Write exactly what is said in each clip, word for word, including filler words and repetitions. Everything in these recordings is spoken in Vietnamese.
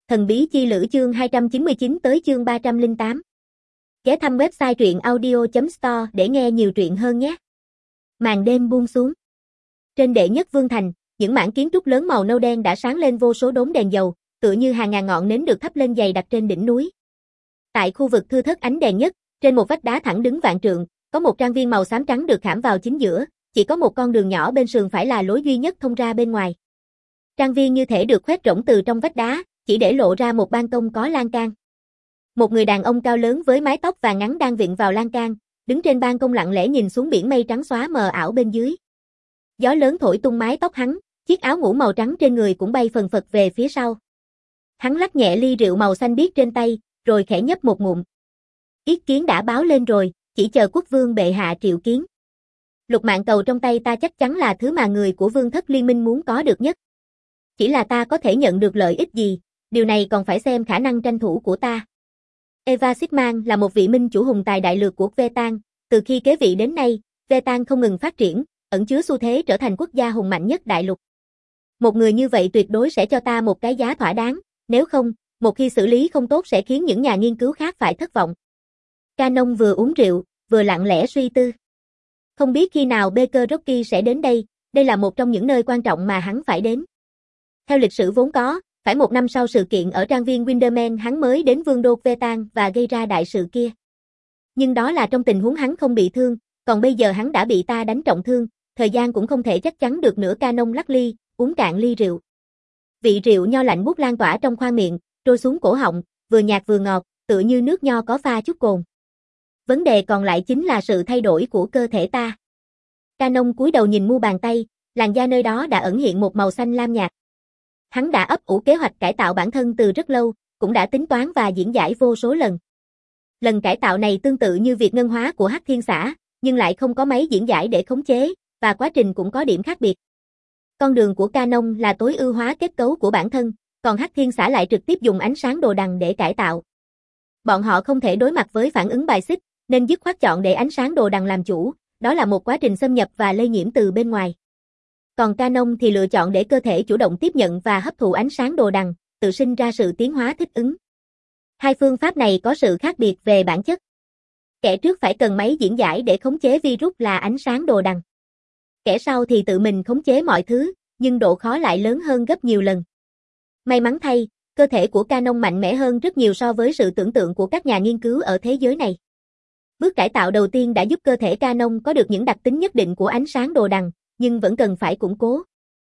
Thần bí chi lữ chương hai trăm chín mươi chín tới chương ba trăm lẻ tám. Ghé thăm website truyện audio chấm store để nghe nhiều truyện hơn nhé. Màn đêm buông xuống. Trên đệ nhất vương thành, những mảng kiến trúc lớn màu nâu đen đã sáng lên vô số đốm đèn dầu, tựa như hàng ngàn ngọn nến được thắp lên dày đặc trên đỉnh núi. Tại khu vực thưa thớt ánh đèn nhất, trên một vách đá thẳng đứng vạn trượng, có một trang viên màu xám trắng được khảm vào chính giữa, chỉ có một con đường nhỏ bên sườn phải là lối duy nhất thông ra bên ngoài. Trang viên như thể được khoét rỗng từ trong vách đá, chỉ để lộ ra một ban công có lan can. Một người đàn ông cao lớn với mái tóc vàng ngắn đang vịn vào lan can, đứng trên ban công lặng lẽ nhìn xuống biển mây trắng xóa mờ ảo bên dưới. Gió lớn thổi tung mái tóc hắn, chiếc áo ngủ màu trắng trên người cũng bay phần phật về phía sau. Hắn lắc nhẹ ly rượu màu xanh biếc trên tay, rồi khẽ nhấp một ngụm. Yết kiến đã báo lên rồi, chỉ chờ quốc vương bệ hạ triệu kiến. Lục mạng cầu trong tay ta chắc chắn là thứ mà người của vương thất liên minh muốn có được nhất. Chỉ là ta có thể nhận được lợi ích gì, điều này còn phải xem khả năng tranh thủ của ta. Eva Sigman là một vị minh chủ hùng tài đại lược của Vetan, từ khi kế vị đến nay, Vetan không ngừng phát triển, ẩn chứa xu thế trở thành quốc gia hùng mạnh nhất đại lục. Một người như vậy tuyệt đối sẽ cho ta một cái giá thỏa đáng, nếu không, một khi xử lý không tốt sẽ khiến những nhà nghiên cứu khác phải thất vọng. Canon vừa uống rượu, vừa lặng lẽ suy tư. Không biết khi nào Baker Rocky sẽ đến đây, đây là một trong những nơi quan trọng mà hắn phải đến. Theo lịch sử vốn có, phải một năm sau sự kiện ở trang viên Windermere hắn mới đến vương đô Vetan và gây ra đại sự kia. Nhưng đó là trong tình huống hắn không bị thương, còn bây giờ hắn đã bị ta đánh trọng thương, thời gian cũng không thể chắc chắn được nữa. Canon lắc ly, uống cạn ly rượu. Vị rượu nho lạnh buốt lan tỏa trong khoang miệng, trôi xuống cổ họng, vừa nhạt vừa ngọt, tựa như nước nho có pha chút cồn. Vấn đề còn lại chính là sự thay đổi của cơ thể ta. Canon cúi đầu nhìn mu bàn tay, làn da nơi đó đã ẩn hiện một màu xanh lam nhạt. Hắn đã ấp ủ kế hoạch cải tạo bản thân từ rất lâu, cũng đã tính toán và diễn giải vô số lần. Lần cải tạo này tương tự như việc ngân hóa của Hắc Thiên Xã, nhưng lại không có máy diễn giải để khống chế, và quá trình cũng có điểm khác biệt. Con đường của Canon là tối ưu hóa kết cấu của bản thân, còn Hắc Thiên Xã lại trực tiếp dùng ánh sáng đồ đằng để cải tạo. Bọn họ không thể đối mặt với phản ứng bài xích, nên dứt khoát chọn để ánh sáng đồ đằng làm chủ, đó là một quá trình xâm nhập và lây nhiễm từ bên ngoài. Còn Canon thì lựa chọn để cơ thể chủ động tiếp nhận và hấp thụ ánh sáng đồ đằng, tự sinh ra sự tiến hóa thích ứng. Hai phương pháp này có sự khác biệt về bản chất. Kẻ trước phải cần máy diễn giải để khống chế virus là ánh sáng đồ đằng. Kẻ sau thì tự mình khống chế mọi thứ, nhưng độ khó lại lớn hơn gấp nhiều lần. May mắn thay, cơ thể của Canon mạnh mẽ hơn rất nhiều so với sự tưởng tượng của các nhà nghiên cứu ở thế giới này. Bước cải tạo đầu tiên đã giúp cơ thể Canon có được những đặc tính nhất định của ánh sáng đồ đằng, nhưng vẫn cần phải củng cố.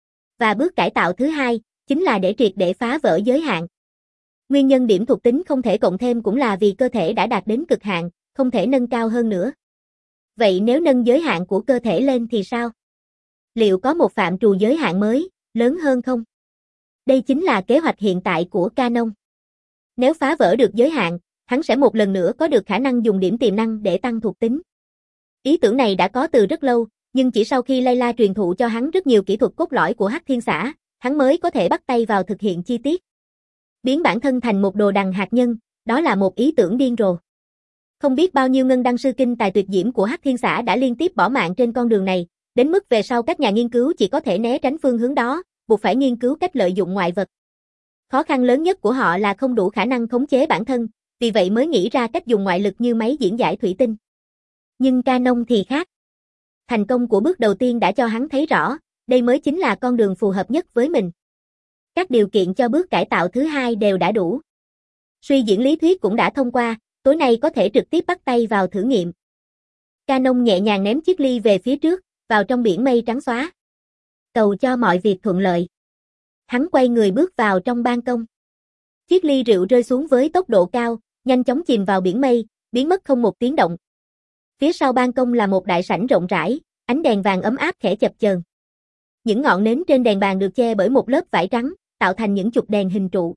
Và bước cải tạo thứ hai, chính là để triệt để phá vỡ giới hạn. Nguyên nhân điểm thuộc tính không thể cộng thêm cũng là vì cơ thể đã đạt đến cực hạn, không thể nâng cao hơn nữa. Vậy nếu nâng giới hạn của cơ thể lên thì sao? Liệu có một phạm trù giới hạn mới, lớn hơn không? Đây chính là kế hoạch hiện tại của Canon. Nếu phá vỡ được giới hạn, hắn sẽ một lần nữa có được khả năng dùng điểm tiềm năng để tăng thuộc tính. Ý tưởng này đã có từ rất lâu, nhưng chỉ sau khi Layla truyền thụ cho hắn rất nhiều kỹ thuật cốt lõi của Hắc Thiên Xã, hắn mới có thể bắt tay vào thực hiện chi tiết. Biến bản thân thành một đồ đằng hạt nhân, đó là một ý tưởng điên rồ. Không biết bao nhiêu ngân đăng sư kinh tài tuyệt diễm của Hắc Thiên Xã đã liên tiếp bỏ mạng trên con đường này, đến mức về sau các nhà nghiên cứu chỉ có thể né tránh phương hướng đó, buộc phải nghiên cứu cách lợi dụng ngoại vật. Khó khăn lớn nhất của họ là không đủ khả năng khống chế bản thân, vì vậy mới nghĩ ra cách dùng ngoại lực như máy diễn giải thủy tinh. Nhưng Canon thì khác. Thành công của bước đầu tiên đã cho hắn thấy rõ, đây mới chính là con đường phù hợp nhất với mình. Các điều kiện cho bước cải tạo thứ hai đều đã đủ. Suy diễn lý thuyết cũng đã thông qua, tối nay có thể trực tiếp bắt tay vào thử nghiệm. Canon nhẹ nhàng ném chiếc ly về phía trước, vào trong biển mây trắng xóa. Cầu cho mọi việc thuận lợi. Hắn quay người bước vào trong ban công. Chiếc ly rượu rơi xuống với tốc độ cao, nhanh chóng chìm vào biển mây, biến mất không một tiếng động. Phía sau ban công là một đại sảnh rộng rãi, ánh đèn vàng ấm áp khẽ chập chờn. Những ngọn nến trên đèn bàn được che bởi một lớp vải trắng, tạo thành những chục đèn hình trụ.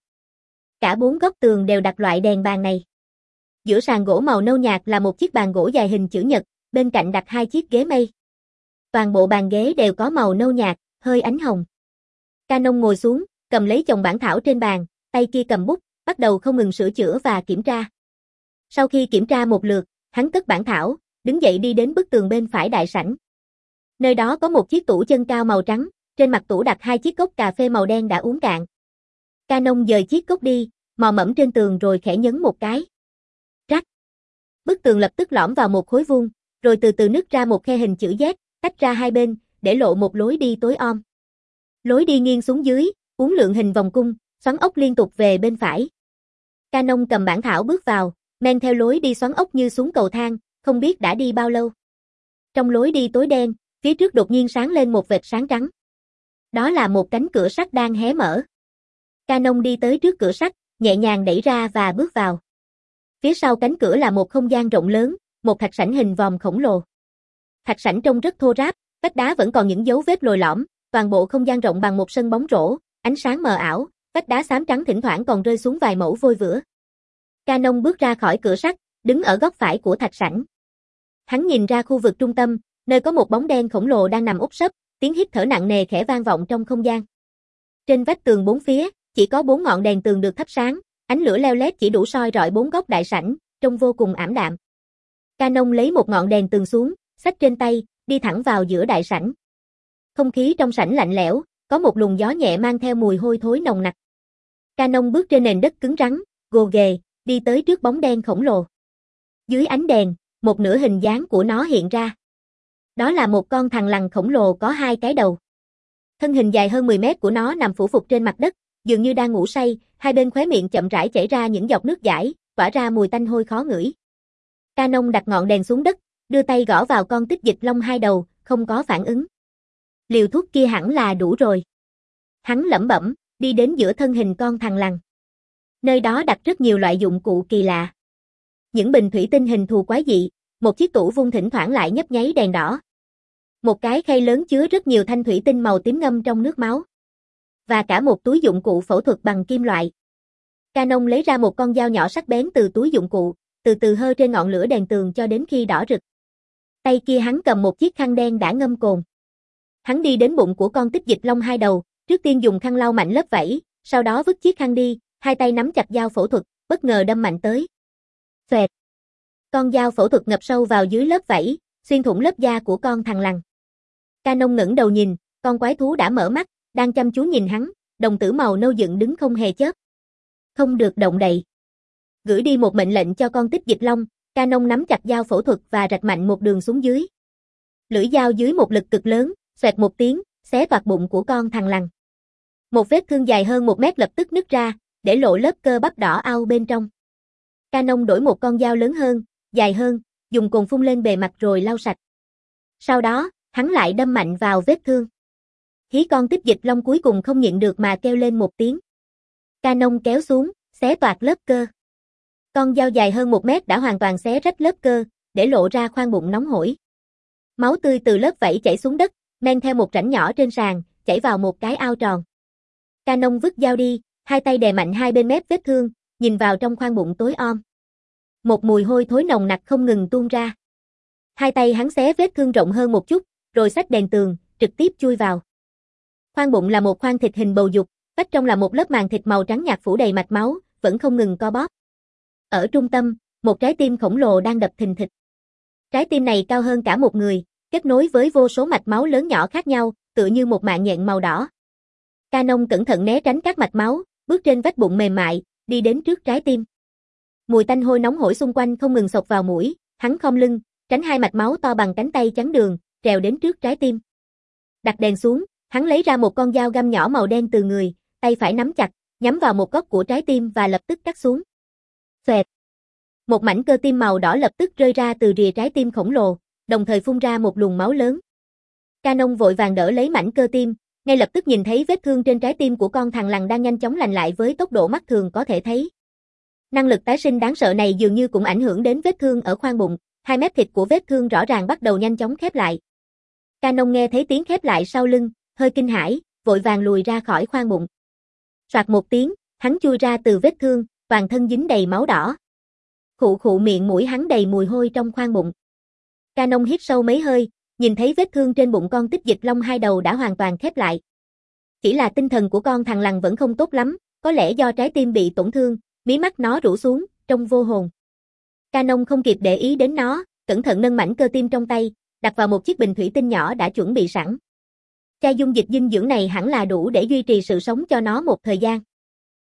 Cả bốn góc tường đều đặt loại đèn bàn này. Giữa sàn gỗ màu nâu nhạt là một chiếc bàn gỗ dài hình chữ nhật, bên cạnh đặt hai chiếc ghế mây. Toàn bộ bàn ghế đều có màu nâu nhạt, hơi ánh hồng. Canon ngồi xuống, cầm lấy chồng bản thảo trên bàn, tay kia cầm bút, bắt đầu không ngừng sửa chữa và kiểm tra. Sau khi kiểm tra một lượt, hắn cất bản thảo, đứng dậy đi đến bức tường bên phải đại sảnh. Nơi đó có một chiếc tủ chân cao màu trắng, trên mặt tủ đặt hai chiếc cốc cà phê màu đen đã uống cạn. Canon dời chiếc cốc đi, mò mẫm trên tường rồi khẽ nhấn một cái. Rắc. Bức tường lập tức lõm vào một khối vuông, rồi từ từ nứt ra một khe hình chữ Z, tách ra hai bên, để lộ một lối đi tối om. Lối đi nghiêng xuống dưới, uốn lượn hình vòng cung, xoắn ốc liên tục về bên phải. Canon cầm bản thảo bước vào, men theo lối đi xoắn ốc như xuống cầu thang, không biết đã đi bao lâu. Trong lối đi tối đen, phía trước đột nhiên sáng lên một vệt sáng trắng. Đó là một cánh cửa sắt đang hé mở. Canon đi tới trước cửa sắt, nhẹ nhàng đẩy ra và bước vào. Phía sau cánh cửa là một không gian rộng lớn, một thạch sảnh hình vòm khổng lồ. Thạch sảnh trông rất thô ráp, vách đá vẫn còn những dấu vết lồi lõm, toàn bộ không gian rộng bằng một sân bóng rổ, ánh sáng mờ ảo, vách đá xám trắng thỉnh thoảng còn rơi xuống vài mẩu vôi vữa. Canon bước ra khỏi cửa sắt, đứng ở góc phải của thạch sảnh. Hắn nhìn ra khu vực trung tâm, nơi có một bóng đen khổng lồ đang nằm úp sấp, tiếng hít thở nặng nề khẽ vang vọng trong không gian. Trên vách tường bốn phía, chỉ có bốn ngọn đèn tường được thắp sáng, ánh lửa leo lét chỉ đủ soi rọi bốn góc đại sảnh, trông vô cùng ảm đạm. Canon lấy một ngọn đèn tường xuống, xách trên tay, đi thẳng vào giữa đại sảnh. Không khí trong sảnh lạnh lẽo, có một luồng gió nhẹ mang theo mùi hôi thối nồng nặc. Canon bước trên nền đất cứng rắn, gồ ghề, đi tới trước bóng đen khổng lồ. Dưới ánh đèn, một nửa hình dáng của nó hiện ra. Đó là một con thằn lằn khổng lồ có hai cái đầu. Thân hình dài hơn mười mét của nó nằm phủ phục trên mặt đất, dường như đang ngủ say, hai bên khóe miệng chậm rãi chảy ra những giọt nước dãi, tỏa ra mùi tanh hôi khó ngửi. Canon đặt ngọn đèn xuống đất, đưa tay gõ vào con tích dịch long hai đầu, không có phản ứng. Liều thuốc kia hẳn là đủ rồi. Hắn lẩm bẩm, đi đến giữa thân hình con thằn lằn. Nơi đó đặt rất nhiều loại dụng cụ kỳ lạ. Những bình thủy tinh hình thù quái dị, một chiếc tủ vung thỉnh thoảng lại nhấp nháy đèn đỏ. Một cái khay lớn chứa rất nhiều thanh thủy tinh màu tím ngâm trong nước máu. Và cả một túi dụng cụ phẫu thuật bằng kim loại. Canon lấy ra một con dao nhỏ sắc bén từ túi dụng cụ, từ từ hơ trên ngọn lửa đèn tường cho đến khi đỏ rực. Tay kia hắn cầm một chiếc khăn đen đã ngâm cồn. Hắn đi đến bụng của con tích dịch long hai đầu, trước tiên dùng khăn lau mạnh lớp vảy, sau đó vứt chiếc khăn đi, hai tay nắm chặt dao phẫu thuật, bất ngờ đâm mạnh tới. Xoẹt. Con dao phẫu thuật ngập sâu vào dưới lớp vảy, xuyên thủng lớp da của con thằn lằn. Canon ngẩng đầu nhìn, con quái thú đã mở mắt, đang chăm chú nhìn hắn, đồng tử màu nâu dựng đứng không hề chớp. Không được động đậy. Gửi đi một mệnh lệnh cho con tích dịch long, Canon nắm chặt dao phẫu thuật và rạch mạnh một đường xuống dưới. Lưỡi dao dưới một lực cực lớn, xoẹt một tiếng, xé toạc bụng của con thằn lằn. Một vết thương dài hơn một mét lập tức nứt ra, để lộ lớp cơ bắp đỏ au bên trong. Canon đổi một con dao lớn hơn, dài hơn, dùng cồn phun lên bề mặt rồi lau sạch. Sau đó, hắn lại đâm mạnh vào vết thương. Hí con tích dịch long cuối cùng không nhịn được mà kêu lên một tiếng. Canon kéo xuống, xé toạc lớp cơ. Con dao dài hơn một mét đã hoàn toàn xé rách lớp cơ, để lộ ra khoang bụng nóng hổi. Máu tươi từ lớp vảy chảy xuống đất, men theo một rãnh nhỏ trên sàn, chảy vào một cái ao tròn. Canon vứt dao đi, hai tay đè mạnh hai bên mép vết thương, nhìn vào trong khoang bụng tối om. Một mùi hôi thối nồng nặc không ngừng tuôn ra. Hai tay hắn xé vết thương rộng hơn một chút, rồi xách đèn tường, trực tiếp chui vào. Khoang bụng là một khoang thịt hình bầu dục, vách trong là một lớp màng thịt màu trắng nhạt phủ đầy mạch máu, vẫn không ngừng co bóp. Ở trung tâm, một trái tim khổng lồ đang đập thình thịch. Trái tim này cao hơn cả một người, kết nối với vô số mạch máu lớn nhỏ khác nhau, tựa như một mạng nhện màu đỏ. Canon cẩn thận né tránh các mạch máu, bước trên vách bụng mềm mại, đi đến trước trái tim. Mùi tanh hôi nóng hổi xung quanh không ngừng xộc vào mũi, hắn khom lưng, tránh hai mạch máu to bằng cánh tay chắn đường, trèo đến trước trái tim. Đặt đèn xuống, hắn lấy ra một con dao găm nhỏ màu đen từ người, tay phải nắm chặt, nhắm vào một góc của trái tim và lập tức cắt xuống. Xoẹt. Một mảnh cơ tim màu đỏ lập tức rơi ra từ rìa trái tim khổng lồ, đồng thời phun ra một luồng máu lớn. Canon vội vàng đỡ lấy mảnh cơ tim, ngay lập tức nhìn thấy vết thương trên trái tim của con thằn lằn đang nhanh chóng lành lại với tốc độ mắt thường có thể thấy. Năng lực tái sinh đáng sợ này dường như cũng ảnh hưởng đến vết thương ở khoang bụng, hai mép thịt của vết thương rõ ràng bắt đầu nhanh chóng khép lại. Canon nghe thấy tiếng khép lại sau lưng, hơi kinh hãi, vội vàng lùi ra khỏi khoang bụng. Soạt một tiếng, hắn chui ra từ vết thương, toàn thân dính đầy máu đỏ. Khụ khụ miệng mũi hắn đầy mùi hôi trong khoang bụng. Canon hít sâu mấy hơi, nhìn thấy vết thương trên bụng con tích dịch long hai đầu đã hoàn toàn khép lại. Chỉ là tinh thần của con thằn lằn vẫn không tốt lắm, có lẽ do trái tim bị tổn thương, mí mắt nó rũ xuống, trông vô hồn. Canon không kịp để ý đến nó, cẩn thận nâng mảnh cơ tim trong tay, đặt vào một chiếc bình thủy tinh nhỏ đã chuẩn bị sẵn. Chai dung dịch dinh dưỡng này hẳn là đủ để duy trì sự sống cho nó một thời gian.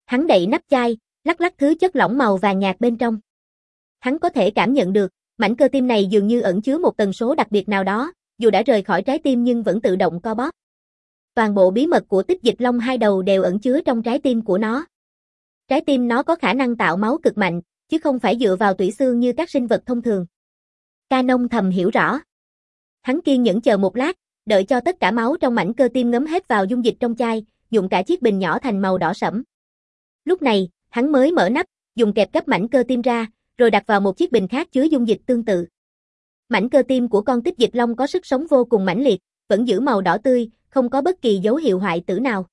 Hắn đậy nắp chai, lắc lắc thứ chất lỏng màu vàng nhạt bên trong. Hắn có thể cảm nhận được, mảnh cơ tim này dường như ẩn chứa một tần số đặc biệt nào đó, dù đã rời khỏi trái tim nhưng vẫn tự động co bóp. Toàn bộ bí mật của Tích Dịch Long hai đầu đều ẩn chứa trong trái tim của nó. Trái tim nó có khả năng tạo máu cực mạnh, chứ không phải dựa vào tủy xương như các sinh vật thông thường. Canon thầm hiểu rõ. Hắn kiên nhẫn chờ một lát, đợi cho tất cả máu trong mảnh cơ tim ngấm hết vào dung dịch trong chai, nhuộm cả chiếc bình nhỏ thành màu đỏ sẫm. Lúc này, hắn mới mở nắp, dùng kẹp gấp mảnh cơ tim ra, rồi đặt vào một chiếc bình khác chứa dung dịch tương tự. Mảnh cơ tim của con Tích Dịch Long có sức sống vô cùng mãnh liệt, vẫn giữ màu đỏ tươi, không có bất kỳ dấu hiệu hoại tử nào.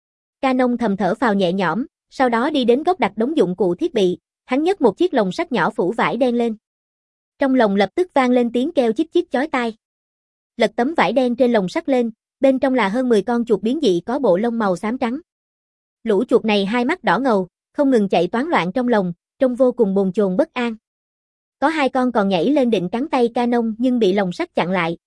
Canon thầm thở phào nhẹ nhõm, sau đó đi đến góc đặt đống dụng cụ thiết bị, hắn nhấc một chiếc lồng sắt nhỏ phủ vải đen lên. Trong lồng lập tức vang lên tiếng kêu chích chích chói tai. Lật tấm vải đen trên lồng sắt lên, bên trong là hơn mười con chuột biến dị có bộ lông màu xám trắng. Lũ chuột này hai mắt đỏ ngầu, không ngừng chạy toán loạn trong lồng, trông vô cùng bồn chồn bất an. Có hai con còn nhảy lên định cắn tay Canon nhưng bị lồng sắt chặn lại.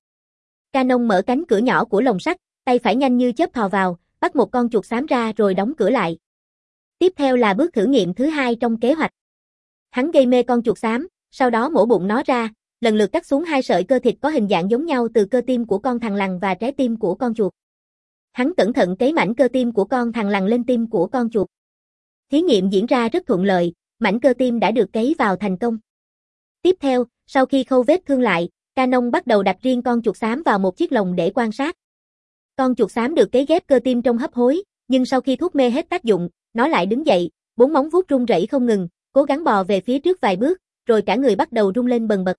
Canon mở cánh cửa nhỏ của lồng sắt, tay phải nhanh như chớp thò vào, bắt một con chuột xám ra rồi đóng cửa lại. Tiếp theo là bước thử nghiệm thứ hai trong kế hoạch. Hắn gây mê con chuột xám, sau đó mổ bụng nó ra, lần lượt cắt xuống hai sợi cơ thịt có hình dạng giống nhau từ cơ tim của con thằn lằn và trái tim của con chuột. Hắn cẩn thận cấy mảnh cơ tim của con thằn lằn lên tim của con chuột. Thí nghiệm diễn ra rất thuận lợi, mảnh cơ tim đã được cấy vào thành công. Tiếp theo, sau khi khâu vết thương lại, Canon bắt đầu đặt riêng con chuột xám vào một chiếc lồng để quan sát. Con chuột xám được cấy ghép cơ tim trong hấp hối, nhưng sau khi thuốc mê hết tác dụng, nó lại đứng dậy, bốn móng vuốt run rẩy không ngừng, cố gắng bò về phía trước vài bước, rồi cả người bắt đầu rung lên bần bật.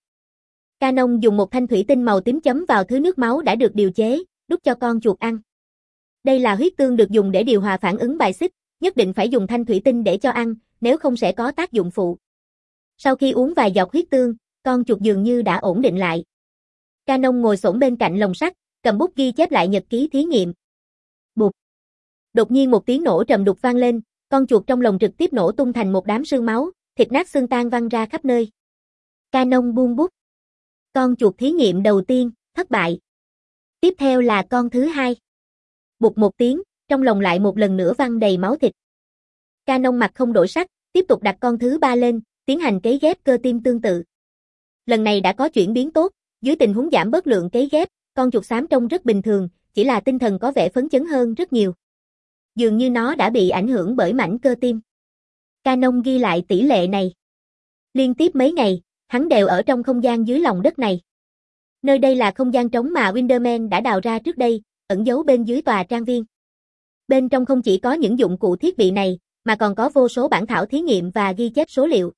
Canon dùng một thanh thủy tinh màu tím chấm vào thứ nước máu đã được điều chế, đút cho con chuột ăn. Đây là huyết tương được dùng để điều hòa phản ứng bài xích, nhất định phải dùng thanh thủy tinh để cho ăn, nếu không sẽ có tác dụng phụ. Sau khi uống vài giọt huyết tương, con chuột dường như đã ổn định lại. Canon ngồi xổm bên cạnh lồng sắt, cầm bút ghi chép lại nhật ký thí nghiệm. Bụp. Đột nhiên một tiếng nổ trầm đục vang lên, con chuột trong lồng trực tiếp nổ tung thành một đám xương máu, thịt nát xương tan văng ra khắp nơi. Canon buông bút. Con chuột thí nghiệm đầu tiên, thất bại. Tiếp theo là con thứ hai. Bụp một tiếng, trong lồng lại một lần nữa văng đầy máu thịt. Canon mặt không đổi sắc, tiếp tục đặt con thứ ba lên, tiến hành cấy ghép cơ tim tương tự. Lần này đã có chuyển biến tốt, dưới tình huống giảm bớt lượng cấy ghép, con chuột xám trông rất bình thường, chỉ là tinh thần có vẻ phấn chấn hơn rất nhiều. Dường như nó đã bị ảnh hưởng bởi mảnh cơ tim. Canon ghi lại tỷ lệ này. Liên tiếp mấy ngày, hắn đều ở trong không gian dưới lòng đất này. Nơi đây là không gian trống mà Winderman đã đào ra trước đây, ẩn giấu bên dưới tòa trang viên. Bên trong không chỉ có những dụng cụ thiết bị này, mà còn có vô số bản thảo thí nghiệm và ghi chép số liệu.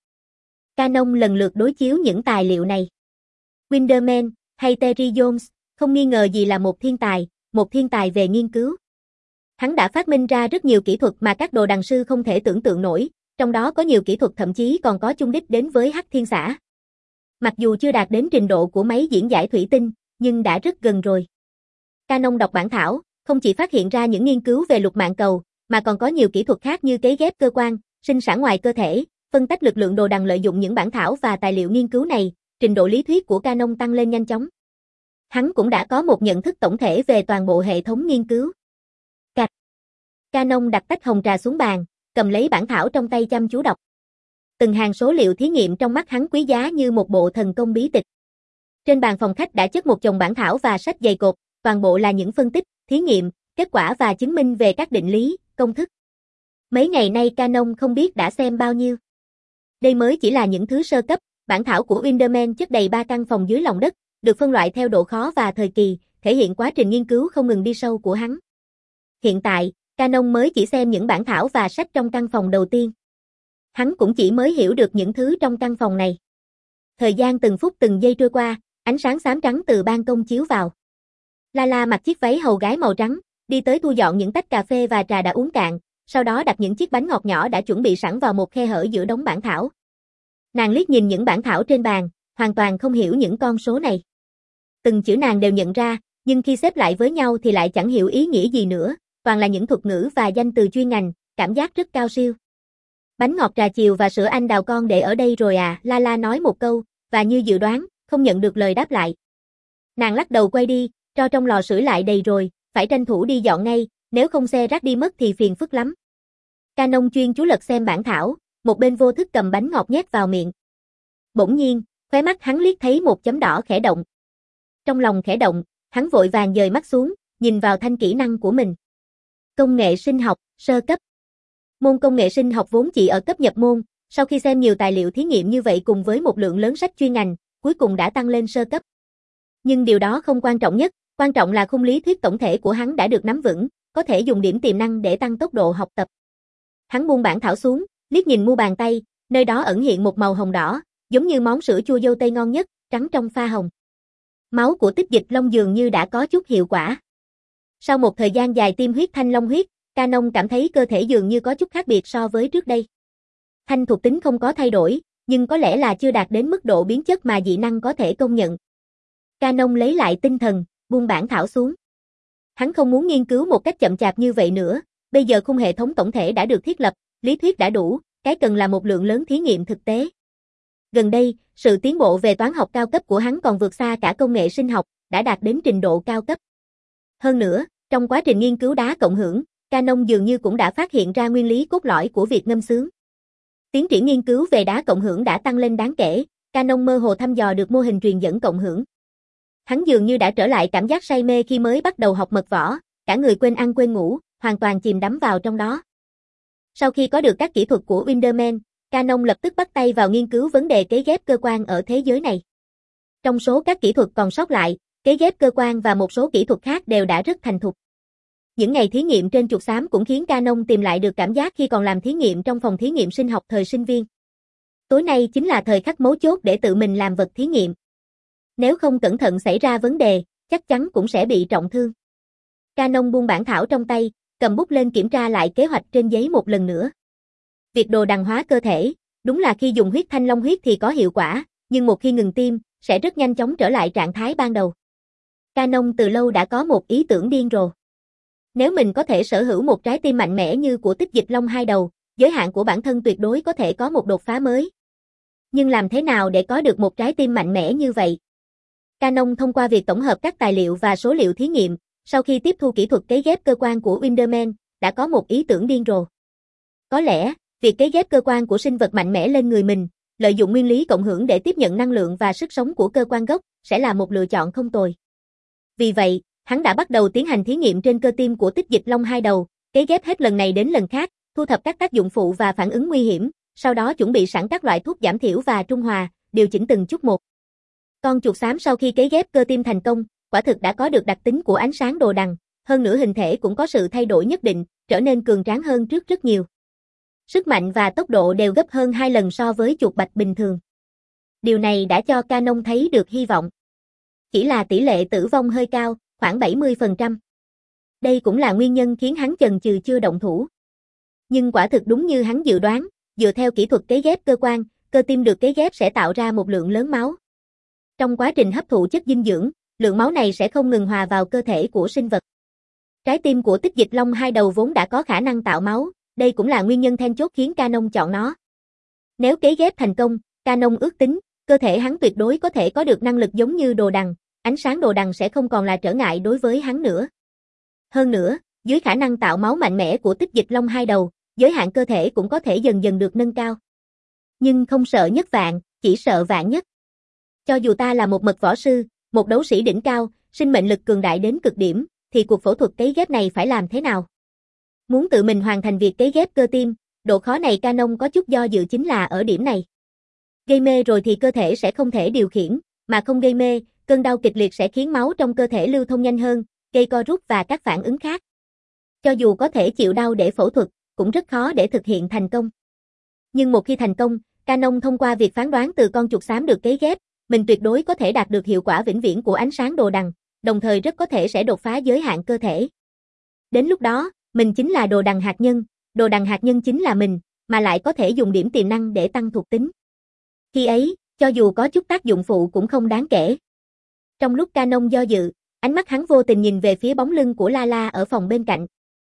Canon lần lượt đối chiếu những tài liệu này. Winderman, hay Terry Jones, không nghi ngờ gì là một thiên tài, một thiên tài về nghiên cứu. Hắn đã phát minh ra rất nhiều kỹ thuật mà các đồ đằng sư không thể tưởng tượng nổi, trong đó có nhiều kỹ thuật thậm chí còn có chung đích đến với Hắc Thiên Xã. Mặc dù chưa đạt đến trình độ của máy diễn giải thủy tinh, nhưng đã rất gần rồi. Canon đọc bản thảo, không chỉ phát hiện ra những nghiên cứu về lục mạng cầu, mà còn có nhiều kỹ thuật khác như cấy ghép cơ quan, sinh sản ngoài cơ thể, phân tách lực lượng đồ đằng. Lợi dụng những bản thảo và tài liệu nghiên cứu này, trình độ lý thuyết của Canon tăng lên nhanh chóng. Hắn cũng đã có một nhận thức tổng thể về toàn bộ hệ thống nghiên cứu. Cạch. Canon đặt tách hồng trà xuống bàn, cầm lấy bản thảo trong tay chăm chú đọc. Từng hàng số liệu thí nghiệm trong mắt hắn quý giá như một bộ thần công bí tịch. Trên bàn phòng khách đã chất một chồng bản thảo và sách dày cộp, toàn bộ là những phân tích, thí nghiệm, kết quả và chứng minh về các định lý, công thức. Mấy ngày nay Canon không biết đã xem bao nhiêu. Đây mới chỉ là những thứ sơ cấp, bản thảo của Winderman chất đầy ba căn phòng dưới lòng đất, được phân loại theo độ khó và thời kỳ, thể hiện quá trình nghiên cứu không ngừng đi sâu của hắn. Hiện tại, Canon mới chỉ xem những bản thảo và sách trong căn phòng đầu tiên. Hắn cũng chỉ mới hiểu được những thứ trong căn phòng này. Thời gian từng phút từng giây trôi qua, ánh sáng xám trắng từ ban công chiếu vào. Lala mặc chiếc váy hầu gái màu trắng, đi tới thu dọn những tách cà phê và trà đã uống cạn, sau đó đặt những chiếc bánh ngọt nhỏ đã chuẩn bị sẵn vào một khe hở giữa đống bản thảo. Nàng liếc nhìn những bản thảo trên bàn, hoàn toàn không hiểu những con số này. Từng chữ nàng đều nhận ra, nhưng khi xếp lại với nhau thì lại chẳng hiểu ý nghĩa gì nữa, toàn là những thuật ngữ và danh từ chuyên ngành, cảm giác rất cao siêu. Bánh ngọt trà chiều và sữa anh đào con để ở đây rồi à, Lala nói một câu, và như dự đoán, không nhận được lời đáp lại. Nàng lắc đầu quay đi, tro trong lò sưởi lại đầy rồi, phải tranh thủ đi dọn ngay, nếu không xe rác đi mất thì phiền phức lắm. Canon chuyên chú lật xem bản thảo, một bên vô thức cầm bánh ngọt nhét vào miệng. Bỗng nhiên, khóe mắt hắn liếc thấy một chấm đỏ khẽ động. Trong lòng khẽ động, hắn vội vàng dời mắt xuống, nhìn vào thanh kỹ năng của mình. Công nghệ sinh học, sơ cấp. Môn công nghệ sinh học vốn chỉ ở cấp nhập môn, sau khi xem nhiều tài liệu thí nghiệm như vậy cùng với một lượng lớn sách chuyên ngành, cuối cùng đã tăng lên sơ cấp. Nhưng điều đó không quan trọng nhất, quan trọng là khung lý thuyết tổng thể của hắn đã được nắm vững, có thể dùng điểm tiềm năng để tăng tốc độ học tập. Hắn buông bản thảo xuống, liếc nhìn mu bàn tay, nơi đó ẩn hiện một màu hồng đỏ, giống như món sữa chua dâu tây ngon nhất, trắng trong pha hồng. Máu của Tích Dịch Long dường như đã có chút hiệu quả. Sau một thời gian dài tiêm huyết thanh long huyết, Canon cảm thấy cơ thể dường như có chút khác biệt so với trước đây. Thanh thuộc tính không có thay đổi, nhưng có lẽ là chưa đạt đến mức độ biến chất mà dị năng có thể công nhận. Canon lấy lại tinh thần, buông bản thảo xuống. Hắn không muốn nghiên cứu một cách chậm chạp như vậy nữa, bây giờ khung hệ thống tổng thể đã được thiết lập, lý thuyết đã đủ, cái cần là một lượng lớn thí nghiệm thực tế. Gần đây, sự tiến bộ về toán học cao cấp của hắn còn vượt xa cả công nghệ sinh học, đã đạt đến trình độ cao cấp. Hơn nữa, trong quá trình nghiên cứu đá cộng hưởng, Canon dường như cũng đã phát hiện ra nguyên lý cốt lõi của việc ngâm sướng. Tiến triển nghiên cứu về đá cộng hưởng đã tăng lên đáng kể, Canon mơ hồ thăm dò được mô hình truyền dẫn cộng hưởng. Hắn dường như đã trở lại cảm giác say mê khi mới bắt đầu học mật võ, cả người quên ăn quên ngủ, hoàn toàn chìm đắm vào trong đó. Sau khi có được các kỹ thuật của Winderman, Canon lập tức bắt tay vào nghiên cứu vấn đề cấy ghép cơ quan ở thế giới này. Trong số các kỹ thuật còn sót lại, cấy ghép cơ quan và một số kỹ thuật khác đều đã rất thành thục. Những ngày thí nghiệm trên chuột xám cũng khiến Canon tìm lại được cảm giác khi còn làm thí nghiệm trong phòng thí nghiệm sinh học thời sinh viên. Tối nay chính là thời khắc mấu chốt để tự mình làm vật thí nghiệm. Nếu không cẩn thận xảy ra vấn đề, chắc chắn cũng sẽ bị trọng thương. Canon buông bản thảo trong tay, cầm bút lên kiểm tra lại kế hoạch trên giấy một lần nữa. Việc đồ đằng hóa cơ thể, đúng là khi dùng huyết thanh long huyết thì có hiệu quả, nhưng một khi ngừng tiêm, sẽ rất nhanh chóng trở lại trạng thái ban đầu. Canon từ lâu đã có một ý tưởng điên rồ. Nếu mình có thể sở hữu một trái tim mạnh mẽ như của Tích Dịch Long hai đầu, giới hạn của bản thân tuyệt đối có thể có một đột phá mới. Nhưng làm thế nào để có được một trái tim mạnh mẽ như vậy? Canon thông qua việc tổng hợp các tài liệu và số liệu thí nghiệm, sau khi tiếp thu kỹ thuật cấy ghép cơ quan của Winderman, đã có một ý tưởng điên rồ. Có lẽ, việc cấy ghép cơ quan của sinh vật mạnh mẽ lên người mình, lợi dụng nguyên lý cộng hưởng để tiếp nhận năng lượng và sức sống của cơ quan gốc, sẽ là một lựa chọn không tồi. Vì vậy, hắn đã bắt đầu tiến hành thí nghiệm trên cơ tim của Tích Dịch Long hai đầu, cấy ghép hết lần này đến lần khác, thu thập các tác dụng phụ và phản ứng nguy hiểm, sau đó chuẩn bị sẵn các loại thuốc giảm thiểu và trung hòa, điều chỉnh từng chút một. Con chuột xám sau khi cấy ghép cơ tim thành công, quả thực đã có được đặc tính của ánh sáng đồ đằng, hơn nữa hình thể cũng có sự thay đổi nhất định, trở nên cường tráng hơn trước rất nhiều. Sức mạnh và tốc độ đều gấp hơn hai lần so với chuột bạch bình thường. Điều này đã cho Canon thấy được hy vọng. Chỉ là tỷ lệ tử vong hơi cao, khoảng bảy mươi phần trăm. Đây cũng là nguyên nhân khiến hắn chần chừ chưa động thủ. Nhưng quả thực đúng như hắn dự đoán, dựa theo kỹ thuật cấy ghép cơ quan, cơ tim được cấy ghép sẽ tạo ra một lượng lớn máu. Trong quá trình hấp thụ chất dinh dưỡng, lượng máu này sẽ không ngừng hòa vào cơ thể của sinh vật. Trái tim của Tích Dịch Long hai đầu vốn đã có khả năng tạo máu, đây cũng là nguyên nhân then chốt khiến Canon chọn nó. Nếu cấy ghép thành công, Canon ước tính, cơ thể hắn tuyệt đối có thể có được năng lực giống như đồ đằng, ánh sáng đồ đằng sẽ không còn là trở ngại đối với hắn nữa. Hơn nữa, dưới khả năng tạo máu mạnh mẽ của Tích Dịch Long hai đầu, giới hạn cơ thể cũng có thể dần dần được nâng cao. Nhưng không sợ nhất vạn, chỉ sợ vạn nhất. Cho dù ta là một mật võ sư, một đấu sĩ đỉnh cao, sinh mệnh lực cường đại đến cực điểm, thì cuộc phẫu thuật cấy ghép này phải làm thế nào? Muốn tự mình hoàn thành việc cấy ghép cơ tim, độ khó này Canon có chút do dự chính là ở điểm này. Gây mê rồi thì cơ thể sẽ không thể điều khiển, mà không gây mê, cơn đau kịch liệt sẽ khiến máu trong cơ thể lưu thông nhanh hơn, gây co rút và các phản ứng khác. Cho dù có thể chịu đau để phẫu thuật, cũng rất khó để thực hiện thành công. Nhưng một khi thành công, Canon thông qua việc phán đoán từ con chuột xám được cấy ghép, mình tuyệt đối có thể đạt được hiệu quả vĩnh viễn của ánh sáng đồ đằng, đồng thời rất có thể sẽ đột phá giới hạn cơ thể. Đến lúc đó, mình chính là đồ đằng hạt nhân, đồ đằng hạt nhân chính là mình, mà lại có thể dùng điểm tiềm năng để tăng thuộc tính. Khi ấy, cho dù có chút tác dụng phụ cũng không đáng kể. Trong lúc Canon do dự, ánh mắt hắn vô tình nhìn về phía bóng lưng của Lala ở phòng bên cạnh.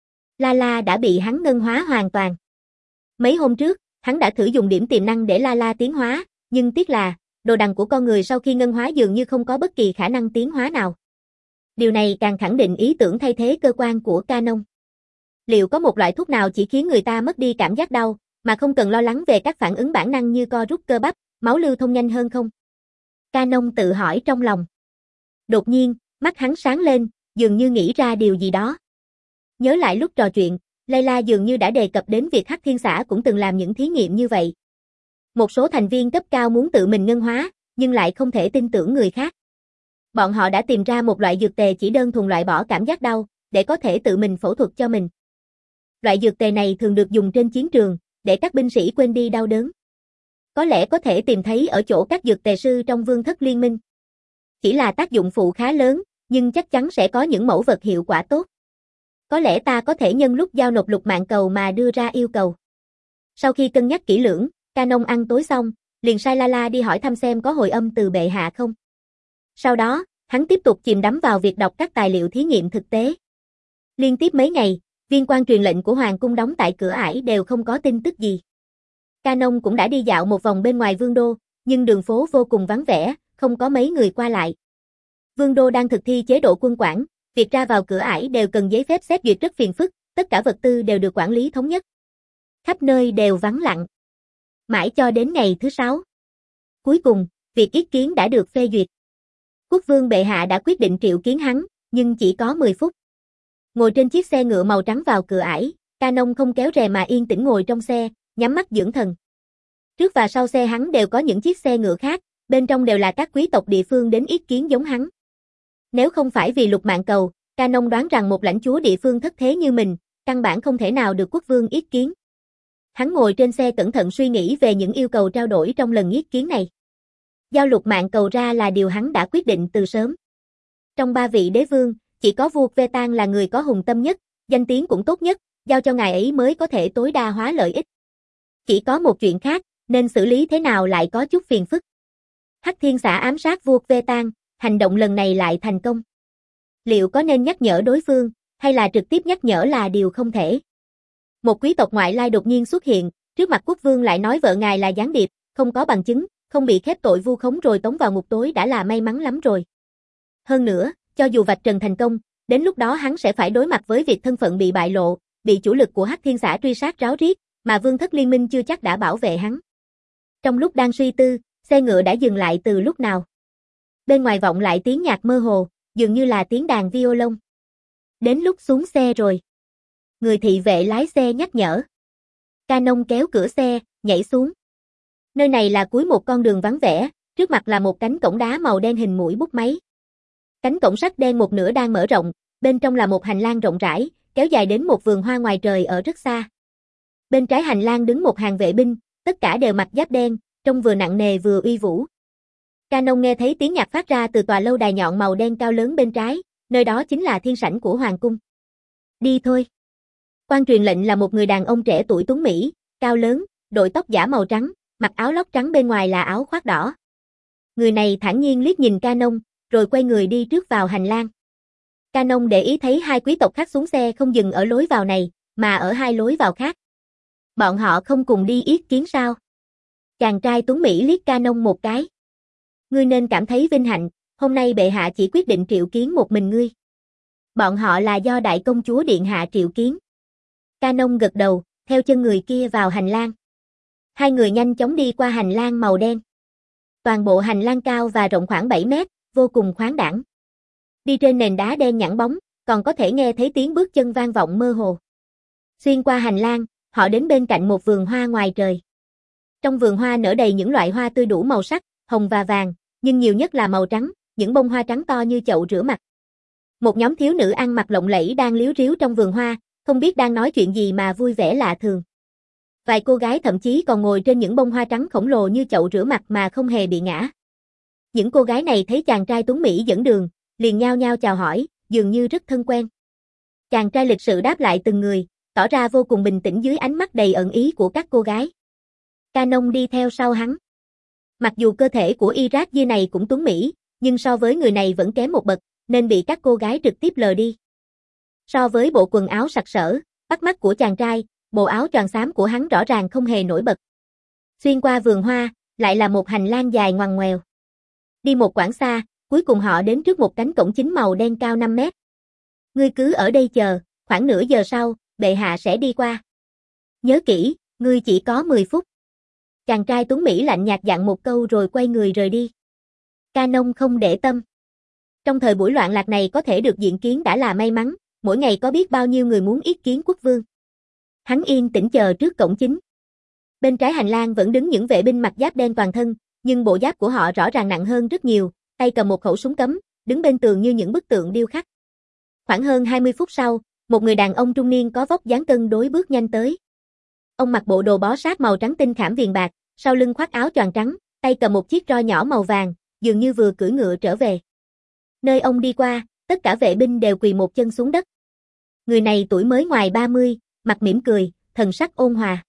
Lala đã bị hắn ngân hóa hoàn toàn. Mấy hôm trước, hắn đã thử dùng điểm tiềm năng để Lala tiến hóa, nhưng tiếc là, đồ đằng của con người sau khi ngân hóa dường như không có bất kỳ khả năng tiến hóa nào. Điều này càng khẳng định ý tưởng thay thế cơ quan của Canon. Liệu có một loại thuốc nào chỉ khiến người ta mất đi cảm giác đau, mà không cần lo lắng về các phản ứng bản năng như co rút cơ bắp, máu lưu thông nhanh hơn không? Canon tự hỏi trong lòng. Đột nhiên, mắt hắn sáng lên, dường như nghĩ ra điều gì đó. Nhớ lại lúc trò chuyện, Layla dường như đã đề cập đến việc Hắc Thiên Xã cũng từng làm những thí nghiệm như vậy. Một số thành viên cấp cao muốn tự mình ngân hóa, nhưng lại không thể tin tưởng người khác. Bọn họ đã tìm ra một loại dược tề chỉ đơn thuần loại bỏ cảm giác đau, để có thể tự mình phẫu thuật cho mình. Loại dược tề này thường được dùng trên chiến trường, để các binh sĩ quên đi đau đớn. Có lẽ có thể tìm thấy ở chỗ các dược tề sư trong Vương thất liên minh. Chỉ là tác dụng phụ khá lớn, nhưng chắc chắn sẽ có những mẫu vật hiệu quả tốt. Có lẽ ta có thể nhân lúc giao nộp lục mạng cầu mà đưa ra yêu cầu. Sau khi cân nhắc kỹ lưỡng, Canon ăn tối xong, liền sai Lala đi hỏi thăm xem có hồi âm từ bệ hạ không. Sau đó, hắn tiếp tục chìm đắm vào việc đọc các tài liệu thí nghiệm thực tế. Liên tiếp mấy ngày, viên quan truyền lệnh của Hoàng cung đóng tại cửa ải đều không có tin tức gì. Canon cũng đã đi dạo một vòng bên ngoài vương đô, nhưng đường phố vô cùng vắng vẻ, không có mấy người qua lại. Vương đô đang thực thi chế độ quân quản, việc ra vào cửa ải đều cần giấy phép xét duyệt rất phiền phức, tất cả vật tư đều được quản lý thống nhất. Khắp nơi đều vắng lặng. Mãi cho đến ngày thứ sáu. Cuối cùng, việc yết kiến đã được phê duyệt. Quốc vương bệ hạ đã quyết định triệu kiến hắn, nhưng chỉ có mười phút. Ngồi trên chiếc xe ngựa màu trắng vào cửa ải, Canon không kéo rè mà yên tĩnh ngồi trong xe, nhắm mắt dưỡng thần. Trước và sau xe hắn đều có những chiếc xe ngựa khác, bên trong đều là các quý tộc địa phương đến yết kiến giống hắn. Nếu không phải vì lục mạng cầu, Canon đoán rằng một lãnh chúa địa phương thất thế như mình, căn bản không thể nào được quốc vương yết kiến. Hắn ngồi trên xe cẩn thận suy nghĩ về những yêu cầu trao đổi trong lần yết kiến này. Giao lục mạng cầu ra là điều hắn đã quyết định từ sớm. Trong ba vị đế vương, chỉ có vua Vetan là người có hùng tâm nhất, danh tiếng cũng tốt nhất, giao cho ngài ấy mới có thể tối đa hóa lợi ích. Chỉ có một chuyện khác, nên xử lý thế nào lại có chút phiền phức. Hắc Thiên Xã ám sát vua Vetan, hành động lần này lại thành công. Liệu có nên nhắc nhở đối phương, hay là trực tiếp nhắc nhở là điều không thể? Một quý tộc ngoại lai đột nhiên xuất hiện, trước mặt quốc vương lại nói vợ ngài là gián điệp, không có bằng chứng, không bị khép tội vu khống rồi tống vào ngục tối đã là may mắn lắm rồi. Hơn nữa, cho dù vạch trần thành công, đến lúc đó hắn sẽ phải đối mặt với việc thân phận bị bại lộ, bị chủ lực của Hắc Thiên Xã truy sát ráo riết, mà Vương thất liên minh chưa chắc đã bảo vệ hắn. Trong lúc đang suy tư, xe ngựa đã dừng lại từ lúc nào. Bên ngoài vọng lại tiếng nhạc mơ hồ, dường như là tiếng đàn violon. Đến lúc xuống xe rồi. Người thị vệ lái xe nhắc nhở. Canon kéo cửa xe, nhảy xuống. Nơi này là cuối một con đường vắng vẻ, trước mặt là một cánh cổng đá màu đen hình mũi bút máy. Cánh cổng sắt đen một nửa đang mở rộng, bên trong là một hành lang rộng rãi, kéo dài đến một vườn hoa ngoài trời ở rất xa. Bên trái hành lang đứng một hàng vệ binh, tất cả đều mặc giáp đen, trông vừa nặng nề vừa uy vũ. Canon nghe thấy tiếng nhạc phát ra từ tòa lâu đài nhọn màu đen cao lớn bên trái, nơi đó chính là thiên sảnh của hoàng cung. Đi thôi. Quan truyền lệnh là một người đàn ông trẻ tuổi tuấn mỹ, cao lớn, đội tóc giả màu trắng, mặc áo lót trắng bên ngoài là áo khoác đỏ. Người này thản nhiên liếc nhìn Canon, rồi quay người đi trước vào hành lang. Canon để ý thấy hai quý tộc khác xuống xe không dừng ở lối vào này, mà ở hai lối vào khác. Bọn họ không cùng đi yết kiến sao? Chàng trai tuấn mỹ liếc Canon một cái. Ngươi nên cảm thấy vinh hạnh, hôm nay bệ hạ chỉ quyết định triệu kiến một mình ngươi. Bọn họ là do đại công chúa điện hạ triệu kiến. Canon gật đầu, theo chân người kia vào hành lang. Hai người nhanh chóng đi qua hành lang màu đen. Toàn bộ hành lang cao và rộng khoảng bảy mét, vô cùng khoáng đãng. Đi trên nền đá đen nhẵn bóng, còn có thể nghe thấy tiếng bước chân vang vọng mơ hồ. Xuyên qua hành lang, họ đến bên cạnh một vườn hoa ngoài trời. Trong vườn hoa nở đầy những loại hoa tươi đủ màu sắc, hồng và vàng, nhưng nhiều nhất là màu trắng, những bông hoa trắng to như chậu rửa mặt. Một nhóm thiếu nữ ăn mặc lộng lẫy đang líu ríu trong vườn hoa, không biết đang nói chuyện gì mà vui vẻ lạ thường. Vài cô gái thậm chí còn ngồi trên những bông hoa trắng khổng lồ như chậu rửa mặt mà không hề bị ngã. Những cô gái này thấy chàng trai tuấn mỹ dẫn đường, liền nhao nhao chào hỏi, dường như rất thân quen. Chàng trai lịch sự đáp lại từng người, tỏ ra vô cùng bình tĩnh dưới ánh mắt đầy ẩn ý của các cô gái. Canon đi theo sau hắn. Mặc dù cơ thể của Iraq Di này cũng tuấn mỹ, nhưng so với người này vẫn kém một bậc, nên bị các cô gái trực tiếp lờ đi. So với bộ quần áo sặc sỡ, bắt mắt của chàng trai, bộ áo choàng xám của hắn rõ ràng không hề nổi bật. Xuyên qua vườn hoa, lại là một hành lang dài ngoằn ngoèo. Đi một quãng xa, cuối cùng họ đến trước một cánh cổng chính màu đen cao năm mét. Ngươi cứ ở đây chờ, khoảng nửa giờ sau, bệ hạ sẽ đi qua. Nhớ kỹ, ngươi chỉ có mười phút. Chàng trai Tuấn Mỹ lạnh nhạt dặn một câu rồi quay người rời đi. Canon không để tâm. Trong thời buổi loạn lạc này có thể được diện kiến đã là may mắn, mỗi ngày có biết bao nhiêu người muốn yết kiến quốc vương. Hắn yên tĩnh chờ trước cổng chính. Bên trái hành lang vẫn đứng những vệ binh mặc giáp đen toàn thân, nhưng bộ giáp của họ rõ ràng nặng hơn rất nhiều, tay cầm một khẩu súng cấm, đứng bên tường như những bức tượng điêu khắc. Khoảng hơn hai mươi phút sau, một người đàn ông trung niên có vóc dáng cân đối bước nhanh tới. Ông mặc bộ đồ bó sát màu trắng tinh khảm viền bạc, sau lưng khoác áo choàng trắng, tay cầm một chiếc roi nhỏ màu vàng, dường như vừa cưỡi ngựa trở về. Nơi ông đi qua, tất cả vệ binh đều quỳ một chân xuống đất. Người này tuổi mới ngoài ba mươi, mặt mỉm cười, thần sắc ôn hòa.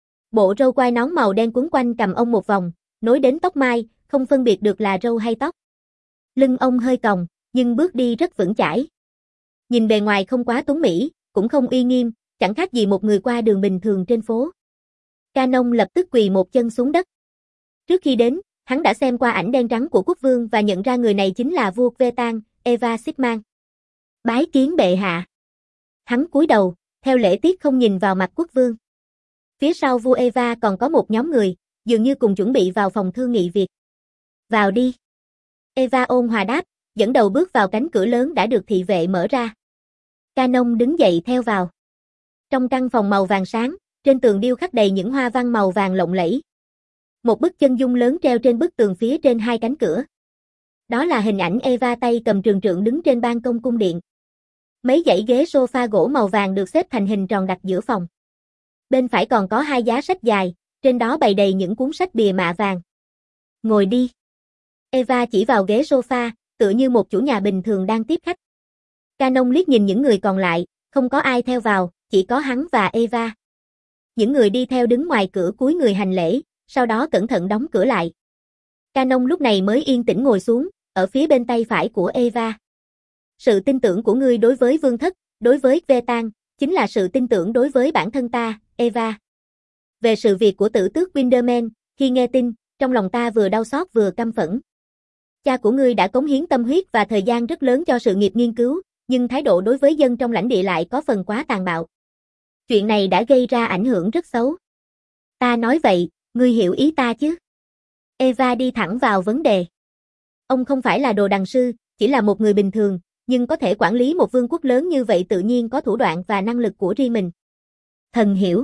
Bộ râu quai nón màu đen quấn quanh cằm ông một vòng, nối đến tóc mai, không phân biệt được là râu hay tóc. Lưng ông hơi còng, nhưng bước đi rất vững chãi. Nhìn bề ngoài không quá tuấn mỹ, cũng không uy nghiêm, chẳng khác gì một người qua đường bình thường trên phố. Canon lập tức quỳ một chân xuống đất. Trước khi đến, hắn đã xem qua ảnh đen trắng của quốc vương và nhận ra người này chính là vua Vetan, Eva Sigman. Bái kiến bệ hạ. Hắn cúi đầu, theo lễ tiết không nhìn vào mặt quốc vương. Phía sau vua Eva còn có một nhóm người, dường như cùng chuẩn bị vào phòng thương nghị việc. Vào đi. Eva ôn hòa đáp, dẫn đầu bước vào cánh cửa lớn đã được thị vệ mở ra. Canon đứng dậy theo vào. Trong căn phòng màu vàng sáng, trên tường điêu khắc đầy những hoa văn màu vàng lộng lẫy. Một bức chân dung lớn treo trên bức tường phía trên hai cánh cửa. Đó là hình ảnh Eva tay cầm trường trượng đứng trên ban công cung điện. Mấy dãy ghế sofa gỗ màu vàng được xếp thành hình tròn đặt giữa phòng. Bên phải còn có hai giá sách dài, trên đó bày đầy những cuốn sách bìa mạ vàng. Ngồi đi. Eva chỉ vào ghế sofa, tựa như một chủ nhà bình thường đang tiếp khách. Canon liếc nhìn những người còn lại, không có ai theo vào, chỉ có hắn và Eva. Những người đi theo đứng ngoài cửa cúi người hành lễ, sau đó cẩn thận đóng cửa lại. Canon lúc này mới yên tĩnh ngồi xuống, ở phía bên tay phải của Eva. Sự tin tưởng của ngươi đối với vương thất, đối với Vetan, chính là sự tin tưởng đối với bản thân ta, Eva. Về sự việc của tử tước Windermere, khi nghe tin, trong lòng ta vừa đau xót vừa căm phẫn. Cha của ngươi đã cống hiến tâm huyết và thời gian rất lớn cho sự nghiệp nghiên cứu, nhưng thái độ đối với dân trong lãnh địa lại có phần quá tàn bạo. Chuyện này đã gây ra ảnh hưởng rất xấu. Ta nói vậy, ngươi hiểu ý ta chứ? Eva đi thẳng vào vấn đề. Ông không phải là đồ đằng sư, chỉ là một người bình thường, nhưng có thể quản lý một vương quốc lớn như vậy tự nhiên có thủ đoạn và năng lực của riêng mình. Thần hiểu.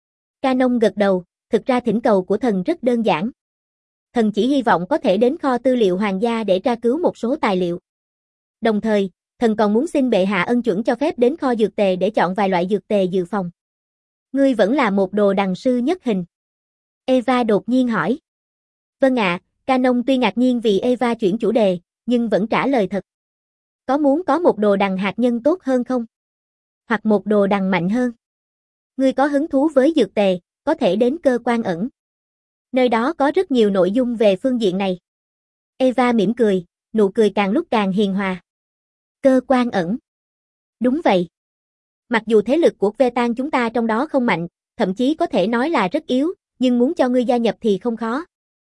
Canon gật đầu, thực ra thỉnh cầu của thần rất đơn giản. Thần chỉ hy vọng có thể đến kho tư liệu hoàng gia để tra cứu một số tài liệu. Đồng thời, thần còn muốn xin bệ hạ ân chuẩn cho phép đến kho dược tề để chọn vài loại dược tề dự phòng. Ngươi vẫn là một đồ đằng sư nhất hình. Eva đột nhiên hỏi. Vâng ạ, à, Canon tuy ngạc nhiên vì Eva chuyển chủ đề, nhưng vẫn trả lời thật. Có muốn có một đồ đằng hạt nhân tốt hơn không? Hoặc một đồ đằng mạnh hơn? Ngươi có hứng thú với dược tề, có thể đến cơ quan ẩn. Nơi đó có rất nhiều nội dung về phương diện này. Eva mỉm cười, nụ cười càng lúc càng hiền hòa. Cơ quan ẩn. Đúng vậy. Mặc dù thế lực của Vetan chúng ta trong đó không mạnh, thậm chí có thể nói là rất yếu, nhưng muốn cho ngươi gia nhập thì không khó.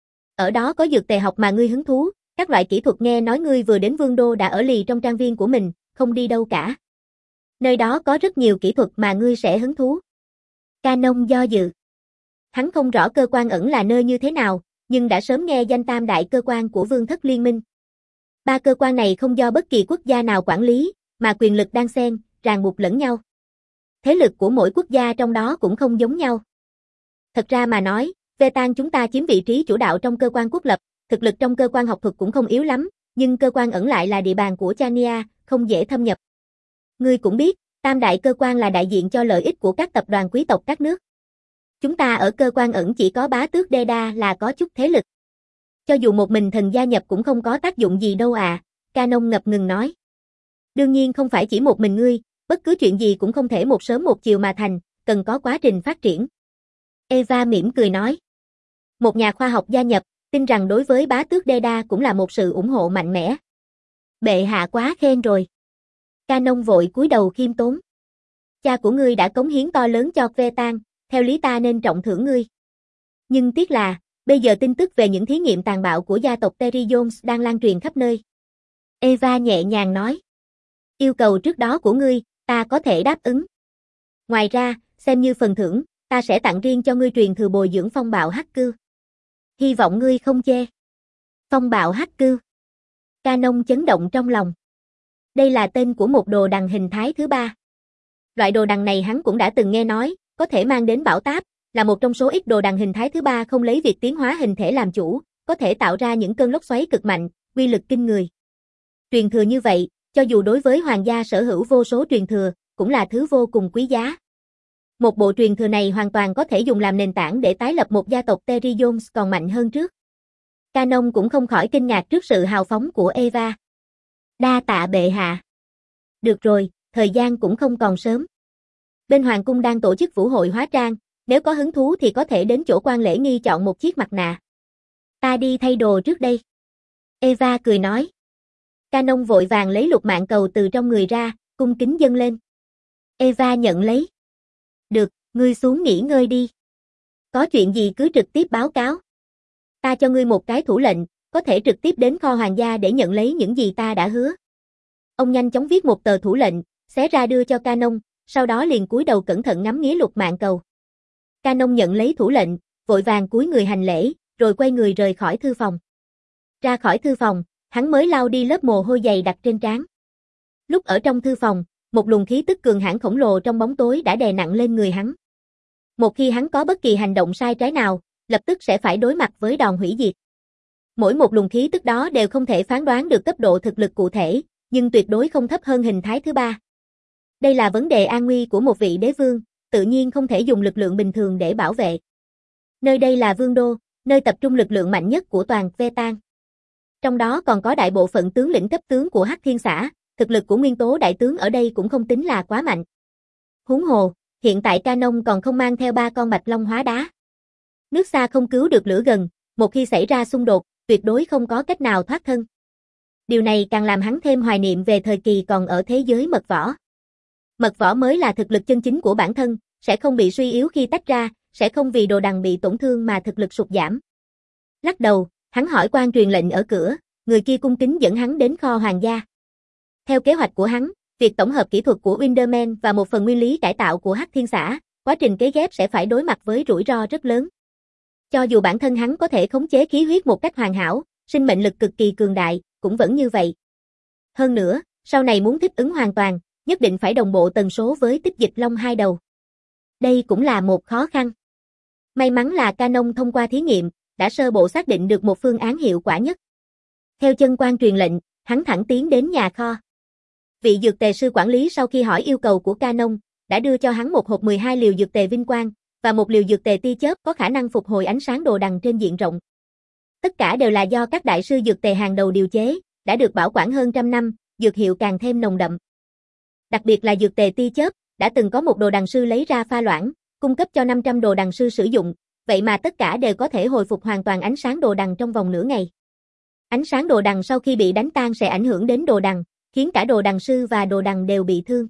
Ở đó có dược tề học mà ngươi hứng thú, các loại kỹ thuật nghe nói ngươi vừa đến Vương Đô đã ở lì trong trang viên của mình, không đi đâu cả. Nơi đó có rất nhiều kỹ thuật mà ngươi sẽ hứng thú. Canon do dự. Hắn không rõ cơ quan ẩn là nơi như thế nào, nhưng đã sớm nghe danh tam đại cơ quan của Vương thất liên minh. Ba cơ quan này không do bất kỳ quốc gia nào quản lý, mà quyền lực đan xen, ràng buộc lẫn nhau. Thế lực của mỗi quốc gia trong đó cũng không giống nhau. Thật ra mà nói, Vetan chúng ta chiếm vị trí chủ đạo trong cơ quan quốc lập, thực lực trong cơ quan học thuật cũng không yếu lắm, nhưng cơ quan ẩn lại là địa bàn của Chania, không dễ thâm nhập. Ngươi cũng biết, tam đại cơ quan là đại diện cho lợi ích của các tập đoàn quý tộc các nước. Chúng ta ở cơ quan ẩn chỉ có bá tước Deda là có chút thế lực. Cho dù một mình thần gia nhập cũng không có tác dụng gì đâu à, Canon ngập ngừng nói. Đương nhiên không phải chỉ một mình ngươi, bất cứ chuyện gì cũng không thể một sớm một chiều mà thành, cần có quá trình phát triển. Eva mỉm cười nói. Một nhà khoa học gia nhập, tin rằng đối với bá tước Deda cũng là một sự ủng hộ mạnh mẽ. Bệ hạ quá khen rồi. Canon vội cúi đầu khiêm tốn. Cha của ngươi đã cống hiến to lớn cho Vetan, theo lý ta nên trọng thưởng ngươi. Nhưng tiếc là, bây giờ tin tức về những thí nghiệm tàn bạo của gia tộc Terry Jones đang lan truyền khắp nơi. Eva nhẹ nhàng nói. Yêu cầu trước đó của ngươi, ta có thể đáp ứng. Ngoài ra, xem như phần thưởng, ta sẽ tặng riêng cho ngươi truyền thừa bồi dưỡng phong bạo hắc cư. Hy vọng ngươi không chê. Phong bạo hắc cư. Canon chấn động trong lòng. Đây là tên của một đồ đằng hình thái thứ ba. Loại đồ đằng này hắn cũng đã từng nghe nói, có thể mang đến bảo táp, là một trong số ít đồ đằng hình thái thứ ba không lấy việc tiến hóa hình thể làm chủ, có thể tạo ra những cơn lốc xoáy cực mạnh, uy lực kinh người. Truyền thừa như vậy, cho dù đối với hoàng gia sở hữu vô số truyền thừa, cũng là thứ vô cùng quý giá. Một bộ truyền thừa này hoàn toàn có thể dùng làm nền tảng để tái lập một gia tộc Terry Jones còn mạnh hơn trước. Canon cũng không khỏi kinh ngạc trước sự hào phóng của Eva. Đa tạ bệ hạ. Được rồi, thời gian cũng không còn sớm. Bên hoàng cung đang tổ chức vũ hội hóa trang, nếu có hứng thú thì có thể đến chỗ quan lễ nghi chọn một chiếc mặt nạ. Ta đi thay đồ trước đây. Eva cười nói. Canon vội vàng lấy lục mạng cầu từ trong người ra, cung kính dâng lên. Eva nhận lấy. Được, ngươi xuống nghỉ ngơi đi. Có chuyện gì cứ trực tiếp báo cáo. Ta cho ngươi một cái thủ lệnh, có thể trực tiếp đến kho hoàng gia để nhận lấy những gì ta đã hứa. Ông nhanh chóng viết một tờ thủ lệnh, xé ra đưa cho Canon, sau đó liền cúi đầu cẩn thận ngắm nghía lục mạng cầu. Canon nhận lấy thủ lệnh, vội vàng cúi người hành lễ, rồi quay người rời khỏi thư phòng. Ra khỏi thư phòng, hắn mới lau đi lớp mồ hôi dày đặc trên trán. Lúc ở trong thư phòng, một luồng khí tức cường hãn khổng lồ trong bóng tối đã đè nặng lên người hắn. Một khi hắn có bất kỳ hành động sai trái nào, lập tức sẽ phải đối mặt với đòn hủy diệt. Mỗi một luồng khí tức đó đều không thể phán đoán được cấp độ thực lực cụ thể, nhưng tuyệt đối không thấp hơn hình thái thứ ba. Đây là vấn đề an nguy của một vị đế vương, tự nhiên không thể dùng lực lượng bình thường để bảo vệ. Nơi đây là vương đô, nơi tập trung lực lượng mạnh nhất của toàn Vetan. Trong đó còn có đại bộ phận tướng lĩnh cấp tướng của Hắc Thiên xã, thực lực của nguyên tố đại tướng ở đây cũng không tính là quá mạnh. Huống hồ, hiện tại Canon còn không mang theo ba con bạch long hóa đá. Nước xa không cứu được lửa gần, một khi xảy ra xung đột, tuyệt đối không có cách nào thoát thân. Điều này càng làm hắn thêm hoài niệm về thời kỳ còn ở thế giới mật võ. Mật võ mới là thực lực chân chính của bản thân, sẽ không bị suy yếu khi tách ra, sẽ không vì đồ đằng bị tổn thương mà thực lực sụt giảm. Lắc đầu, hắn hỏi quan truyền lệnh ở cửa, người kia cung kính dẫn hắn đến kho hoàng gia. Theo kế hoạch của hắn, việc tổng hợp kỹ thuật của Winderman và một phần nguyên lý cải tạo của Hắc Thiên xã, quá trình cấy ghép sẽ phải đối mặt với rủi ro rất lớn. Cho dù bản thân hắn có thể khống chế khí huyết một cách hoàn hảo, sinh mệnh lực cực kỳ cường đại, cũng vẫn như vậy. Hơn nữa, sau này muốn thích ứng hoàn toàn, nhất định phải đồng bộ tần số với tích dịch long hai đầu. Đây cũng là một khó khăn. May mắn là Canon thông qua thí nghiệm, đã sơ bộ xác định được một phương án hiệu quả nhất. Theo chân quan truyền lệnh, hắn thẳng tiến đến nhà kho. Vị dược tề sư quản lý sau khi hỏi yêu cầu của Canon, đã đưa cho hắn một hộp mười hai liều dược tề vinh quang, và một liều dược tề tia chớp có khả năng phục hồi ánh sáng đồ đằng trên diện rộng. Tất cả đều là do các đại sư dược tề hàng đầu điều chế, đã được bảo quản hơn trăm năm, dược hiệu càng thêm nồng đậm. Đặc biệt là dược tề tia chớp, đã từng có một đồ đằng sư lấy ra pha loãng, cung cấp cho năm trăm đồ đằng sư sử dụng, vậy mà tất cả đều có thể hồi phục hoàn toàn ánh sáng đồ đằng trong vòng nửa ngày. Ánh sáng đồ đằng sau khi bị đánh tan sẽ ảnh hưởng đến đồ đằng, khiến cả đồ đằng sư và đồ đằng đều bị thương.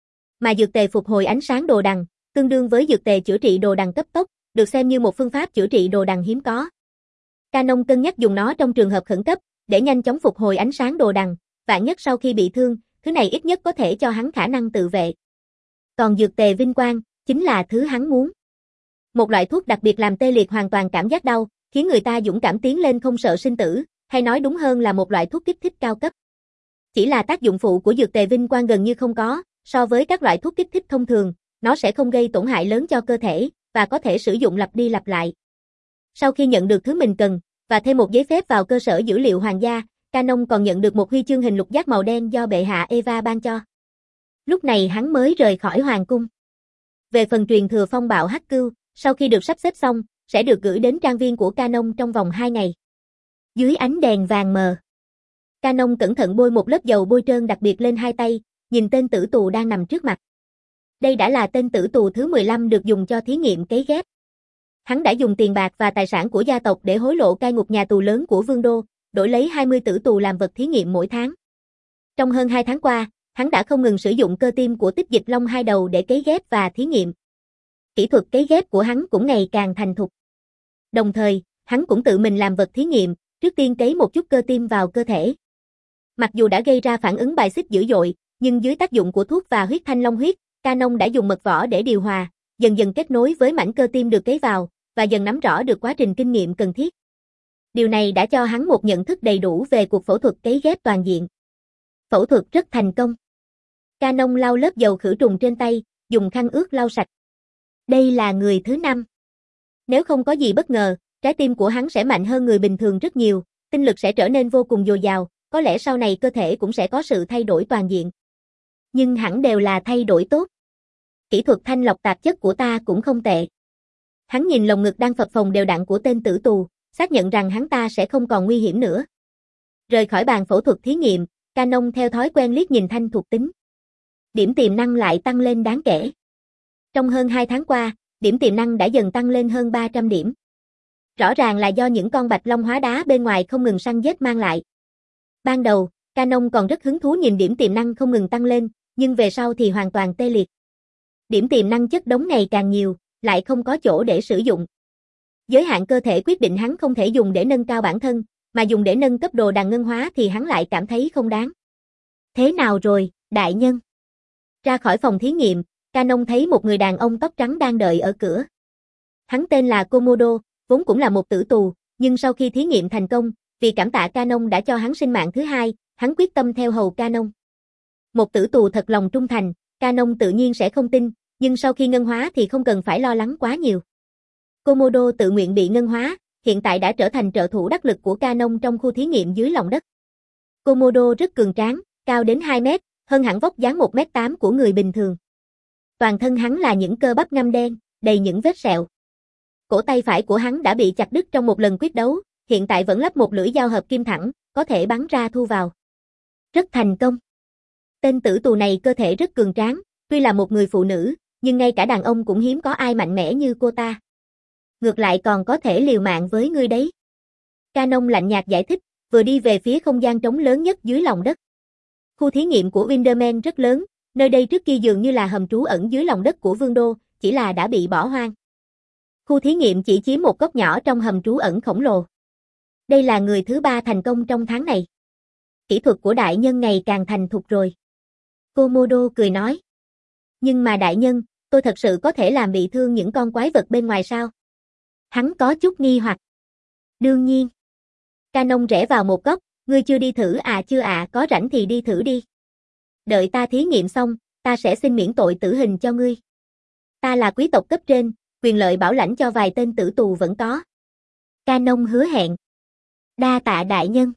Mà dược tề phục hồi ánh sáng đồ đằng, tương đương với dược tề chữa trị đồ đằng cấp tốc, được xem như một phương pháp chữa trị đồ đằng hiếm có. Canon cân nhắc dùng nó trong trường hợp khẩn cấp, để nhanh chóng phục hồi ánh sáng đồ đằng, vạn nhất sau khi bị thương, thứ này ít nhất có thể cho hắn khả năng tự vệ. Còn dược tề vinh quang, chính là thứ hắn muốn. Một loại thuốc đặc biệt làm tê liệt hoàn toàn cảm giác đau, khiến người ta dũng cảm tiến lên không sợ sinh tử, hay nói đúng hơn là một loại thuốc kích thích cao cấp. Chỉ là tác dụng phụ của dược tề vinh quang gần như không có, so với các loại thuốc kích thích thông thường, nó sẽ không gây tổn hại lớn cho cơ thể, và có thể sử dụng lặp đi lặp lại. Sau khi nhận được thứ mình cần, và thêm một giấy phép vào cơ sở dữ liệu hoàng gia, Canon còn nhận được một huy chương hình lục giác màu đen do bệ hạ Eva ban cho. Lúc này hắn mới rời khỏi hoàng cung. Về phần truyền thừa phong bạo hắc cưu, sau khi được sắp xếp xong, sẽ được gửi đến trang viên của Canon trong vòng hai ngày. Dưới ánh đèn vàng mờ, Canon cẩn thận bôi một lớp dầu bôi trơn đặc biệt lên hai tay, nhìn tên tử tù đang nằm trước mặt. Đây đã là tên tử tù thứ mười lăm được dùng cho thí nghiệm cấy ghép. Hắn đã dùng tiền bạc và tài sản của gia tộc để hối lộ cai ngục nhà tù lớn của Vương đô, đổi lấy hai mươi tử tù làm vật thí nghiệm mỗi tháng. Trong hơn hai tháng qua, hắn đã không ngừng sử dụng cơ tim của tích dịch long hai đầu để cấy ghép và thí nghiệm. Kỹ thuật cấy ghép của hắn cũng ngày càng thành thục. Đồng thời, hắn cũng tự mình làm vật thí nghiệm, trước tiên cấy một chút cơ tim vào cơ thể. Mặc dù đã gây ra phản ứng bài xích dữ dội, nhưng dưới tác dụng của thuốc và huyết thanh long huyết, Canon đã dùng mật võ để điều hòa, dần dần kết nối với mảnh cơ tim được cấy vào, và dần nắm rõ được quá trình kinh nghiệm cần thiết. Điều này đã cho hắn một nhận thức đầy đủ về cuộc phẫu thuật cấy ghép toàn diện. Phẫu thuật rất thành công. Canon lau lớp dầu khử trùng trên tay, dùng khăn ướt lau sạch. Đây là người thứ năm. Nếu không có gì bất ngờ, trái tim của hắn sẽ mạnh hơn người bình thường rất nhiều, tinh lực sẽ trở nên vô cùng dồi dào, có lẽ sau này cơ thể cũng sẽ có sự thay đổi toàn diện. Nhưng hẳn đều là thay đổi tốt. Kỹ thuật thanh lọc tạp chất của ta cũng không tệ. Hắn nhìn lồng ngực đang phập phồng đều đặn của tên tử tù, xác nhận rằng hắn ta sẽ không còn nguy hiểm nữa. Rời khỏi bàn phẫu thuật thí nghiệm, Canon theo thói quen liếc nhìn thanh thuộc tính. Điểm tiềm năng lại tăng lên đáng kể. Trong hơn hai tháng qua, điểm tiềm năng đã dần tăng lên hơn ba trăm điểm. Rõ ràng là do những con bạch long hóa đá bên ngoài không ngừng săn giết mang lại. Ban đầu, Canon còn rất hứng thú nhìn điểm tiềm năng không ngừng tăng lên, nhưng về sau thì hoàn toàn tê liệt. Điểm tiềm năng chất đống ngày càng nhiều, lại không có chỗ để sử dụng. Giới hạn cơ thể quyết định hắn không thể dùng để nâng cao bản thân, mà dùng để nâng cấp đồ đằng ngân hóa thì hắn lại cảm thấy không đáng. Thế nào rồi, đại nhân? Ra khỏi phòng thí nghiệm, Canon thấy một người đàn ông tóc trắng đang đợi ở cửa. Hắn tên là Komodo, vốn cũng là một tử tù, nhưng sau khi thí nghiệm thành công, vì cảm tạ Canon đã cho hắn sinh mạng thứ hai, hắn quyết tâm theo hầu Canon. Một tử tù thật lòng trung thành, Canon tự nhiên sẽ không tin, nhưng sau khi ngân hóa thì không cần phải lo lắng quá nhiều. Komodo tự nguyện bị ngân hóa, hiện tại đã trở thành trợ thủ đắc lực của Canon trong khu thí nghiệm dưới lòng đất. Komodo rất cường tráng, cao đến hai mét, hơn hẳn vóc dáng một mét tám của người bình thường. Toàn thân hắn là những cơ bắp ngăm đen, đầy những vết sẹo. Cổ tay phải của hắn đã bị chặt đứt trong một lần quyết đấu, hiện tại vẫn lắp một lưỡi dao hợp kim thẳng, có thể bắn ra thu vào. Rất thành công. Tên tử tù này cơ thể rất cường tráng, tuy là một người phụ nữ, nhưng ngay cả đàn ông cũng hiếm có ai mạnh mẽ như cô ta. Ngược lại còn có thể liều mạng với ngươi đấy. Canon lạnh nhạt giải thích, vừa đi về phía không gian trống lớn nhất dưới lòng đất. Khu thí nghiệm của Winderman rất lớn, nơi đây trước kia dường như là hầm trú ẩn dưới lòng đất của Vương đô, chỉ là đã bị bỏ hoang. Khu thí nghiệm chỉ chiếm một góc nhỏ trong hầm trú ẩn khổng lồ. Đây là người thứ ba thành công trong tháng này. Kỹ thuật của đại nhân ngày càng thành thục rồi. Komodo cười nói. Nhưng mà đại nhân, tôi thật sự có thể làm bị thương những con quái vật bên ngoài sao? Hắn có chút nghi hoặc. Đương nhiên. Canon rẽ vào một góc, ngươi chưa đi thử à chưa à, có rảnh thì đi thử đi. Đợi ta thí nghiệm xong, ta sẽ xin miễn tội tử hình cho ngươi. Ta là quý tộc cấp trên, quyền lợi bảo lãnh cho vài tên tử tù vẫn có. Canon hứa hẹn. Đa tạ đại nhân.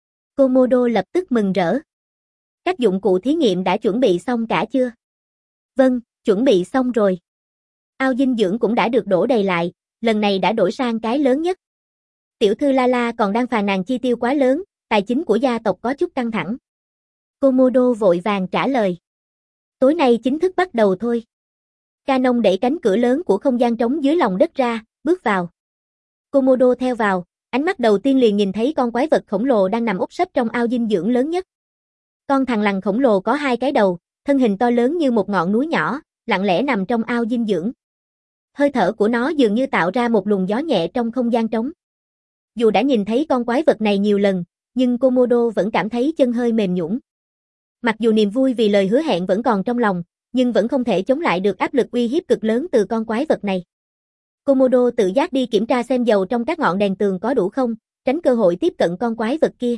Komodo lập tức mừng rỡ. Các dụng cụ thí nghiệm đã chuẩn bị xong cả chưa? Vâng, chuẩn bị xong rồi. Ao dinh dưỡng cũng đã được đổ đầy lại, lần này đã đổi sang cái lớn nhất. Tiểu thư Lala còn đang phàn nàn chi tiêu quá lớn, tài chính của gia tộc có chút căng thẳng. Komodo vội vàng trả lời. Tối nay chính thức bắt đầu thôi. Canon đẩy cánh cửa lớn của không gian trống dưới lòng đất ra, bước vào. Komodo theo vào, ánh mắt đầu tiên liền nhìn thấy con quái vật khổng lồ đang nằm úp sấp trong ao dinh dưỡng lớn nhất. Con thằn lằn khổng lồ có hai cái đầu, thân hình to lớn như một ngọn núi nhỏ, lặng lẽ nằm trong ao dinh dưỡng. Hơi thở của nó dường như tạo ra một luồng gió nhẹ trong không gian trống. Dù đã nhìn thấy con quái vật này nhiều lần, nhưng Komodo vẫn cảm thấy chân hơi mềm nhũn. Mặc dù niềm vui vì lời hứa hẹn vẫn còn trong lòng, nhưng vẫn không thể chống lại được áp lực uy hiếp cực lớn từ con quái vật này. Komodo tự giác đi kiểm tra xem dầu trong các ngọn đèn tường có đủ không, tránh cơ hội tiếp cận con quái vật kia.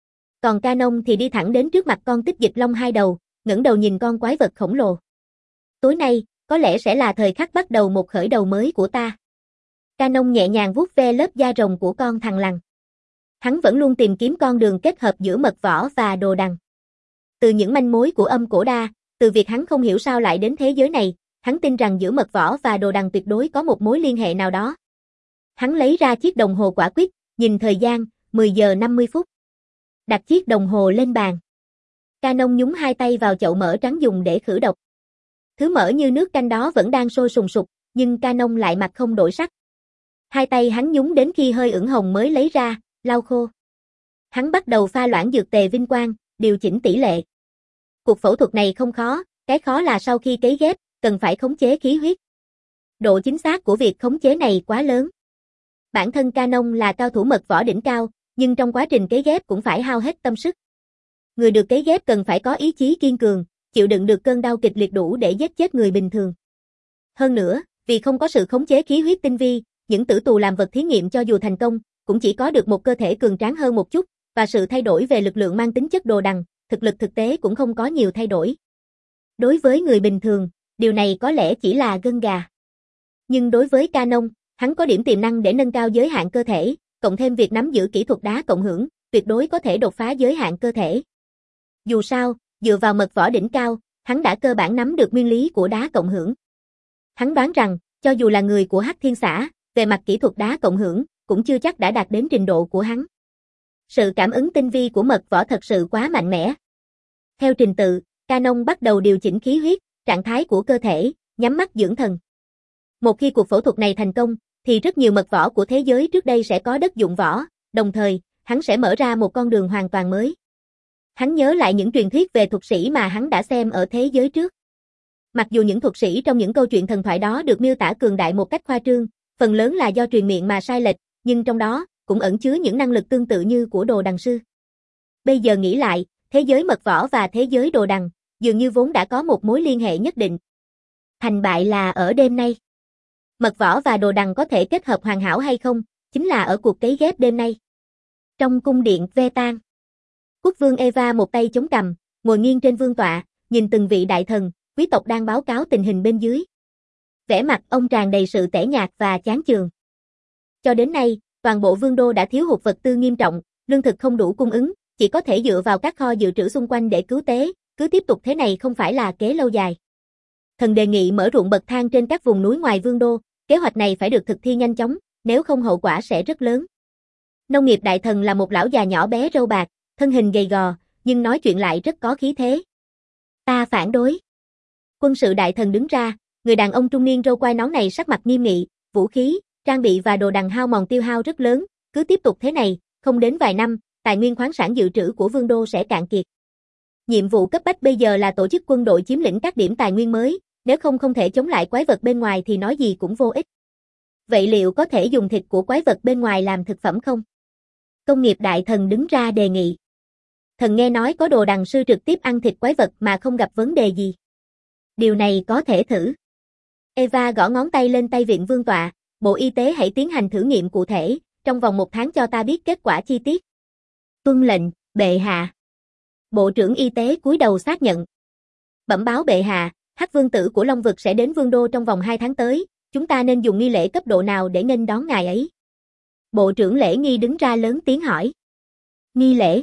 Còn Canon thì đi thẳng đến trước mặt con tích dịch long hai đầu, ngẩng đầu nhìn con quái vật khổng lồ. Tối nay, có lẽ sẽ là thời khắc bắt đầu một khởi đầu mới của ta. Canon nhẹ nhàng vuốt ve lớp da rồng của con thằn lằn. Hắn vẫn luôn tìm kiếm con đường kết hợp giữa mật võ và đồ đằng. Từ những manh mối của âm cổ đa, từ việc hắn không hiểu sao lại đến thế giới này, hắn tin rằng giữa mật võ và đồ đằng tuyệt đối có một mối liên hệ nào đó. Hắn lấy ra chiếc đồng hồ quả quyết, nhìn thời gian, mười giờ năm mươi phút. Đặt chiếc đồng hồ lên bàn. Canon nhúng hai tay vào chậu mỡ trắng dùng để khử độc. Thứ mỡ như nước canh đó vẫn đang sôi sùng sục, nhưng Canon lại mặt không đổi sắc. Hai tay hắn nhúng đến khi hơi ửng hồng mới lấy ra, lau khô. Hắn bắt đầu pha loãng dược tề vinh quang, điều chỉnh tỷ lệ. Cuộc phẫu thuật này không khó, cái khó là sau khi cấy ghép, cần phải khống chế khí huyết. Độ chính xác của việc khống chế này quá lớn. Bản thân Canon là cao thủ mật võ đỉnh cao, nhưng trong quá trình cấy ghép cũng phải hao hết tâm sức. Người được cấy ghép cần phải có ý chí kiên cường, chịu đựng được cơn đau kịch liệt đủ để giết chết người bình thường. Hơn nữa, vì không có sự khống chế khí huyết tinh vi, những tử tù làm vật thí nghiệm cho dù thành công, cũng chỉ có được một cơ thể cường tráng hơn một chút, và sự thay đổi về lực lượng mang tính chất đồ đằng, thực lực thực tế cũng không có nhiều thay đổi. Đối với người bình thường, điều này có lẽ chỉ là gân gà. Nhưng đối với Canon, hắn có điểm tiềm năng để nâng cao giới hạn cơ thể, cộng thêm việc nắm giữ kỹ thuật đá cộng hưởng, tuyệt đối có thể đột phá giới hạn cơ thể. Dù sao, dựa vào mật võ đỉnh cao, hắn đã cơ bản nắm được nguyên lý của đá cộng hưởng. Hắn đoán rằng, cho dù là người của Hắc Thiên Xã, về mặt kỹ thuật đá cộng hưởng, cũng chưa chắc đã đạt đến trình độ của hắn. Sự cảm ứng tinh vi của mật võ thật sự quá mạnh mẽ. Theo trình tự, Canon bắt đầu điều chỉnh khí huyết, trạng thái của cơ thể, nhắm mắt dưỡng thần. Một khi cuộc phẫu thuật này thành công, thì rất nhiều mật võ của thế giới trước đây sẽ có đất dụng võ, đồng thời, hắn sẽ mở ra một con đường hoàn toàn mới. Hắn nhớ lại những truyền thuyết về thuật sĩ mà hắn đã xem ở thế giới trước. Mặc dù những thuật sĩ trong những câu chuyện thần thoại đó được miêu tả cường đại một cách khoa trương, phần lớn là do truyền miệng mà sai lệch, nhưng trong đó cũng ẩn chứa những năng lực tương tự như của đồ đằng sư. Bây giờ nghĩ lại, thế giới mật võ và thế giới đồ đằng, dường như vốn đã có một mối liên hệ nhất định. Thành bại là ở đêm nay. Mật võ và đồ đằng có thể kết hợp hoàn hảo hay không, chính là ở cuộc cấy ghép đêm nay. Trong cung điện Vetan, quốc vương Eva một tay chống cằm, ngồi nghiêng trên vương tọa, nhìn từng vị đại thần, quý tộc đang báo cáo tình hình bên dưới. Vẻ mặt ông tràn đầy sự tẻ nhạt và chán chường. Cho đến nay, toàn bộ vương đô đã thiếu hụt vật tư nghiêm trọng, lương thực không đủ cung ứng, chỉ có thể dựa vào các kho dự trữ xung quanh để cứu tế, cứ tiếp tục thế này không phải là kế lâu dài. Thần đề nghị mở ruộng bậc thang trên các vùng núi ngoài vương đô, kế hoạch này phải được thực thi nhanh chóng, nếu không hậu quả sẽ rất lớn. Nông nghiệp đại thần là một lão già nhỏ bé râu bạc, thân hình gầy gò, nhưng nói chuyện lại rất có khí thế. Ta phản đối. Quân sự đại thần đứng ra, người đàn ông trung niên râu quai nón này sắc mặt nghiêm nghị, vũ khí, trang bị và đồ đằng hao mòn tiêu hao rất lớn, cứ tiếp tục thế này, không đến vài năm, tài nguyên khoáng sản dự trữ của vương đô sẽ cạn kiệt. Nhiệm vụ cấp bách bây giờ là tổ chức quân đội chiếm lĩnh các điểm tài nguyên mới, nếu không không thể chống lại quái vật bên ngoài thì nói gì cũng vô ích. Vậy liệu có thể dùng thịt của quái vật bên ngoài làm thực phẩm không? Công nghiệp đại thần đứng ra đề nghị. Thần nghe nói có đồ đằng sư trực tiếp ăn thịt quái vật mà không gặp vấn đề gì. Điều này có thể thử. Eva gõ ngón tay lên tay viện vương tọa, Bộ Y tế hãy tiến hành thử nghiệm cụ thể, trong vòng một tháng cho ta biết kết quả chi tiết. Tuân lệnh, bệ hạ. Bộ trưởng Y tế cúi đầu xác nhận. Bẩm báo bệ hạ, Hắc vương tử của Long vực sẽ đến vương đô trong vòng hai tháng tới, chúng ta nên dùng nghi lễ cấp độ nào để nghênh đón ngài ấy? Bộ trưởng lễ nghi đứng ra lớn tiếng hỏi. Nghi lễ?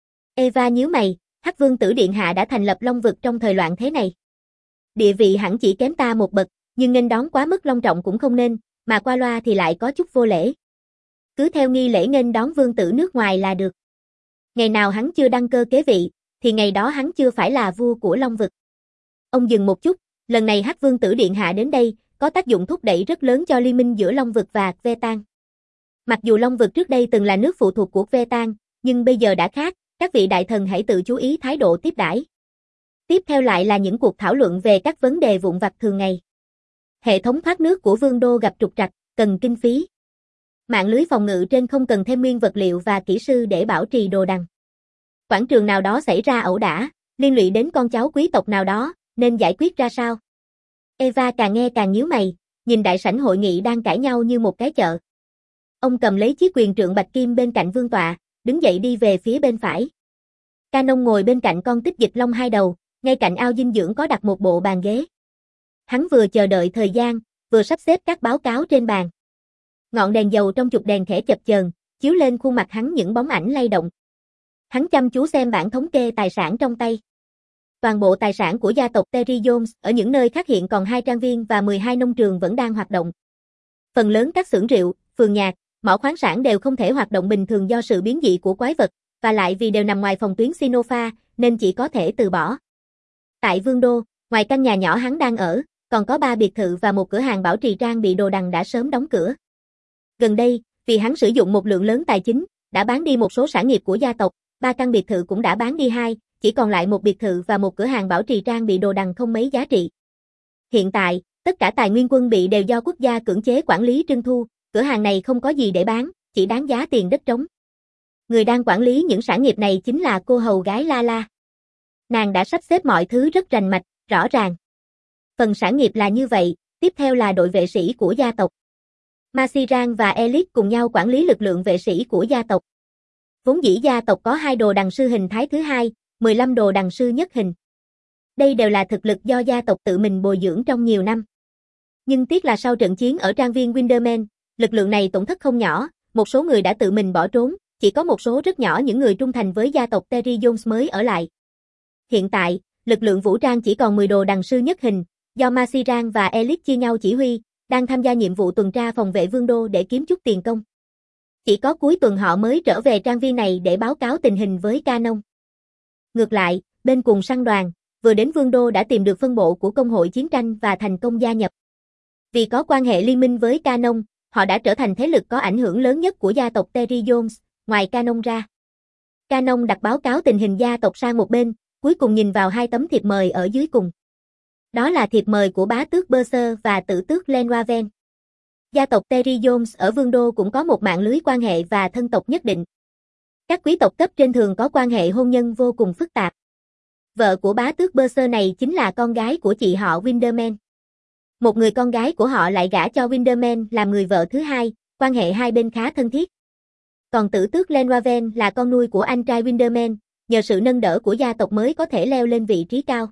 Eva nhíu mày, Hắc vương tử điện hạ đã thành lập Long vực trong thời loạn thế này. Địa vị hẳn chỉ kém ta một bậc, nhưng nghênh đón quá mức long trọng cũng không nên, mà qua loa thì lại có chút vô lễ. Cứ theo nghi lễ nghênh đón vương tử nước ngoài là được. Ngày nào hắn chưa đăng cơ kế vị, thì ngày đó hắn chưa phải là vua của Long vực. Ông dừng một chút, lần này Hắc vương tử điện hạ đến đây, có tác dụng thúc đẩy rất lớn cho liên minh giữa Long vực và Vetan. Mặc dù Long vực trước đây từng là nước phụ thuộc của Vetan, nhưng bây giờ đã khác, các vị đại thần hãy tự chú ý thái độ tiếp đãi. Tiếp theo lại là những cuộc thảo luận về các vấn đề vụn vặt thường ngày. Hệ thống thoát nước của vương đô gặp trục trặc, cần kinh phí. Mạng lưới phòng ngự trên không cần thêm nguyên vật liệu và kỹ sư để bảo trì đồ đằng. Quảng trường nào đó xảy ra ẩu đả, liên lụy đến con cháu quý tộc nào đó, nên giải quyết ra sao? Eva càng nghe càng nhíu mày, nhìn đại sảnh hội nghị đang cãi nhau như một cái chợ. Ông cầm lấy chiếc quyền trượng bạch kim bên cạnh vương tọa, đứng dậy đi về phía bên phải. Canon ngồi bên cạnh con tích dịch long hai đầu, ngay cạnh ao dinh dưỡng có đặt một bộ bàn ghế. Hắn vừa chờ đợi thời gian, vừa sắp xếp các báo cáo trên bàn. Ngọn đèn dầu trong chụp đèn khẽ chập chờn, chiếu lên khuôn mặt hắn những bóng ảnh lay động. Hắn chăm chú xem bảng thống kê tài sản trong tay. Toàn bộ tài sản của gia tộc Terry Jones ở những nơi khác hiện còn hai trang viên và mười hai nông trường vẫn đang hoạt động. Phần lớn các xưởng rượu, phường nhạc, mỏ khoáng sản đều không thể hoạt động bình thường do sự biến dị của quái vật, và lại vì đều nằm ngoài phòng tuyến Sinopha, nên chỉ có thể từ bỏ. Tại Vương Đô, ngoài căn nhà nhỏ hắn đang ở, còn có ba biệt thự và một cửa hàng bảo trì trang bị đồ đằng đã sớm đóng cửa. Gần đây, vì hắn sử dụng một lượng lớn tài chính, đã bán đi một số sản nghiệp của gia tộc, ba căn biệt thự cũng đã bán đi hai, chỉ còn lại một biệt thự và một cửa hàng bảo trì trang bị đồ đằng không mấy giá trị. Hiện tại, tất cả tài nguyên quân bị đều do quốc gia cưỡng chế quản lý trưng thu, cửa hàng này không có gì để bán, chỉ đáng giá tiền đất trống. Người đang quản lý những sản nghiệp này chính là cô hầu gái La La. Nàng đã sắp xếp mọi thứ rất rành mạch, rõ ràng. Phần sản nghiệp là như vậy, tiếp theo là đội vệ sĩ của gia tộc. Masiran và Elite cùng nhau quản lý lực lượng vệ sĩ của gia tộc. Vốn dĩ gia tộc có hai đồ đằng sư hình thái thứ hai, mười lăm đồ đằng sư nhất hình. Đây đều là thực lực do gia tộc tự mình bồi dưỡng trong nhiều năm. Nhưng tiếc là sau trận chiến ở trang viên Windermere, lực lượng này tổn thất không nhỏ, một số người đã tự mình bỏ trốn, chỉ có một số rất nhỏ những người trung thành với gia tộc Terry Jones mới ở lại. Hiện tại, lực lượng vũ trang chỉ còn mười đồ đằng sư nhất hình, do Masiran và Elite chia nhau chỉ huy, đang tham gia nhiệm vụ tuần tra phòng vệ vương đô để kiếm chút tiền công. Chỉ có cuối tuần họ mới trở về trang viên này để báo cáo tình hình với Canon. Ngược lại, bên cùng săn đoàn, vừa đến vương đô đã tìm được phân bộ của công hội chiến tranh và thành công gia nhập. Vì có quan hệ liên minh với Canon, họ đã trở thành thế lực có ảnh hưởng lớn nhất của gia tộc Terry Jones, ngoài Canon ra. Canon đặt báo cáo tình hình gia tộc sang một bên, cuối cùng nhìn vào hai tấm thiệp mời ở dưới cùng. Đó là thiệp mời của bá tước Berser và tử tước Len Raven. Gia tộc Terry Jones ở vương đô cũng có một mạng lưới quan hệ và thân tộc nhất định. Các quý tộc cấp trên thường có quan hệ hôn nhân vô cùng phức tạp. Vợ của bá tước Berser này chính là con gái của chị họ Windermere. Một người con gái của họ lại gả cho Windermere làm người vợ thứ hai, quan hệ hai bên khá thân thiết. Còn tử tước Len Raven là con nuôi của anh trai Windermere, nhờ sự nâng đỡ của gia tộc mới có thể leo lên vị trí cao.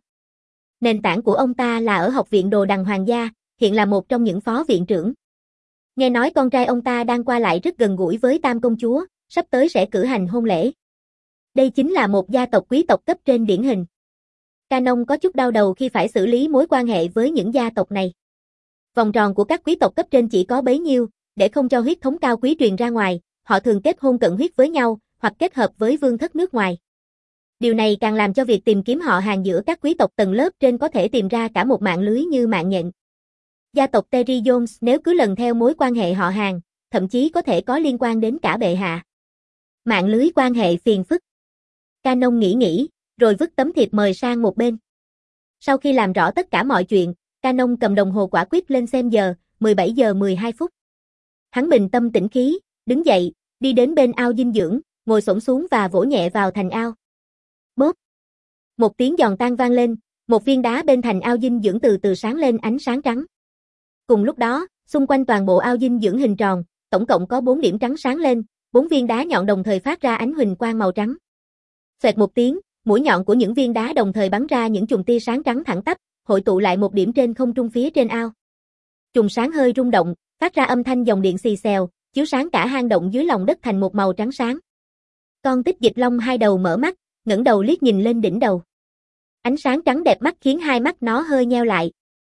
Nền tảng của ông ta là ở học viện đồ đằng hoàng gia, hiện là một trong những phó viện trưởng. Nghe nói con trai ông ta đang qua lại rất gần gũi với Tam công chúa, sắp tới sẽ cử hành hôn lễ. Đây chính là một gia tộc quý tộc cấp trên điển hình. Canon có chút đau đầu khi phải xử lý mối quan hệ với những gia tộc này. Vòng tròn của các quý tộc cấp trên chỉ có bấy nhiêu, để không cho huyết thống cao quý truyền ra ngoài, họ thường kết hôn cận huyết với nhau, hoặc kết hợp với vương thất nước ngoài. Điều này càng làm cho việc tìm kiếm họ hàng giữa các quý tộc tầng lớp trên có thể tìm ra cả một mạng lưới như mạng nhện. Gia tộc Terry Jones nếu cứ lần theo mối quan hệ họ hàng, thậm chí có thể có liên quan đến cả bệ hạ. Mạng lưới quan hệ phiền phức. Canon nghĩ nghĩ, rồi vứt tấm thiệp mời sang một bên. Sau khi làm rõ tất cả mọi chuyện, Canon cầm đồng hồ quả quýt lên xem giờ, mười bảy giờ mười hai phút. Hắn bình tâm tĩnh khí, đứng dậy, đi đến bên ao dinh dưỡng, ngồi xổm xuống và vỗ nhẹ vào thành ao. Bốp. Một tiếng giòn tan vang lên, một viên đá bên thành ao dinh dưỡng từ từ sáng lên ánh sáng trắng. Cùng lúc đó, xung quanh toàn bộ ao dinh dưỡng hình tròn, tổng cộng có bốn điểm trắng sáng lên, bốn viên đá nhọn đồng thời phát ra ánh huỳnh quang màu trắng. Xoẹt một tiếng, mũi nhọn của những viên đá đồng thời bắn ra những chùm tia sáng trắng thẳng tắp, hội tụ lại một điểm trên không trung phía trên ao. Chùm sáng hơi rung động, phát ra âm thanh dòng điện xì xèo, chiếu sáng cả hang động dưới lòng đất thành một màu trắng sáng. Con tích dịch long hai đầu mở mắt, ngẩng đầu liếc nhìn lên đỉnh đầu. Ánh sáng trắng đẹp mắt khiến hai mắt nó hơi nheo lại.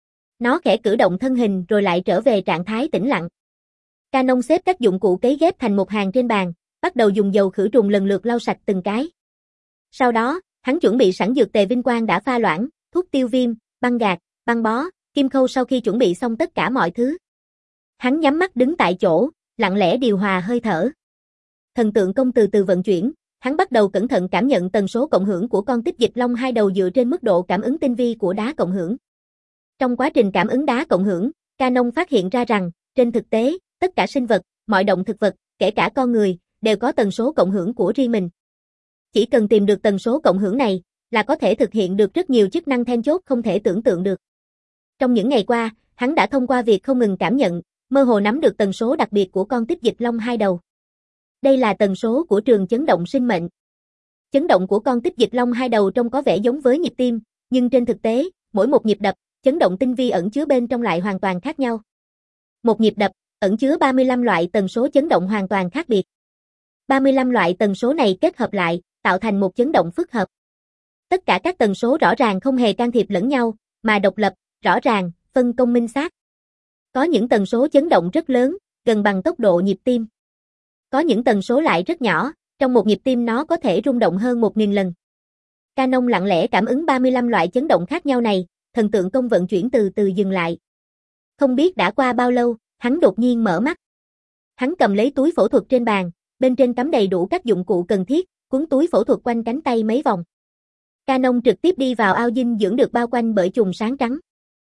Nó khẽ cử động thân hình rồi lại trở về trạng thái tĩnh lặng. Canon xếp các dụng cụ cấy ghép thành một hàng trên bàn, bắt đầu dùng dầu khử trùng lần lượt lau sạch từng cái. Sau đó, hắn chuẩn bị sẵn dược tề vinh quang đã pha loãng, thuốc tiêu viêm, băng gạc, băng bó, kim khâu sau khi chuẩn bị xong tất cả mọi thứ. Hắn nhắm mắt đứng tại chỗ, lặng lẽ điều hòa hơi thở. Thần tượng công từ từ vận chuyển, hắn bắt đầu cẩn thận cảm nhận tần số cộng hưởng của con tích dịch long hai đầu dựa trên mức độ cảm ứng tinh vi của đá cộng hưởng. Trong quá trình cảm ứng đá cộng hưởng, Canon phát hiện ra rằng, trên thực tế, tất cả sinh vật, mọi động thực vật, kể cả con người, đều có tần số cộng hưởng của riêng mình. Chỉ cần tìm được tần số cộng hưởng này, là có thể thực hiện được rất nhiều chức năng then chốt không thể tưởng tượng được. Trong những ngày qua, hắn đã thông qua việc không ngừng cảm nhận, mơ hồ nắm được tần số đặc biệt của con tích dịch long hai đầu. Đây là tần số của trường chấn động sinh mệnh. Chấn động của con tích dịch long hai đầu trông có vẻ giống với nhịp tim, nhưng trên thực tế, mỗi một nhịp đập, chấn động tinh vi ẩn chứa bên trong lại hoàn toàn khác nhau. Một nhịp đập, ẩn chứa ba mươi lăm loại tần số chấn động hoàn toàn khác biệt. ba mươi lăm loại tần số này kết hợp lại, tạo thành một chấn động phức hợp. Tất cả các tần số rõ ràng không hề can thiệp lẫn nhau, mà độc lập, rõ ràng, phân công minh xác. Có những tần số chấn động rất lớn, gần bằng tốc độ nhịp tim. Có những tần số lại rất nhỏ, trong một nhịp tim nó có thể rung động hơn một nghìn lần. Canon lặng lẽ cảm ứng ba mươi lăm loại chấn động khác nhau này, thần tượng công vận chuyển từ từ dừng lại. Không biết đã qua bao lâu, hắn đột nhiên mở mắt. Hắn cầm lấy túi phẫu thuật trên bàn, bên trên cắm đầy đủ các dụng cụ cần thiết, cuốn túi phẫu thuật quanh cánh tay mấy vòng. Canon trực tiếp đi vào ao dinh dưỡng được bao quanh bởi chùm sáng trắng.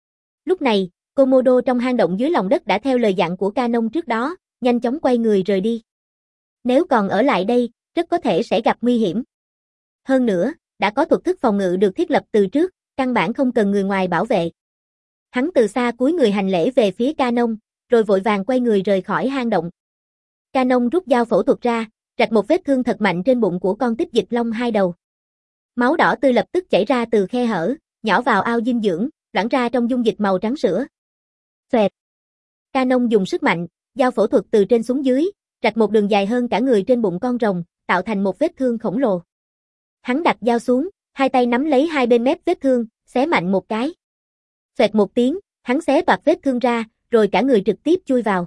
Lúc này, Komodo trong hang động dưới lòng đất đã theo lời dặn của Canon trước đó, nhanh chóng quay người rời đi. Nếu còn ở lại đây, rất có thể sẽ gặp nguy hiểm. Hơn nữa, đã có thuật thức phòng ngự được thiết lập từ trước, căn bản không cần người ngoài bảo vệ. Hắn từ xa cúi người hành lễ về phía Canon, rồi vội vàng quay người rời khỏi hang động. Canon rút dao phẫu thuật ra, rạch một vết thương thật mạnh trên bụng của con tích dịch long hai đầu. Máu đỏ tươi lập tức chảy ra từ khe hở, nhỏ vào ao dinh dưỡng, loãng ra trong dung dịch màu trắng sữa. Xoẹt. Canon dùng sức mạnh, dao phẫu thuật từ trên xuống dưới, rạch một đường dài hơn cả người trên bụng con rồng, tạo thành một vết thương khổng lồ. Hắn đặt dao xuống, hai tay nắm lấy hai bên mép vết thương, xé mạnh một cái. Xoẹt một tiếng, hắn xé toạc vết thương ra, rồi cả người trực tiếp chui vào.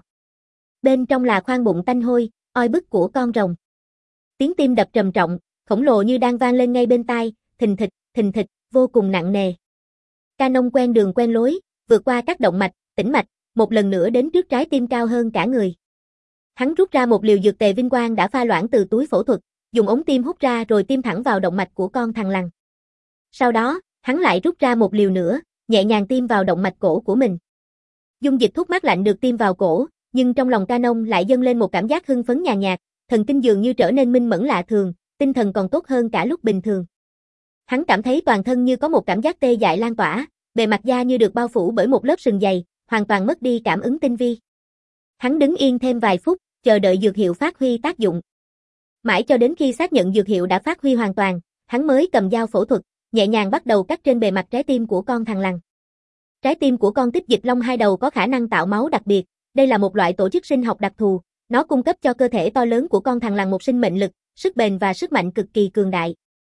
Bên trong là khoang bụng tanh hôi, oi bức của con rồng. Tiếng tim đập trầm trọng, khổng lồ như đang vang lên ngay bên tai, thình thịch, thình thịch, vô cùng nặng nề. Canon quen đường quen lối, vượt qua các động mạch, tĩnh mạch, một lần nữa đến trước trái tim cao hơn cả người. Hắn rút ra một liều dược tề vinh quang đã pha loãng từ túi phẫu thuật, dùng ống tim hút ra rồi tiêm thẳng vào động mạch của con thằn lằn. Sau đó, hắn lại rút ra một liều nữa, nhẹ nhàng tiêm vào động mạch cổ của mình. Dung dịch thuốc mát lạnh được tiêm vào cổ, nhưng trong lòng Canon lại dâng lên một cảm giác hưng phấn nhàn nhạt, thần kinh dường như trở nên minh mẫn lạ thường, tinh thần còn tốt hơn cả lúc bình thường. Hắn cảm thấy toàn thân như có một cảm giác tê dại lan tỏa, bề mặt da như được bao phủ bởi một lớp sừng dày, hoàn toàn mất đi cảm ứng tinh vi. Hắn đứng yên thêm vài phút, chờ đợi dược hiệu phát huy tác dụng. Mãi cho đến khi xác nhận dược hiệu đã phát huy hoàn toàn, hắn mới cầm dao phẫu thuật, nhẹ nhàng bắt đầu cắt trên bề mặt trái tim của con thằn lằn. Trái tim của con tích dịch long hai đầu có khả năng tạo máu đặc biệt, đây là một loại tổ chức sinh học đặc thù, nó cung cấp cho cơ thể to lớn của con thằn lằn một sinh mệnh lực, sức bền và sức mạnh cực kỳ cường đại.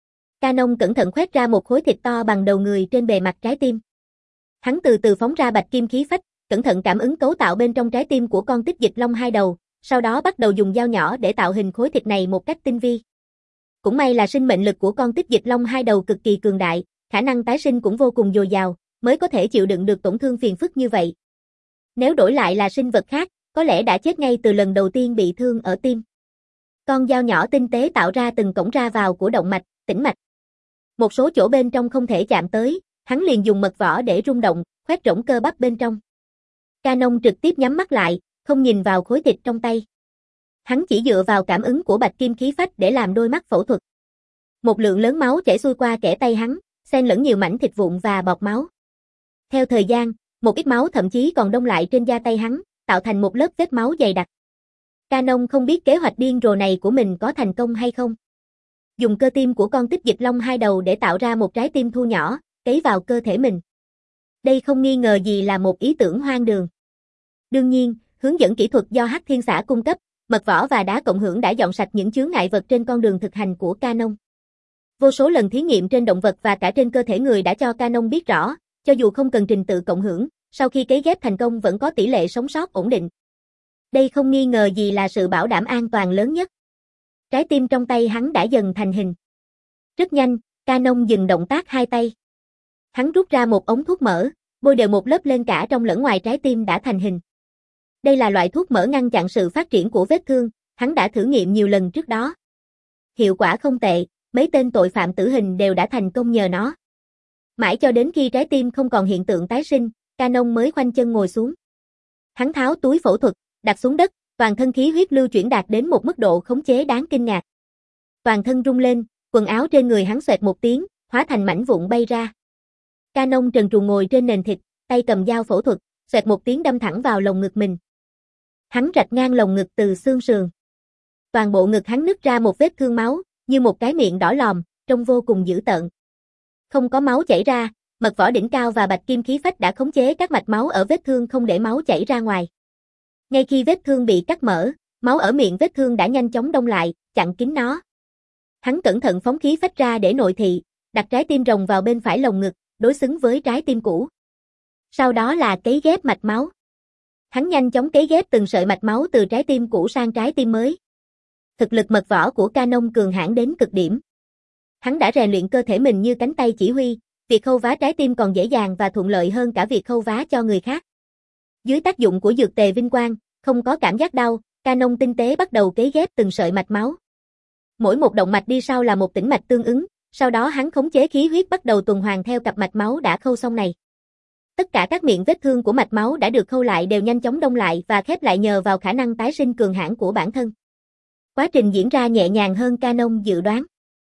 Canon cẩn thận khoét ra một khối thịt to bằng đầu người trên bề mặt trái tim. Hắn từ từ phóng ra bạch kim khí phách, cẩn thận cảm ứng cấu tạo bên trong trái tim của con tích dịch long hai đầu, sau đó bắt đầu dùng dao nhỏ để tạo hình khối thịt này một cách tinh vi. Cũng may là sinh mệnh lực của con tích dịch long hai đầu cực kỳ cường đại, khả năng tái sinh cũng vô cùng dồi dào, mới có thể chịu đựng được tổn thương phiền phức như vậy. Nếu đổi lại là sinh vật khác, có lẽ đã chết ngay từ lần đầu tiên bị thương ở tim. Con dao nhỏ tinh tế tạo ra từng cổng ra vào của động mạch, tĩnh mạch. Một số chỗ bên trong không thể chạm tới, hắn liền dùng mật võ để rung động, khoét rỗng cơ bắp bên trong. Canon trực tiếp nhắm mắt lại, không nhìn vào khối thịt trong tay. Hắn chỉ dựa vào cảm ứng của bạch kim khí phách để làm đôi mắt phẫu thuật. Một lượng lớn máu chảy xuôi qua kẽ tay hắn, xen lẫn nhiều mảnh thịt vụn và bọt máu. Theo thời gian, một ít máu thậm chí còn đông lại trên da tay hắn, tạo thành một lớp vết máu dày đặc. Canon không biết kế hoạch điên rồ này của mình có thành công hay không. Dùng cơ tim của con tích dịch long hai đầu để tạo ra một trái tim thu nhỏ, cấy vào cơ thể mình. Đây không nghi ngờ gì là một ý tưởng hoang đường. Đương nhiên, hướng dẫn kỹ thuật do Hắc Thiên Xã cung cấp, mật võ và đá cộng hưởng đã dọn sạch những chướng ngại vật trên con đường thực hành của Canon. Vô số lần thí nghiệm trên động vật và cả trên cơ thể người đã cho Canon biết rõ, cho dù không cần trình tự cộng hưởng, sau khi cấy ghép thành công vẫn có tỷ lệ sống sót ổn định. Đây không nghi ngờ gì là sự bảo đảm an toàn lớn nhất. Trái tim trong tay hắn đã dần thành hình. Rất nhanh, Canon dừng động tác hai tay. Hắn rút ra một ống thuốc mỡ, bôi đều một lớp lên cả trong lẫn ngoài trái tim đã thành hình. Đây là loại thuốc mỡ ngăn chặn sự phát triển của vết thương, hắn đã thử nghiệm nhiều lần trước đó. Hiệu quả không tệ, mấy tên tội phạm tử hình đều đã thành công nhờ nó. Mãi cho đến khi trái tim không còn hiện tượng tái sinh, Canon mới khoanh chân ngồi xuống. Hắn tháo túi phẫu thuật, đặt xuống đất, toàn thân khí huyết lưu chuyển đạt đến một mức độ khống chế đáng kinh ngạc. Toàn thân rung lên, quần áo trên người hắn xoẹt một tiếng, hóa thành mảnh vụn bay ra. Canon trần truồng ngồi trên nền thịt, tay cầm dao phẫu thuật, xoẹt một tiếng đâm thẳng vào lồng ngực mình. Hắn rạch ngang lồng ngực từ xương sườn. Toàn bộ ngực hắn nứt ra một vết thương máu, như một cái miệng đỏ lòm, trông vô cùng dữ tợn. Không có máu chảy ra, mật võ đỉnh cao và bạch kim khí phách đã khống chế các mạch máu ở vết thương không để máu chảy ra ngoài. Ngay khi vết thương bị cắt mở, máu ở miệng vết thương đã nhanh chóng đông lại, chặn kín nó. Hắn cẩn thận phóng khí phách ra để nội thị, đặt trái tim rồng vào bên phải lồng ngực, đối xứng với trái tim cũ. Sau đó là cấy ghép mạch máu. Hắn nhanh chóng cấy ghép từng sợi mạch máu từ trái tim cũ sang trái tim mới. Thực lực mật võ của Canon cường hãn đến cực điểm. Hắn đã rèn luyện cơ thể mình như cánh tay chỉ huy, việc khâu vá trái tim còn dễ dàng và thuận lợi hơn cả việc khâu vá cho người khác. Dưới tác dụng của dược tề vinh quang, không có cảm giác đau, Canon tinh tế bắt đầu cấy ghép từng sợi mạch máu. Mỗi một động mạch đi sau là một tĩnh mạch tương ứng, sau đó hắn khống chế khí huyết bắt đầu tuần hoàn theo cặp mạch máu đã khâu xong này. Tất cả các miệng vết thương của mạch máu đã được khâu lại đều nhanh chóng đông lại và khép lại nhờ vào khả năng tái sinh cường hãn của bản thân. Quá trình diễn ra nhẹ nhàng hơn Canon dự đoán.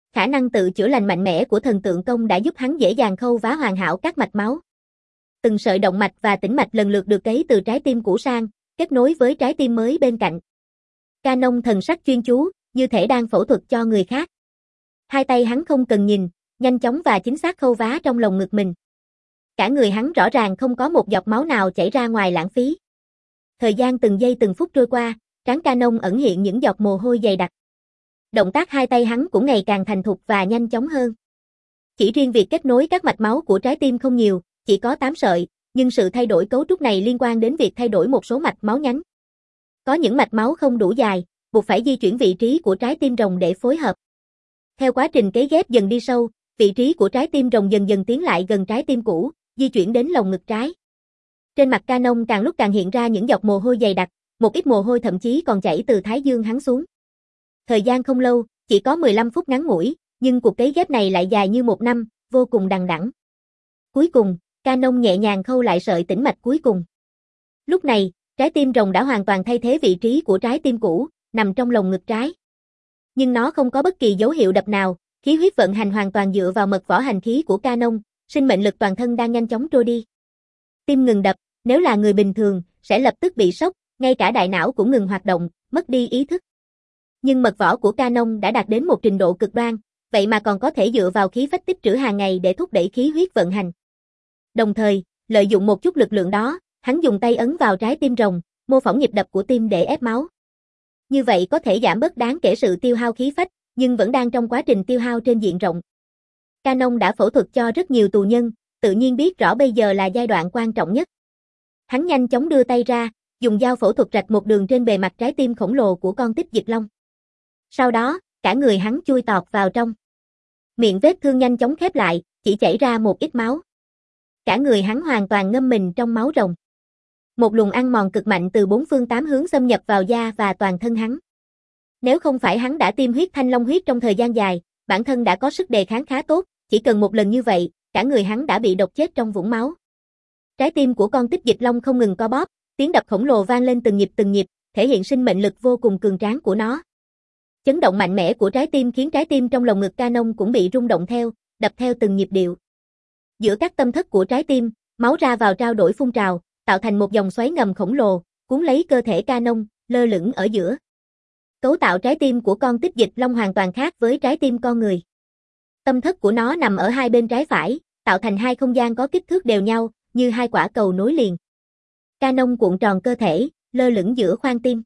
Khả năng tự chữa lành mạnh mẽ của thần tượng công đã giúp hắn dễ dàng khâu vá hoàn hảo các mạch máu. Từng sợi động mạch và tĩnh mạch lần lượt được cấy từ trái tim cũ sang, kết nối với trái tim mới bên cạnh. Canon thần sắc chuyên chú, như thể đang phẫu thuật cho người khác. Hai tay hắn không cần nhìn, nhanh chóng và chính xác khâu vá trong lồng ngực mình. Cả người hắn rõ ràng không có một giọt máu nào chảy ra ngoài lãng phí. Thời gian từng giây từng phút trôi qua, trán Canon ẩn hiện những giọt mồ hôi dày đặc. Động tác hai tay hắn cũng ngày càng thành thục và nhanh chóng hơn. Chỉ riêng việc kết nối các mạch máu của trái tim không nhiều, chỉ có tám sợi, nhưng sự thay đổi cấu trúc này liên quan đến việc thay đổi một số mạch máu nhánh. Có những mạch máu không đủ dài, buộc phải di chuyển vị trí của trái tim rồng để phối hợp. Theo quá trình cấy ghép dần đi sâu, vị trí của trái tim rồng dần dần tiến lại gần trái tim cũ, di chuyển đến lồng ngực trái. Trên mặt Canon càng lúc càng hiện ra những giọt mồ hôi dày đặc, một ít mồ hôi thậm chí còn chảy từ thái dương hắn xuống. Thời gian không lâu, chỉ có mười lăm phút ngắn ngủi, nhưng cuộc cấy ghép này lại dài như một năm, vô cùng đằng đẵng. Cuối cùng, Canon nhẹ nhàng khâu lại sợi tĩnh mạch cuối cùng. Lúc này, trái tim rồng đã hoàn toàn thay thế vị trí của trái tim cũ, nằm trong lồng ngực trái. Nhưng nó không có bất kỳ dấu hiệu đập nào, khí huyết vận hành hoàn toàn dựa vào mật võ hành khí của Canon, sinh mệnh lực toàn thân đang nhanh chóng trôi đi. Tim ngừng đập, nếu là người bình thường, sẽ lập tức bị sốc, ngay cả đại não cũng ngừng hoạt động, mất đi ý thức. Nhưng mật võ của Canon đã đạt đến một trình độ cực đoan, vậy mà còn có thể dựa vào khí phách tích trữ hàng ngày để thúc đẩy khí huyết vận hành. Đồng thời, lợi dụng một chút lực lượng đó, hắn dùng tay ấn vào trái tim rồng, mô phỏng nhịp đập của tim để ép máu. Như vậy có thể giảm bớt đáng kể sự tiêu hao khí phách, nhưng vẫn đang trong quá trình tiêu hao trên diện rộng. Canon đã phẫu thuật cho rất nhiều tù nhân, tự nhiên biết rõ bây giờ là giai đoạn quan trọng nhất. Hắn nhanh chóng đưa tay ra, dùng dao phẫu thuật rạch một đường trên bề mặt trái tim khổng lồ của con tích dịch long. Sau đó, cả người hắn chui tọt vào trong. Miệng vết thương nhanh chóng khép lại, chỉ chảy ra một ít máu. Cả người hắn hoàn toàn ngâm mình trong máu rồng. Một luồng ăn mòn cực mạnh từ bốn phương tám hướng xâm nhập vào da và toàn thân hắn. Nếu không phải hắn đã tiêm huyết thanh long huyết trong thời gian dài, bản thân đã có sức đề kháng khá tốt, chỉ cần một lần như vậy, cả người hắn đã bị độc chết trong vũng máu. Trái tim của con tích dịch long không ngừng co bóp, tiếng đập khổng lồ vang lên từng nhịp từng nhịp, thể hiện sinh mệnh lực vô cùng cường tráng của nó. Chấn động mạnh mẽ của trái tim khiến trái tim trong lồng ngực Canon cũng bị rung động theo, đập theo từng nhịp điệu. Giữa các tâm thất của trái tim, máu ra vào trao đổi phun trào, tạo thành một dòng xoáy ngầm khổng lồ, cuốn lấy cơ thể Canon, lơ lửng ở giữa. Cấu tạo trái tim của con tích dịch long hoàn toàn khác với trái tim con người. Tâm thất của nó nằm ở hai bên trái phải, tạo thành hai không gian có kích thước đều nhau, như hai quả cầu nối liền. Canon cuộn tròn cơ thể, lơ lửng giữa khoang tim.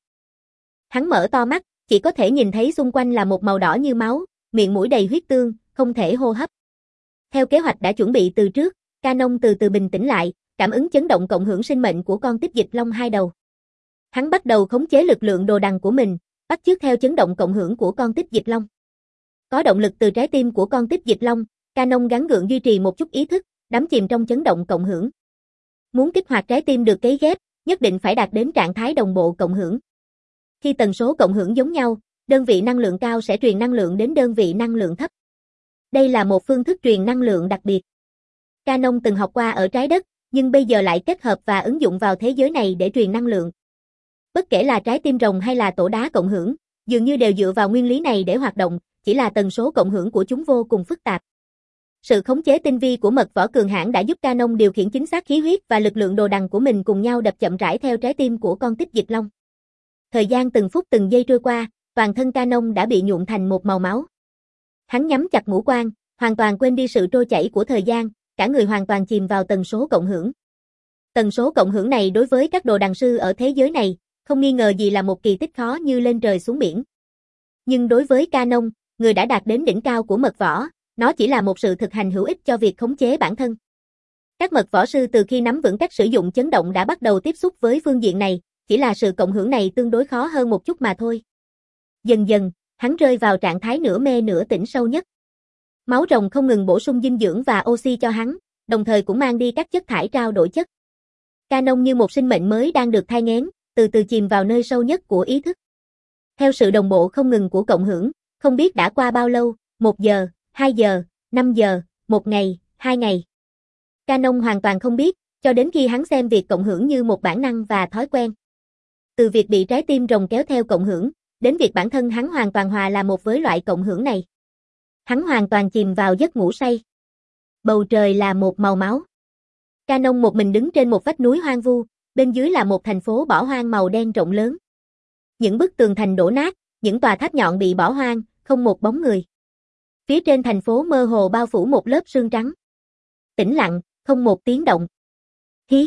Hắn mở to mắt, chỉ có thể nhìn thấy xung quanh là một màu đỏ như máu, miệng mũi đầy huyết tương, không thể hô hấp. Theo kế hoạch đã chuẩn bị từ trước, Canon từ từ bình tĩnh lại, cảm ứng chấn động cộng hưởng sinh mệnh của con tích dịch long hai đầu. Hắn bắt đầu khống chế lực lượng đồ đằng của mình, bắt chước theo chấn động cộng hưởng của con tích dịch long. Có động lực từ trái tim của con tích dịch long, Canon gắng gượng duy trì một chút ý thức, đắm chìm trong chấn động cộng hưởng. Muốn kích hoạt trái tim được cấy ghép, nhất định phải đạt đến trạng thái đồng bộ cộng hưởng. Khi tần số cộng hưởng giống nhau, đơn vị năng lượng cao sẽ truyền năng lượng đến đơn vị năng lượng thấp. Đây là một phương thức truyền năng lượng đặc biệt. Canon từng học qua ở trái đất, nhưng bây giờ lại kết hợp và ứng dụng vào thế giới này để truyền năng lượng. Bất kể là trái tim rồng hay là tổ đá cộng hưởng, dường như đều dựa vào nguyên lý này để hoạt động, chỉ là tần số cộng hưởng của chúng vô cùng phức tạp. Sự khống chế tinh vi của mật võ cường hãn đã giúp Canon điều khiển chính xác khí huyết và lực lượng đồ đằng của mình cùng nhau đập chậm rãi theo trái tim của con tích dịch long. Thời gian từng phút từng giây trôi qua, toàn thân Canon đã bị nhuộm thành một màu máu. Hắn nhắm chặt ngũ quan, hoàn toàn quên đi sự trôi chảy của thời gian, cả người hoàn toàn chìm vào tần số cộng hưởng. Tần số cộng hưởng này đối với các đồ đằng sư ở thế giới này, không nghi ngờ gì là một kỳ tích khó như lên trời xuống biển. Nhưng đối với Canon, người đã đạt đến đỉnh cao của mật võ, nó chỉ là một sự thực hành hữu ích cho việc khống chế bản thân. Các mật võ sư từ khi nắm vững cách sử dụng chấn động đã bắt đầu tiếp xúc với phương diện này, chỉ là sự cộng hưởng này tương đối khó hơn một chút mà thôi. Dần dần, hắn rơi vào trạng thái nửa mê nửa tỉnh sâu nhất. Máu rồng không ngừng bổ sung dinh dưỡng và oxy cho hắn, đồng thời cũng mang đi các chất thải trao đổi chất. Canon như một sinh mệnh mới đang được thai nghén, từ từ chìm vào nơi sâu nhất của ý thức. Theo sự đồng bộ không ngừng của cộng hưởng, không biết đã qua bao lâu, một giờ, hai giờ, năm giờ, một ngày, hai ngày. Canon hoàn toàn không biết, cho đến khi hắn xem việc cộng hưởng như một bản năng và thói quen. Từ việc bị trái tim rồng kéo theo cộng hưởng, đến việc bản thân hắn hoàn toàn hòa là một với loại cộng hưởng này. Hắn hoàn toàn chìm vào giấc ngủ say. Bầu trời là một màu máu. Canon một mình đứng trên một vách núi hoang vu, bên dưới là một thành phố bỏ hoang màu đen rộng lớn. Những bức tường thành đổ nát, những tòa tháp nhọn bị bỏ hoang, không một bóng người. Phía trên thành phố mơ hồ bao phủ một lớp sương trắng. Tĩnh lặng, không một tiếng động. Hí!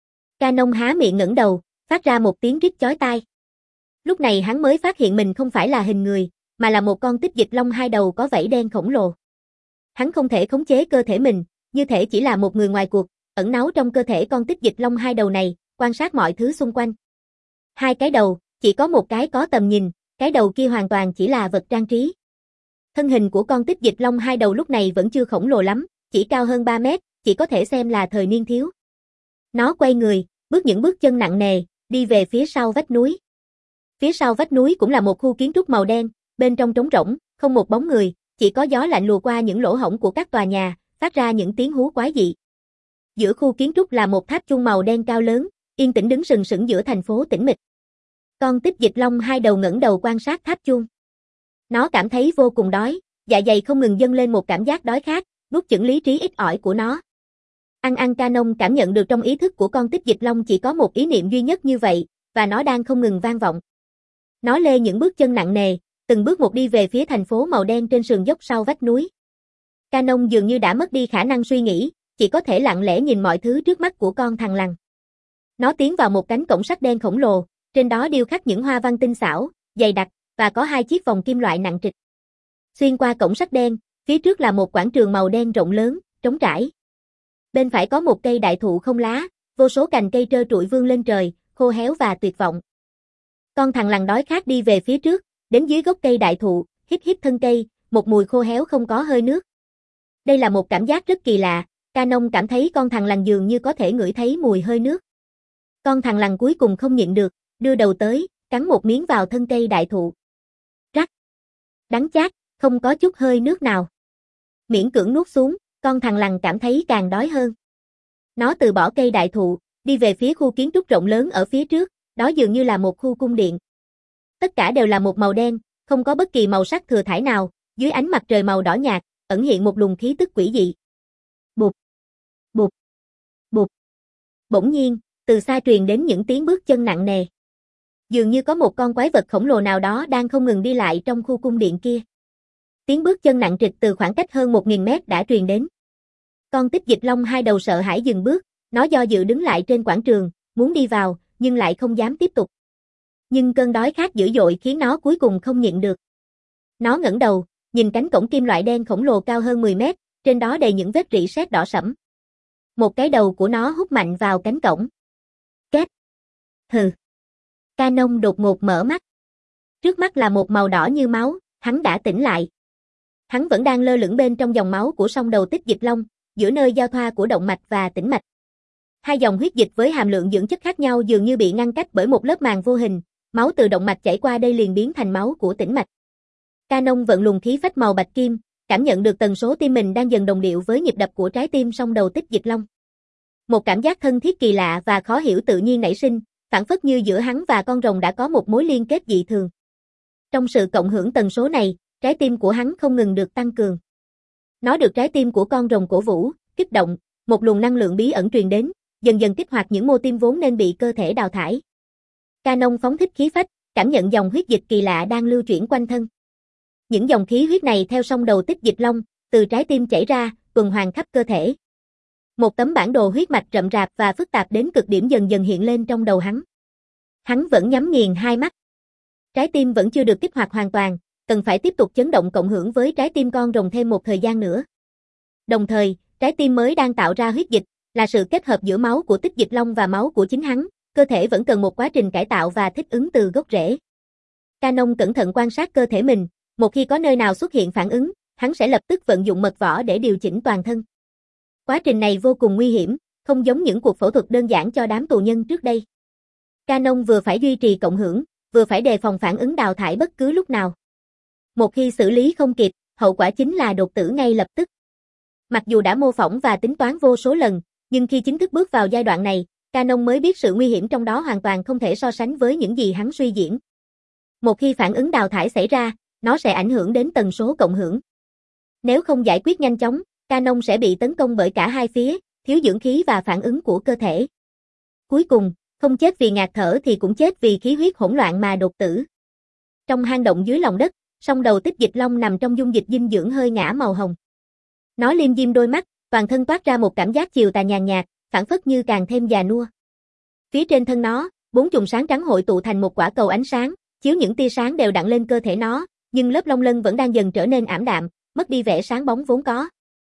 Canon há miệng ngẩng đầu, phát ra một tiếng rít chói tai. Lúc này hắn mới phát hiện mình không phải là hình người, mà là một con tích dịch long hai đầu có vảy đen khổng lồ. Hắn không thể khống chế cơ thể mình, như thể chỉ là một người ngoài cuộc, ẩn náu trong cơ thể con tích dịch long hai đầu này, quan sát mọi thứ xung quanh. Hai cái đầu, chỉ có một cái có tầm nhìn, cái đầu kia hoàn toàn chỉ là vật trang trí. Thân hình của con tích dịch long hai đầu lúc này vẫn chưa khổng lồ lắm, chỉ cao hơn ba mét, chỉ có thể xem là thời niên thiếu. Nó quay người, bước những bước chân nặng nề, đi về phía sau vách núi. Phía sau vách núi cũng là một khu kiến trúc màu đen, bên trong trống rỗng, không một bóng người, chỉ có gió lạnh lùa qua những lỗ hổng của các tòa nhà, phát ra những tiếng hú quái dị. Giữa khu kiến trúc là một tháp chuông màu đen cao lớn, yên tĩnh đứng sừng sững giữa thành phố tĩnh mịch. Con tích dịch long hai đầu ngẩng đầu quan sát tháp chuông. Nó cảm thấy vô cùng đói, dạ dày không ngừng dâng lên một cảm giác đói khát, nuốt chửng lý trí ít ỏi của nó. Ăn ăn Canon cảm nhận được trong ý thức của con tích dịch long chỉ có một ý niệm duy nhất như vậy, và nó đang không ngừng vang vọng. Nó lê những bước chân nặng nề, từng bước một đi về phía thành phố màu đen trên sườn dốc sau vách núi. Canon dường như đã mất đi khả năng suy nghĩ, chỉ có thể lặng lẽ nhìn mọi thứ trước mắt của con thằn lằn. Nó tiến vào một cánh cổng sắt đen khổng lồ, trên đó điêu khắc những hoa văn tinh xảo, dày đặc, và có hai chiếc vòng kim loại nặng trịch. Xuyên qua cổng sắt đen, phía trước là một quảng trường màu đen rộng lớn, trống trải. Bên phải có một cây đại thụ không lá, vô số cành cây trơ trụi vươn lên trời, khô héo và tuyệt vọng. Con thằn lằn đói khát đi về phía trước, đến dưới gốc cây đại thụ, hít hít thân cây, một mùi khô héo không có hơi nước. Đây là một cảm giác rất kỳ lạ, Canon cảm thấy con thằn lằn dường như có thể ngửi thấy mùi hơi nước. Con thằn lằn cuối cùng không nhịn được, đưa đầu tới, cắn một miếng vào thân cây đại thụ. Rắc. Đắng chát, không có chút hơi nước nào. Miễn cưỡng nuốt xuống, con thằn lằn cảm thấy càng đói hơn. Nó từ bỏ cây đại thụ, đi về phía khu kiến trúc rộng lớn ở phía trước, đó dường như là một khu cung điện. Tất cả đều là một màu đen, không có bất kỳ màu sắc thừa thãi nào, dưới ánh mặt trời màu đỏ nhạt, ẩn hiện một luồng khí tức quỷ dị. Bụp, bụp, bụp. Bỗng nhiên, từ xa truyền đến những tiếng bước chân nặng nề. Dường như có một con quái vật khổng lồ nào đó đang không ngừng đi lại trong khu cung điện kia. Tiếng bước chân nặng trịch từ khoảng cách hơn một nghìn mét đã truyền đến. Con tích dịch long hai đầu sợ hãi dừng bước, nó do dự đứng lại trên quảng trường, muốn đi vào, nhưng lại không dám tiếp tục. Nhưng cơn đói khát dữ dội khiến nó cuối cùng không nhịn được. Nó ngẩng đầu, nhìn cánh cổng kim loại đen khổng lồ cao hơn mười mét, trên đó đầy những vết rỉ sét đỏ sẫm. Một cái đầu của nó hút mạnh vào cánh cổng. Két. Hừ. Canon đột ngột mở mắt. Trước mắt là một màu đỏ như máu, hắn đã tỉnh lại. Hắn vẫn đang lơ lửng bên trong dòng máu của sông đầu tích dịch long, giữa nơi giao thoa của động mạch và tĩnh mạch. Hai dòng huyết dịch với hàm lượng dưỡng chất khác nhau dường như bị ngăn cách bởi một lớp màng vô hình, máu từ động mạch chảy qua đây liền biến thành máu của tĩnh mạch. Canon vận luồng khí phách màu bạch kim, cảm nhận được tần số tim mình đang dần đồng điệu với nhịp đập của trái tim sông đầu tích dịch long. Một cảm giác thân thiết kỳ lạ và khó hiểu tự nhiên nảy sinh, phảng phất như giữa hắn và con rồng đã có một mối liên kết dị thường. Trong sự cộng hưởng tần số này, trái tim của hắn không ngừng được tăng cường. Nó được trái tim của con rồng cổ vũ, kích động, một luồng năng lượng bí ẩn truyền đến, dần dần kích hoạt những mô tim vốn nên bị cơ thể đào thải. Canon phóng thích khí phách, cảm nhận dòng huyết dịch kỳ lạ đang lưu chuyển quanh thân. Những dòng khí huyết này theo sông đầu tích dịch long, từ trái tim chảy ra, tuần hoàn khắp cơ thể. Một tấm bản đồ huyết mạch rậm rạp và phức tạp đến cực điểm dần dần hiện lên trong đầu hắn. Hắn vẫn nhắm nghiền hai mắt. Trái tim vẫn chưa được kích hoạt hoàn toàn, cần phải tiếp tục chấn động cộng hưởng với trái tim con rồng thêm một thời gian nữa. Đồng thời, trái tim mới đang tạo ra huyết dịch, là sự kết hợp giữa máu của tích dịch long và máu của chính hắn, cơ thể vẫn cần một quá trình cải tạo và thích ứng từ gốc rễ. Canon cẩn thận quan sát cơ thể mình, một khi có nơi nào xuất hiện phản ứng, hắn sẽ lập tức vận dụng mật võ để điều chỉnh toàn thân. Quá trình này vô cùng nguy hiểm, không giống những cuộc phẫu thuật đơn giản cho đám tù nhân trước đây. Canon vừa phải duy trì cộng hưởng, vừa phải đề phòng phản ứng đào thải bất cứ lúc nào. Một khi xử lý không kịp, hậu quả chính là đột tử ngay lập tức. Mặc dù đã mô phỏng và tính toán vô số lần, nhưng khi chính thức bước vào giai đoạn này, Canon mới biết sự nguy hiểm trong đó hoàn toàn không thể so sánh với những gì hắn suy diễn. Một khi phản ứng đào thải xảy ra, nó sẽ ảnh hưởng đến tần số cộng hưởng. Nếu không giải quyết nhanh chóng, Canon sẽ bị tấn công bởi cả hai phía, thiếu dưỡng khí và phản ứng của cơ thể. Cuối cùng, không chết vì ngạt thở thì cũng chết vì khí huyết hỗn loạn mà đột tử. Trong hang động dưới lòng đất, song đầu tích dịch long nằm trong dung dịch dinh dưỡng hơi ngã màu hồng. Nó liêm diêm đôi mắt, toàn thân toát ra một cảm giác chiều tà nhàn nhạt, phảng phất như càng thêm già nua. Phía trên thân nó, bốn chùm sáng trắng hội tụ thành một quả cầu ánh sáng, chiếu những tia sáng đều đặn lên cơ thể nó, nhưng lớp lông lân vẫn đang dần trở nên ảm đạm, mất đi vẻ sáng bóng vốn có.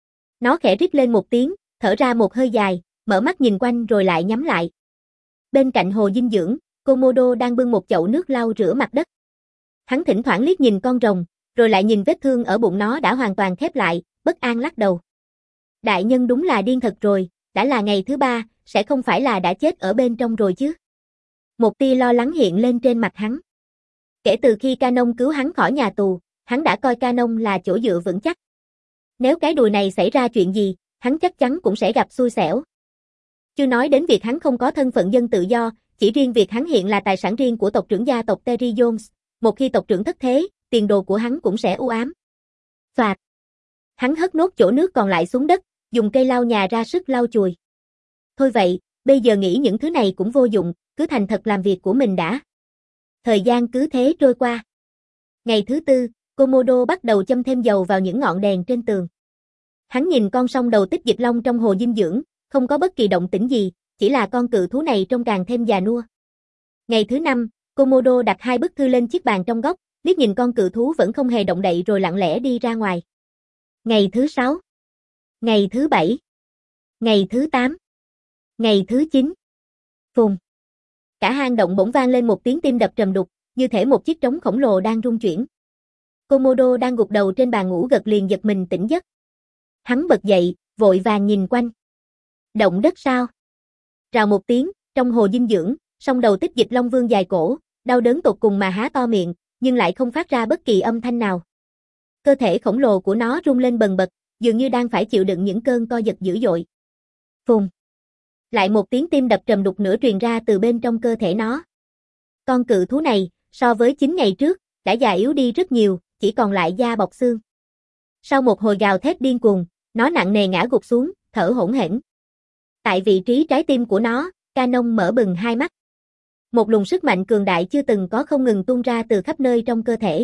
Nó khẽ rít lên một tiếng, thở ra một hơi dài, mở mắt nhìn quanh rồi lại nhắm lại. Bên cạnh hồ dinh dưỡng, Komodo đang bưng một chậu nước lau rửa mặt đất. Hắn thỉnh thoảng liếc nhìn con rồng, rồi lại nhìn vết thương ở bụng nó đã hoàn toàn khép lại, bất an lắc đầu. Đại nhân đúng là điên thật rồi, đã là ngày thứ ba, sẽ không phải là đã chết ở bên trong rồi chứ? Một tia lo lắng hiện lên trên mặt hắn. Kể từ khi Canon cứu hắn khỏi nhà tù, hắn đã coi Canon là chỗ dựa vững chắc. Nếu cái đùi này xảy ra chuyện gì, hắn chắc chắn cũng sẽ gặp xui xẻo. Chưa nói đến việc hắn không có thân phận dân tự do, chỉ riêng việc hắn hiện là tài sản riêng của tộc trưởng gia tộc Terry Jones, một khi tộc trưởng thất thế, tiền đồ của hắn cũng sẽ u ám. Phạt. Hắn hất nốt chỗ nước còn lại xuống đất, dùng cây lau nhà ra sức lau chùi. Thôi vậy, bây giờ nghĩ những thứ này cũng vô dụng, cứ thành thật làm việc của mình đã. Thời gian cứ thế trôi qua. Ngày thứ tư, Komodo bắt đầu châm thêm dầu vào những ngọn đèn trên tường. Hắn nhìn con sông đầu tích dịch long trong hồ dinh dưỡng, không có bất kỳ động tĩnh gì, chỉ là con cự thú này trông càng thêm già nua. Ngày thứ năm, Komodo đặt hai bức thư lên chiếc bàn trong góc, liếc nhìn con cự thú vẫn không hề động đậy rồi lặng lẽ đi ra ngoài. Ngày thứ sáu, ngày thứ bảy, ngày thứ tám, ngày thứ chín. Phùng. Cả hang động bỗng vang lên một tiếng tim đập trầm đục, như thể một chiếc trống khổng lồ đang rung chuyển. Komodo đang gục đầu trên bàn ngủ gật liền giật mình tỉnh giấc. Hắn bật dậy, vội vàng nhìn quanh. Động đất sao? Rào một tiếng, trong hồ dinh dưỡng, song đầu tích dịch long vương dài cổ, đau đớn tột cùng mà há to miệng, nhưng lại không phát ra bất kỳ âm thanh nào. Cơ thể khổng lồ của nó rung lên bần bật, dường như đang phải chịu đựng những cơn co giật dữ dội. Phùng. Lại một tiếng tim đập trầm đục nữa truyền ra từ bên trong cơ thể nó. Con cự thú này, so với chín ngày trước, đã già yếu đi rất nhiều, chỉ còn lại da bọc xương. Sau một hồi gào thét điên cuồng, nó nặng nề ngã gục xuống, thở hổn hển. Tại vị trí trái tim của nó, Canon mở bừng hai mắt. Một luồng sức mạnh cường đại chưa từng có không ngừng tuôn ra từ khắp nơi trong cơ thể.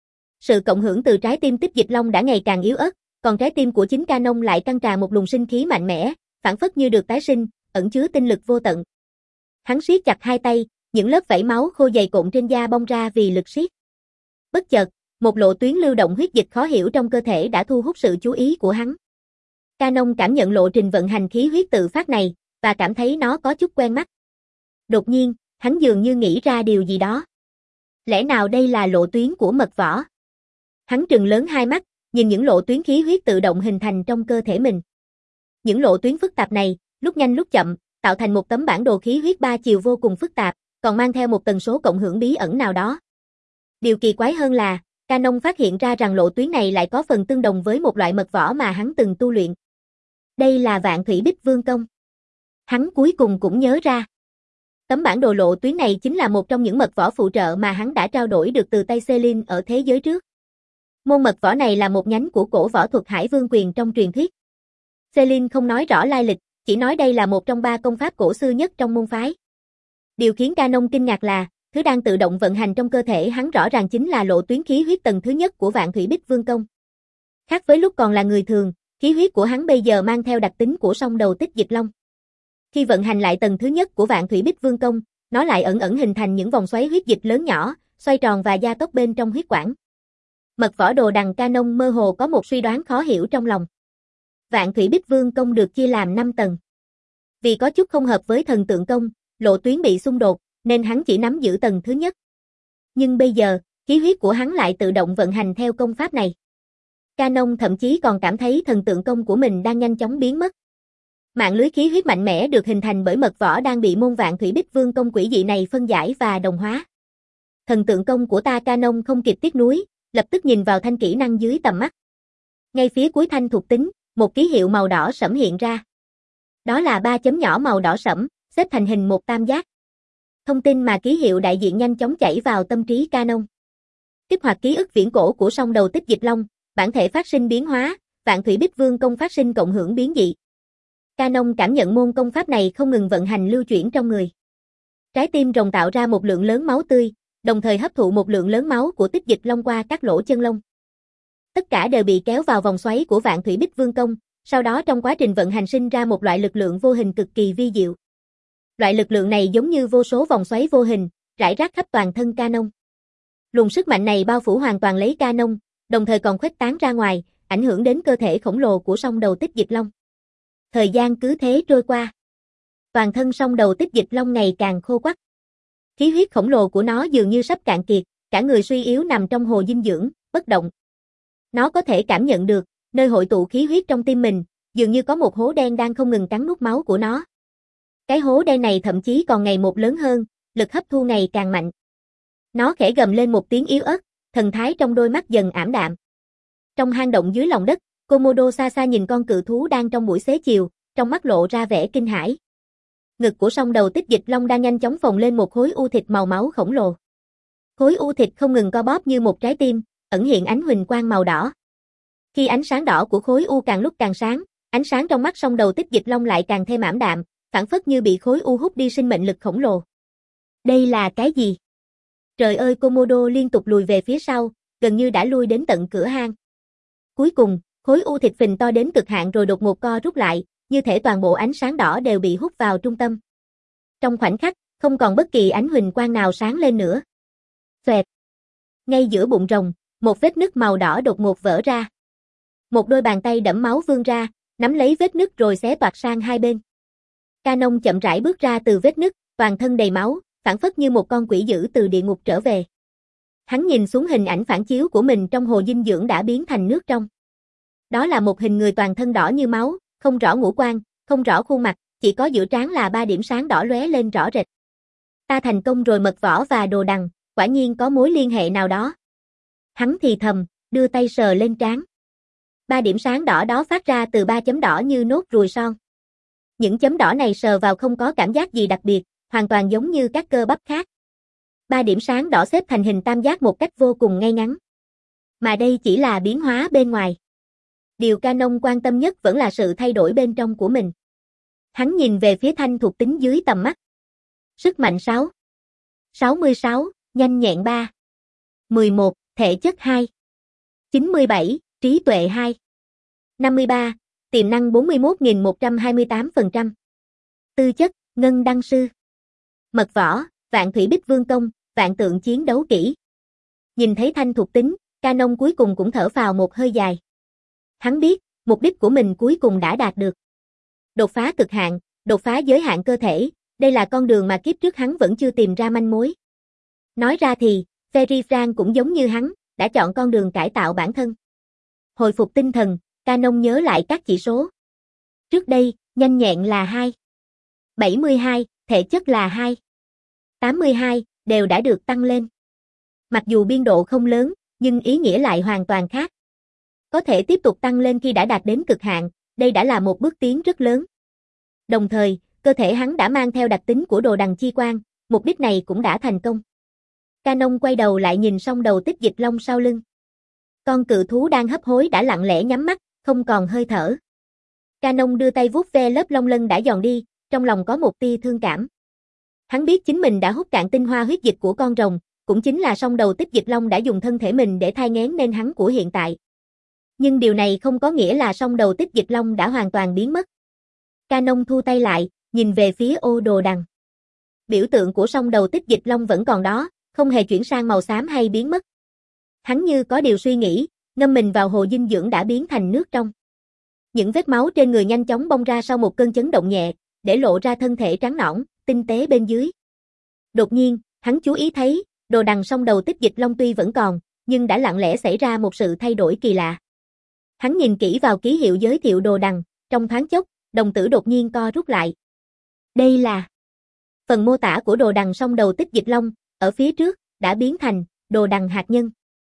Sự cộng hưởng từ trái tim tích dịch long đã ngày càng yếu ớt, còn trái tim của chính Canon lại căng tràn một luồng sinh khí mạnh mẽ, phảng phất như được tái sinh, ẩn chứa tinh lực vô tận. Hắn siết chặt hai tay, những lớp vảy máu khô dày cộn trên da bong ra vì lực siết. Bất chợt, một lộ tuyến lưu động huyết dịch khó hiểu trong cơ thể đã thu hút sự chú ý của hắn. Canon cảm nhận lộ trình vận hành khí huyết tự phát này, và cảm thấy nó có chút quen mắt. Đột nhiên, hắn dường như nghĩ ra điều gì đó. Lẽ nào đây là lộ tuyến của mật võ? Hắn trừng lớn hai mắt, nhìn những lộ tuyến khí huyết tự động hình thành trong cơ thể mình. Những lộ tuyến phức tạp này, lúc nhanh lúc chậm, tạo thành một tấm bản đồ khí huyết ba chiều vô cùng phức tạp, còn mang theo một tần số cộng hưởng bí ẩn nào đó. Điều kỳ quái hơn là, Canon phát hiện ra rằng lộ tuyến này lại có phần tương đồng với một loại mật võ mà hắn từng tu luyện. Đây là Vạn Thủy Bích Vương Công. Hắn cuối cùng cũng nhớ ra. Tấm bản đồ lộ tuyến này chính là một trong những mật võ phụ trợ mà hắn đã trao đổi được từ tay Celine ở thế giới trước. Môn mật võ này là một nhánh của cổ võ thuật Hải Vương Quyền trong truyền thuyết. Celine không nói rõ lai lịch, chỉ nói đây là một trong ba công pháp cổ xưa nhất trong môn phái. Điều khiến Canon kinh ngạc là, thứ đang tự động vận hành trong cơ thể hắn rõ ràng chính là lộ tuyến khí huyết tầng thứ nhất của Vạn Thủy Bích Vương Công. Khác với lúc còn là người thường, khí huyết của hắn bây giờ mang theo đặc tính của song đầu tích dịch long. Khi vận hành lại tầng thứ nhất của Vạn Thủy Bích Vương Công, nó lại ẩn ẩn hình thành những vòng xoáy huyết dịch lớn nhỏ, xoay tròn và gia tốc bên trong huyết quản. Mật võ đồ đằng Canon mơ hồ có một suy đoán khó hiểu trong lòng. Vạn Thủy Bích Vương Công được chia làm năm tầng. Vì có chút không hợp với thần tượng công, lộ tuyến bị xung đột, nên hắn chỉ nắm giữ tầng thứ nhất. Nhưng bây giờ, khí huyết của hắn lại tự động vận hành theo công pháp này. Canon thậm chí còn cảm thấy thần tượng công của mình đang nhanh chóng biến mất. Mạng lưới khí huyết mạnh mẽ được hình thành bởi mật võ đang bị môn Vạn Thủy Bích Vương Công quỷ dị này phân giải và đồng hóa. Thần tượng công của ta Canon không kịp tiếc nuối, lập tức nhìn vào thanh kỹ năng dưới tầm mắt. Ngay phía cuối thanh thuộc tính, một ký hiệu màu đỏ sẫm hiện ra. Đó là ba chấm nhỏ màu đỏ sẫm, xếp thành hình một tam giác. Thông tin mà ký hiệu đại diện nhanh chóng chảy vào tâm trí Canon. Kích hoạt ký ức viễn cổ của song đầu tích dịch long, bản thể phát sinh biến hóa, Vạn Thủy Bích Vương công phát sinh cộng hưởng biến dị. Canon cảm nhận môn công pháp này không ngừng vận hành lưu chuyển trong người. Trái tim rồng tạo ra một lượng lớn máu tươi, đồng thời hấp thụ một lượng lớn máu của Tích Dịch Long qua các lỗ chân lông. Tất cả đều bị kéo vào vòng xoáy của Vạn Thủy Bích Vương công, sau đó trong quá trình vận hành sinh ra một loại lực lượng vô hình cực kỳ vi diệu. Loại lực lượng này giống như vô số vòng xoáy vô hình, rải rác khắp toàn thân Canon. Luồng sức mạnh này bao phủ hoàn toàn lấy Canon, đồng thời còn khuếch tán ra ngoài, ảnh hưởng đến cơ thể khổng lồ của song đầu Tích Dịch Long. Thời gian cứ thế trôi qua. Toàn thân song đầu Tích Dịch Long ngày càng khô quắt. Khí huyết khổng lồ của nó dường như sắp cạn kiệt, cả người suy yếu nằm trong hồ dinh dưỡng, bất động. Nó có thể cảm nhận được, nơi hội tụ khí huyết trong tim mình, dường như có một hố đen đang không ngừng cắn nuốt máu của nó. Cái hố đen này thậm chí còn ngày một lớn hơn, lực hấp thu ngày càng mạnh. Nó khẽ gầm lên một tiếng yếu ớt, thần thái trong đôi mắt dần ảm đạm. Trong hang động dưới lòng đất, Komodo xa xa nhìn con cự thú đang trong buổi xế chiều, trong mắt lộ ra vẻ kinh hãi. Ngực của song đầu Tích Dịch Long đang nhanh chóng phồng lên một khối u thịt màu máu khổng lồ. Khối u thịt không ngừng co bóp như một trái tim, ẩn hiện ánh huỳnh quang màu đỏ. Khi ánh sáng đỏ của khối u càng lúc càng sáng, ánh sáng trong mắt song đầu Tích Dịch Long lại càng thêm ảm đạm, phảng phất như bị khối u hút đi sinh mệnh lực khổng lồ. Đây là cái gì? Trời ơi, Komodo liên tục lùi về phía sau, gần như đã lui đến tận cửa hang. Cuối cùng, khối u thịt phình to đến cực hạn rồi đột ngột co rút lại, như thể toàn bộ ánh sáng đỏ đều bị hút vào trung tâm. Trong khoảnh khắc, không còn bất kỳ ánh huỳnh quang nào sáng lên nữa. Xoẹt. Ngay giữa bụng rồng, một vết nứt màu đỏ đột ngột vỡ ra. Một đôi bàn tay đẫm máu vươn ra, nắm lấy vết nứt rồi xé toạc sang hai bên. Canon chậm rãi bước ra từ vết nứt, toàn thân đầy máu, phảng phất như một con quỷ dữ từ địa ngục trở về. Hắn nhìn xuống hình ảnh phản chiếu của mình trong hồ dinh dưỡng đã biến thành nước trong. Đó là một hình người toàn thân đỏ như máu, không rõ ngũ quan, không rõ khuôn mặt, chỉ có giữa trán là ba điểm sáng đỏ lóe lên rõ rệt. Ta thành công rồi, Mật Võ và Đồ Đằng, quả nhiên có mối liên hệ nào đó. Hắn thì thầm, đưa tay sờ lên trán. Ba điểm sáng đỏ đó phát ra từ ba chấm đỏ như nốt ruồi son. Những chấm đỏ này sờ vào không có cảm giác gì đặc biệt, hoàn toàn giống như các cơ bắp khác. Ba điểm sáng đỏ xếp thành hình tam giác một cách vô cùng ngay ngắn. Mà đây chỉ là biến hóa bên ngoài. Điều Canon quan tâm nhất vẫn là sự thay đổi bên trong của mình. Hắn nhìn về phía thanh thuộc tính dưới tầm mắt. Sức mạnh sáu, sáu mươi sáu, nhanh nhẹn ba, mười một, thể chất hai, chín mươi bảy, trí tuệ hai, năm mươi ba, tiềm năng bốn mươi mốt nghìn một trăm hai mươi tám phần trăm. Tư chất, ngân đăng sư. Mật Võ, Vạn Thủy Bích Vương công, vạn tượng chiến đấu kỹ. Nhìn thấy thanh thuộc tính, Canon cuối cùng cũng thở phào một hơi dài. Hắn biết, mục đích của mình cuối cùng đã đạt được. Đột phá cực hạn, đột phá giới hạn cơ thể, đây là con đường mà kiếp trước hắn vẫn chưa tìm ra manh mối. Nói ra thì, Ferry Frank cũng giống như hắn, đã chọn con đường cải tạo bản thân. Hồi phục tinh thần, Canon nhớ lại các chỉ số. Trước đây, nhanh nhẹn là hai, bảy mươi hai, thể chất là hai, tám mươi hai, đều đã được tăng lên. Mặc dù biên độ không lớn, nhưng ý nghĩa lại hoàn toàn khác. Có thể tiếp tục tăng lên khi đã đạt đến cực hạn, đây đã là một bước tiến rất lớn. Đồng thời, cơ thể hắn đã mang theo đặc tính của Đồ Đằng chi quan, mục đích này cũng đã thành công. Canon quay đầu lại nhìn song đầu Tích Dịch Long sau lưng. Con cự thú đang hấp hối đã lặng lẽ nhắm mắt, không còn hơi thở. Canon đưa tay vuốt ve lớp lông lân đã giòn đi, trong lòng có một tia thương cảm. Hắn biết chính mình đã hút cạn tinh hoa huyết dịch của con rồng, cũng chính là song đầu Tích Dịch Long đã dùng thân thể mình để thai nghén nên hắn của hiện tại. Nhưng điều này không có nghĩa là song đầu Tích Dịch Long đã hoàn toàn biến mất. Canon thu tay lại, nhìn về phía ô Đồ Đằng. Biểu tượng của song đầu Tích Dịch Long vẫn còn đó, không hề chuyển sang màu xám hay biến mất. Hắn như có điều suy nghĩ, ngâm mình vào hồ dinh dưỡng đã biến thành nước trong. Những vết máu trên người nhanh chóng bong ra sau một cơn chấn động nhẹ, để lộ ra thân thể trắng nõn, tinh tế bên dưới. Đột nhiên, hắn chú ý thấy, Đồ Đằng song đầu Tích Dịch Long tuy vẫn còn, nhưng đã lặng lẽ xảy ra một sự thay đổi kỳ lạ. Hắn nhìn kỹ vào ký hiệu giới thiệu Đồ Đằng, trong thoáng chốc, đồng tử đột nhiên co rút lại. Đây là phần mô tả của Đồ Đằng song đầu Tích Dịch Long, ở phía trước, đã biến thành Đồ Đằng hạt nhân.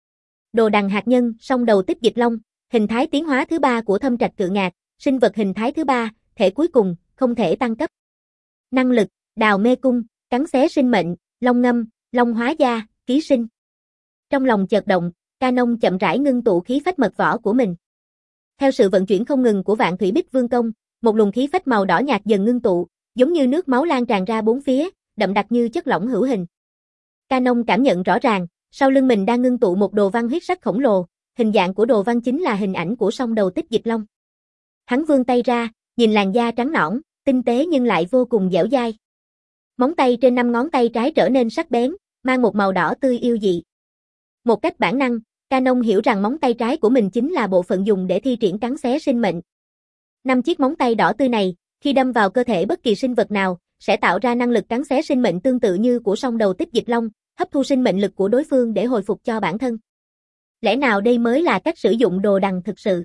Đồ Đằng hạt nhân, song đầu Tích Dịch Long, hình thái tiến hóa thứ ba của Thâm Trạch Cự Ngạc, sinh vật hình thái thứ ba, thể cuối cùng, không thể tăng cấp. Năng lực, đào mê cung, cắn xé sinh mệnh, long ngâm, long hóa da, ký sinh. Trong lòng chợt động, Canon chậm rãi ngưng tụ khí phách Mật Võ của mình. Theo sự vận chuyển không ngừng của Vạn Thủy Bích Vương công, một luồng khí phách màu đỏ nhạt dần ngưng tụ, giống như nước máu lan tràn ra bốn phía, đậm đặc như chất lỏng hữu hình. Canon cảm nhận rõ ràng, sau lưng mình đang ngưng tụ một đồ văn huyết sắc khổng lồ, hình dạng của đồ văn chính là hình ảnh của song đầu tích dịch long. Hắn vươn tay ra, nhìn làn da trắng nõn, tinh tế nhưng lại vô cùng dẻo dai. Móng tay trên năm ngón tay trái trở nên sắc bén, mang một màu đỏ tươi yêu dị. Một cách bản năng, Canon hiểu rằng móng tay trái của mình chính là bộ phận dùng để thi triển cắn xé sinh mệnh. Năm chiếc móng tay đỏ tươi này, khi đâm vào cơ thể bất kỳ sinh vật nào, sẽ tạo ra năng lực cắn xé sinh mệnh tương tự như của song đầu tích dịch long, hấp thu sinh mệnh lực của đối phương để hồi phục cho bản thân. Lẽ nào đây mới là cách sử dụng đồ đằng thực sự?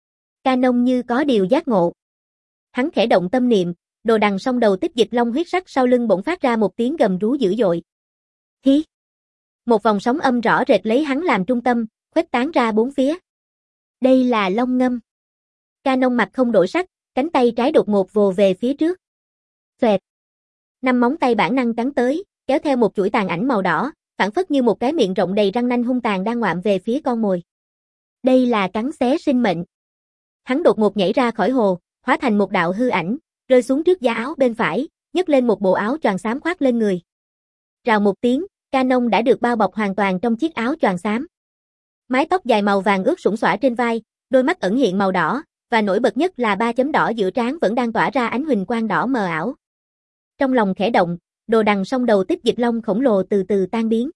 Canon như có điều giác ngộ. Hắn khẽ động tâm niệm, đồ đằng song đầu tích dịch long huyết sắc sau lưng bỗng phát ra một tiếng gầm rú dữ dội. Hí! Một vòng sóng âm rõ rệt lấy hắn làm trung tâm, khuếch tán ra bốn phía. Đây là long ngâm. Canon mặt không đổi sắc, cánh tay trái đột ngột vồ về phía trước. Xoẹt! Năm móng tay bản năng cắn tới, kéo theo một chuỗi tàn ảnh màu đỏ, phản phất như một cái miệng rộng đầy răng nanh hung tàn đang ngoạm về phía con mồi. Đây là cắn xé sinh mệnh. Hắn đột ngột nhảy ra khỏi hồ, hóa thành một đạo hư ảnh, rơi xuống trước giá áo bên phải, nhấc lên một bộ áo choàng xám khoác lên người. Rào một tiếng, Canon đã được bao bọc hoàn toàn trong chiếc áo choàng xám. Mái tóc dài màu vàng ướt sũng xõa trên vai, đôi mắt ẩn hiện màu đỏ, và nổi bật nhất là ba chấm đỏ giữa trán vẫn đang tỏa ra ánh huỳnh quang đỏ mờ ảo. Trong lòng khẽ động, đồ đằng song đầu tích dịch long khổng lồ từ từ tan biến.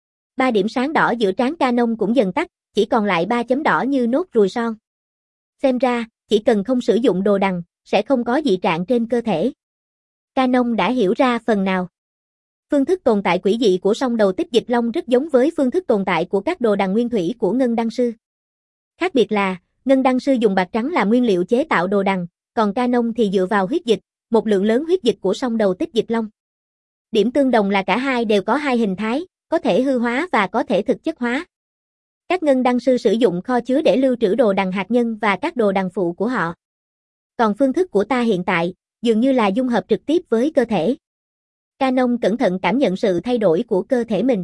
Ba điểm sáng đỏ giữa trán Canon cũng dần tắt, chỉ còn lại ba chấm đỏ như nốt ruồi son. Xem ra, chỉ cần không sử dụng đồ đằng, sẽ không có dị trạng trên cơ thể. Canon đã hiểu ra phần nào. Phương thức tồn tại quỷ dị của song đầu tích dịch long rất giống với phương thức tồn tại của các đồ đằng nguyên thủy của Ngân Đăng Sư. Khác biệt là, Ngân Đăng Sư dùng bạc trắng làm nguyên liệu chế tạo đồ đằng, còn Canon thì dựa vào huyết dịch, một lượng lớn huyết dịch của song đầu tích dịch long. Điểm tương đồng là cả hai đều có hai hình thái, có thể hư hóa và có thể thực chất hóa. Các Ngân Đăng Sư sử dụng kho chứa để lưu trữ đồ đằng hạt nhân và các đồ đằng phụ của họ. Còn phương thức của ta hiện tại, dường như là dung hợp trực tiếp với cơ thể. Canon cẩn thận cảm nhận sự thay đổi của cơ thể mình.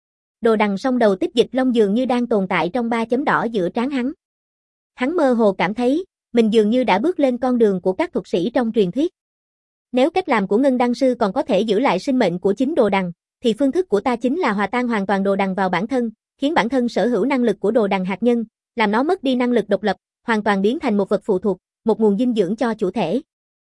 Đồ đằng song đầu tích dịch long dường như đang tồn tại trong ba chấm đỏ giữa trán hắn. Hắn mơ hồ cảm thấy, mình dường như đã bước lên con đường của các thuật sĩ trong truyền thuyết. Nếu cách làm của Ngân Đăng Sư còn có thể giữ lại sinh mệnh của chính đồ đằng, thì phương thức của ta chính là hòa tan hoàn toàn đồ đằng vào bản thân, khiến bản thân sở hữu năng lực của đồ đằng hạt nhân, làm nó mất đi năng lực độc lập, hoàn toàn biến thành một vật phụ thuộc, một nguồn dinh dưỡng cho chủ thể.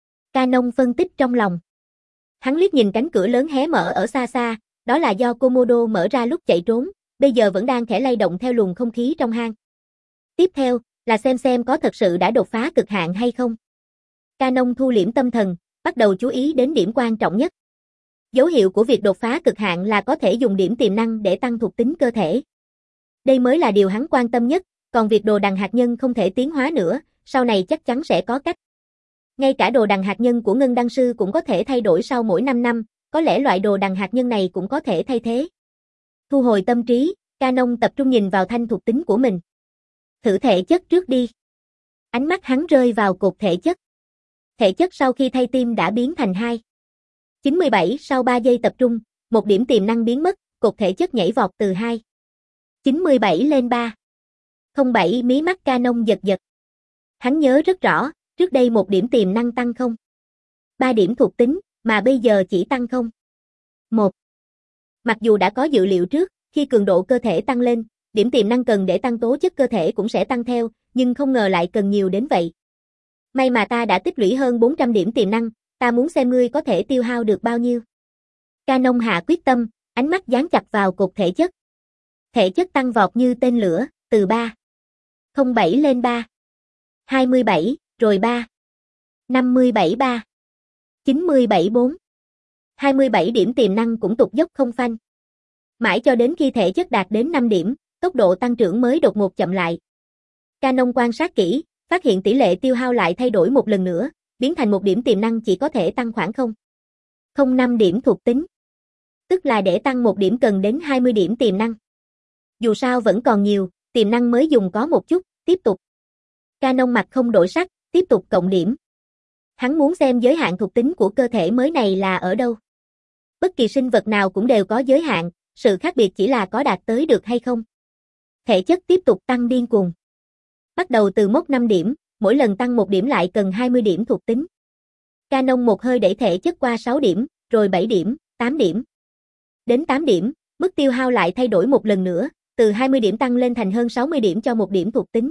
Canon phân tích trong lòng. Hắn liếc nhìn cánh cửa lớn hé mở ở xa xa, đó là do Komodo mở ra lúc chạy trốn, bây giờ vẫn đang khẽ lay động theo luồng không khí trong hang. Tiếp theo, là xem xem có thật sự đã đột phá cực hạn hay không. Canon thu liễm tâm thần, bắt đầu chú ý đến điểm quan trọng nhất. Dấu hiệu của việc đột phá cực hạn là có thể dùng điểm tiềm năng để tăng thuộc tính cơ thể. Đây mới là điều hắn quan tâm nhất, còn việc đồ đằng hạt nhân không thể tiến hóa nữa, sau này chắc chắn sẽ có cách. Ngay cả đồ đằng hạt nhân của Ngân Đăng Sư cũng có thể thay đổi sau mỗi năm năm, có lẽ loại đồ đằng hạt nhân này cũng có thể thay thế. Thu hồi tâm trí, Canon tập trung nhìn vào thanh thuộc tính của mình. Thử thể chất trước đi. Ánh mắt hắn rơi vào cột thể chất. Thể chất sau khi thay tim đã biến thành hai. chín mươi bảy sau ba giây tập trung, một điểm tiềm năng biến mất, cột thể chất nhảy vọt từ hai. chín mươi bảy lên ba. không bảy mí mắt Canon giật giật. Hắn nhớ rất rõ, trước đây một điểm tiềm năng tăng không. ba điểm thuộc tính, mà bây giờ chỉ tăng không. một. Mặc dù đã có dự liệu trước, khi cường độ cơ thể tăng lên, điểm tiềm năng cần để tăng tố chất cơ thể cũng sẽ tăng theo, nhưng không ngờ lại cần nhiều đến vậy. May mà ta đã tích lũy hơn bốn trăm điểm tiềm năng, ta muốn xem ngươi có thể tiêu hao được bao nhiêu. Canon hạ quyết tâm, ánh mắt dán chặt vào cột thể chất. Thể chất tăng vọt như tên lửa, từ ba. không bảy lên ba. hai mươi bảy, rồi ba. năm mươi bảy ba. chín mươi bảy bốn. hai mươi bảy điểm tiềm năng cũng tụt dốc không phanh. Mãi cho đến khi thể chất đạt đến năm điểm, tốc độ tăng trưởng mới đột ngột chậm lại. Canon quan sát kỹ, phát hiện tỷ lệ tiêu hao lại thay đổi một lần nữa, biến thành một điểm tiềm năng chỉ có thể tăng khoảng không. không năm điểm thuộc tính. Tức là để tăng một điểm cần đến hai mươi điểm tiềm năng. Dù sao vẫn còn nhiều, tiềm năng mới dùng có một chút, tiếp tục. Canon mặt không đổi sắc, tiếp tục cộng điểm. Hắn muốn xem giới hạn thuộc tính của cơ thể mới này là ở đâu. Bất kỳ sinh vật nào cũng đều có giới hạn, sự khác biệt chỉ là có đạt tới được hay không. Thể chất tiếp tục tăng điên cuồng. Bắt đầu từ mốc năm điểm, mỗi lần tăng một điểm lại cần hai mươi điểm thuộc tính. Canon một hơi đẩy thể chất qua sáu điểm, rồi bảy điểm, tám điểm. Đến tám điểm, mức tiêu hao lại thay đổi một lần nữa, từ hai mươi điểm tăng lên thành hơn sáu mươi điểm cho một điểm thuộc tính.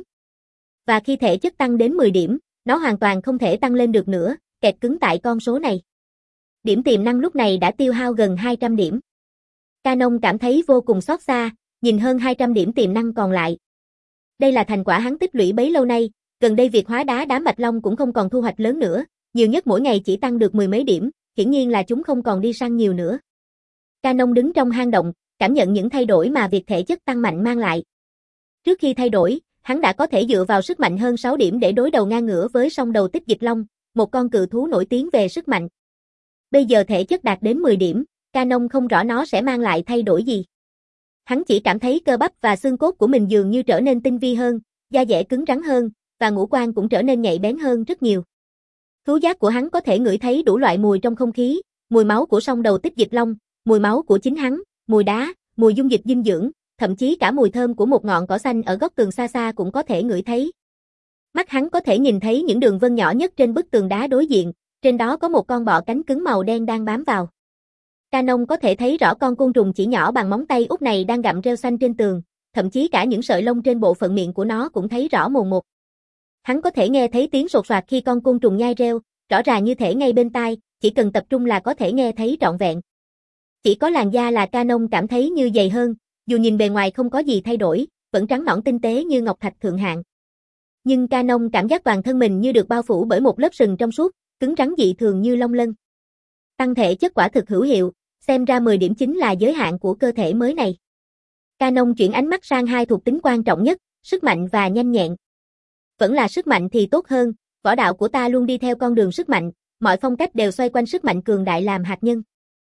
Và khi thể chất tăng đến mười điểm, nó hoàn toàn không thể tăng lên được nữa, kẹt cứng tại con số này. Điểm tiềm năng lúc này đã tiêu hao gần hai trăm điểm. Canon cảm thấy vô cùng xót xa, nhìn hơn hai trăm điểm tiềm năng còn lại. Đây là thành quả hắn tích lũy bấy lâu nay, gần đây việc hóa đá đá mạch long cũng không còn thu hoạch lớn nữa, nhiều nhất mỗi ngày chỉ tăng được mười mấy điểm, hiển nhiên là chúng không còn đi săn nhiều nữa. Canon đứng trong hang động, cảm nhận những thay đổi mà việc thể chất tăng mạnh mang lại. Trước khi thay đổi, hắn đã có thể dựa vào sức mạnh hơn sáu điểm để đối đầu ngang ngửa với song đầu tích dịch long, một con cự thú nổi tiếng về sức mạnh. Bây giờ thể chất đạt đến mười điểm, Canon không rõ nó sẽ mang lại thay đổi gì. Hắn chỉ cảm thấy cơ bắp và xương cốt của mình dường như trở nên tinh vi hơn, da dẻ cứng rắn hơn, và ngũ quan cũng trở nên nhạy bén hơn rất nhiều. Thú giác của hắn có thể ngửi thấy đủ loại mùi trong không khí, mùi máu của song đầu tích dịch long, mùi máu của chính hắn, mùi đá, mùi dung dịch dinh dưỡng, thậm chí cả mùi thơm của một ngọn cỏ xanh ở góc tường xa xa cũng có thể ngửi thấy. Mắt hắn có thể nhìn thấy những đường vân nhỏ nhất trên bức tường đá đối diện, trên đó có một con bọ cánh cứng màu đen đang bám vào. Canon có thể thấy rõ con côn trùng chỉ nhỏ bằng móng tay út này đang gặm rêu xanh trên tường, thậm chí cả những sợi lông trên bộ phận miệng của nó cũng thấy rõ mồn một. Hắn có thể nghe thấy tiếng sột soạt khi con côn trùng nhai rêu, rõ ràng như thể ngay bên tai, chỉ cần tập trung là có thể nghe thấy trọn vẹn. Chỉ có làn da là Canon cảm thấy như dày hơn, dù nhìn bề ngoài không có gì thay đổi, vẫn trắng nõn tinh tế như ngọc thạch thượng hạng. Nhưng Canon cảm giác toàn thân mình như được bao phủ bởi một lớp sừng trong suốt, cứng rắn dị thường như lông lân. Tăng thể chất quả thực hữu hiệu, xem ra mười điểm chính là giới hạn của cơ thể mới này. Canon chuyển ánh mắt sang hai thuộc tính quan trọng nhất, sức mạnh và nhanh nhẹn. Vẫn là sức mạnh thì tốt hơn, võ đạo của ta luôn đi theo con đường sức mạnh, mọi phong cách đều xoay quanh sức mạnh cường đại làm hạt nhân.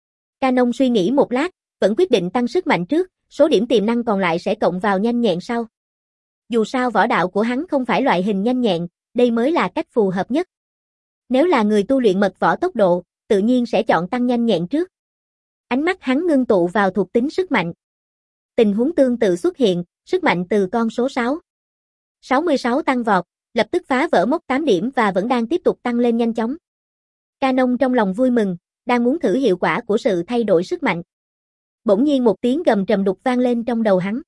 Canon suy nghĩ một lát, vẫn quyết định tăng sức mạnh trước, số điểm tiềm năng còn lại sẽ cộng vào nhanh nhẹn sau. Dù sao võ đạo của hắn không phải loại hình nhanh nhẹn, đây mới là cách phù hợp nhất. Nếu là người tu luyện mật võ tốc độ, tự nhiên sẽ chọn tăng nhanh nhẹn trước. Ánh mắt hắn ngưng tụ vào thuộc tính sức mạnh. Tình huống tương tự xuất hiện, sức mạnh từ con số sáu. sáu mươi sáu tăng vọt, lập tức phá vỡ mốc tám điểm và vẫn đang tiếp tục tăng lên nhanh chóng. Canon trong lòng vui mừng, đang muốn thử hiệu quả của sự thay đổi sức mạnh. Bỗng nhiên một tiếng gầm trầm đục vang lên trong đầu hắn.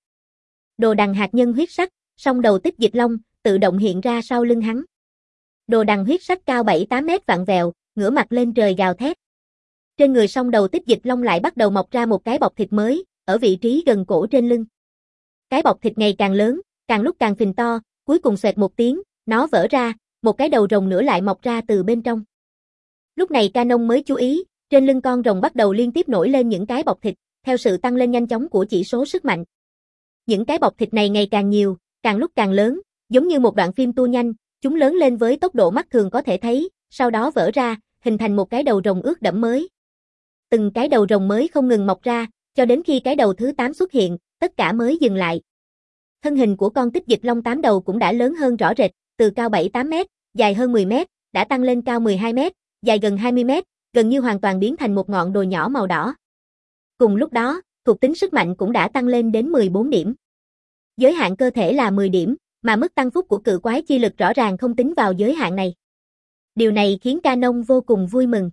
Đồ đằng hạt nhân huyết sắc, song đầu tích dịch long, tự động hiện ra sau lưng hắn. Đồ đằng huyết sắc cao bảy tám mét vặn vẹo, ngửa mặt lên trời gào thét. Trên người song đầu tích dịch long lại bắt đầu mọc ra một cái bọc thịt mới, ở vị trí gần cổ trên lưng. Cái bọc thịt ngày càng lớn, càng lúc càng phình to, cuối cùng xoẹt một tiếng, nó vỡ ra, một cái đầu rồng nữa lại mọc ra từ bên trong. Lúc này Canon mới chú ý, trên lưng con rồng bắt đầu liên tiếp nổi lên những cái bọc thịt, theo sự tăng lên nhanh chóng của chỉ số sức mạnh. Những cái bọc thịt này ngày càng nhiều, càng lúc càng lớn, giống như một đoạn phim tua nhanh, chúng lớn lên với tốc độ mắt thường có thể thấy, sau đó vỡ ra, hình thành một cái đầu rồng ướt đẫm mới. Từng cái đầu rồng mới không ngừng mọc ra, cho đến khi cái đầu thứ tám xuất hiện, tất cả mới dừng lại. Thân hình của con tích dịch long tám đầu cũng đã lớn hơn rõ rệt, từ cao bảy tám mét, dài hơn mười mét, đã tăng lên cao mười hai mét, dài gần hai mươi mét, gần như hoàn toàn biến thành một ngọn đồi nhỏ màu đỏ. Cùng lúc đó, thuộc tính sức mạnh cũng đã tăng lên đến mười bốn điểm. Giới hạn cơ thể là mười điểm, mà mức tăng phúc của cự quái chi lực rõ ràng không tính vào giới hạn này. Điều này khiến Canon vô cùng vui mừng.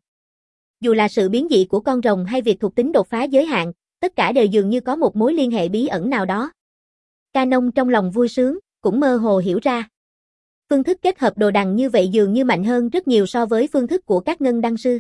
Dù là sự biến dị của con rồng hay việc thuộc tính đột phá giới hạn, tất cả đều dường như có một mối liên hệ bí ẩn nào đó. Canon trong lòng vui sướng, cũng mơ hồ hiểu ra. Phương thức kết hợp đồ đằng như vậy dường như mạnh hơn rất nhiều so với phương thức của các ngân đăng sư.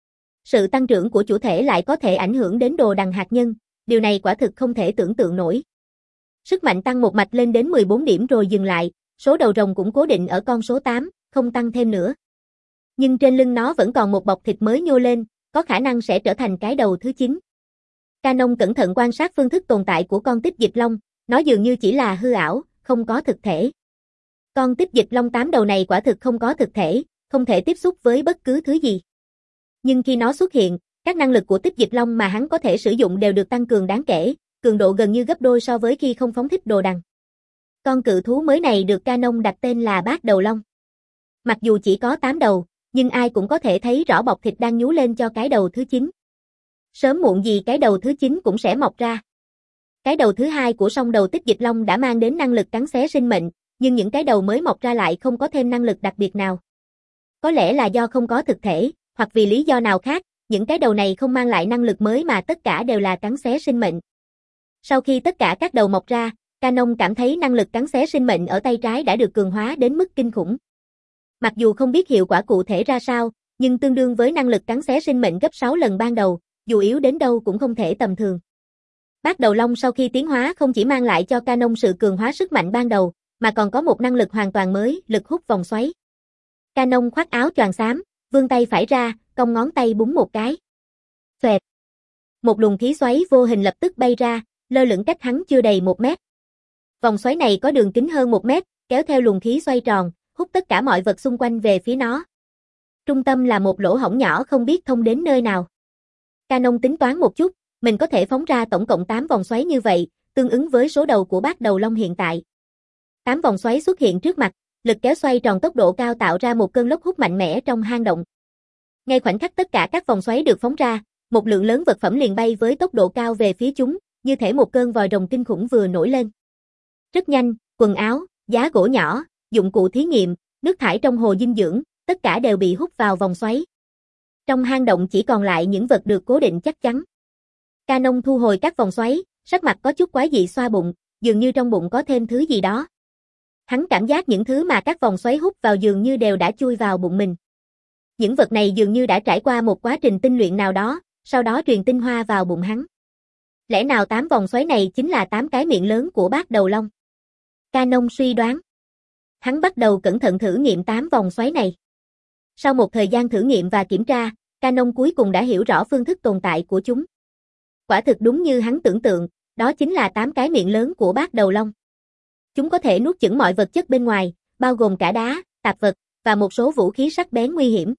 Sự tăng trưởng của chủ thể lại có thể ảnh hưởng đến đồ đằng hạt nhân, điều này quả thực không thể tưởng tượng nổi. Sức mạnh tăng một mạch lên đến mười bốn điểm rồi dừng lại, số đầu rồng cũng cố định ở con số tám, không tăng thêm nữa. Nhưng trên lưng nó vẫn còn một bọc thịt mới nhô lên, có khả năng sẽ trở thành cái đầu thứ chín. Canon cẩn thận quan sát phương thức tồn tại của con tích dịch long, nó dường như chỉ là hư ảo, không có thực thể. Con tích dịch long tám đầu này quả thực không có thực thể, không thể tiếp xúc với bất cứ thứ gì. Nhưng khi nó xuất hiện, các năng lực của tích dịch long mà hắn có thể sử dụng đều được tăng cường đáng kể, cường độ gần như gấp đôi so với khi không phóng thích đồ đằng. Con cự thú mới này được Canon đặt tên là Bát Đầu Long. Mặc dù chỉ có tám đầu, nhưng ai cũng có thể thấy rõ bọc thịt đang nhú lên cho cái đầu thứ chín. Sớm muộn gì cái đầu thứ chín cũng sẽ mọc ra. Cái đầu thứ hai của song đầu tích dịch long đã mang đến năng lực cắn xé sinh mệnh, nhưng những cái đầu mới mọc ra lại không có thêm năng lực đặc biệt nào. Có lẽ là do không có thực thể, hoặc vì lý do nào khác, những cái đầu này không mang lại năng lực mới mà tất cả đều là cắn xé sinh mệnh. Sau khi tất cả các đầu mọc ra, Canon cảm thấy năng lực cắn xé sinh mệnh ở tay trái đã được cường hóa đến mức kinh khủng. Mặc dù không biết hiệu quả cụ thể ra sao, nhưng tương đương với năng lực cắn xé sinh mệnh gấp sáu lần ban đầu, dù yếu đến đâu cũng không thể tầm thường. Bát đầu long sau khi tiến hóa không chỉ mang lại cho Canon sự cường hóa sức mạnh ban đầu, mà còn có một năng lực hoàn toàn mới, lực hút vòng xoáy. Canon khoác áo choàng xám, vươn tay phải ra, cong ngón tay búng một cái. Xoẹt. Một luồng khí xoáy vô hình lập tức bay ra, lơ lửng cách hắn chưa đầy một mét. Vòng xoáy này có đường kính hơn một mét, kéo theo luồng khí xoay tròn, hút tất cả mọi vật xung quanh về phía nó. Trung tâm là một lỗ hổng nhỏ không biết thông đến nơi nào. Canon tính toán một chút, mình có thể phóng ra tổng cộng tám vòng xoáy như vậy, tương ứng với số đầu của bát đầu long hiện tại. tám vòng xoáy xuất hiện trước mặt, lực kéo xoay tròn tốc độ cao tạo ra một cơn lốc hút mạnh mẽ trong hang động. Ngay khoảnh khắc tất cả các vòng xoáy được phóng ra, một lượng lớn vật phẩm liền bay với tốc độ cao về phía chúng, như thể một cơn vòi rồng kinh khủng vừa nổi lên. Rất nhanh, quần áo, giá gỗ nhỏ, dụng cụ thí nghiệm, nước thải trong hồ dinh dưỡng, tất cả đều bị hút vào vòng xoáy. Trong hang động chỉ còn lại những vật được cố định chắc chắn. Canon thu hồi các vòng xoáy, sắc mặt có chút quái dị xoa bụng, dường như trong bụng có thêm thứ gì đó. Hắn cảm giác những thứ mà các vòng xoáy hút vào dường như đều đã chui vào bụng mình. Những vật này dường như đã trải qua một quá trình tinh luyện nào đó, sau đó truyền tinh hoa vào bụng hắn. Lẽ nào tám vòng xoáy này chính là tám cái miệng lớn của bát đầu long? Canon suy đoán. Hắn bắt đầu cẩn thận thử nghiệm tám vòng xoáy này. Sau một thời gian thử nghiệm và kiểm tra, Canon cuối cùng đã hiểu rõ phương thức tồn tại của chúng. Quả thực đúng như hắn tưởng tượng, đó chính là tám cái miệng lớn của bát đầu long. Chúng có thể nuốt chửng mọi vật chất bên ngoài, bao gồm cả đá, tạp vật, và một số vũ khí sắc bén nguy hiểm.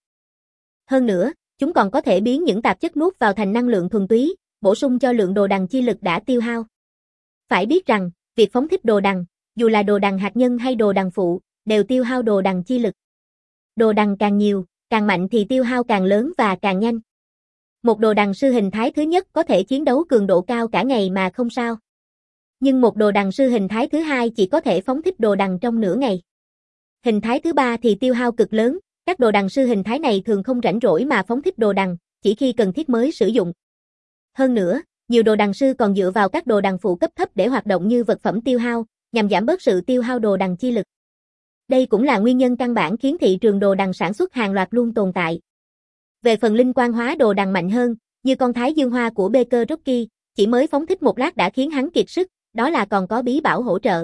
Hơn nữa, chúng còn có thể biến những tạp chất nuốt vào thành năng lượng thuần túy, bổ sung cho lượng đồ đằng chi lực đã tiêu hao. Phải biết rằng, việc phóng thích đồ đằng, dù là đồ đằng hạt nhân hay đồ đằng phụ, đều tiêu hao đồ đằng chi lực. Đồ đằng càng nhiều, càng mạnh thì tiêu hao càng lớn và càng nhanh. Một đồ đằng sư hình thái thứ nhất có thể chiến đấu cường độ cao cả ngày mà không sao. Nhưng một đồ đằng sư hình thái thứ hai chỉ có thể phóng thích đồ đằng trong nửa ngày. Hình thái thứ ba thì tiêu hao cực lớn, các đồ đằng sư hình thái này thường không rảnh rỗi mà phóng thích đồ đằng, chỉ khi cần thiết mới sử dụng. Hơn nữa, nhiều đồ đằng sư còn dựa vào các đồ đằng phụ cấp thấp để hoạt động như vật phẩm tiêu hao, nhằm giảm bớt sự tiêu hao đồ đằng chi lực. Đây cũng là nguyên nhân căn bản khiến thị trường đồ đằng sản xuất hàng loạt luôn tồn tại. Về phần linh quan hóa đồ đằng mạnh hơn, như con thái dương hoa của Baker Rocky, chỉ mới phóng thích một lát đã khiến hắn kiệt sức, đó là còn có bí bảo hỗ trợ.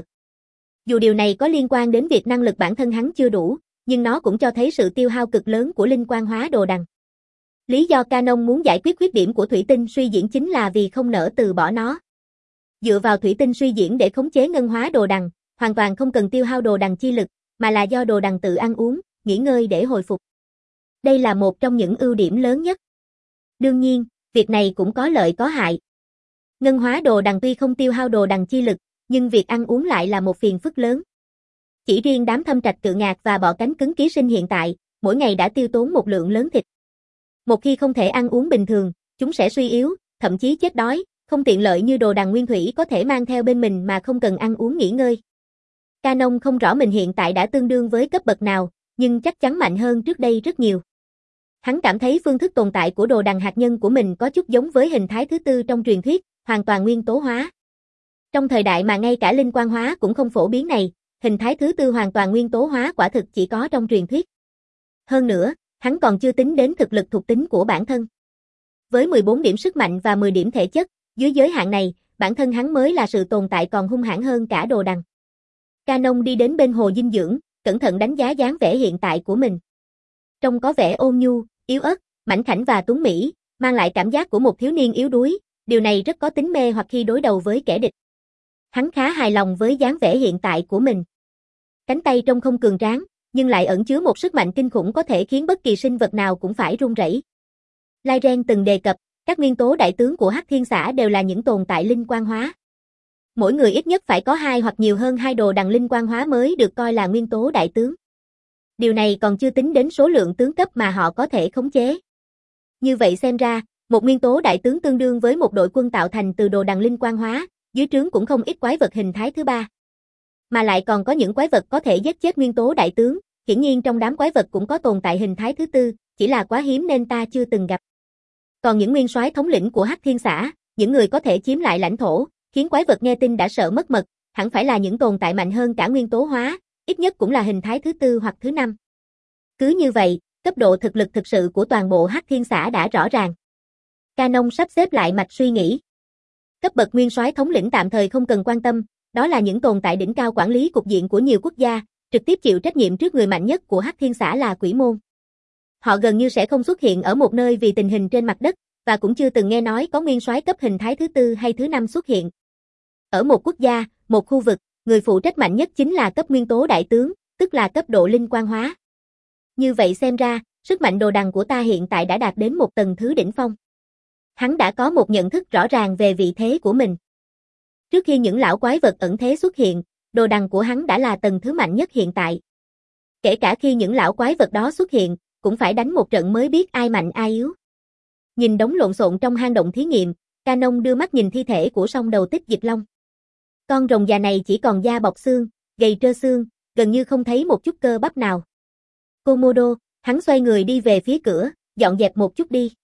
Dù điều này có liên quan đến việc năng lực bản thân hắn chưa đủ, nhưng nó cũng cho thấy sự tiêu hao cực lớn của linh quan hóa đồ đằng. Lý do Canon muốn giải quyết khuyết điểm của thủy tinh suy diễn chính là vì không nỡ từ bỏ nó. Dựa vào thủy tinh suy diễn để khống chế ngân hóa đồ đằng, hoàn toàn không cần tiêu hao đồ đằng chi lực, mà là do đồ đằng tự ăn uống, nghỉ ngơi để hồi phục. Đây là một trong những ưu điểm lớn nhất. Đương nhiên, việc này cũng có lợi có hại. Ngân hóa đồ đằng tuy không tiêu hao đồ đằng chi lực, nhưng việc ăn uống lại là một phiền phức lớn. Chỉ riêng đám thâm trạch cự ngạc và bọ cánh cứng ký sinh hiện tại, mỗi ngày đã tiêu tốn một lượng lớn thịt. Một khi không thể ăn uống bình thường, chúng sẽ suy yếu, thậm chí chết đói, không tiện lợi như đồ đằng nguyên thủy có thể mang theo bên mình mà không cần ăn uống nghỉ ngơi. Canon không rõ mình hiện tại đã tương đương với cấp bậc nào, nhưng chắc chắn mạnh hơn trước đây rất nhiều. Hắn cảm thấy phương thức tồn tại của đồ đằng hạt nhân của mình có chút giống với hình thái thứ tư trong truyền thuyết, hoàn toàn nguyên tố hóa. Trong thời đại mà ngay cả linh quan hóa cũng không phổ biến này, hình thái thứ tư hoàn toàn nguyên tố hóa quả thực chỉ có trong truyền thuyết. Hơn nữa, hắn còn chưa tính đến thực lực thuộc tính của bản thân. Với mười bốn điểm sức mạnh và mười điểm thể chất, dưới giới hạn này, bản thân hắn mới là sự tồn tại còn hung hãn hơn cả đồ đằng. Canon đi đến bên hồ dinh dưỡng, cẩn thận đánh giá dáng vẻ hiện tại của mình. Trông có vẻ ôn nhu, yếu ớt, mảnh khảnh và tuấn mỹ, mang lại cảm giác của một thiếu niên yếu đuối, điều này rất có tính mê hoặc khi đối đầu với kẻ địch. Hắn khá hài lòng với dáng vẻ hiện tại của mình. Cánh tay trông không cường tráng, nhưng lại ẩn chứa một sức mạnh kinh khủng có thể khiến bất kỳ sinh vật nào cũng phải run rẩy. Lyren từng đề cập, các nguyên tố đại tướng của Hắc Thiên Xã đều là những tồn tại linh quan hóa. Mỗi người ít nhất phải có hai hoặc nhiều hơn hai đồ đằng linh quan hóa mới được coi là nguyên tố đại tướng. Điều này còn chưa tính đến số lượng tướng cấp mà họ có thể khống chế. Như vậy xem ra, một nguyên tố đại tướng tương đương với một đội quân tạo thành từ đồ đằng linh quan hóa, dưới trướng cũng không ít quái vật hình thái thứ ba. Mà lại còn có những quái vật có thể giết chết nguyên tố đại tướng, hiển nhiên trong đám quái vật cũng có tồn tại hình thái thứ tư, chỉ là quá hiếm nên ta chưa từng gặp. Còn những nguyên soái thống lĩnh của Hắc Thiên xã, những người có thể chiếm lại lãnh thổ, khiến quái vật nghe tin đã sợ mất mật, hẳn phải là những tồn tại mạnh hơn cả nguyên tố hóa, ít nhất cũng là hình thái thứ tư hoặc thứ năm. Cứ như vậy, cấp độ thực lực thực sự của toàn bộ Hắc Thiên xã đã rõ ràng. Canon sắp xếp lại mạch suy nghĩ. Cấp bậc nguyên soái thống lĩnh tạm thời không cần quan tâm, đó là những tồn tại đỉnh cao quản lý cục diện của nhiều quốc gia, trực tiếp chịu trách nhiệm trước người mạnh nhất của Hắc Thiên xã là Quỷ Môn. Họ gần như sẽ không xuất hiện ở một nơi vì tình hình trên mặt đất, và cũng chưa từng nghe nói có nguyên soái cấp hình thái thứ tư hay thứ năm xuất hiện. Ở một quốc gia, một khu vực, người phụ trách mạnh nhất chính là cấp nguyên tố đại tướng, tức là cấp độ linh quan hóa. Như vậy xem ra, sức mạnh đồ đằng của ta hiện tại đã đạt đến một tầng thứ đỉnh phong. Hắn đã có một nhận thức rõ ràng về vị thế của mình. Trước khi những lão quái vật ẩn thế xuất hiện, đồ đằng của hắn đã là tầng thứ mạnh nhất hiện tại. Kể cả khi những lão quái vật đó xuất hiện, cũng phải đánh một trận mới biết ai mạnh ai yếu. Nhìn đống lộn xộn trong hang động thí nghiệm, Canon đưa mắt nhìn thi thể của song đầu tích dịch long. Con rồng già này chỉ còn da bọc xương, gầy trơ xương, gần như không thấy một chút cơ bắp nào. Komodo, hắn xoay người đi về phía cửa, dọn dẹp một chút đi.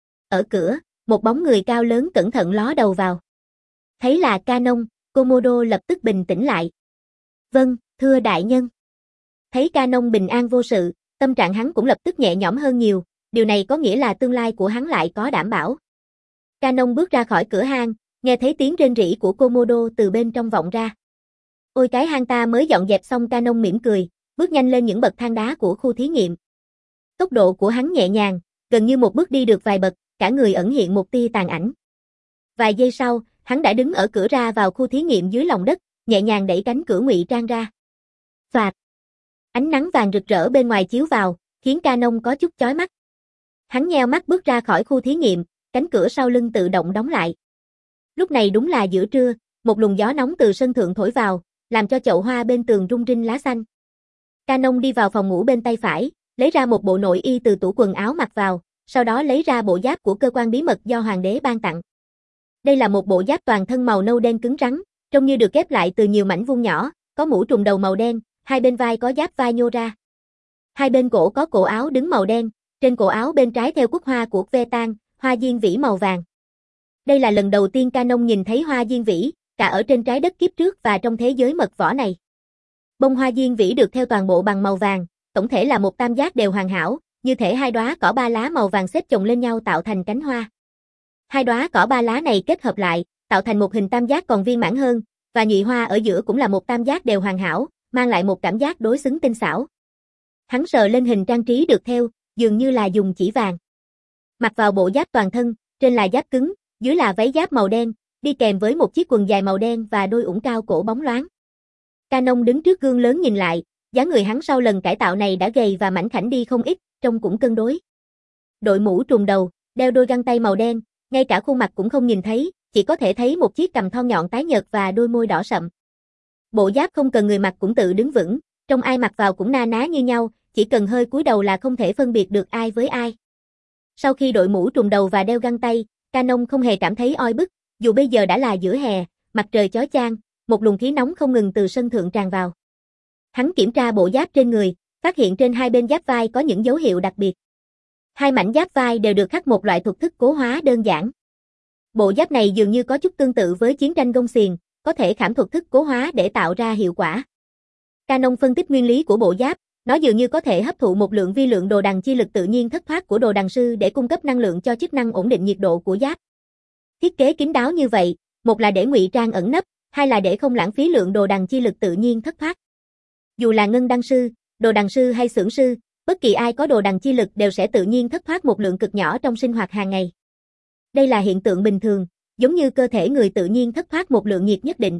Ở cửa, một bóng người cao lớn cẩn thận ló đầu vào. Thấy là Canon, Komodo lập tức bình tĩnh lại. Vâng, thưa đại nhân. Thấy Canon bình an vô sự, tâm trạng hắn cũng lập tức nhẹ nhõm hơn nhiều, điều này có nghĩa là tương lai của hắn lại có đảm bảo. Canon bước ra khỏi cửa hang, nghe thấy tiếng rên rỉ của Komodo từ bên trong vọng ra. Ôi cái hang ta mới dọn dẹp xong. Canon mỉm cười, bước nhanh lên những bậc thang đá của khu thí nghiệm. Tốc độ của hắn nhẹ nhàng, gần như một bước đi được vài bậc, cả người ẩn hiện một tia tàn ảnh. Vài giây sau, hắn đã đứng ở cửa ra vào khu thí nghiệm dưới lòng đất, nhẹ nhàng đẩy cánh cửa ngụy trang ra. Phạt! Ánh nắng vàng rực rỡ bên ngoài chiếu vào, khiến Canon có chút chói mắt. Hắn nheo mắt bước ra khỏi khu thí nghiệm, cánh cửa sau lưng tự động đóng lại. Lúc này đúng là giữa trưa, một luồng gió nóng từ sân thượng thổi vào, làm cho chậu hoa bên tường rung rinh lá xanh. Canon đi vào phòng ngủ bên tay phải, lấy ra một bộ nội y từ tủ quần áo mặc vào, sau đó lấy ra bộ giáp của cơ quan bí mật do hoàng đế ban tặng. Đây là một bộ giáp toàn thân màu nâu đen cứng rắn, trông như được ghép lại từ nhiều mảnh vuông nhỏ, có mũ trùm đầu màu đen, hai bên vai có giáp vai nhô ra. Hai bên cổ có cổ áo đứng màu đen, trên cổ áo bên trái theo quốc hoa của Vetan, hoa diên vĩ màu vàng. Đây là lần đầu tiên Canon nhìn thấy hoa diên vĩ, cả ở trên trái đất kiếp trước và trong thế giới mật võ này. Bông hoa diên vĩ được theo toàn bộ bằng màu vàng, tổng thể là một tam giác đều hoàn hảo, như thể hai đóa cỏ ba lá màu vàng xếp chồng lên nhau tạo thành cánh hoa. Hai đóa cỏ ba lá này kết hợp lại, tạo thành một hình tam giác còn viên mãn hơn, và nhụy hoa ở giữa cũng là một tam giác đều hoàn hảo, mang lại một cảm giác đối xứng tinh xảo. Hắn sờ lên hình trang trí được theo, dường như là dùng chỉ vàng. Mặc vào bộ giáp toàn thân, trên là giáp cứng, dưới là váy giáp màu đen, đi kèm với một chiếc quần dài màu đen và đôi ủng cao cổ bóng loáng. Canon đứng trước gương lớn nhìn lại, dáng người hắn sau lần cải tạo này đã gầy và mảnh khảnh đi không ít, trông cũng cân đối. Đội mũ trùm đầu, đeo đôi găng tay màu đen, ngay cả khuôn mặt cũng không nhìn thấy, chỉ có thể thấy một chiếc cằm thon nhọn tái nhợt và đôi môi đỏ sậm. Bộ giáp không cần người mặc cũng tự đứng vững, trông ai mặc vào cũng na ná như nhau, chỉ cần hơi cúi đầu là không thể phân biệt được ai với ai. Sau khi đội mũ trùm đầu và đeo găng tay, Canon không hề cảm thấy oi bức, dù bây giờ đã là giữa hè, mặt trời chói chang, một luồng khí nóng không ngừng từ sân thượng tràn vào. Hắn kiểm tra bộ giáp trên người, phát hiện trên hai bên giáp vai có những dấu hiệu đặc biệt. Hai mảnh giáp vai đều được khắc một loại thuật thức cố hóa đơn giản. Bộ giáp này dường như có chút tương tự với chiến tranh gông xiềng, có thể khảm thuật thức cố hóa để tạo ra hiệu quả. Canon phân tích nguyên lý của bộ giáp, nó dường như có thể hấp thụ một lượng vi lượng đồ đằng chi lực tự nhiên thất thoát của đồ đằng sư để cung cấp năng lượng cho chức năng ổn định nhiệt độ của giáp. Thiết kế kín đáo như vậy, một là để ngụy trang ẩn nấp, hai là để không lãng phí lượng đồ đằng chi lực tự nhiên thất thoát. Dù là ngân đăng sư, đồ đằng sư hay xưởng sư, bất kỳ ai có đồ đằng chi lực đều sẽ tự nhiên thất thoát một lượng cực nhỏ trong sinh hoạt hàng ngày. Đây là hiện tượng bình thường, giống như cơ thể người tự nhiên thất thoát một lượng nhiệt nhất định.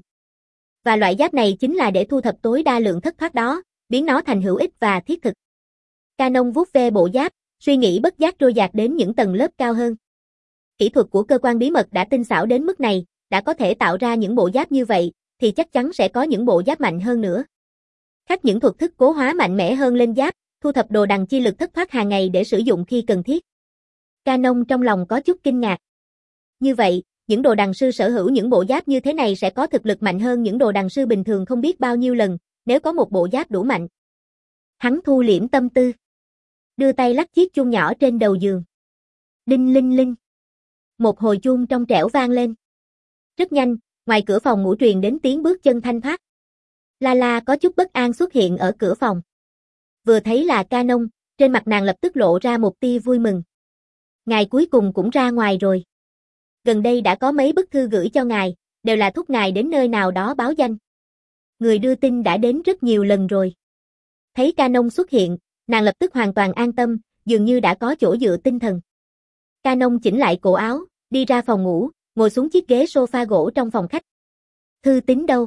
Và loại giáp này chính là để thu thập tối đa lượng thất thoát đó, biến nó thành hữu ích và thiết thực. Canon vuốt ve bộ giáp, suy nghĩ bất giác trôi dạt đến những tầng lớp cao hơn. Kỹ thuật của cơ quan bí mật đã tinh xảo đến mức này, đã có thể tạo ra những bộ giáp như vậy, thì chắc chắn sẽ có những bộ giáp mạnh hơn nữa. Khắc những thuật thức cố hóa mạnh mẽ hơn lên giáp, thu thập đồ đằng chi lực thất thoát hàng ngày để sử dụng khi cần thiết. Canon trong lòng có chút kinh ngạc. Như vậy, những đồ đằng sư sở hữu những bộ giáp như thế này sẽ có thực lực mạnh hơn những đồ đằng sư bình thường không biết bao nhiêu lần, nếu có một bộ giáp đủ mạnh. Hắn thu liễm tâm tư, đưa tay lắc chiếc chuông nhỏ trên đầu giường. Đinh linh linh. Một hồi chuông trong trẻo vang lên. Rất nhanh, ngoài cửa phòng ngủ truyền đến tiếng bước chân thanh thoát. Lala có chút bất an xuất hiện ở cửa phòng. Vừa thấy là Canon, trên mặt nàng lập tức lộ ra một tia vui mừng. Ngài cuối cùng cũng ra ngoài rồi. Gần đây đã có mấy bức thư gửi cho ngài, đều là thúc ngài đến nơi nào đó báo danh. Người đưa tin đã đến rất nhiều lần rồi. Thấy Canon xuất hiện, nàng lập tức hoàn toàn an tâm, dường như đã có chỗ dựa tinh thần. Canon chỉnh lại cổ áo, đi ra phòng ngủ, ngồi xuống chiếc ghế sofa gỗ trong phòng khách. Thư tín đâu?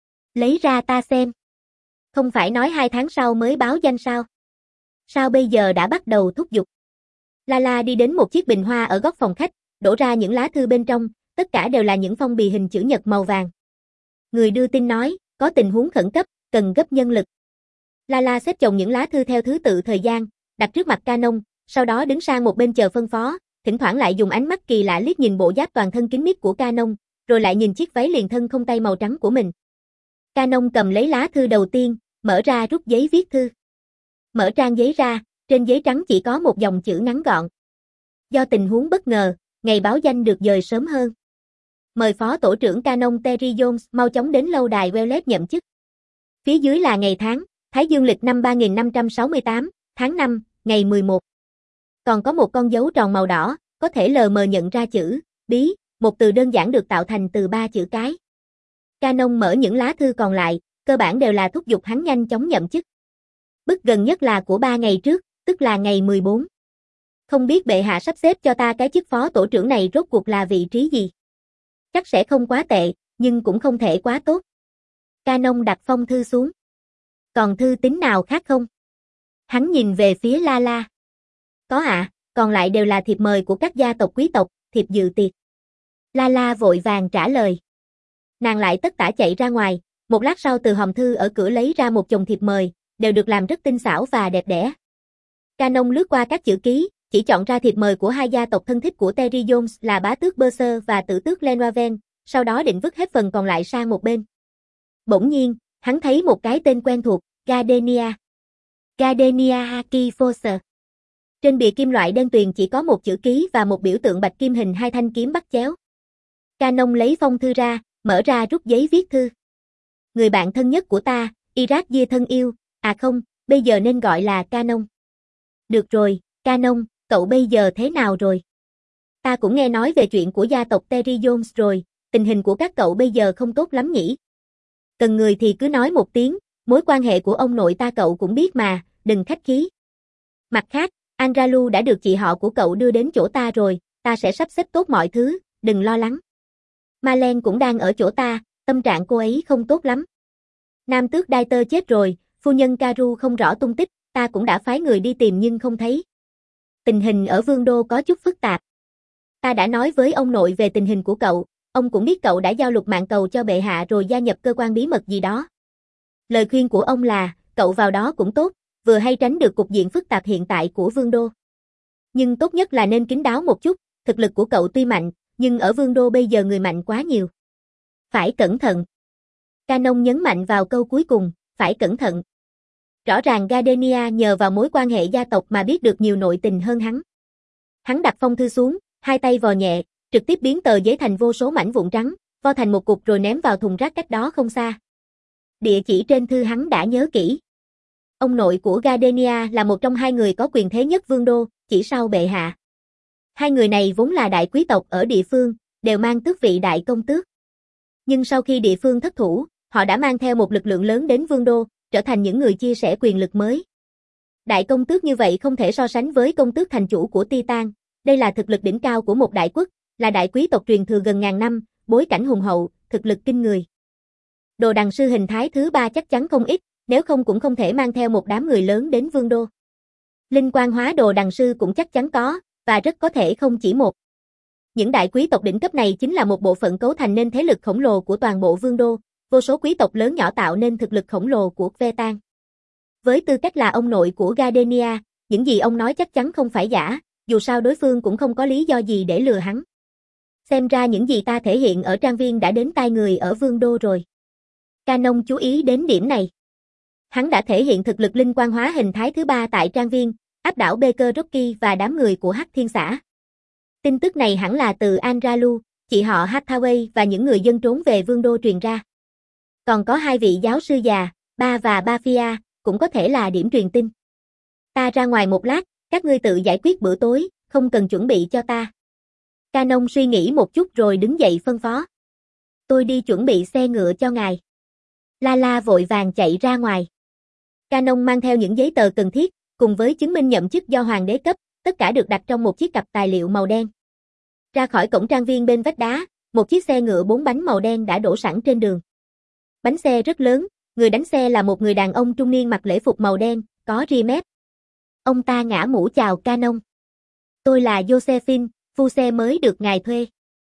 Lấy ra ta xem. Không phải nói hai tháng sau mới báo danh sao? Sao bây giờ đã bắt đầu thúc giục? Lala đi đến một chiếc bình hoa ở góc phòng khách, đổ ra những lá thư bên trong, tất cả đều là những phong bì hình chữ nhật màu vàng. Người đưa tin nói, có tình huống khẩn cấp, cần gấp nhân lực. Lala xếp chồng những lá thư theo thứ tự thời gian, đặt trước mặt Canon, sau đó đứng sang một bên chờ phân phó, thỉnh thoảng lại dùng ánh mắt kỳ lạ liếc nhìn bộ giáp toàn thân kín mít của Canon, rồi lại nhìn chiếc váy liền thân không tay màu trắng của mình. Canon cầm lấy lá thư đầu tiên, mở ra rút giấy viết thư. Mở trang giấy ra, trên giấy trắng chỉ có một dòng chữ ngắn gọn. Do tình huống bất ngờ, ngày báo danh được dời sớm hơn. Mời phó tổ trưởng Canon Terry Jones mau chóng đến lâu đài Wellet nhậm chức. Phía dưới là ngày tháng, Thái Dương lịch năm ba nghìn năm trăm sáu mươi tám, tháng năm, ngày mười một. Còn có một con dấu tròn màu đỏ, có thể lờ mờ nhận ra chữ, bí, một từ đơn giản được tạo thành từ ba chữ cái. Canon mở những lá thư còn lại, cơ bản đều là thúc giục hắn nhanh chóng nhậm chức. Bức gần nhất là của ba ngày trước, tức là ngày mười bốn. Không biết bệ hạ sắp xếp cho ta cái chức phó tổ trưởng này rốt cuộc là vị trí gì? Chắc sẽ không quá tệ, nhưng cũng không thể quá tốt. Canon đặt phong thư xuống. Còn thư tín nào khác không? Hắn nhìn về phía Lala. Có ạ, à, còn lại đều là thiệp mời của các gia tộc quý tộc, thiệp dự tiệc. Lala vội vàng trả lời. Nàng lại tất tả chạy ra ngoài, một lát sau từ hòm thư ở cửa lấy ra một chồng thiệp mời, đều được làm rất tinh xảo và đẹp đẽ. Canon lướt qua các chữ ký, chỉ chọn ra thiệp mời của hai gia tộc thân thích của Terry Jones là bá tước Berser và tử tước Lenoven, sau đó định vứt hết phần còn lại sang một bên. Bỗng nhiên, hắn thấy một cái tên quen thuộc, Gardenia. Gardenia Haki Foster. Trên bìa kim loại đen tuyền chỉ có một chữ ký và một biểu tượng bạch kim hình hai thanh kiếm bắt chéo. Canon lấy phong thư ra, mở ra rút giấy viết thư. Người bạn thân nhất của ta, Iraq Dia thân yêu, à không, bây giờ nên gọi là Canon. Được rồi, Canon, cậu bây giờ thế nào rồi? Ta cũng nghe nói về chuyện của gia tộc Terry Jones rồi, tình hình của các cậu bây giờ không tốt lắm nhỉ? Cần người thì cứ nói một tiếng, mối quan hệ của ông nội ta cậu cũng biết mà, đừng khách khí. Mặt khác, Anralu đã được chị họ của cậu đưa đến chỗ ta rồi, ta sẽ sắp xếp tốt mọi thứ, đừng lo lắng. Marlene cũng đang ở chỗ ta, tâm trạng cô ấy không tốt lắm. Nam tước Daiter chết rồi, phu nhân Caru không rõ tung tích, ta cũng đã phái người đi tìm nhưng không thấy. Tình hình ở Vương Đô có chút phức tạp. Ta đã nói với ông nội về tình hình của cậu, ông cũng biết cậu đã giao lục mạng cầu cho bệ hạ rồi gia nhập cơ quan bí mật gì đó. Lời khuyên của ông là, cậu vào đó cũng tốt, vừa hay tránh được cục diện phức tạp hiện tại của Vương Đô. Nhưng tốt nhất là nên kín đáo một chút, thực lực của cậu tuy mạnh, nhưng ở Vương Đô bây giờ người mạnh quá nhiều. Phải cẩn thận. Canon nhấn mạnh vào câu cuối cùng, phải cẩn thận. Rõ ràng Gardenia nhờ vào mối quan hệ gia tộc mà biết được nhiều nội tình hơn hắn. Hắn đặt phong thư xuống, hai tay vò nhẹ, trực tiếp biến tờ giấy thành vô số mảnh vụn trắng, vo thành một cục rồi ném vào thùng rác cách đó không xa. Địa chỉ trên thư hắn đã nhớ kỹ. Ông nội của Gardenia là một trong hai người có quyền thế nhất Vương Đô, chỉ sau bệ hạ. Hai người này vốn là đại quý tộc ở địa phương, đều mang tước vị đại công tước. Nhưng sau khi địa phương thất thủ, họ đã mang theo một lực lượng lớn đến Vương Đô, trở thành những người chia sẻ quyền lực mới. Đại công tước như vậy không thể so sánh với công tước thành chủ của Titan, đây là thực lực đỉnh cao của một đại quốc, là đại quý tộc truyền thừa gần ngàn năm, bối cảnh hùng hậu, thực lực kinh người. Đồ đằng sư hình thái thứ ba chắc chắn không ít, nếu không cũng không thể mang theo một đám người lớn đến Vương Đô. Linh quan hóa đồ đằng sư cũng chắc chắn có, và rất có thể không chỉ một. Những đại quý tộc đỉnh cấp này chính là một bộ phận cấu thành nên thế lực khổng lồ của toàn bộ Vương Đô, vô số quý tộc lớn nhỏ tạo nên thực lực khổng lồ của Vetan. Với tư cách là ông nội của Gardenia, những gì ông nói chắc chắn không phải giả, dù sao đối phương cũng không có lý do gì để lừa hắn. Xem ra những gì ta thể hiện ở trang viên đã đến tai người ở Vương Đô rồi. Canon chú ý đến điểm này. Hắn đã thể hiện thực lực linh quan hóa hình thái thứ ba tại trang viên, áp đảo Baker Rocky và đám người của Hắc Thiên Xã. Tin tức này hẳn là từ Anralu, chị họ Hathaway và những người dân trốn về Vương Đô truyền ra. Còn có hai vị giáo sư già, Ba và Bafia, cũng có thể là điểm truyền tin. Ta ra ngoài một lát, các ngươi tự giải quyết bữa tối, không cần chuẩn bị cho ta. Canon suy nghĩ một chút rồi đứng dậy phân phó. Tôi đi chuẩn bị xe ngựa cho ngài. Lala vội vàng chạy ra ngoài. Canon mang theo những giấy tờ cần thiết, cùng với chứng minh nhậm chức do hoàng đế cấp, tất cả được đặt trong một chiếc cặp tài liệu màu đen. Ra khỏi cổng trang viên bên vách đá, một chiếc xe ngựa bốn bánh màu đen đã đổ sẵn trên đường. Bánh xe rất lớn, người đánh xe là một người đàn ông trung niên mặc lễ phục màu đen, có ria mép. Ông ta ngả mũ chào Canon. Tôi là Josephine, phu xe mới được ngài thuê.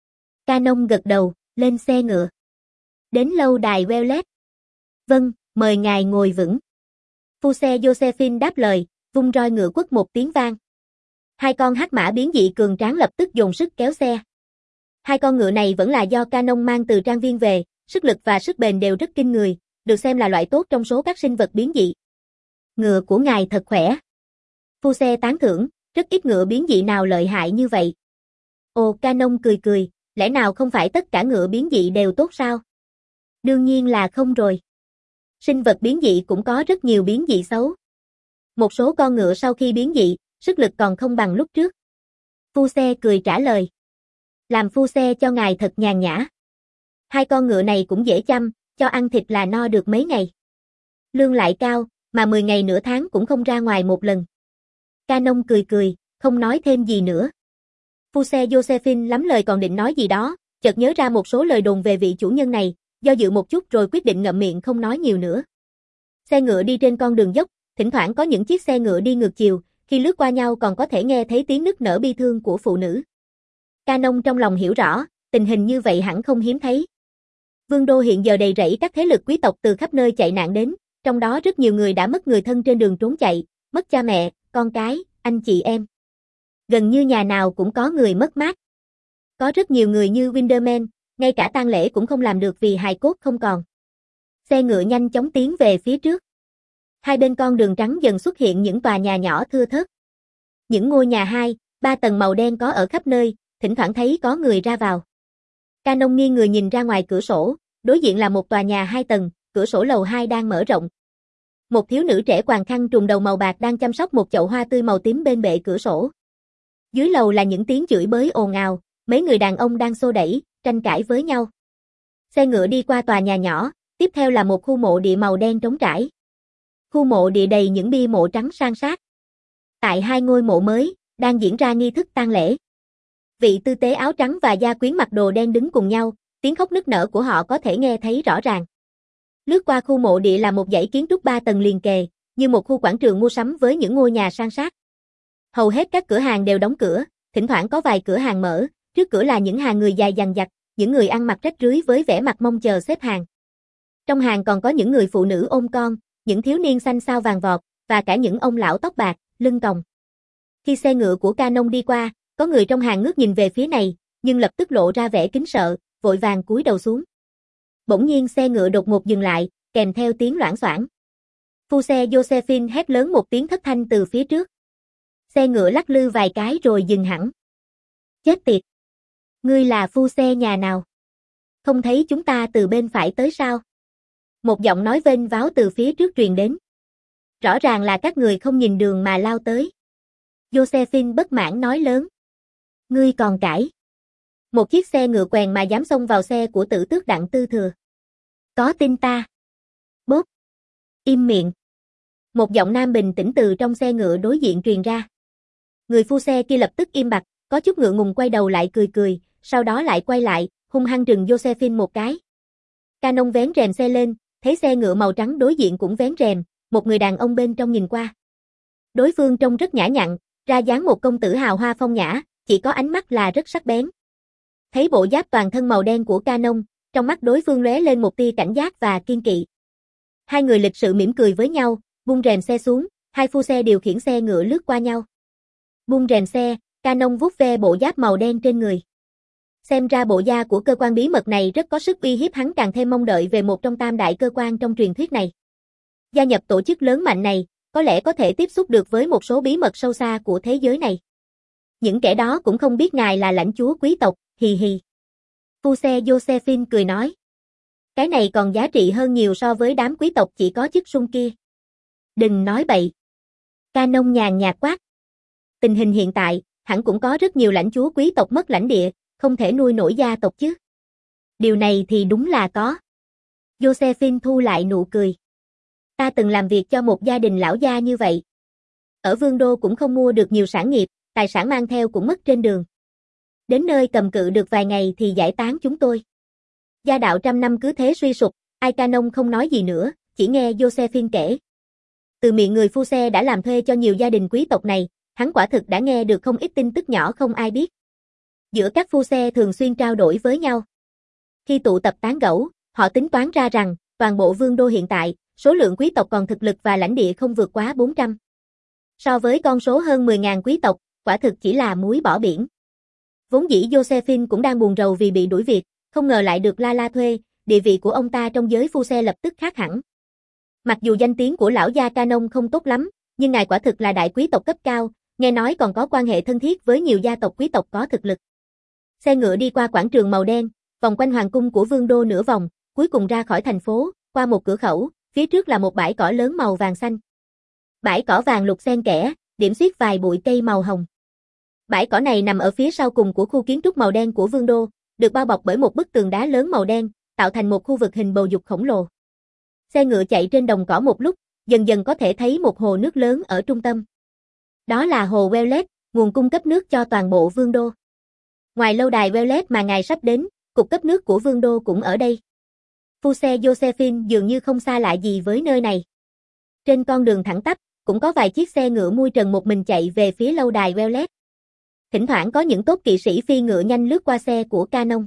Canon gật đầu, lên xe ngựa. Đến lâu đài Wellet. Vâng, mời ngài ngồi vững. Phu xe Josephine đáp lời, vung roi ngựa quất một tiếng vang. Hai con hắc mã biến dị cường tráng lập tức dồn sức kéo xe. Hai con ngựa này vẫn là do Canon mang từ trang viên về, sức lực và sức bền đều rất kinh người, được xem là loại tốt trong số các sinh vật biến dị. Ngựa của ngài thật khỏe. Phu xe tán thưởng, rất ít ngựa biến dị nào lợi hại như vậy. Ồ, Canon cười cười, lẽ nào không phải tất cả ngựa biến dị đều tốt sao? Đương nhiên là không rồi. Sinh vật biến dị cũng có rất nhiều biến dị xấu. Một số con ngựa sau khi biến dị, sức lực còn không bằng lúc trước. Phu xe cười trả lời. Làm phu xe cho ngài thật nhàn nhã. Hai con ngựa này cũng dễ chăm, cho ăn thịt là no được mấy ngày. Lương lại cao, mà mười ngày nửa tháng cũng không ra ngoài một lần. Canon cười cười, không nói thêm gì nữa. Phu xe Josephine lắm lời còn định nói gì đó, chợt nhớ ra một số lời đồn về vị chủ nhân này, do dự một chút rồi quyết định ngậm miệng không nói nhiều nữa. Xe ngựa đi trên con đường dốc, thỉnh thoảng có những chiếc xe ngựa đi ngược chiều, khi lướt qua nhau còn có thể nghe thấy tiếng nức nở bi thương của phụ nữ. Canon trong lòng hiểu rõ, tình hình như vậy hẳn không hiếm thấy. Vương đô hiện giờ đầy rẫy các thế lực quý tộc từ khắp nơi chạy nạn đến, trong đó rất nhiều người đã mất người thân trên đường trốn chạy, mất cha mẹ, con cái, anh chị em. Gần như nhà nào cũng có người mất mát. Có rất nhiều người như Winderman, ngay cả tang lễ cũng không làm được vì hài cốt không còn. Xe ngựa nhanh chóng tiến về phía trước. Hai bên con đường trắng dần xuất hiện những tòa nhà nhỏ thưa thớt. Những ngôi nhà hai, ba tầng màu đen có ở khắp nơi, thỉnh thoảng thấy có người ra vào. Canon nghiêng người nhìn ra ngoài cửa sổ, đối diện là một tòa nhà hai tầng, cửa sổ lầu hai đang mở rộng. Một thiếu nữ trẻ quàng khăn trùm đầu màu bạc đang chăm sóc một chậu hoa tươi màu tím bên bệ cửa sổ. Dưới lầu là những tiếng chửi bới ồn ào, mấy người đàn ông đang xô đẩy, tranh cãi với nhau. Xe ngựa đi qua tòa nhà nhỏ, tiếp theo là một khu mộ địa màu đen trống trải. Khu mộ địa đầy những bia mộ trắng san sát. Tại hai ngôi mộ mới, đang diễn ra nghi thức tang lễ. Vị tư tế áo trắng và gia quyến mặc đồ đen đứng cùng nhau, tiếng khóc nức nở của họ có thể nghe thấy rõ ràng. Lướt qua khu mộ địa là một dãy kiến trúc ba tầng liền kề, như một khu quảng trường mua sắm với những ngôi nhà san sát. Hầu hết các cửa hàng đều đóng cửa, thỉnh thoảng có vài cửa hàng mở, trước cửa là những hàng người dài dằng dặc, những người ăn mặc rách rưới với vẻ mặt mong chờ xếp hàng. Trong hàng còn có những người phụ nữ ôm con, những thiếu niên xanh xao vàng vọt, và cả những ông lão tóc bạc, lưng còng. Khi xe ngựa của Canon đi qua, có người trong hàng ngước nhìn về phía này, nhưng lập tức lộ ra vẻ kính sợ, vội vàng cúi đầu xuống. Bỗng nhiên xe ngựa đột ngột dừng lại, kèm theo tiếng loảng xoảng. Phu xe Josephine hét lớn một tiếng thất thanh từ phía trước. Xe ngựa lắc lư vài cái rồi dừng hẳn. Chết tiệt! Ngươi là phu xe nhà nào? Không thấy chúng ta từ bên phải tới sao? Một giọng nói vênh váo từ phía trước truyền đến. Rõ ràng là các người không nhìn đường mà lao tới. Josephine bất mãn nói lớn. Ngươi còn cãi. Một chiếc xe ngựa quèn mà dám xông vào xe của Tử Tước Đặng Tư Thừa. Có tin ta? Bốp. Im miệng. Một giọng nam bình tĩnh từ trong xe ngựa đối diện truyền ra. Người phu xe kia lập tức im bặt, có chút ngượng ngùng quay đầu lại cười cười, sau đó lại quay lại, hung hăng trừng Josephine một cái. Canon vén rèm xe lên, thấy xe ngựa màu trắng đối diện cũng vén rèm, một người đàn ông bên trong nhìn qua. Đối phương trông rất nhã nhặn, ra dáng một công tử hào hoa phong nhã, chỉ có ánh mắt là rất sắc bén. Thấy bộ giáp toàn thân màu đen của Canon, trong mắt đối phương lóe lên một tia cảnh giác và kiên kỵ. Hai người lịch sự mỉm cười với nhau, buông rèm xe xuống, hai phu xe điều khiển xe ngựa lướt qua nhau. Buông rèm xe, Canon vuốt ve bộ giáp màu đen trên người. Xem ra bộ da của cơ quan bí mật này rất có sức uy hiếp, hắn càng thêm mong đợi về một trong tam đại cơ quan trong truyền thuyết này. Gia nhập tổ chức lớn mạnh này, có lẽ có thể tiếp xúc được với một số bí mật sâu xa của thế giới này. Những kẻ đó cũng không biết ngài là lãnh chúa quý tộc, hì hì. Phu xe Josephine cười nói. Cái này còn giá trị hơn nhiều so với đám quý tộc chỉ có chức sung kia. Đừng nói bậy. Canon nhàn nhạt quát. Tình hình hiện tại, hẳn cũng có rất nhiều lãnh chúa quý tộc mất lãnh địa, không thể nuôi nổi gia tộc chứ. Điều này thì đúng là có. Josephine thu lại nụ cười. Ta từng làm việc cho một gia đình lão gia như vậy. Ở Vương đô cũng không mua được nhiều sản nghiệp, tài sản mang theo cũng mất trên đường. Đến nơi cầm cự được vài ngày thì giải tán chúng tôi. Gia đạo trăm năm cứ thế suy sụp, ai Canon không nói gì nữa, chỉ nghe Josephine kể. Từ miệng người phu xe đã làm thuê cho nhiều gia đình quý tộc này, hắn quả thực đã nghe được không ít tin tức nhỏ không ai biết. Giữa các phu xe thường xuyên trao đổi với nhau. Khi tụ tập tán gẫu, họ tính toán ra rằng, toàn bộ Vương đô hiện tại, số lượng quý tộc còn thực lực và lãnh địa không vượt quá bốn trăm. So với con số hơn mười nghìn quý tộc, quả thực chỉ là muối bỏ biển. Vốn dĩ Josephine cũng đang buồn rầu vì bị đuổi việc, không ngờ lại được La La thuê, địa vị của ông ta trong giới phu xe lập tức khác hẳn. Mặc dù danh tiếng của lão gia Canon không tốt lắm, nhưng ngài quả thực là đại quý tộc cấp cao, nghe nói còn có quan hệ thân thiết với nhiều gia tộc quý tộc có thực lực. Xe ngựa đi qua quảng trường màu đen, vòng quanh hoàng cung của Vương đô nửa vòng, cuối cùng ra khỏi thành phố, qua một cửa khẩu, phía trước là một bãi cỏ lớn màu vàng xanh. Bãi cỏ vàng lục xen kẽ, điểm xuyết vài bụi cây màu hồng. Bãi cỏ này nằm ở phía sau cùng của khu kiến trúc màu đen của Vương đô, được bao bọc bởi một bức tường đá lớn màu đen, tạo thành một khu vực hình bầu dục khổng lồ. Xe ngựa chạy trên đồng cỏ một lúc, dần dần có thể thấy một hồ nước lớn ở trung tâm. Đó là hồ Wellet, nguồn cung cấp nước cho toàn bộ Vương đô. Ngoài lâu đài Wellet mà ngài sắp đến, cục cấp nước của Vương đô cũng ở đây. Phu xe Josephine dường như không xa lạ gì với nơi này. Trên con đường thẳng tắp, cũng có vài chiếc xe ngựa mui trần một mình chạy về phía lâu đài Wellet. Thỉnh thoảng có những tốt kỵ sĩ phi ngựa nhanh lướt qua xe của Canon.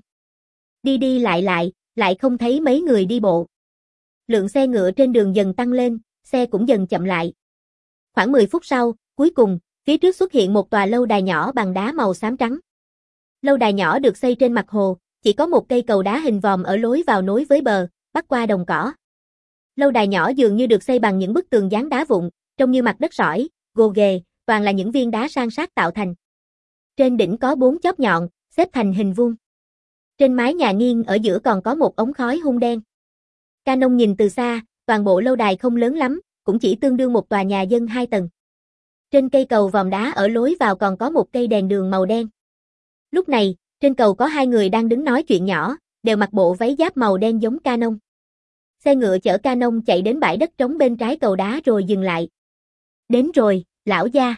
Đi đi lại lại, lại không thấy mấy người đi bộ. Lượng xe ngựa trên đường dần tăng lên, xe cũng dần chậm lại. Khoảng mười phút sau, cuối cùng, phía trước xuất hiện một tòa lâu đài nhỏ bằng đá màu xám trắng. Lâu đài nhỏ được xây trên mặt hồ, chỉ có một cây cầu đá hình vòm ở lối vào nối với bờ, bắc qua đồng cỏ. Lâu đài nhỏ dường như được xây bằng những bức tường dán đá vụn, trông như mặt đất sỏi, gồ ghề, toàn là những viên đá san sát tạo thành. Trên đỉnh có bốn chóp nhọn, xếp thành hình vuông. Trên mái nhà nghiêng ở giữa còn có một ống khói hun đen. Canon nhìn từ xa, toàn bộ lâu đài không lớn lắm, cũng chỉ tương đương một tòa nhà dân hai tầng. Trên cây cầu vòm đá ở lối vào còn có một cây đèn đường màu đen. Lúc này, trên cầu có hai người đang đứng nói chuyện nhỏ, đều mặc bộ váy giáp màu đen giống Canon. Xe ngựa chở Canon chạy đến bãi đất trống bên trái cầu đá rồi dừng lại. Đến rồi, lão gia.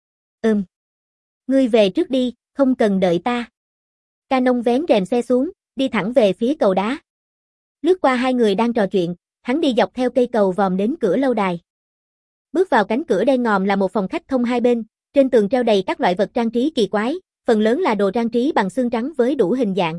Ừm. Ngươi về trước đi, không cần đợi ta. Canon vén rèm xe xuống, đi thẳng về phía cầu đá. Lướt qua hai người đang trò chuyện, hắn đi dọc theo cây cầu vòm đến cửa lâu đài. Bước vào cánh cửa đen ngòm là một phòng khách thông hai bên, trên tường treo đầy các loại vật trang trí kỳ quái, phần lớn là đồ trang trí bằng xương trắng với đủ hình dạng.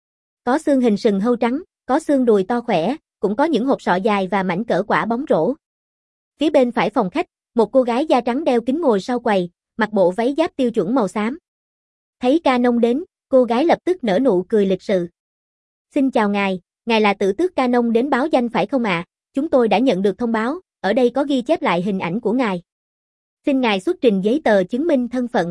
Có xương hình sừng hâu trắng, có xương đùi to khỏe, cũng có những hộp sọ dài và mảnh cỡ quả bóng rổ. Phía bên phải phòng khách, một cô gái da trắng đeo kính ngồi sau quầy, mặc bộ váy giáp tiêu chuẩn màu xám. Thấy Canon đến, cô gái lập tức nở nụ cười lịch sự. Xin chào ngài, ngài là tử tước Canon đến báo danh phải không ạ? À? Chúng tôi đã nhận được thông báo, ở đây có ghi chép lại hình ảnh của ngài. Xin ngài xuất trình giấy tờ chứng minh thân phận.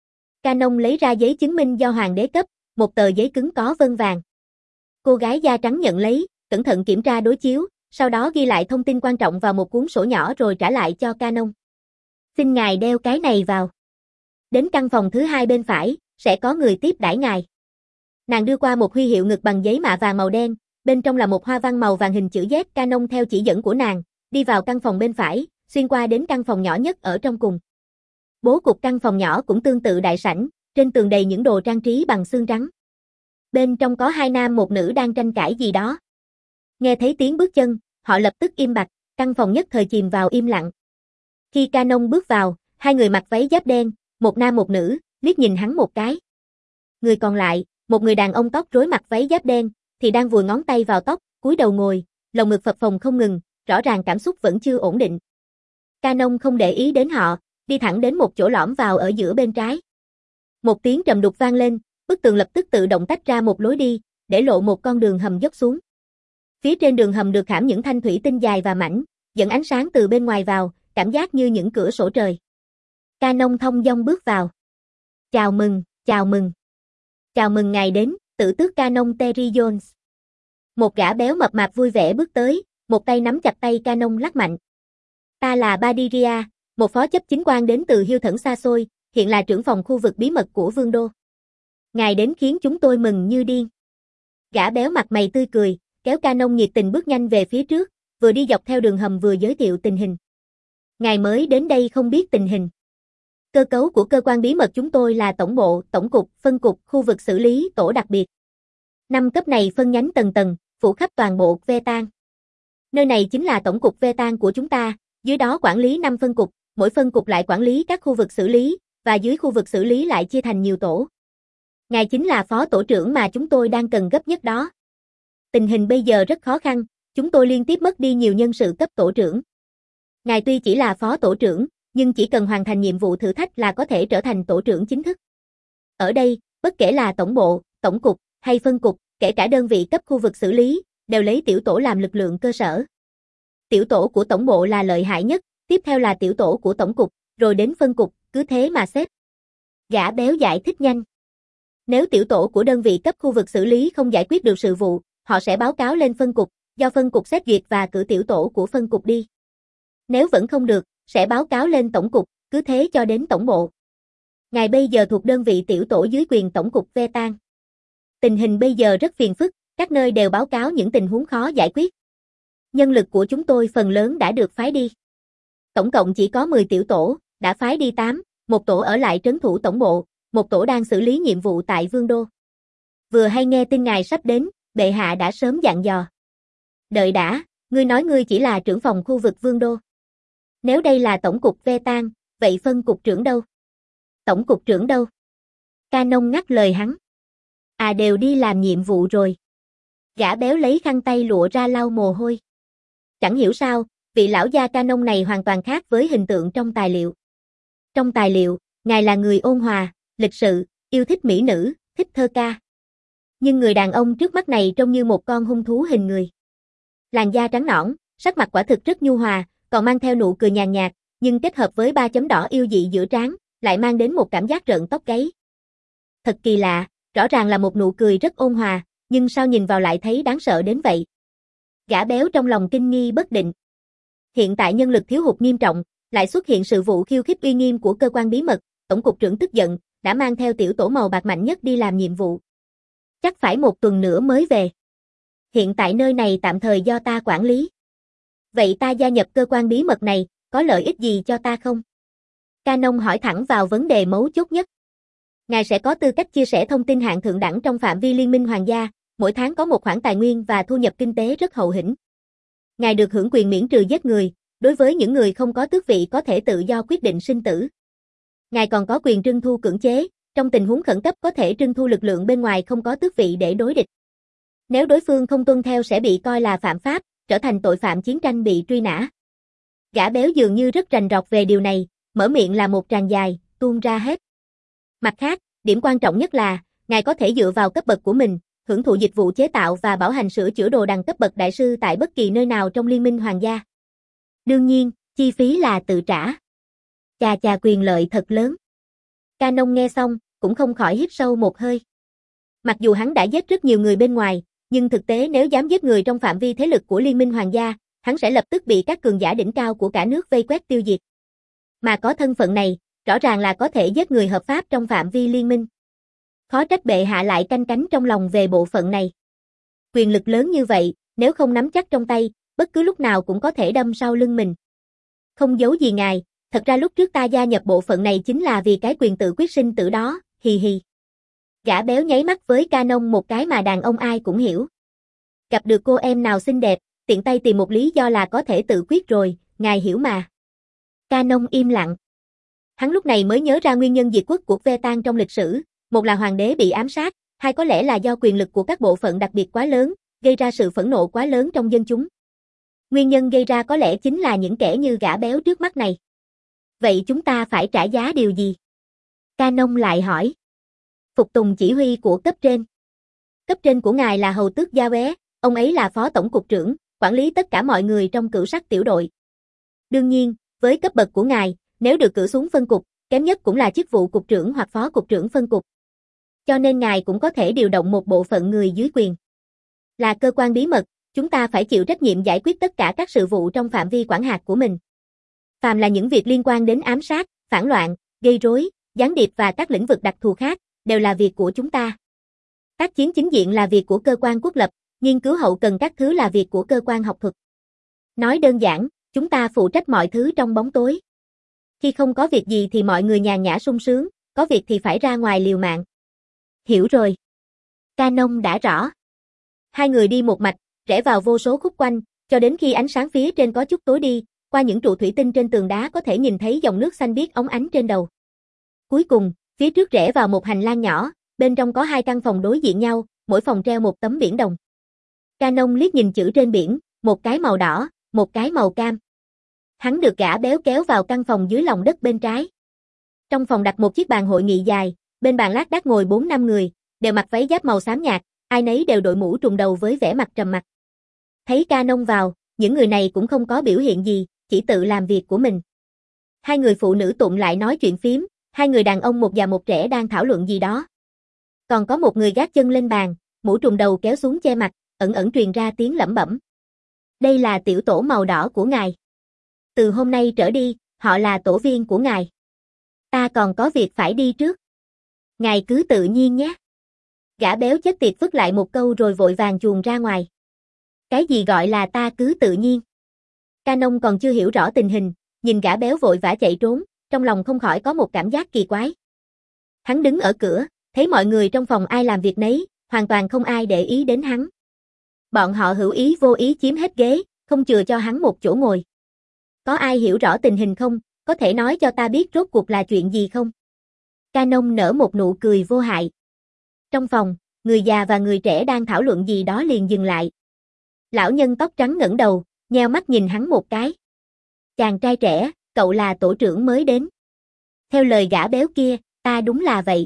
Canon lấy ra giấy chứng minh do hoàng đế cấp, một tờ giấy cứng có vân vàng. Cô gái da trắng nhận lấy, cẩn thận kiểm tra đối chiếu, sau đó ghi lại thông tin quan trọng vào một cuốn sổ nhỏ rồi trả lại cho Canon. Xin ngài đeo cái này vào. Đến căn phòng thứ hai bên phải, sẽ có người tiếp đãi ngài. Nàng đưa qua một huy hiệu ngực bằng giấy mạ vàng màu đen, bên trong là một hoa văn màu vàng hình chữ Z. Canon theo chỉ dẫn của nàng, đi vào căn phòng bên phải, xuyên qua đến căn phòng nhỏ nhất ở trong cùng. Bố cục căn phòng nhỏ cũng tương tự đại sảnh, trên tường đầy những đồ trang trí bằng xương trắng. Bên trong có hai nam một nữ đang tranh cãi gì đó. Nghe thấy tiếng bước chân, họ lập tức im bặt, căn phòng nhất thời chìm vào im lặng. Khi Canon bước vào, hai người mặc váy giáp đen, một nam một nữ, liếc nhìn hắn một cái. Người còn lại, một người đàn ông tóc rối mặc váy giáp đen, thì đang vùi ngón tay vào tóc, cúi đầu ngồi, lồng ngực phập phồng không ngừng, rõ ràng cảm xúc vẫn chưa ổn định. Canon không để ý đến họ, đi thẳng đến một chỗ lõm vào ở giữa bên trái. Một tiếng trầm đục vang lên, bức tường lập tức tự động tách ra một lối đi, để lộ một con đường hầm dốc xuống. Phía trên đường hầm được khảm những thanh thủy tinh dài và mảnh, dẫn ánh sáng từ bên ngoài vào, cảm giác như những cửa sổ trời. Canon thong dong bước vào. Chào mừng, chào mừng. Chào mừng ngài đến, tử tước Canon Terry Jones. Một gã béo mập mạp vui vẻ bước tới, một tay nắm chặt tay Canon lắc mạnh. Ta là Badiria, một phó chấp chính quan đến từ hiêu thẩn xa xôi, hiện là trưởng phòng khu vực bí mật của Vương đô. Ngài đến khiến chúng tôi mừng như điên. Gã béo mặt mày tươi cười, kéo Canon nhiệt tình bước nhanh về phía trước, vừa đi dọc theo đường hầm vừa giới thiệu tình hình. Ngài mới đến đây không biết tình hình. Cơ cấu của cơ quan bí mật chúng tôi là tổng bộ, tổng cục, phân cục, khu vực xử lý, tổ đặc biệt. Năm cấp này phân nhánh tầng tầng, phủ khắp toàn bộ Vetan. Nơi này chính là tổng cục Vetan của chúng ta, dưới đó quản lý năm phân cục, mỗi phân cục lại quản lý các khu vực xử lý, và dưới khu vực xử lý lại chia thành nhiều tổ. Ngài chính là phó tổ trưởng mà chúng tôi đang cần gấp nhất đó. Tình hình bây giờ rất khó khăn, chúng tôi liên tiếp mất đi nhiều nhân sự cấp tổ trưởng. Ngài tuy chỉ là phó tổ trưởng, nhưng chỉ cần hoàn thành nhiệm vụ thử thách là có thể trở thành tổ trưởng chính thức. Ở đây, bất kể là tổng bộ, tổng cục, hay phân cục, kể cả đơn vị cấp khu vực xử lý, đều lấy tiểu tổ làm lực lượng cơ sở. Tiểu tổ của tổng bộ là lợi hại nhất, tiếp theo là tiểu tổ của tổng cục, rồi đến phân cục, cứ thế mà xếp. Gã béo giải thích nhanh. Nếu tiểu tổ của đơn vị cấp khu vực xử lý không giải quyết được sự vụ, họ sẽ báo cáo lên phân cục, do phân cục xét duyệt và cử tiểu tổ của phân cục đi. Nếu vẫn không được, sẽ báo cáo lên tổng cục, cứ thế cho đến tổng bộ. Ngài bây giờ thuộc đơn vị tiểu tổ dưới quyền tổng cục Vetan. Tình hình bây giờ rất phiền phức, các nơi đều báo cáo những tình huống khó giải quyết. Nhân lực của chúng tôi phần lớn đã được phái đi. Tổng cộng chỉ có mười tiểu tổ, đã phái đi tám, một tổ ở lại trấn thủ tổng bộ, một tổ đang xử lý nhiệm vụ tại Vương đô. Vừa hay nghe tin ngài sắp đến, bệ hạ đã sớm dặn dò. Đợi đã, ngươi nói ngươi chỉ là trưởng phòng khu vực Vương đô. Nếu đây là tổng cục Vetan, vậy phân cục trưởng đâu? Tổng cục trưởng đâu? Canon ngắt lời hắn. À đều đi làm nhiệm vụ rồi. Gã béo lấy khăn tay lụa ra lau mồ hôi. Chẳng hiểu sao, vị lão gia Canon này hoàn toàn khác với hình tượng trong tài liệu. Trong tài liệu, ngài là người ôn hòa, lịch sự, yêu thích mỹ nữ, thích thơ ca. Nhưng người đàn ông trước mắt này trông như một con hung thú hình người. Làn da trắng nõn, sắc mặt quả thực rất nhu hòa, còn mang theo nụ cười nhàn nhạt, nhưng kết hợp với ba chấm đỏ yêu dị giữa trán, lại mang đến một cảm giác rợn tóc gáy. Thật kỳ lạ, rõ ràng là một nụ cười rất ôn hòa, nhưng sao nhìn vào lại thấy đáng sợ đến vậy. Gã béo trong lòng kinh nghi bất định. Hiện tại nhân lực thiếu hụt nghiêm trọng, lại xuất hiện sự vụ khiêu khích uy nghiêm của cơ quan bí mật, tổng cục trưởng tức giận, đã mang theo tiểu tổ màu bạc mạnh nhất đi làm nhiệm vụ. Chắc phải một tuần nữa mới về. Hiện tại nơi này tạm thời do ta quản lý. Vậy ta gia nhập cơ quan bí mật này, có lợi ích gì cho ta không? Canon hỏi thẳng vào vấn đề mấu chốt nhất. Ngài sẽ có tư cách chia sẻ thông tin hạng thượng đẳng trong phạm vi Liên minh Hoàng gia, mỗi tháng có một khoản tài nguyên và thu nhập kinh tế rất hậu hĩnh. Ngài được hưởng quyền miễn trừ giết người, đối với những người không có tước vị có thể tự do quyết định sinh tử. Ngài còn có quyền trưng thu cưỡng chế, trong tình huống khẩn cấp có thể trưng thu lực lượng bên ngoài không có tước vị để đối địch. Nếu đối phương không tuân theo sẽ bị coi là phạm pháp, trở thành tội phạm chiến tranh bị truy nã. Gã béo dường như rất rành rọt về điều này, mở miệng là một tràng dài, tuôn ra hết. Mặt khác, điểm quan trọng nhất là, ngài có thể dựa vào cấp bậc của mình, hưởng thụ dịch vụ chế tạo và bảo hành sửa chữa đồ đằng cấp bậc đại sư tại bất kỳ nơi nào trong Liên minh Hoàng gia. Đương nhiên, chi phí là tự trả. Chà chà quyền lợi thật lớn. Canon nghe xong, cũng không khỏi hít sâu một hơi. Mặc dù hắn đã giết rất nhiều người bên ngoài, nhưng thực tế nếu dám giết người trong phạm vi thế lực của Liên minh Hoàng gia, hắn sẽ lập tức bị các cường giả đỉnh cao của cả nước vây quét tiêu diệt. Mà có thân phận này, rõ ràng là có thể giết người hợp pháp trong phạm vi liên minh. Khó trách bệ hạ lại canh cánh trong lòng về bộ phận này. Quyền lực lớn như vậy, nếu không nắm chắc trong tay, bất cứ lúc nào cũng có thể đâm sau lưng mình. Không giấu gì ngài, thật ra lúc trước ta gia nhập bộ phận này chính là vì cái quyền tự quyết sinh tử đó, hì hì. Gã béo nháy mắt với Canon một cái mà đàn ông ai cũng hiểu. Gặp được cô em nào xinh đẹp, tiện tay tìm một lý do là có thể tự quyết rồi, ngài hiểu mà. Canon im lặng. Hắn lúc này mới nhớ ra nguyên nhân diệt quốc của Vetan trong lịch sử, một là hoàng đế bị ám sát, hai có lẽ là do quyền lực của các bộ phận đặc biệt quá lớn, gây ra sự phẫn nộ quá lớn trong dân chúng. Nguyên nhân gây ra có lẽ chính là những kẻ như gã béo trước mắt này. Vậy chúng ta phải trả giá điều gì? Canon lại hỏi. Phục tùng chỉ huy của cấp trên. Cấp trên của ngài là Hầu Tước Gia Bé, ông ấy là phó tổng cục trưởng, quản lý tất cả mọi người trong cửu sắc tiểu đội. Đương nhiên, với cấp bậc của ngài, nếu được cử xuống phân cục, kém nhất cũng là chức vụ cục trưởng hoặc phó cục trưởng phân cục. Cho nên ngài cũng có thể điều động một bộ phận người dưới quyền. Là cơ quan bí mật, chúng ta phải chịu trách nhiệm giải quyết tất cả các sự vụ trong phạm vi quản hạt của mình. Phàm là những việc liên quan đến ám sát, phản loạn, gây rối, gián điệp và các lĩnh vực đặc thù khác, đều là việc của chúng ta. Tác chiến chính diện là việc của cơ quan quốc lập, nghiên cứu hậu cần các thứ là việc của cơ quan học thuật. Nói đơn giản, chúng ta phụ trách mọi thứ trong bóng tối. Khi không có việc gì thì mọi người nhàn nhã sung sướng, có việc thì phải ra ngoài liều mạng. Hiểu rồi. Canon đã rõ. Hai người đi một mạch, rẽ vào vô số khúc quanh, cho đến khi ánh sáng phía trên có chút tối đi, qua những trụ thủy tinh trên tường đá có thể nhìn thấy dòng nước xanh biếc óng ánh trên đầu. Cuối cùng, phía trước rẽ vào một hành lang nhỏ, bên trong có hai căn phòng đối diện nhau, mỗi phòng treo một tấm biển đồng. Canon liếc nhìn chữ trên biển, một cái màu đỏ, một cái màu cam. Hắn được gã béo kéo vào căn phòng dưới lòng đất bên trái. Trong phòng đặt một chiếc bàn hội nghị dài, bên bàn lác đác ngồi bốn năm người, đều mặc váy giáp màu xám nhạt, ai nấy đều đội mũ trùm đầu với vẻ mặt trầm mặc. Thấy Canon vào, những người này cũng không có biểu hiện gì, chỉ tự làm việc của mình. Hai người phụ nữ tụm lại nói chuyện phím, hai người đàn ông một già một trẻ đang thảo luận gì đó. Còn có một người gác chân lên bàn, mũ trùm đầu kéo xuống che mặt, ẩn ẩn truyền ra tiếng lẩm bẩm. Đây là tiểu tổ màu đỏ của ngài. Từ hôm nay trở đi, họ là tổ viên của ngài. Ta còn có việc phải đi trước. Ngài cứ tự nhiên nhé. Gã béo chết tiệt vứt lại một câu rồi vội vàng chuồn ra ngoài. Cái gì gọi là ta cứ tự nhiên? Canon còn chưa hiểu rõ tình hình, nhìn gã béo vội vã chạy trốn, trong lòng không khỏi có một cảm giác kỳ quái. Hắn đứng ở cửa, thấy mọi người trong phòng ai làm việc nấy, hoàn toàn không ai để ý đến hắn. Bọn họ hữu ý vô ý chiếm hết ghế, không chừa cho hắn một chỗ ngồi. Có ai hiểu rõ tình hình không? Có thể nói cho ta biết rốt cuộc là chuyện gì không? Canon nở một nụ cười vô hại. Trong phòng, người già và người trẻ đang thảo luận gì đó liền dừng lại. Lão nhân tóc trắng ngẩng đầu, nheo mắt nhìn hắn một cái. Chàng trai trẻ, cậu là tổ trưởng mới đến. Theo lời gã béo kia, ta đúng là vậy.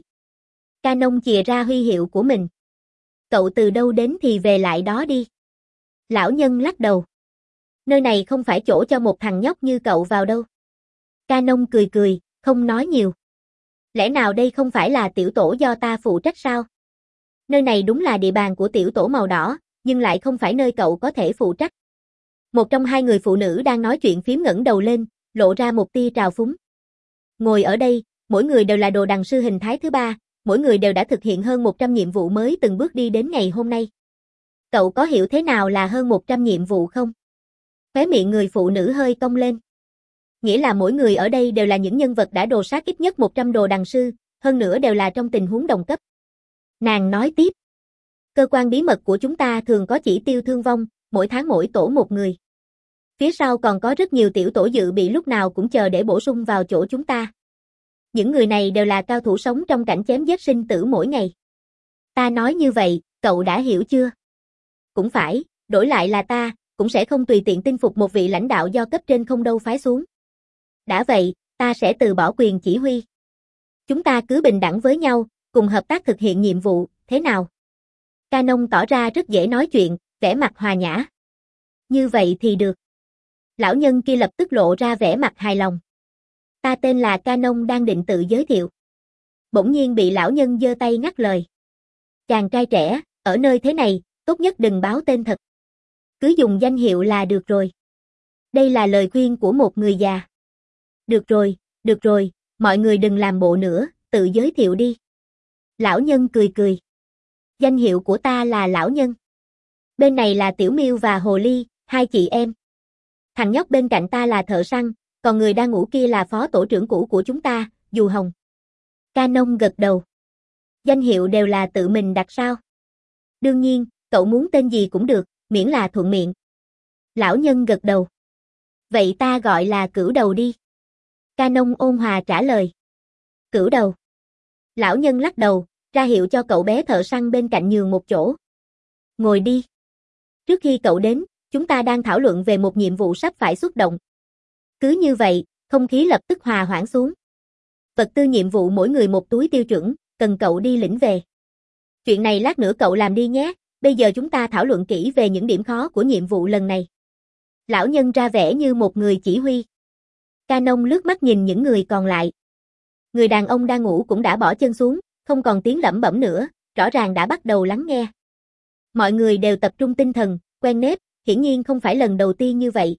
Canon chìa ra huy hiệu của mình. Cậu từ đâu đến thì về lại đó đi. Lão nhân lắc đầu. Nơi này không phải chỗ cho một thằng nhóc như cậu vào đâu. Canon cười cười, không nói nhiều. Lẽ nào đây không phải là tiểu tổ do ta phụ trách sao? Nơi này đúng là địa bàn của tiểu tổ màu đỏ, nhưng lại không phải nơi cậu có thể phụ trách. Một trong hai người phụ nữ đang nói chuyện phím ngẩng đầu lên, lộ ra một tia trào phúng. Ngồi ở đây, mỗi người đều là đồ đằng sư hình thái thứ ba, mỗi người đều đã thực hiện hơn một trăm nhiệm vụ mới từng bước đi đến ngày hôm nay. Cậu có hiểu thế nào là hơn một trăm nhiệm vụ không? Khóe miệng người phụ nữ hơi cong lên. Nghĩa là mỗi người ở đây đều là những nhân vật đã đồ sát ít nhất một trăm đồ đằng sư, hơn nữa đều là trong tình huống đồng cấp. Nàng nói tiếp. Cơ quan bí mật của chúng ta thường có chỉ tiêu thương vong, mỗi tháng mỗi tổ một người. Phía sau còn có rất nhiều tiểu tổ dự bị lúc nào cũng chờ để bổ sung vào chỗ chúng ta. Những người này đều là cao thủ sống trong cảnh chém giết sinh tử mỗi ngày. Ta nói như vậy, cậu đã hiểu chưa? Cũng phải, đổi lại là ta, cũng sẽ không tùy tiện tin phục một vị lãnh đạo do cấp trên không đâu phái xuống. Đã vậy, ta sẽ từ bỏ quyền chỉ huy. Chúng ta cứ bình đẳng với nhau, cùng hợp tác thực hiện nhiệm vụ, thế nào? Canon tỏ ra rất dễ nói chuyện, vẻ mặt hòa nhã. Như vậy thì được. Lão nhân kia lập tức lộ ra vẻ mặt hài lòng. Ta tên là Canon đang định tự giới thiệu. Bỗng nhiên bị lão nhân giơ tay ngắt lời. Chàng trai trẻ, ở nơi thế này, tốt nhất đừng báo tên thật. Cứ dùng danh hiệu là được rồi. Đây là lời khuyên của một người già. Được rồi, được rồi, mọi người đừng làm bộ nữa, tự giới thiệu đi. Lão nhân cười cười. Danh hiệu của ta là lão nhân. Bên này là Tiểu Miêu và Hồ Ly, hai chị em. Thằng nhóc bên cạnh ta là thợ săn, còn người đang ngủ kia là phó tổ trưởng cũ của chúng ta, Dù Hồng. Canon gật đầu. Danh hiệu đều là tự mình đặt sao? Đương nhiên, cậu muốn tên gì cũng được, miễn là thuận miệng. Lão nhân gật đầu. Vậy ta gọi là Cửu Đầu đi. Canon ôn hòa trả lời. Cửu Đầu. Lão nhân lắc đầu, ra hiệu cho cậu bé thợ săn bên cạnh nhường một chỗ. Ngồi đi. Trước khi cậu đến, chúng ta đang thảo luận về một nhiệm vụ sắp phải xuất động. Cứ như vậy, không khí lập tức hòa hoãn xuống. Vật tư nhiệm vụ mỗi người một túi tiêu chuẩn, cần cậu đi lĩnh về. Chuyện này lát nữa cậu làm đi nhé, bây giờ chúng ta thảo luận kỹ về những điểm khó của nhiệm vụ lần này. Lão nhân ra vẻ như một người chỉ huy. Canon lướt mắt nhìn những người còn lại. Người đàn ông đang ngủ cũng đã bỏ chân xuống, không còn tiếng lẩm bẩm nữa, rõ ràng đã bắt đầu lắng nghe. Mọi người đều tập trung tinh thần, quen nếp, hiển nhiên không phải lần đầu tiên như vậy.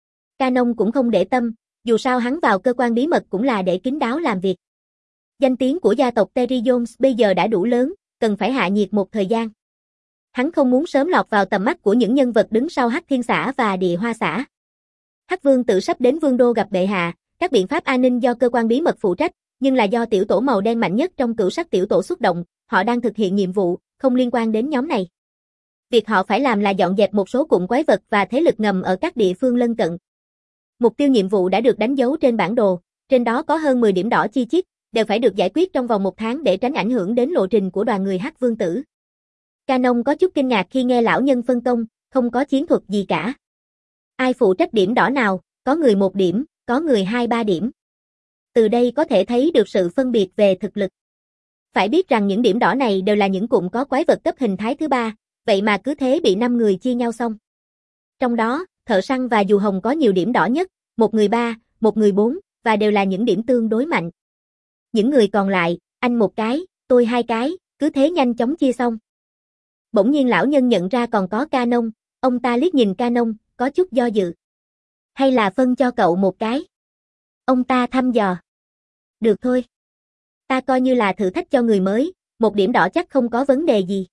Canon cũng không để tâm, dù sao hắn vào cơ quan bí mật cũng là để kín đáo làm việc. Danh tiếng của gia tộc Terry Jones bây giờ đã đủ lớn, cần phải hạ nhiệt một thời gian. Hắn không muốn sớm lọt vào tầm mắt của những nhân vật đứng sau Hắc Thiên xã và Địa Hoa xã. Hắc Vương tự sắp đến Vương đô gặp bệ hạ, các biện pháp an ninh do cơ quan bí mật phụ trách, nhưng là do tiểu tổ màu đen mạnh nhất trong cửu sắc tiểu tổ xuất động, họ đang thực hiện nhiệm vụ, không liên quan đến nhóm này. Việc họ phải làm là dọn dẹp một số cụm quái vật và thế lực ngầm ở các địa phương lân cận. Mục tiêu nhiệm vụ đã được đánh dấu trên bản đồ, trên đó có hơn mười điểm đỏ chi chít, đều phải được giải quyết trong vòng một tháng để tránh ảnh hưởng đến lộ trình của đoàn người Hắc Vương tử. Canon có chút kinh ngạc khi nghe lão nhân phân công, không có chiến thuật gì cả. Ai phụ trách điểm đỏ nào, có người một điểm, có người hai ba điểm. Từ đây có thể thấy được sự phân biệt về thực lực. Phải biết rằng những điểm đỏ này đều là những cụm có quái vật cấp hình thái thứ ba, vậy mà cứ thế bị năm người chia nhau xong. Trong đó, Thợ Săn và Dù Hồng có nhiều điểm đỏ nhất, một người ba, một người bốn, và đều là những điểm tương đối mạnh. Những người còn lại, anh một cái, tôi hai cái, cứ thế nhanh chóng chia xong. Bỗng nhiên lão nhân nhận ra còn có Canon, ông ta liếc nhìn Canon, có chút do dự. Hay là phân cho cậu một cái? Ông ta thăm dò. Được thôi. Ta coi như là thử thách cho người mới, một điểm đỏ chắc không có vấn đề gì.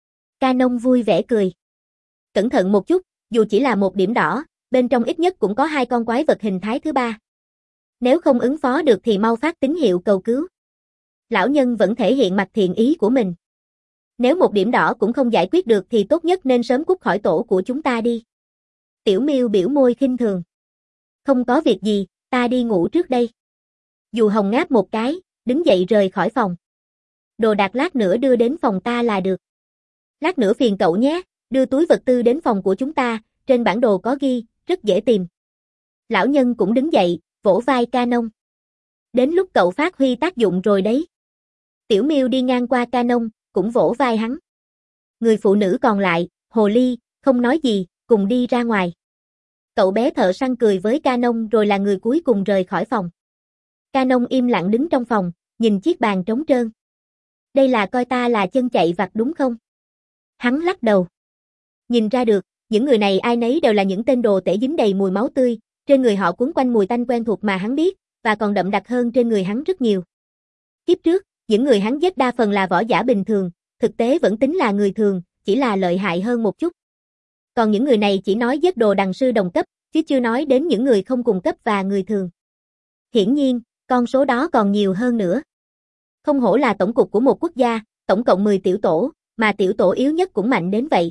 Canon vui vẻ cười. Cẩn thận một chút, dù chỉ là một điểm đỏ, bên trong ít nhất cũng có hai con quái vật hình thái thứ ba. Nếu không ứng phó được thì mau phát tín hiệu cầu cứu. Lão nhân vẫn thể hiện mặt thiện ý của mình. Nếu một điểm đỏ cũng không giải quyết được thì tốt nhất nên sớm cút khỏi tổ của chúng ta đi. Tiểu Miêu biểu môi khinh thường. Không có việc gì, ta đi ngủ trước đây. Dù Hồng ngáp một cái, đứng dậy rời khỏi phòng. Đồ đạc lát nữa đưa đến phòng ta là được. Lát nữa phiền cậu nhé, đưa túi vật tư đến phòng của chúng ta, trên bản đồ có ghi, rất dễ tìm. Lão nhân cũng đứng dậy, vỗ vai Canon. Đến lúc cậu phát huy tác dụng rồi đấy. Tiểu Miêu đi ngang qua Canon, cũng vỗ vai hắn. Người phụ nữ còn lại, Hồ Ly, không nói gì, cùng đi ra ngoài. Cậu bé Thợ Săn cười với Canon rồi là người cuối cùng rời khỏi phòng. Canon im lặng đứng trong phòng, nhìn chiếc bàn trống trơn. Đây là coi ta là chân chạy vặt đúng không? Hắn lắc đầu. Nhìn ra được, những người này ai nấy đều là những tên đồ tể dính đầy mùi máu tươi, trên người họ quấn quanh mùi tanh quen thuộc mà hắn biết, và còn đậm đặc hơn trên người hắn rất nhiều. Kiếp trước, những người hắn giết đa phần là võ giả bình thường, thực tế vẫn tính là người thường, chỉ là lợi hại hơn một chút. Còn những người này chỉ nói giết đồ đằng sư đồng cấp, chứ chưa nói đến những người không cùng cấp và người thường. Hiển nhiên, con số đó còn nhiều hơn nữa. Không hổ là tổng cục của một quốc gia, tổng cộng mười tiểu tổ, mà tiểu tổ yếu nhất cũng mạnh đến vậy.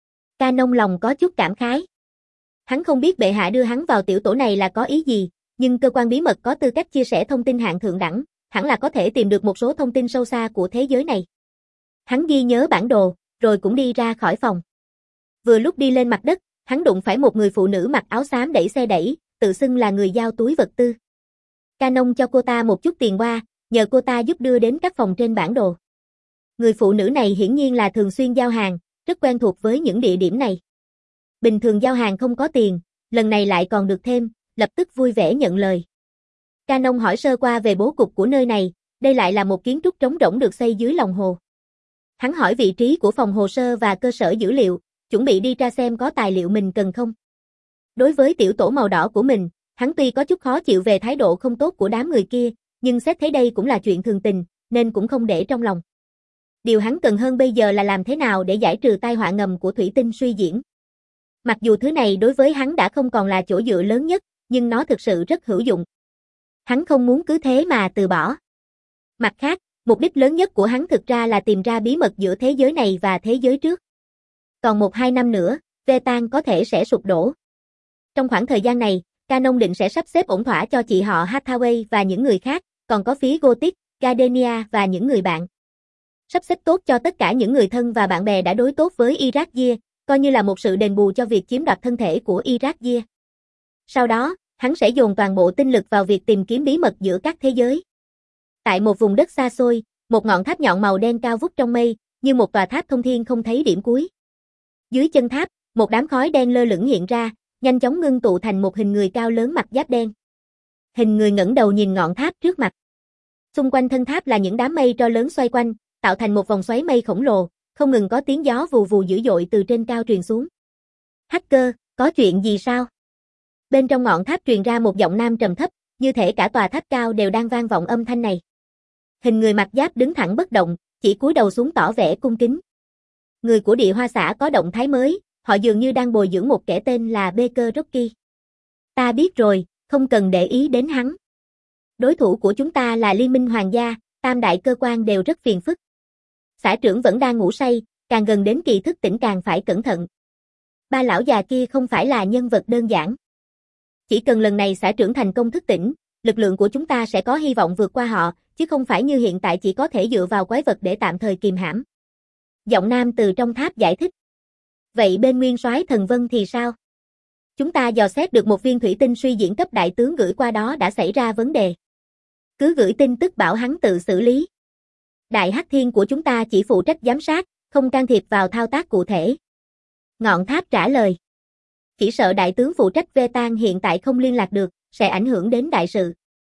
Canon lòng có chút cảm khái. Hắn không biết bệ hạ đưa hắn vào tiểu tổ này là có ý gì, nhưng cơ quan bí mật có tư cách chia sẻ thông tin hạng thượng đẳng, hẳn là có thể tìm được một số thông tin sâu xa của thế giới này. Hắn ghi nhớ bản đồ, rồi cũng đi ra khỏi phòng. Vừa lúc đi lên mặt đất, hắn đụng phải một người phụ nữ mặc áo xám đẩy xe đẩy, tự xưng là người giao túi vật tư. Canon cho cô ta một chút tiền qua, nhờ cô ta giúp đưa đến các phòng trên bản đồ. Người phụ nữ này hiển nhiên là thường xuyên giao hàng, rất quen thuộc với những địa điểm này. Bình thường giao hàng không có tiền, lần này lại còn được thêm, lập tức vui vẻ nhận lời. Canon hỏi sơ qua về bố cục của nơi này, đây lại là một kiến trúc trống rỗng được xây dưới lòng hồ. Hắn hỏi vị trí của phòng hồ sơ và cơ sở dữ liệu, chuẩn bị đi tra xem có tài liệu mình cần không. Đối với tiểu tổ màu đỏ của mình, hắn tuy có chút khó chịu về thái độ không tốt của đám người kia, nhưng xét thấy đây cũng là chuyện thường tình, nên cũng không để trong lòng. Điều hắn cần hơn bây giờ là làm thế nào để giải trừ tai họa ngầm của thủy tinh suy diễn. Mặc dù thứ này đối với hắn đã không còn là chỗ dựa lớn nhất, nhưng nó thực sự rất hữu dụng. Hắn không muốn cứ thế mà từ bỏ. Mặt khác, mục đích lớn nhất của hắn thực ra là tìm ra bí mật giữa thế giới này và thế giới trước. Còn một hai năm nữa, Vetan có thể sẽ sụp đổ. Trong khoảng thời gian này, Canon định sẽ sắp xếp ổn thỏa cho chị họ Hathaway và những người khác, còn có phía Gothic, Gardenia và những người bạn. Sắp xếp tốt cho tất cả những người thân và bạn bè đã đối tốt với Irakzia, coi như là một sự đền bù cho việc chiếm đoạt thân thể của Irakzia. Sau đó, hắn sẽ dồn toàn bộ tinh lực vào việc tìm kiếm bí mật giữa các thế giới. Tại một vùng đất xa xôi, Một ngọn tháp nhọn màu đen cao vút trong mây, như một tòa tháp thông thiên không thấy điểm cuối. Dưới chân tháp, một đám khói đen lơ lửng hiện ra, nhanh chóng ngưng tụ thành một hình người cao lớn mặc giáp đen. Hình người ngẩng đầu nhìn ngọn tháp trước mặt. Xung quanh thân tháp là những đám mây tro lớn xoay quanh, tạo thành một vòng xoáy mây khổng lồ, không ngừng có tiếng gió vù vù dữ dội từ trên cao truyền xuống. Hacker, có chuyện gì sao? Bên trong ngọn tháp truyền ra một giọng nam trầm thấp, như thể cả tòa tháp cao đều đang vang vọng âm thanh này. Hình người mặc giáp đứng thẳng bất động, chỉ cúi đầu xuống tỏ vẻ cung kính. Người của Địa Hoa xã có động thái mới, họ dường như đang bồi dưỡng một kẻ tên là Baker Rocky. Ta biết rồi, không cần để ý đến hắn. Đối thủ của chúng ta là Liên minh Hoàng gia, tam đại cơ quan đều rất phiền phức. Xã trưởng vẫn đang ngủ say, càng gần đến kỳ thức tỉnh càng phải cẩn thận. Ba lão già kia không phải là nhân vật đơn giản. Chỉ cần lần này xã trưởng thành công thức tỉnh, lực lượng của chúng ta sẽ có hy vọng vượt qua họ, chứ không phải như hiện tại chỉ có thể dựa vào quái vật để tạm thời kìm hãm. Giọng nam từ trong tháp giải thích. Vậy bên nguyên soái Thần Vân thì sao? Chúng ta dò xét được một viên thủy tinh suy diễn cấp đại tướng gửi qua đó đã xảy ra vấn đề. Cứ gửi tin tức bảo hắn tự xử lý. Đại Hắc Thiên của chúng ta chỉ phụ trách giám sát, không can thiệp vào thao tác cụ thể. Ngọn tháp trả lời. Chỉ sợ đại tướng phụ trách Vê Tan hiện tại không liên lạc được, sẽ ảnh hưởng đến đại sự.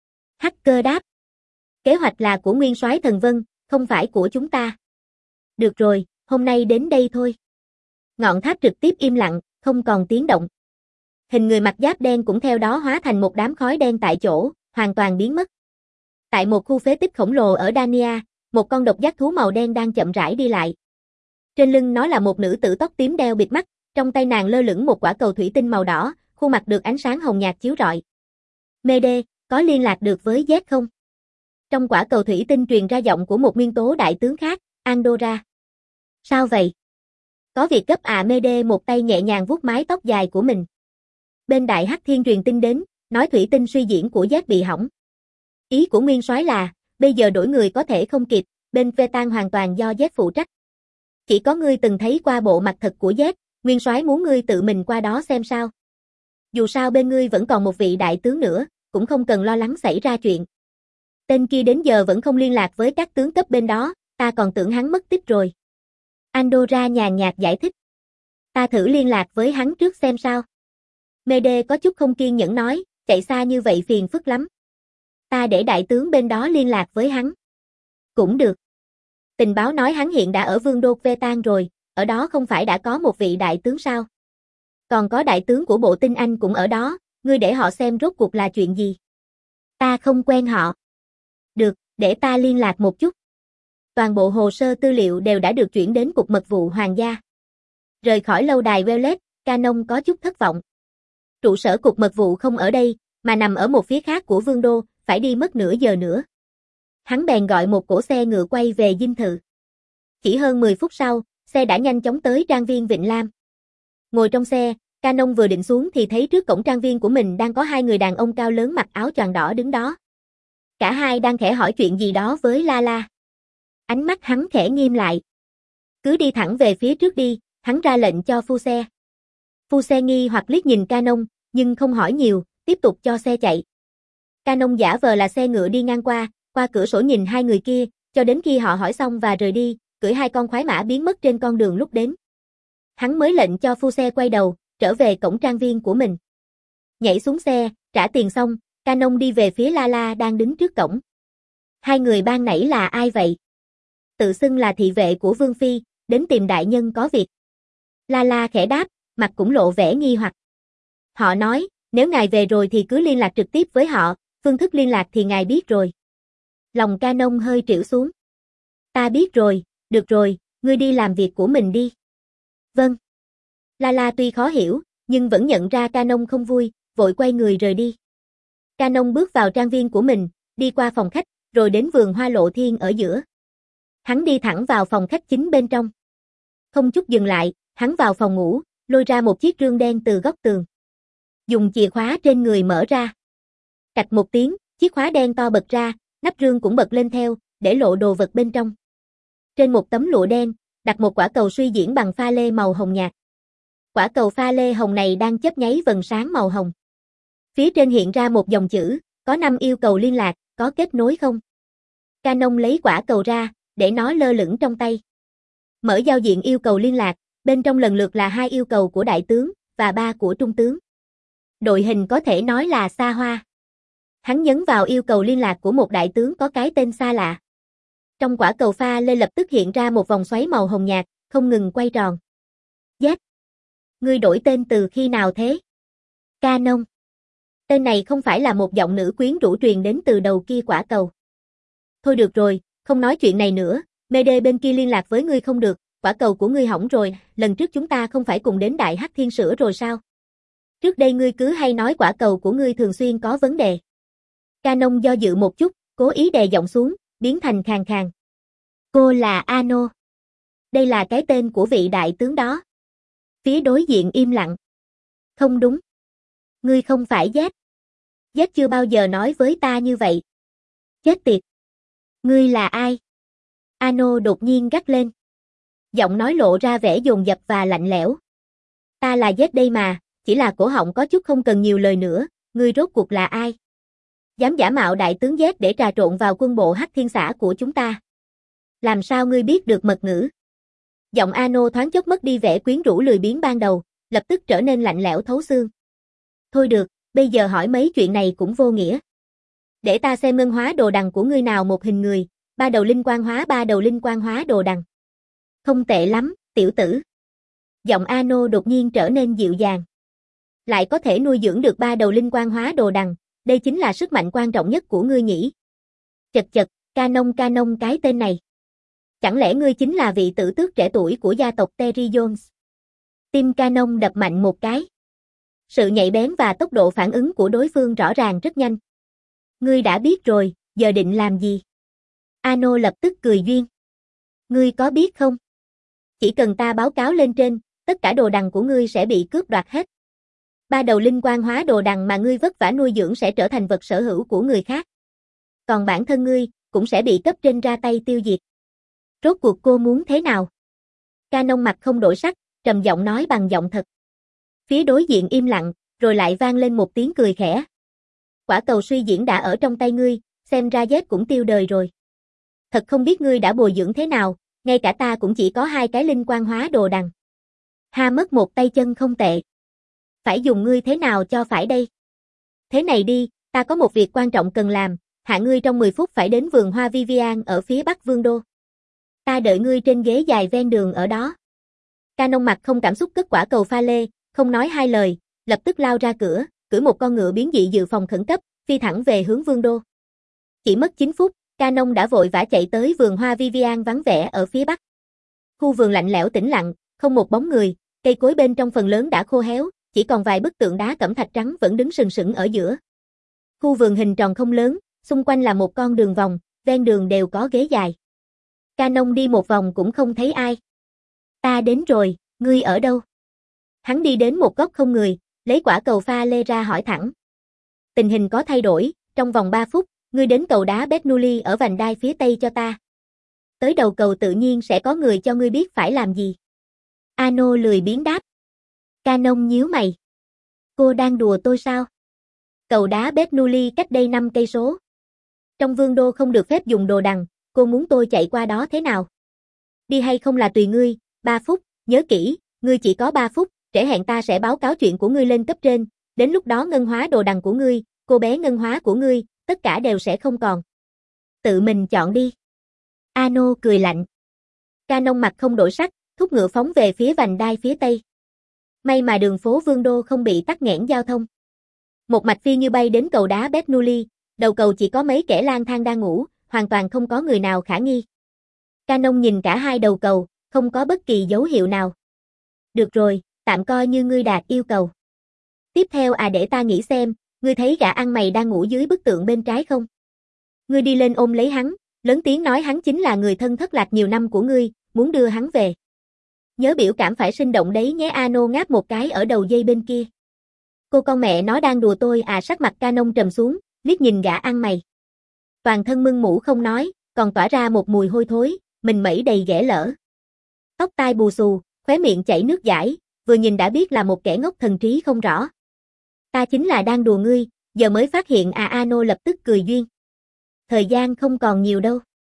Hacker đáp. Kế hoạch là của nguyên soái Thần Vân, không phải của chúng ta. Được rồi, hôm nay đến đây thôi. Ngọn tháp trực tiếp im lặng, không còn tiếng động. Hình người mặc giáp đen cũng theo đó hóa thành một đám khói đen tại chỗ, hoàn toàn biến mất. Tại một khu phế tích khổng lồ ở Dania, một con độc giác thú màu đen đang chậm rãi đi lại. Trên lưng nó là một nữ tử tóc tím đeo bịt mắt, trong tay nàng lơ lửng một quả cầu thủy tinh màu đỏ, khuôn mặt được ánh sáng hồng nhạt chiếu rọi. Mede, có liên lạc được với Z không? Trong quả cầu thủy tinh truyền ra giọng của một nguyên tố đại tướng khác, Andorra. Sao vậy? Có việc gấp à? Mede một tay nhẹ nhàng vuốt mái tóc dài của mình. Bên Đại Hắc Thiên truyền tin đến, nói thủy tinh suy diễn của Z bị hỏng. Ý của nguyên soái là, bây giờ đổi người có thể không kịp, bên Vê Tan hoàn toàn do Z phụ trách. Chỉ có ngươi từng thấy qua bộ mặt thật của Z, nguyên soái muốn ngươi tự mình qua đó xem sao. Dù sao bên ngươi vẫn còn một vị đại tướng nữa, cũng không cần lo lắng xảy ra chuyện. Tên kia đến giờ vẫn không liên lạc với các tướng cấp bên đó, ta còn tưởng hắn mất tích rồi. Andorra nhàn nhạt giải thích. Ta thử liên lạc với hắn trước xem sao. Mede có chút không kiên nhẫn nói, chạy xa như vậy phiền phức lắm. Ta để đại tướng bên đó liên lạc với hắn. Cũng được. Tình báo nói hắn hiện đã ở vương đô Vê Tan rồi, ở đó không phải đã có một vị đại tướng sao? Còn có đại tướng của bộ tinh Anh cũng ở đó, ngươi để họ xem rốt cuộc là chuyện gì. Ta không quen họ. Được, để ta liên lạc một chút. Toàn bộ hồ sơ tư liệu đều đã được chuyển đến Cục Mật vụ Hoàng gia. Rời khỏi lâu đài Wellet, Canon có chút thất vọng. Trụ sở Cục Mật vụ không ở đây, mà nằm ở một phía khác của vương đô, phải đi mất nửa giờ nữa. Hắn bèn gọi một cỗ xe ngựa quay về dinh thự. Chỉ hơn mười phút sau, xe đã nhanh chóng tới trang viên Vịnh Lam. Ngồi trong xe, Canon vừa định xuống thì thấy trước cổng trang viên của mình đang có hai người đàn ông cao lớn mặc áo choàng đỏ đứng đó. Cả hai đang khẽ hỏi chuyện gì đó với Lala. Ánh mắt hắn khẽ nghiêm lại. Cứ đi thẳng về phía trước đi, hắn ra lệnh cho phu xe. Phu xe nghi hoặc liếc nhìn Canon, nhưng không hỏi nhiều, tiếp tục cho xe chạy. Canon giả vờ là xe ngựa đi ngang qua, qua cửa sổ nhìn hai người kia, cho đến khi họ hỏi xong và rời đi, cưỡi hai con khoái mã biến mất trên con đường lúc đến. Hắn mới lệnh cho phu xe quay đầu, trở về cổng trang viên của mình. Nhảy xuống xe, trả tiền xong, Canon đi về phía Lala đang đứng trước cổng. Hai người ban nãy là ai vậy? Tự xưng là thị vệ của Vương Phi, đến tìm đại nhân có việc. Lala khẽ đáp, mặt cũng lộ vẻ nghi hoặc. Họ nói, nếu ngài về rồi thì cứ liên lạc trực tiếp với họ, phương thức liên lạc thì ngài biết rồi. Lòng Canon hơi trĩu xuống. Ta biết rồi, được rồi, ngươi đi làm việc của mình đi. Vâng. Lala tuy khó hiểu, nhưng vẫn nhận ra Canon không vui, vội quay người rời đi. Canon bước vào trang viên của mình, đi qua phòng khách, rồi đến vườn hoa lộ thiên ở giữa. Hắn đi thẳng vào phòng khách chính bên trong. Không chút dừng lại, hắn vào phòng ngủ, lôi ra một chiếc rương đen từ góc tường. Dùng chìa khóa trên người mở ra. Cạch một tiếng, chiếc khóa đen to bật ra, nắp rương cũng bật lên theo, để lộ đồ vật bên trong. Trên một tấm lụa đen, đặt một quả cầu suy diễn bằng pha lê màu hồng nhạt. Quả cầu pha lê hồng này đang chớp nháy vầng sáng màu hồng. Phía trên hiện ra một dòng chữ, có năm yêu cầu liên lạc, có kết nối không? Canon lấy quả cầu ra, để nó lơ lửng trong tay. Mở giao diện yêu cầu liên lạc, bên trong lần lượt là hai yêu cầu của đại tướng, và ba của trung tướng. Đội hình có thể nói là xa hoa. Hắn nhấn vào yêu cầu liên lạc của một đại tướng có cái tên xa lạ. Trong quả cầu pha lê lập tức hiện ra một vòng xoáy màu hồng nhạt, không ngừng quay tròn. Z. Ngươi đổi tên từ khi nào thế? Canon. Tên này không phải là một giọng nữ quyến rũ truyền đến từ đầu kia quả cầu. Thôi được rồi, không nói chuyện này nữa, mê đê bên kia liên lạc với ngươi không được, quả cầu của ngươi hỏng rồi, lần trước chúng ta không phải cùng đến Đại Hắc Thiên sửa rồi sao? Trước đây ngươi cứ hay nói quả cầu của ngươi thường xuyên có vấn đề. Canon do dự một chút, cố ý đè giọng xuống, biến thành khàn khàn. Cô là Ano. Đây là cái tên của vị đại tướng đó. Phía đối diện im lặng. Không đúng. Ngươi không phải Z. Z chưa bao giờ nói với ta như vậy. Chết tiệt. Ngươi là ai? Ano đột nhiên gắt lên. Giọng nói lộ ra vẻ dồn dập và lạnh lẽo. Ta là Z đây mà, chỉ là cổ họng có chút không cần nhiều lời nữa, ngươi rốt cuộc là ai? Dám giả mạo đại tướng Z để trà trộn vào quân bộ Hắc Thiên xã của chúng ta. Làm sao ngươi biết được mật ngữ? Giọng Ano thoáng chốc mất đi vẻ quyến rũ lười biếng ban đầu, lập tức trở nên lạnh lẽo thấu xương. Thôi được, bây giờ hỏi mấy chuyện này cũng vô nghĩa. Để ta xem ngân hóa đồ đằng của ngươi nào một hình người, ba đầu linh quan hóa ba đầu linh quan hóa đồ đằng. Không tệ lắm, tiểu tử. Giọng Ano đột nhiên trở nên dịu dàng. Lại có thể nuôi dưỡng được ba đầu linh quan hóa đồ đằng, đây chính là sức mạnh quan trọng nhất của ngươi nhỉ. Chật chật, Canon Canon cái tên này. Chẳng lẽ ngươi chính là vị tử tước trẻ tuổi của gia tộc Terry Jones? Tim Canon đập mạnh một cái. Sự nhạy bén và tốc độ phản ứng của đối phương rõ ràng rất nhanh. Ngươi đã biết rồi, giờ định làm gì? Ano lập tức cười duyên. Ngươi có biết không? Chỉ cần ta báo cáo lên trên, tất cả đồ đằng của ngươi sẽ bị cướp đoạt hết. Ba đầu linh quan hóa đồ đằng mà ngươi vất vả nuôi dưỡng sẽ trở thành vật sở hữu của người khác. Còn bản thân ngươi, cũng sẽ bị cấp trên ra tay tiêu diệt. Rốt cuộc cô muốn thế nào? Canon mặt không đổi sắc, trầm giọng nói bằng giọng thật. Phía đối diện im lặng, rồi lại vang lên một tiếng cười khẽ. Quả cầu suy diễn đã ở trong tay ngươi, xem ra Z cũng tiêu đời rồi. Thật không biết ngươi đã bồi dưỡng thế nào, ngay cả ta cũng chỉ có hai cái linh quan hóa đồ đằng. Ha mất một tay chân không tệ. Phải dùng ngươi thế nào cho phải đây? Thế này đi, ta có một việc quan trọng cần làm, hạ ngươi trong mười phút phải đến vườn hoa Vivian ở phía bắc Vương đô. Ta đợi ngươi trên ghế dài ven đường ở đó. Canon mặt không cảm xúc cất quả cầu pha lê, không nói hai lời, lập tức lao ra cửa, cưỡi một con ngựa biến dị dự phòng khẩn cấp, phi thẳng về hướng Vương đô. Chỉ mất chín phút, Canon đã vội vã chạy tới vườn hoa Vivian vắng vẻ ở phía bắc. Khu vườn lạnh lẽo tĩnh lặng, không một bóng người, cây cối bên trong phần lớn đã khô héo, chỉ còn vài bức tượng đá cẩm thạch trắng vẫn đứng sừng sững ở giữa. Khu vườn hình tròn không lớn, xung quanh là một con đường vòng, ven đường đều có ghế dài. Canon đi một vòng cũng không thấy ai. Ta đến rồi, ngươi ở đâu? Hắn đi đến một góc không người, lấy quả cầu pha lê ra hỏi thẳng. Tình hình có thay đổi, trong vòng ba phút, ngươi đến cầu đá Bernoulli ở vành đai phía tây cho ta. Tới đầu cầu tự nhiên sẽ có người cho ngươi biết phải làm gì. Ano lười biếng đáp. Canon nhíu mày. Cô đang đùa tôi sao? Cầu đá Bernoulli cách đây năm cây số. Trong Vương đô không được phép dùng đồ đằng, cô muốn tôi chạy qua đó thế nào? Đi hay không là tùy ngươi, ba phút, nhớ kỹ, ngươi chỉ có ba phút, trễ hẹn ta sẽ báo cáo chuyện của ngươi lên cấp trên, đến lúc đó ngân hóa đồ đằng của ngươi, cô bé ngân hóa của ngươi, tất cả đều sẽ không còn. Tự mình chọn đi. Ano cười lạnh. Canon mặt không đổi sắc, thúc ngựa phóng về phía vành đai phía tây. May mà đường phố Vương đô không bị tắc nghẽn giao thông. Một mạch phi như bay đến cầu đá Bernoulli, đầu cầu chỉ có mấy kẻ lang thang đang ngủ, hoàn toàn không có người nào khả nghi. Canon nhìn cả hai đầu cầu, không có bất kỳ dấu hiệu nào. Được rồi, tạm coi như ngươi đạt yêu cầu. Tiếp theo à để ta nghĩ xem, ngươi thấy gã ăn mày đang ngủ dưới bức tượng bên trái không? Ngươi đi lên ôm lấy hắn, lớn tiếng nói hắn chính là người thân thất lạc nhiều năm của ngươi, muốn đưa hắn về. Nhớ biểu cảm phải sinh động đấy nhé. Ano ngáp một cái ở đầu dây bên kia. Cô con mẹ nó đang đùa tôi à? Sắc mặt Canon trầm xuống, liếc nhìn gã ăn mày. Toàn thân mưng mũ không nói, còn tỏa ra một mùi hôi thối, mình mẩy đầy ghẻ lở. Tóc tai bù xù, khóe miệng chảy nước dãi, vừa nhìn đã biết là một kẻ ngốc thần trí không rõ. Ta chính là đang đùa ngươi, giờ mới phát hiện à. Ano lập tức cười duyên. Thời gian không còn nhiều đâu.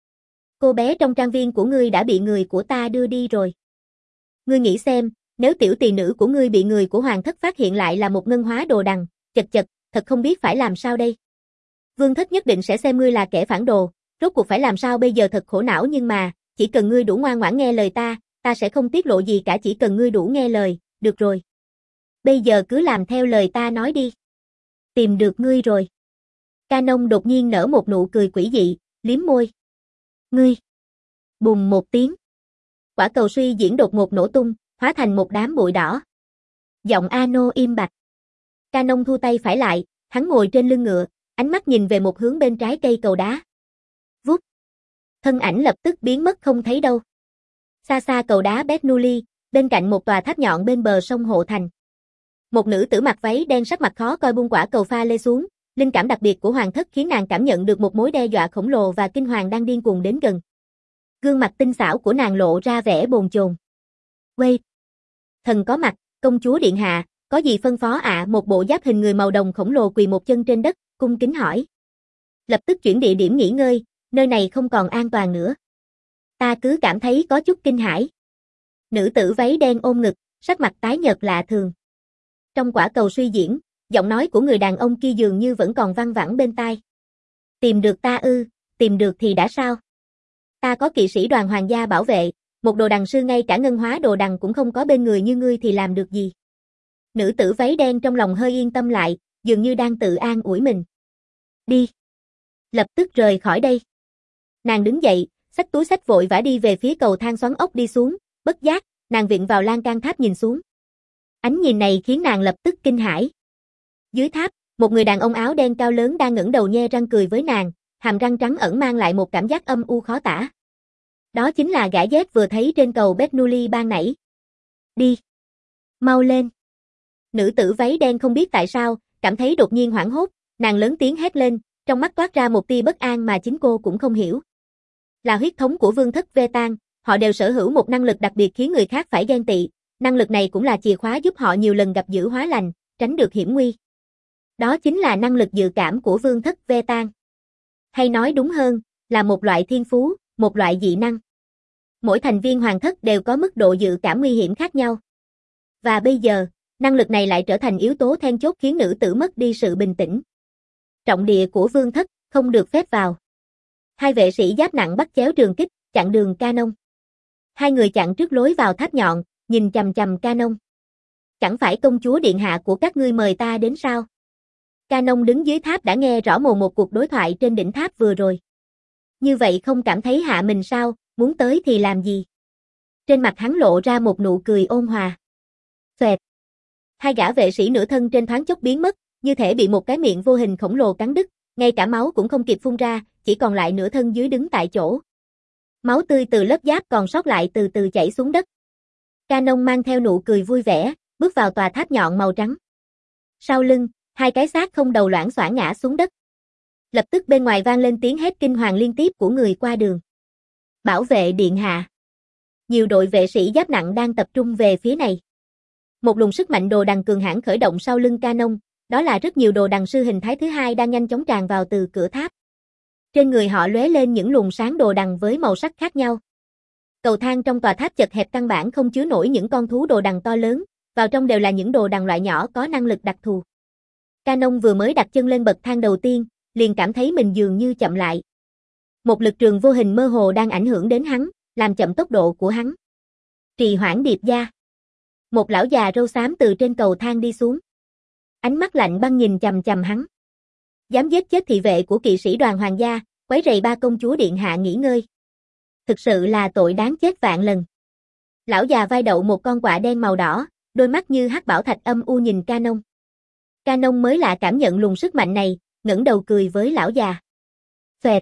Cô bé trong trang viên của ngươi đã bị người của ta đưa đi rồi. Ngươi nghĩ xem, nếu tiểu tỳ nữ của ngươi bị người của hoàng thất phát hiện lại là một ngân hóa đồ đằng, chật chật, thật không biết phải làm sao đây. Vương thất nhất định sẽ xem ngươi là kẻ phản đồ, rốt cuộc phải làm sao bây giờ thật khổ não nhưng mà, chỉ cần ngươi đủ ngoan ngoãn nghe lời ta, ta sẽ không tiết lộ gì cả chỉ cần ngươi đủ nghe lời, được rồi. Bây giờ cứ làm theo lời ta nói đi. Tìm được ngươi rồi. Canon đột nhiên nở một nụ cười quỷ dị, liếm môi. Ngươi. Bùng một tiếng. Quả cầu suy diễn đột ngột nổ tung, hóa thành một đám bụi đỏ. Giọng Ano im bặt. Canon thu tay phải lại, hắn ngồi trên lưng ngựa, ánh mắt nhìn về một hướng bên trái cây cầu đá. Vút. Thân ảnh lập tức biến mất không thấy đâu. Xa xa cầu đá Bernoulli, bên cạnh một tòa tháp nhọn bên bờ sông Hộ Thành. Một nữ tử mặc váy đen sắc mặt khó coi buông quả cầu pha lê xuống, linh cảm đặc biệt của hoàng thất khiến nàng cảm nhận được một mối đe dọa khổng lồ và kinh hoàng đang điên cuồng đến gần. Gương mặt tinh xảo của nàng lộ ra vẻ bồn chồn. Wait! Thần có mặt, công chúa điện hạ, có gì phân phó ạ? À? Một bộ giáp hình người màu đồng khổng lồ quỳ một chân trên đất, cung kính hỏi. Lập tức chuyển địa điểm nghỉ ngơi, nơi này không còn an toàn nữa. Ta cứ cảm thấy có chút kinh hãi. Nữ tử váy đen ôm ngực, sắc mặt tái nhợt lạ thường. Trong quả cầu suy diễn, giọng nói của người đàn ông kia dường như vẫn còn văng vẳng bên tai. Tìm được ta ư, tìm được thì đã sao? Ta có kỵ sĩ đoàn hoàng gia bảo vệ, một đồ đằng sư ngay cả ngân hóa đồ đằng cũng không có bên người như ngươi thì làm được gì? Nữ tử váy đen trong lòng hơi yên tâm lại, dường như đang tự an ủi mình. Đi. Lập tức rời khỏi đây. Nàng đứng dậy, xách túi xách vội vã đi về phía cầu thang xoắn ốc đi xuống, bất giác, nàng viện vào lan can tháp nhìn xuống. Ánh nhìn này khiến nàng lập tức kinh hãi. Dưới tháp, một người đàn ông áo đen cao lớn đang ngẩng đầu nhe răng cười với nàng, hàm răng trắng ẩn mang lại một cảm giác âm u khó tả. Đó chính là gã Z vừa thấy trên cầu Bernoulli ban nãy. Đi. Mau lên. Nữ tử váy đen không biết tại sao, cảm thấy đột nhiên hoảng hốt, nàng lớn tiếng hét lên, trong mắt toát ra một tia bất an mà chính cô cũng không hiểu. Là huyết thống của vương thất Vetan, họ đều sở hữu một năng lực đặc biệt khiến người khác phải ghen tị, năng lực này cũng là chìa khóa giúp họ nhiều lần gặp dữ hóa lành, tránh được hiểm nguy. Đó chính là năng lực dự cảm của vương thất Vetan. Hay nói đúng hơn, là một loại thiên phú, một loại dị năng. Mỗi thành viên hoàng thất đều có mức độ dự cảm nguy hiểm khác nhau. Và bây giờ, năng lực này lại trở thành yếu tố then chốt khiến nữ tử mất đi sự bình tĩnh. Trọng địa của vương thất, không được phép vào. Hai vệ sĩ giáp nặng bắt chéo trường kích, chặn đường Canon. Hai người chặn trước lối vào tháp nhọn, nhìn chằm chằm Canon. Chẳng phải công chúa điện hạ của các ngươi mời ta đến sao? Canon đứng dưới tháp đã nghe rõ mồn một cuộc đối thoại trên đỉnh tháp vừa rồi. Như vậy không cảm thấy hạ mình sao, muốn tới thì làm gì? Trên mặt hắn lộ ra một nụ cười ôn hòa. Xoẹt. Hai gã vệ sĩ nửa thân trên thoáng chốc biến mất, như thể bị một cái miệng vô hình khổng lồ cắn đứt, ngay cả máu cũng không kịp phun ra, chỉ còn lại nửa thân dưới đứng tại chỗ. Máu tươi từ lớp giáp còn sót lại từ từ chảy xuống đất. Canon mang theo nụ cười vui vẻ, bước vào tòa tháp nhọn màu trắng. Sau lưng, hai cái xác không đầu loảng xoảng ngã xuống đất. Lập tức bên ngoài vang lên tiếng hét kinh hoàng liên tiếp của người qua đường. Bảo vệ điện hạ. Nhiều đội vệ sĩ giáp nặng đang tập trung về phía này. Một luồng sức mạnh đồ đằng cường hãn khởi động sau lưng Canon, đó là rất nhiều đồ đằng sư hình thái thứ hai đang nhanh chóng tràn vào từ cửa tháp. Trên người họ lóe lên những luồng sáng đồ đằng với màu sắc khác nhau. Cầu thang trong tòa tháp chật hẹp căn bản không chứa nổi những con thú đồ đằng to lớn, vào trong đều là những đồ đằng loại nhỏ có năng lực đặc thù. Canon vừa mới đặt chân lên bậc thang đầu tiên, liền cảm thấy mình dường như chậm lại. Một lực trường vô hình mơ hồ đang ảnh hưởng đến hắn, làm chậm tốc độ của hắn. Trì hoãn điệp gia. Một lão già râu xám từ trên cầu thang đi xuống. Ánh mắt lạnh băng nhìn chằm chằm hắn. Dám giết chết thị vệ của kỵ sĩ đoàn hoàng gia, quấy rầy ba công chúa điện hạ nghỉ ngơi. Thực sự là tội đáng chết vạn lần. Lão già vai đậu một con quạ đen màu đỏ, đôi mắt như hắc bảo thạch âm u nhìn Canon. Canon mới lạ cảm nhận luồng sức mạnh này, ngẩng đầu cười với lão già. Xoẹt.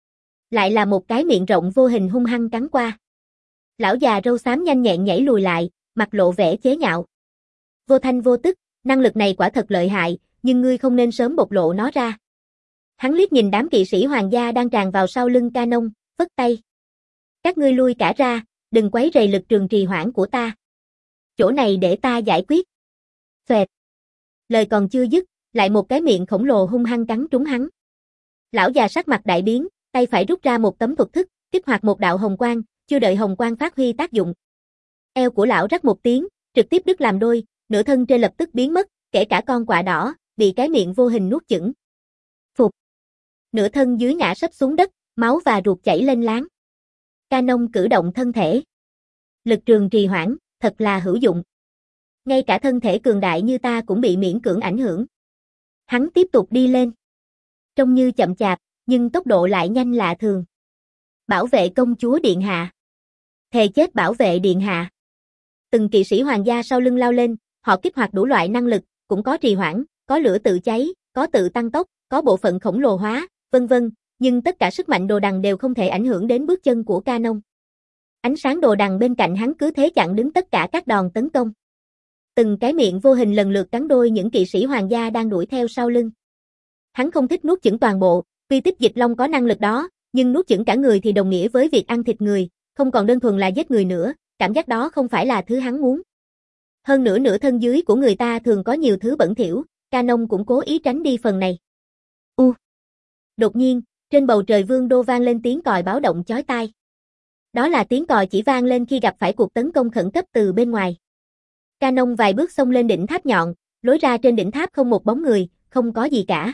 Lại là một cái miệng rộng vô hình hung hăng cắn qua. Lão già râu xám nhanh nhẹn nhảy lùi lại, mặt lộ vẻ chế nhạo. Vô thanh vô tức, năng lực này quả thật lợi hại, nhưng ngươi không nên sớm bộc lộ nó ra. Hắn liếc nhìn đám kỵ sĩ hoàng gia đang tràn vào sau lưng Canon, phất tay. Các ngươi lui cả ra, đừng quấy rầy lực trường trì hoãn của ta. Chỗ này để ta giải quyết. Xoẹt. Lời còn chưa dứt, lại một cái miệng khổng lồ hung hăng cắn trúng hắn. Lão già sắc mặt đại biến, tay phải rút ra một tấm thuật thức, kích hoạt một đạo hồng quang, chưa đợi hồng quang phát huy tác dụng. Eo của lão rắc một tiếng, trực tiếp đứt làm đôi, nửa thân trên lập tức biến mất, kể cả con quạ đỏ, bị cái miệng vô hình nuốt chửng. Phục. Nửa thân dưới ngã sấp xuống đất, máu và ruột chảy lên láng. Canon cử động thân thể. Lực trường trì hoãn, thật là hữu dụng. Ngay cả thân thể cường đại như ta cũng bị miễn cưỡng ảnh hưởng. Hắn tiếp tục đi lên. Trông như chậm chạp, nhưng tốc độ lại nhanh lạ thường. Bảo vệ công chúa điện hạ. Thề chết bảo vệ điện hạ. Từng kỵ sĩ hoàng gia sau lưng lao lên, họ kích hoạt đủ loại năng lực, cũng có trì hoãn, có lửa tự cháy, có tự tăng tốc, có bộ phận khổng lồ hóa, vân vân, nhưng tất cả sức mạnh đồ đằng đều không thể ảnh hưởng đến bước chân của Canon. Ánh sáng đồ đằng bên cạnh hắn cứ thế chặn đứng tất cả các đòn tấn công. Từng cái miệng vô hình lần lượt cắn đôi những kỵ sĩ hoàng gia đang đuổi theo sau lưng. Hắn không thích nuốt chửng toàn bộ, tuy Tích Dịch Long có năng lực đó, nhưng nuốt chửng cả người thì đồng nghĩa với việc ăn thịt người, không còn đơn thuần là giết người nữa, cảm giác đó không phải là thứ hắn muốn. Hơn nữa nửa thân dưới của người ta thường có nhiều thứ bẩn thỉu, Canon cũng cố ý tránh đi phần này. U. Đột nhiên, trên bầu trời vương đô vang lên tiếng còi báo động chói tai. Đó là tiếng còi chỉ vang lên khi gặp phải cuộc tấn công khẩn cấp từ bên ngoài. Canon vài bước xông lên đỉnh tháp nhọn, lối ra trên đỉnh tháp không một bóng người, không có gì cả.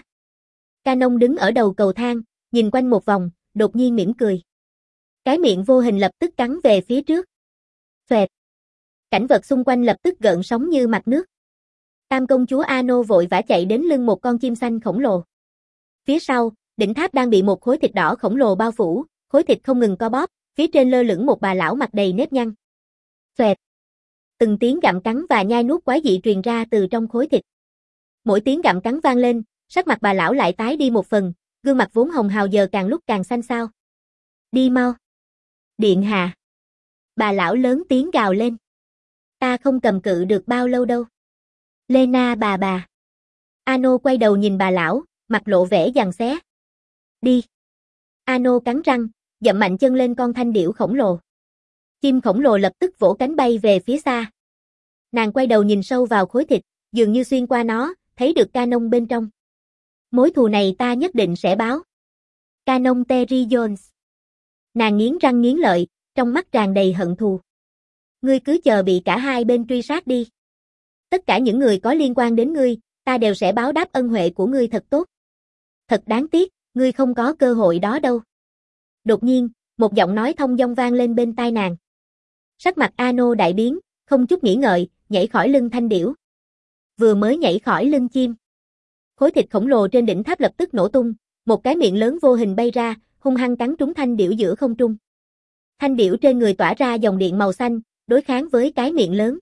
Canon đứng ở đầu cầu thang, nhìn quanh một vòng, đột nhiên mỉm cười. Cái miệng vô hình lập tức cắn về phía trước. Xoẹt. Cảnh vật xung quanh lập tức gợn sóng như mặt nước. Tam công chúa Ano vội vã chạy đến lưng một con chim xanh khổng lồ. Phía sau, đỉnh tháp đang bị một khối thịt đỏ khổng lồ bao phủ, khối thịt không ngừng co bóp, phía trên lơ lửng một bà lão mặt đầy nếp nhăn. Xoẹt. Từng tiếng gặm cắn và nhai nuốt quái dị truyền ra từ trong khối thịt. Mỗi tiếng gặm cắn vang lên, sắc mặt bà lão lại tái đi một phần, gương mặt vốn hồng hào giờ càng lúc càng xanh xao. Đi mau. Điện hạ. Bà lão lớn tiếng gào lên. Ta không cầm cự được bao lâu đâu. Lena bà bà. Ano quay đầu nhìn bà lão, mặt lộ vẻ giằng xé. Đi. Ano cắn răng, dậm mạnh chân lên con thanh điểu khổng lồ. Chim khổng lồ lập tức vỗ cánh bay về phía xa. Nàng quay đầu nhìn sâu vào khối thịt, dường như xuyên qua nó, thấy được Canon bên trong. Mối thù này ta nhất định sẽ báo. Canon Terry Jones. Nàng nghiến răng nghiến lợi, trong mắt tràn đầy hận thù. Ngươi cứ chờ bị cả hai bên truy sát đi. Tất cả những người có liên quan đến ngươi, ta đều sẽ báo đáp ân huệ của ngươi thật tốt. Thật đáng tiếc, ngươi không có cơ hội đó đâu. Đột nhiên, một giọng nói thông dong vang lên bên tai nàng. Sắc mặt Ano đại biến, không chút nghĩ ngợi, nhảy khỏi lưng thanh điểu. Vừa mới nhảy khỏi lưng chim. Khối thịt khổng lồ trên đỉnh tháp lập tức nổ tung, một cái miệng lớn vô hình bay ra, hung hăng cắn trúng thanh điểu giữa không trung. Thanh điểu trên người tỏa ra dòng điện màu xanh, đối kháng với cái miệng lớn.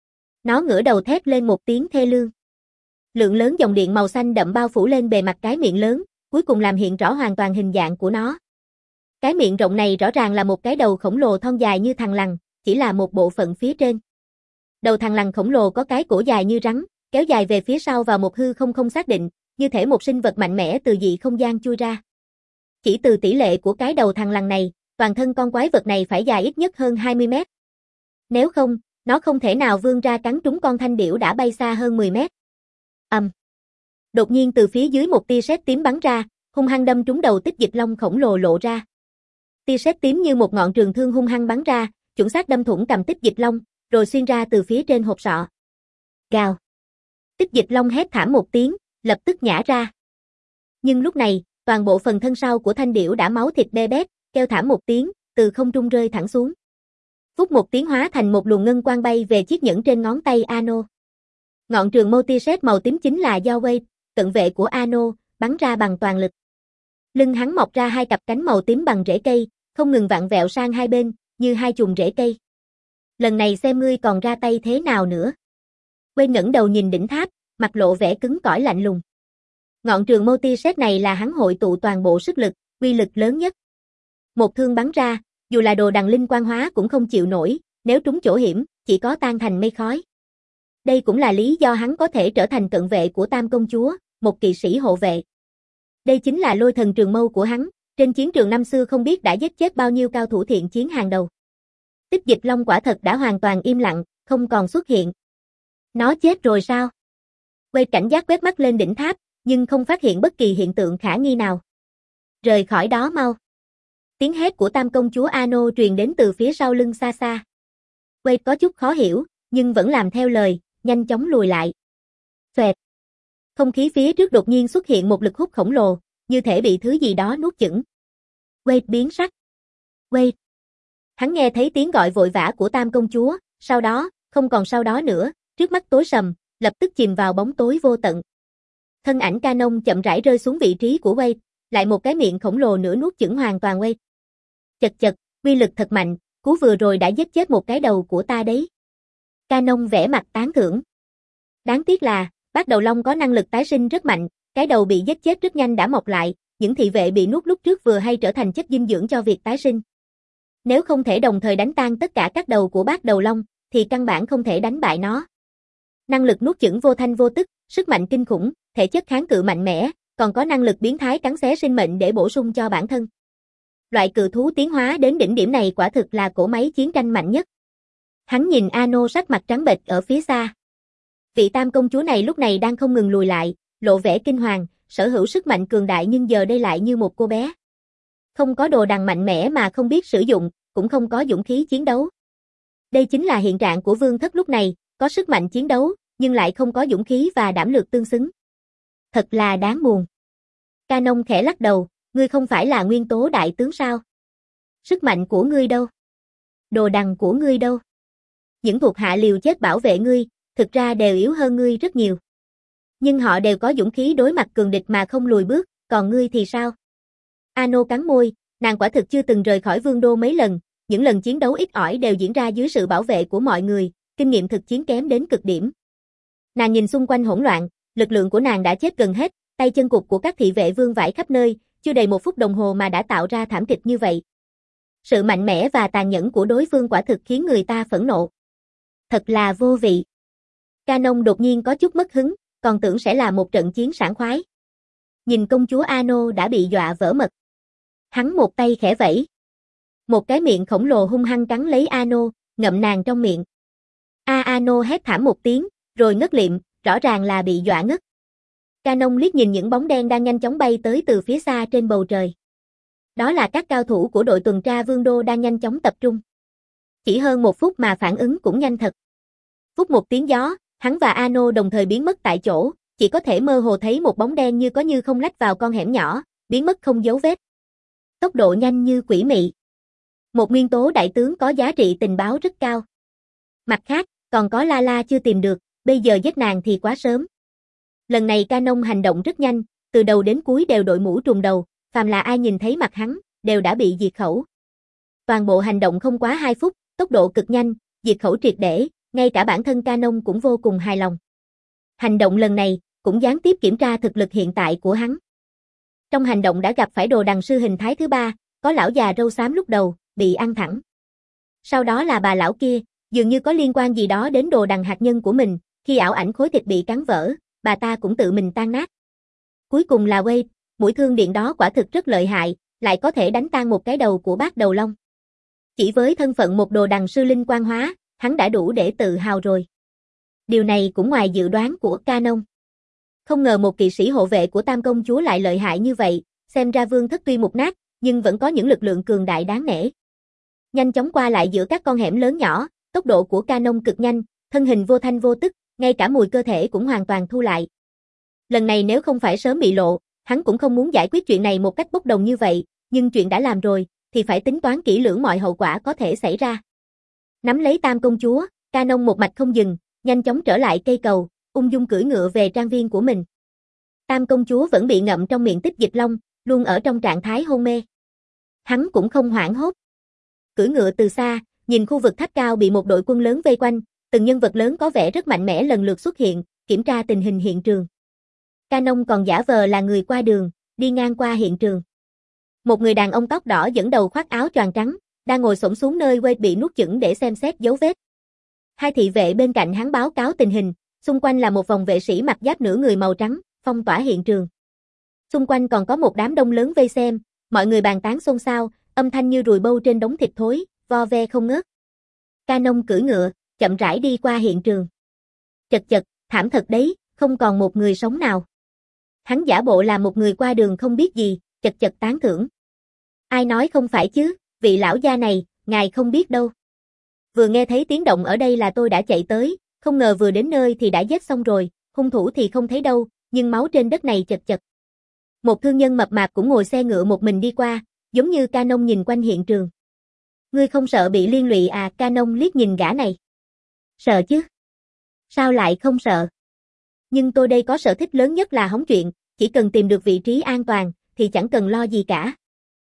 Nó ngửa đầu thét lên một tiếng thê lương. Lượng lớn dòng điện màu xanh đậm bao phủ lên bề mặt cái miệng lớn, cuối cùng làm hiện rõ hoàn toàn hình dạng của nó. Cái miệng rộng này rõ ràng là một cái đầu khổng lồ thon dài như thằn lằn, chỉ là một bộ phận phía trên. Đầu thằn lằn khổng lồ có cái cổ dài như rắn, kéo dài về phía sau vào một hư không không xác định, như thể một sinh vật mạnh mẽ từ dị không gian chui ra. Chỉ từ tỷ lệ của cái đầu thằn lằn này, toàn thân con quái vật này phải dài ít nhất hơn hai mươi mét. Nếu không, nó không thể nào vươn ra cắn trúng con thanh điểu đã bay xa hơn mười mét. Ầm. Um. Đột nhiên từ phía dưới một tia sét tím bắn ra, hung hăng đâm trúng đầu Tích Dịch Long khổng lồ lộ ra. Tia sét tím như một ngọn trường thương hung hăng bắn ra, chuẩn xác đâm thủng cầm Tích Dịch Long, rồi xuyên ra từ phía trên hộp sọ. Gào. Tích Dịch Long hét thảm một tiếng, lập tức nhả ra. Nhưng lúc này, toàn bộ phần thân sau của thanh điểu đã máu thịt be bét, kêu thảm một tiếng, từ không trung rơi thẳng xuống. Phút một tiếng hóa thành một luồng ngân quang bay về chiếc nhẫn trên ngón tay Ano. Ngọn trường mâu tia sét màu tím chính là do Wade, cận vệ của Ano, bắn ra bằng toàn lực. Lưng hắn mọc ra hai cặp cánh màu tím bằng rễ cây, không ngừng vặn vẹo sang hai bên, như hai chùm rễ cây. Lần này xem ngươi còn ra tay thế nào nữa. Wade ngẩng đầu nhìn đỉnh tháp, mặt lộ vẻ cứng cỏi lạnh lùng. Ngọn trường mâu tia sét này là hắn hội tụ toàn bộ sức lực, uy lực lớn nhất. Một thương bắn ra, dù là đồ đằng linh quang hóa cũng không chịu nổi, nếu trúng chỗ hiểm, chỉ có tan thành mây khói. Đây cũng là lý do hắn có thể trở thành cận vệ của Tam công chúa, một kỵ sĩ hộ vệ. Đây chính là lôi thần trường mâu của hắn, trên chiến trường năm xưa không biết đã giết chết bao nhiêu cao thủ thiện chiến hàng đầu. Tích Dịch Long quả thật đã hoàn toàn im lặng, không còn xuất hiện. Nó chết rồi sao? Wade cảnh giác quét mắt lên đỉnh tháp, nhưng không phát hiện bất kỳ hiện tượng khả nghi nào. Rời khỏi đó mau. Tiếng hét của Tam công chúa Ano truyền đến từ phía sau lưng xa xa. Wade có chút khó hiểu, nhưng vẫn làm theo lời, nhanh chóng lùi lại. Xoẹt. Không khí phía trước đột nhiên xuất hiện một lực hút khổng lồ, như thể bị thứ gì đó nuốt chửng. Wade biến sắc. Wade. Hắn nghe thấy tiếng gọi vội vã của Tam công chúa, sau đó, không còn sau đó nữa, trước mắt tối sầm, lập tức chìm vào bóng tối vô tận. Thân ảnh Canon chậm rãi rơi xuống vị trí của Wade, lại một cái miệng khổng lồ nữa nuốt chửng hoàn toàn Wade. Chật chật, uy lực thật mạnh, cú vừa rồi đã giết chết một cái đầu của ta đấy. Canon vẽ mặt tán thưởng. Đáng tiếc là, bát đầu long có năng lực tái sinh rất mạnh, cái đầu bị giết chết rất nhanh đã mọc lại, những thị vệ bị nuốt lúc trước vừa hay trở thành chất dinh dưỡng cho việc tái sinh. Nếu không thể đồng thời đánh tan tất cả các đầu của bát đầu long, thì căn bản không thể đánh bại nó. Năng lực nuốt chửng vô thanh vô tức, sức mạnh kinh khủng, thể chất kháng cự mạnh mẽ, còn có năng lực biến thái cắn xé sinh mệnh để bổ sung cho bản thân. Loại cự thú tiến hóa đến đỉnh điểm này quả thực là cỗ máy chiến tranh mạnh nhất. Hắn nhìn Ano sắc mặt trắng bệch ở phía xa. Vị Tam công chúa này lúc này đang không ngừng lùi lại, lộ vẻ kinh hoàng, sở hữu sức mạnh cường đại nhưng giờ đây lại như một cô bé. Không có đồ đằng mạnh mẽ mà không biết sử dụng, cũng không có dũng khí chiến đấu. Đây chính là hiện trạng của vương thất lúc này, có sức mạnh chiến đấu, nhưng lại không có dũng khí và đảm lược tương xứng. Thật là đáng buồn. Canon khẽ lắc đầu, ngươi không phải là nguyên tố đại tướng sao? Sức mạnh của ngươi đâu? Đồ đằng của ngươi đâu? Những thuộc hạ liều chết bảo vệ ngươi, thực ra đều yếu hơn ngươi rất nhiều. Nhưng họ đều có dũng khí đối mặt cường địch mà không lùi bước, còn ngươi thì sao? Ano cắn môi, nàng quả thực chưa từng rời khỏi vương đô mấy lần, những lần chiến đấu ít ỏi đều diễn ra dưới sự bảo vệ của mọi người, kinh nghiệm thực chiến kém đến cực điểm. Nàng nhìn xung quanh hỗn loạn, lực lượng của nàng đã chết gần hết, tay chân cụt của các thị vệ vương vãi khắp nơi, chưa đầy một phút đồng hồ mà đã tạo ra thảm kịch như vậy. Sự mạnh mẽ và tàn nhẫn của đối phương quả thực khiến người ta phẫn nộ. Thật là vô vị. Canon đột nhiên có chút mất hứng, còn tưởng sẽ là một trận chiến sảng khoái. Nhìn công chúa Ano đã bị dọa vỡ mật. Hắn một tay khẽ vẫy. Một cái miệng khổng lồ hung hăng cắn lấy Ano, ngậm nàng trong miệng. A Ano hét thảm một tiếng, rồi ngất liệm, rõ ràng là bị dọa ngất. Canon liếc nhìn những bóng đen đang nhanh chóng bay tới từ phía xa trên bầu trời. Đó là các cao thủ của đội tuần tra vương đô đang nhanh chóng tập trung. Chỉ hơn một phút mà phản ứng cũng nhanh thật. Phút một tiếng gió, hắn và Ano đồng thời biến mất tại chỗ, chỉ có thể mơ hồ thấy một bóng đen như có như không lách vào con hẻm nhỏ, biến mất không dấu vết. Tốc độ nhanh như quỷ mị. Một nguyên tố đại tướng có giá trị tình báo rất cao. Mặt khác, còn có Lala chưa tìm được, bây giờ giết nàng thì quá sớm. Lần này Canon hành động rất nhanh, từ đầu đến cuối đều đội mũ trùm đầu, phàm là ai nhìn thấy mặt hắn, đều đã bị diệt khẩu. Toàn bộ hành động không quá hai phút, tốc độ cực nhanh, diệt khẩu triệt để, ngay cả bản thân Canon cũng vô cùng hài lòng. Hành động lần này, cũng gián tiếp kiểm tra thực lực hiện tại của hắn. Trong hành động đã gặp phải đồ đằng sư hình thái thứ ba, có lão già râu xám lúc đầu, bị ăn thẳng. Sau đó là bà lão kia, dường như có liên quan gì đó đến đồ đằng hạt nhân của mình, khi ảo ảnh khối thịt bị cắn vỡ, bà ta cũng tự mình tan nát. Cuối cùng là Wade, mũi thương điện đó quả thực rất lợi hại, lại có thể đánh tan một cái đầu của bát đầu long. Chỉ với thân phận một đồ đằng sư linh quan hóa, hắn đã đủ để tự hào rồi. Điều này cũng ngoài dự đoán của Canon. Không ngờ một kỵ sĩ hộ vệ của Tam công chúa lại lợi hại như vậy, xem ra vương thất tuy mục nát, nhưng vẫn có những lực lượng cường đại đáng nể. Nhanh chóng qua lại giữa các con hẻm lớn nhỏ, tốc độ của Canon cực nhanh, thân hình vô thanh vô tức, ngay cả mùi cơ thể cũng hoàn toàn thu lại. Lần này nếu không phải sớm bị lộ, hắn cũng không muốn giải quyết chuyện này một cách bốc đồng như vậy, nhưng chuyện đã làm rồi, thì phải tính toán kỹ lưỡng mọi hậu quả có thể xảy ra. Nắm lấy Tam công chúa, Canon một mạch không dừng, nhanh chóng trở lại cây cầu, ung dung cưỡi ngựa về trang viên của mình. Tam công chúa vẫn bị ngậm trong miệng tích dịch long, luôn ở trong trạng thái hôn mê. Hắn cũng không hoảng hốt. Cưỡi ngựa từ xa, nhìn khu vực tháp cao bị một đội quân lớn vây quanh, từng nhân vật lớn có vẻ rất mạnh mẽ lần lượt xuất hiện, kiểm tra tình hình hiện trường. Canon còn giả vờ là người qua đường, đi ngang qua hiện trường. Một người đàn ông tóc đỏ dẫn đầu khoác áo choàng trắng, đang ngồi xổm xuống nơi Wade bị nuốt chửng để xem xét dấu vết. Hai thị vệ bên cạnh hắn báo cáo tình hình, xung quanh là một vòng vệ sĩ mặc giáp nửa người màu trắng, phong tỏa hiện trường. Xung quanh còn có một đám đông lớn vây xem, mọi người bàn tán xôn xao, âm thanh như ruồi bâu trên đống thịt thối, vo ve không ngớt. Canon cưỡi ngựa, chậm rãi đi qua hiện trường. Chật chật, thảm thật đấy, không còn một người sống nào. Hắn giả bộ là một người qua đường không biết gì, chật chật tán thưởng. Ai nói không phải chứ, vị lão gia này, ngài không biết đâu. Vừa nghe thấy tiếng động ở đây là tôi đã chạy tới, không ngờ vừa đến nơi thì đã giết xong rồi, hung thủ thì không thấy đâu, nhưng máu trên đất này chật chật. Một thương nhân mập mạp cũng ngồi xe ngựa một mình đi qua, giống như Canon nhìn quanh hiện trường. Ngươi không sợ bị liên lụy à? Canon liếc nhìn gã này. Sợ chứ. Sao lại không sợ? Nhưng tôi đây có sở thích lớn nhất là hóng chuyện, chỉ cần tìm được vị trí an toàn, thì chẳng cần lo gì cả.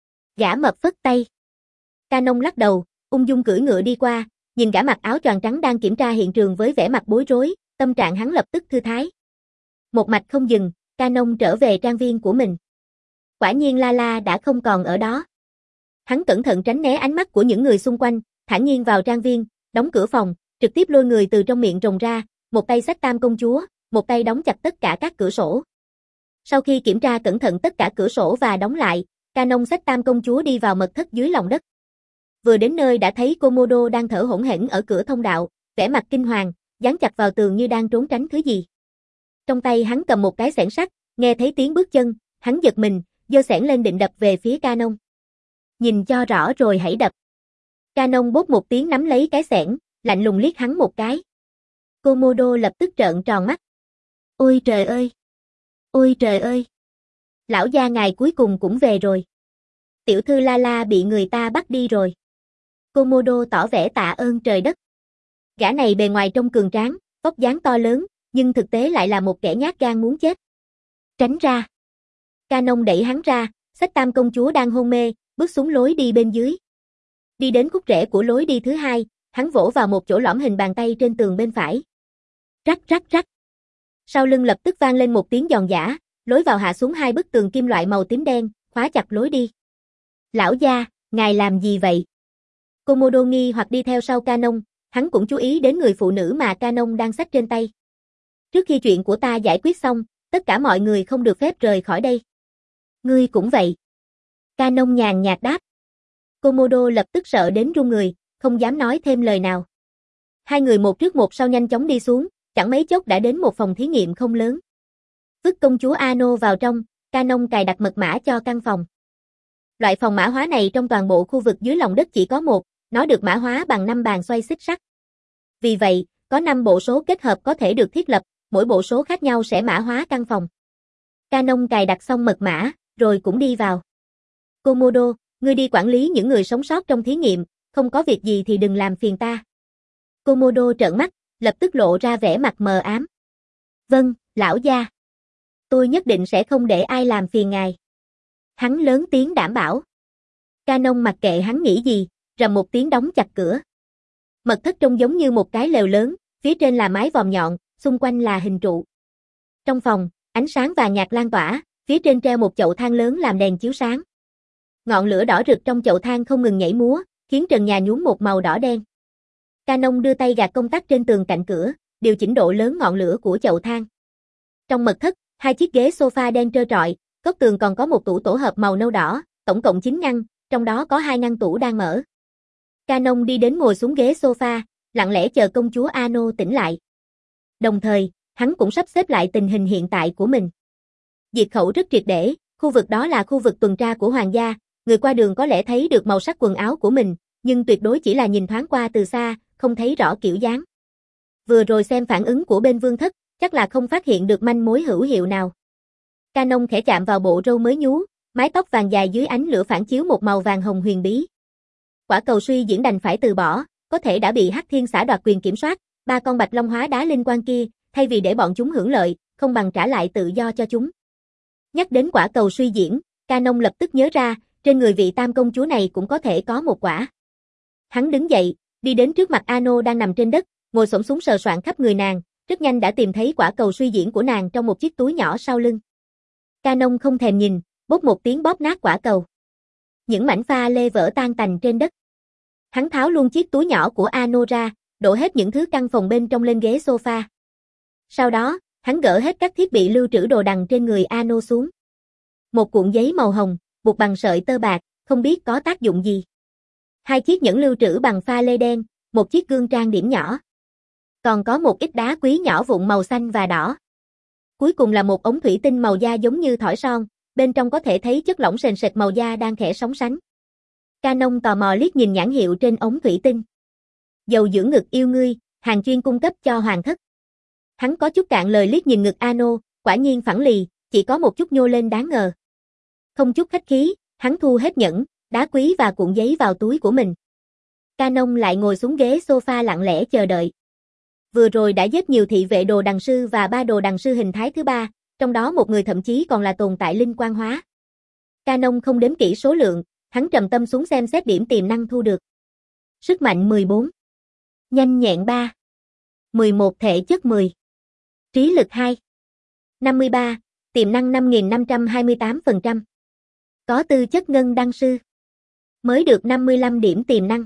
Gã mập phất tay. Canon lắc đầu, ung dung cưỡi ngựa đi qua, nhìn gã mặc áo choàng trắng đang kiểm tra hiện trường với vẻ mặt bối rối, tâm trạng hắn lập tức thư thái. Một mạch không dừng, Canon trở về trang viên của mình. Quả nhiên Lala đã không còn ở đó. Hắn cẩn thận tránh né ánh mắt của những người xung quanh, thản nhiên vào trang viên, đóng cửa phòng, trực tiếp lôi người từ trong miệng rồng ra, một tay xách Tam công chúa, một tay đóng chặt tất cả các cửa sổ. Sau khi kiểm tra cẩn thận tất cả cửa sổ và đóng lại, Canon xách Tam công chúa đi vào mật thất dưới lòng đất. Vừa đến nơi đã thấy Komodo đang thở hổn hển ở cửa thông đạo, vẻ mặt kinh hoàng, dán chặt vào tường như đang trốn tránh thứ gì. Trong tay hắn cầm một cái xẻng sắt, nghe thấy tiếng bước chân, hắn giật mình, giơ xẻng lên định đập về phía Canon. Nhìn cho rõ rồi hãy đập. Canon bốp một tiếng nắm lấy cái xẻng, lạnh lùng liếc hắn một cái. Komodo lập tức trợn tròn mắt. Ôi trời ơi! Ôi trời ơi! Lão gia ngài cuối cùng cũng về rồi. Tiểu thư Lala bị người ta bắt đi rồi. Komodo tỏ vẻ tạ ơn trời đất. Gã này bề ngoài trông cường tráng, vóc dáng to lớn, nhưng thực tế lại là một kẻ nhát gan muốn chết. Tránh ra. Canon đẩy hắn ra, xách Tam công chúa đang hôn mê, bước xuống lối đi bên dưới. Đi đến khúc rẽ của lối đi thứ hai, hắn vỗ vào một chỗ lõm hình bàn tay trên tường bên phải. Rắc rắc rắc. Sau lưng lập tức vang lên một tiếng giòn giã, lối vào hạ xuống hai bức tường kim loại màu tím đen, khóa chặt lối đi. Lão gia, ngài làm gì vậy? Komodo nghi hoặc đi theo sau Canon, hắn cũng chú ý đến người phụ nữ mà Canon đang xách trên tay. Trước khi chuyện của ta giải quyết xong, tất cả mọi người không được phép rời khỏi đây. Ngươi cũng vậy. Canon nhàn nhạt đáp. Komodo lập tức sợ đến run người, không dám nói thêm lời nào. Hai người một trước một sau nhanh chóng đi xuống, chẳng mấy chốc đã đến một phòng thí nghiệm không lớn. Vứt công chúa Ano vào trong, Canon cài đặt mật mã cho căn phòng. Loại phòng mã hóa này trong toàn bộ khu vực dưới lòng đất chỉ có một, nó được mã hóa bằng năm bàn xoay xích sắt. Vì vậy, có năm bộ số kết hợp có thể được thiết lập, mỗi bộ số khác nhau sẽ mã hóa căn phòng. Canon cài đặt xong mật mã, rồi cũng đi vào. Komodo, ngươi đi quản lý những người sống sót trong thí nghiệm, không có việc gì thì đừng làm phiền ta. Komodo trợn mắt, lập tức lộ ra vẻ mặt mờ ám. Vâng, lão gia. Tôi nhất định sẽ không để ai làm phiền ngài. Hắn lớn tiếng đảm bảo. Canon mặc kệ hắn nghĩ gì, rầm một tiếng đóng chặt cửa. Mật thất trông giống như một cái lều lớn, phía trên là mái vòm nhọn, xung quanh là hình trụ. Trong phòng, ánh sáng vàng nhạt lan tỏa, phía trên treo một chậu than lớn làm đèn chiếu sáng. Ngọn lửa đỏ rực trong chậu than không ngừng nhảy múa, khiến trần nhà nhuốm một màu đỏ đen. Canon đưa tay gạt công tắc trên tường cạnh cửa, điều chỉnh độ lớn ngọn lửa của chậu than. Trong mật thất, hai chiếc ghế sofa đen trơ trọi, góc tường còn có một tủ tổ hợp màu nâu đỏ, tổng cộng chín ngăn, trong đó có hai ngăn tủ đang mở. Canon đi đến ngồi xuống ghế sofa, lặng lẽ chờ công chúa Ano tỉnh lại. Đồng thời, hắn cũng sắp xếp lại tình hình hiện tại của mình. Diệt khẩu rất triệt để, khu vực đó là khu vực tuần tra của hoàng gia, người qua đường có lẽ thấy được màu sắc quần áo của mình, nhưng tuyệt đối chỉ là nhìn thoáng qua từ xa, không thấy rõ kiểu dáng. Vừa rồi xem phản ứng của bên vương thất, chắc là không phát hiện được manh mối hữu hiệu nào. Canon khẽ chạm vào bộ râu mới nhú, mái tóc vàng dài dưới ánh lửa phản chiếu một màu vàng hồng huyền bí. Quả cầu suy diễn đành phải từ bỏ, có thể đã bị Hắc Thiên Xã đoạt quyền kiểm soát, ba con bạch long hóa đá linh quan kia, thay vì để bọn chúng hưởng lợi, không bằng trả lại tự do cho chúng. Nhắc đến quả cầu suy diễn, Canon lập tức nhớ ra, trên người vị tam công chúa này cũng có thể có một quả. Hắn đứng dậy, đi đến trước mặt Ano đang nằm trên đất, ngồi xổm xuống sờ soạn khắp người nàng, rất nhanh đã tìm thấy quả cầu suy diễn của nàng trong một chiếc túi nhỏ sau lưng. Canon không thèm nhìn, bốp một tiếng bóp nát quả cầu. Những mảnh pha lê vỡ tan tành trên đất. Hắn tháo luôn chiếc túi nhỏ của Ano ra, đổ hết những thứ căn phòng bên trong lên ghế sofa. Sau đó, hắn gỡ hết các thiết bị lưu trữ đồ đằng trên người Ano xuống. Một cuộn giấy màu hồng, buộc bằng sợi tơ bạc, không biết có tác dụng gì. Hai chiếc nhẫn lưu trữ bằng pha lê đen, một chiếc gương trang điểm nhỏ. Còn có một ít đá quý nhỏ vụn màu xanh và đỏ. Cuối cùng là một ống thủy tinh màu da giống như thỏi son, bên trong có thể thấy chất lỏng sền sệt màu da đang khẽ sóng sánh. Canon tò mò liếc nhìn nhãn hiệu trên ống thủy tinh. Dầu dưỡng ngực yêu ngươi, hàng chuyên cung cấp cho hoàng thất. Hắn có chút cạn lời liếc nhìn ngực Ano, quả nhiên phẳng lì, chỉ có một chút nhô lên đáng ngờ. Không chút khách khí, hắn thu hết nhẫn, đá quý và cuộn giấy vào túi của mình. Canon lại ngồi xuống ghế sofa lặng lẽ chờ đợi. Vừa rồi đã giết nhiều thị vệ đồ đằng sư và ba đồ đằng sư hình thái thứ ba, trong đó một người thậm chí còn là tồn tại linh quan hóa. Canon không đếm kỹ số lượng, hắn trầm tâm xuống xem xét điểm tiềm năng thu được. Sức mạnh mười bốn, nhanh nhẹn ba, mười một thể chất mười, trí lực hai, năm mươi ba, tiềm năng năm nghìn năm trăm hai mươi tám phần trăm. Có tư chất ngân đăng sư. Mới được năm mươi lăm điểm tiềm năng.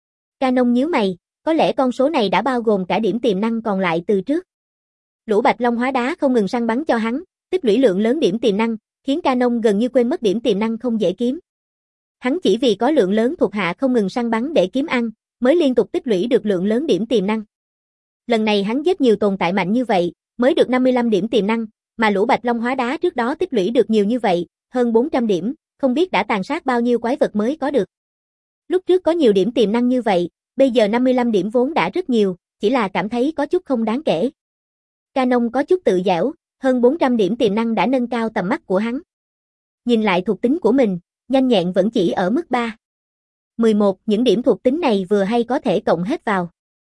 Canon nhíu mày, có lẽ con số này đã bao gồm cả điểm tiềm năng còn lại từ trước. Lũ Bạch Long hóa đá không ngừng săn bắn cho hắn, tích lũy lượng lớn điểm tiềm năng, khiến Canon gần như quên mất điểm tiềm năng không dễ kiếm. Hắn chỉ vì có lượng lớn thuộc hạ không ngừng săn bắn để kiếm ăn, mới liên tục tích lũy được lượng lớn điểm tiềm năng. Lần này hắn giết nhiều tồn tại mạnh như vậy, mới được năm mươi lăm điểm tiềm năng, mà lũ Bạch Long hóa đá trước đó tích lũy được nhiều như vậy, hơn bốn trăm điểm, không biết đã tàn sát bao nhiêu quái vật mới có được. Lúc trước có nhiều điểm tiềm năng như vậy, bây giờ năm mươi lăm điểm vốn đã rất nhiều, chỉ là cảm thấy có chút không đáng kể. Canon có chút tự giễu, hơn bốn trăm điểm tiềm năng đã nâng cao tầm mắt của hắn. Nhìn lại thuộc tính của mình, nhanh nhẹn vẫn chỉ ở mức ba. mười một, những điểm thuộc tính này vừa hay có thể cộng hết vào.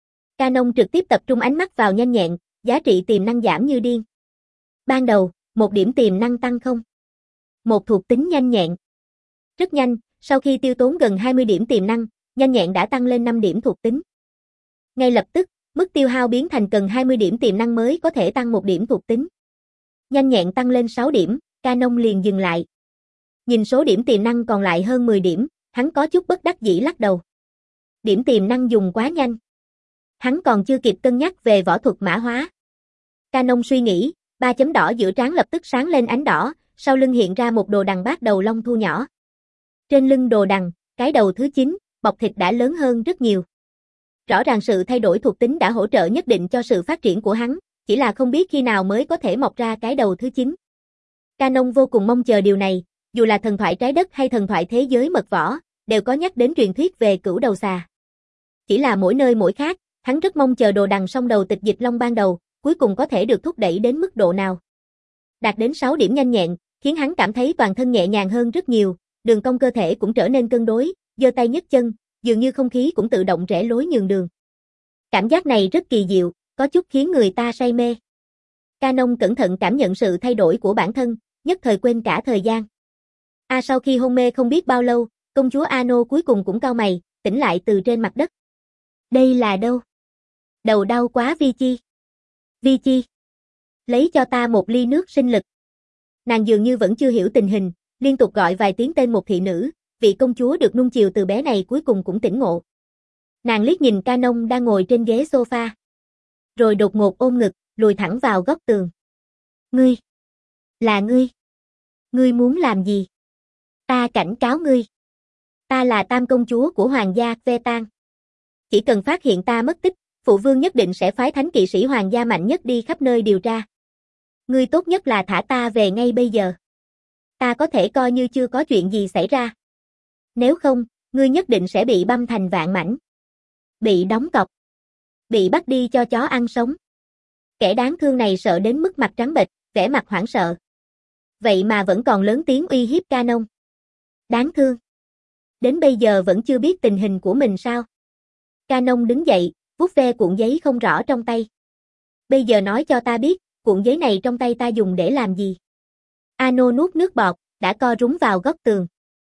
Canon trực tiếp tập trung ánh mắt vào nhanh nhẹn, giá trị tiềm năng giảm như điên. Ban đầu, một điểm tiềm năng tăng không. Một thuộc tính nhanh nhẹn. Rất nhanh, sau khi tiêu tốn gần hai mươi điểm tiềm năng, nhanh nhẹn đã tăng lên năm điểm thuộc tính. Ngay lập tức, mức tiêu hao biến thành cần hai mươi điểm tiềm năng mới có thể tăng một điểm thuộc tính. Nhanh nhẹn tăng lên sáu điểm, Canon liền dừng lại. Nhìn số điểm tiềm năng còn lại hơn mười điểm, hắn có chút bất đắc dĩ lắc đầu. Điểm tiềm năng dùng quá nhanh. Hắn còn chưa kịp cân nhắc về võ thuật mã hóa. Canon suy nghĩ, ba chấm đỏ giữa trán lập tức sáng lên ánh đỏ, sau lưng hiện ra một đồ đằng bát đầu long thu nhỏ. Trên lưng đồ đằng, cái đầu thứ chín, bọc thịt đã lớn hơn rất nhiều. Rõ ràng sự thay đổi thuộc tính đã hỗ trợ nhất định cho sự phát triển của hắn, chỉ là không biết khi nào mới có thể mọc ra cái đầu thứ chín. Canon vô cùng mong chờ điều này, dù là thần thoại trái đất hay thần thoại thế giới mật võ, đều có nhắc đến truyền thuyết về cửu đầu xà. Chỉ là mỗi nơi mỗi khác, hắn rất mong chờ đồ đằng song đầu tịch dịch long ban đầu, cuối cùng có thể được thúc đẩy đến mức độ nào. Đạt đến sáu điểm nhanh nhẹn, khiến hắn cảm thấy toàn thân nhẹ nhàng hơn rất nhiều, đường cong cơ thể cũng trở nên cân đối, giơ tay nhấc chân, dường như không khí cũng tự động rẽ lối nhường đường. Cảm giác này rất kỳ diệu, có chút khiến người ta say mê. Canon cẩn thận cảm nhận sự thay đổi của bản thân, nhất thời quên cả thời gian. À sau khi hôn mê không biết bao lâu, công chúa Ano cuối cùng cũng cau mày, tỉnh lại từ trên mặt đất. Đây là đâu? Đầu đau quá Vi Chi. Vi Chi. Lấy cho ta một ly nước sinh lực. Nàng dường như vẫn chưa hiểu tình hình, liên tục gọi vài tiếng tên một thị nữ, vị công chúa được nuông chiều từ bé này cuối cùng cũng tỉnh ngộ. Nàng liếc nhìn Canon đang ngồi trên ghế sofa. Rồi đột ngột ôm ngực, lùi thẳng vào góc tường. Ngươi. Là ngươi. Ngươi muốn làm gì? Ta cảnh cáo ngươi. Ta là tam công chúa của hoàng gia Vetan. Chỉ cần phát hiện ta mất tích, phụ vương nhất định sẽ phái thánh kỵ sĩ hoàng gia mạnh nhất đi khắp nơi điều tra. Ngươi tốt nhất là thả ta về ngay bây giờ. Ta có thể coi như chưa có chuyện gì xảy ra. Nếu không, ngươi nhất định sẽ bị băm thành vạn mảnh. Bị đóng cọc. Bị bắt đi cho chó ăn sống. Kẻ đáng thương này sợ đến mức mặt trắng bệch, vẻ mặt hoảng sợ. Vậy mà vẫn còn lớn tiếng uy hiếp Canon. Đáng thương. Đến bây giờ vẫn chưa biết tình hình của mình sao? Canon đứng dậy, vuốt ve cuộn giấy không rõ trong tay. Bây giờ nói cho ta biết, cuộn giấy này trong tay ta dùng để làm gì? Ano nuốt nước bọt, đã co rúm vào góc tường.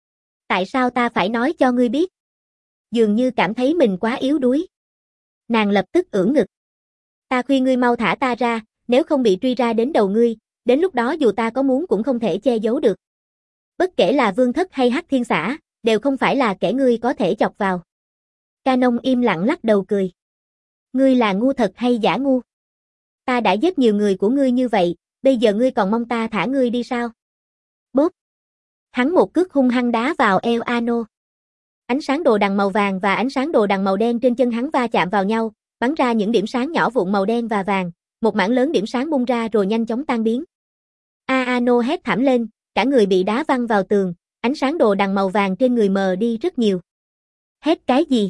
Tại sao ta phải nói cho ngươi biết? Dường như cảm thấy mình quá yếu đuối. Nàng lập tức ưỡn ngực. Ta khuyên ngươi mau thả ta ra, nếu không bị truy ra đến đầu ngươi, đến lúc đó dù ta có muốn cũng không thể che giấu được. Bất kể là vương thất hay hắc thiên xã, đều không phải là kẻ ngươi có thể chọc vào. Canon im lặng lắc đầu cười. Ngươi là ngu thật hay giả ngu? Ta đã giết nhiều người của ngươi như vậy, bây giờ ngươi còn mong ta thả ngươi đi sao? Bốp. Hắn một cước hung hăng đá vào eo Ano. Ánh sáng đồ đằng màu vàng và ánh sáng đồ đằng màu đen trên chân hắn va chạm vào nhau, bắn ra những điểm sáng nhỏ vụn màu đen và vàng, một mảng lớn điểm sáng bung ra rồi nhanh chóng tan biến. A Ano hét thảm lên, cả người bị đá văng vào tường, ánh sáng đồ đằng màu vàng trên người mờ đi rất nhiều. Hét cái gì?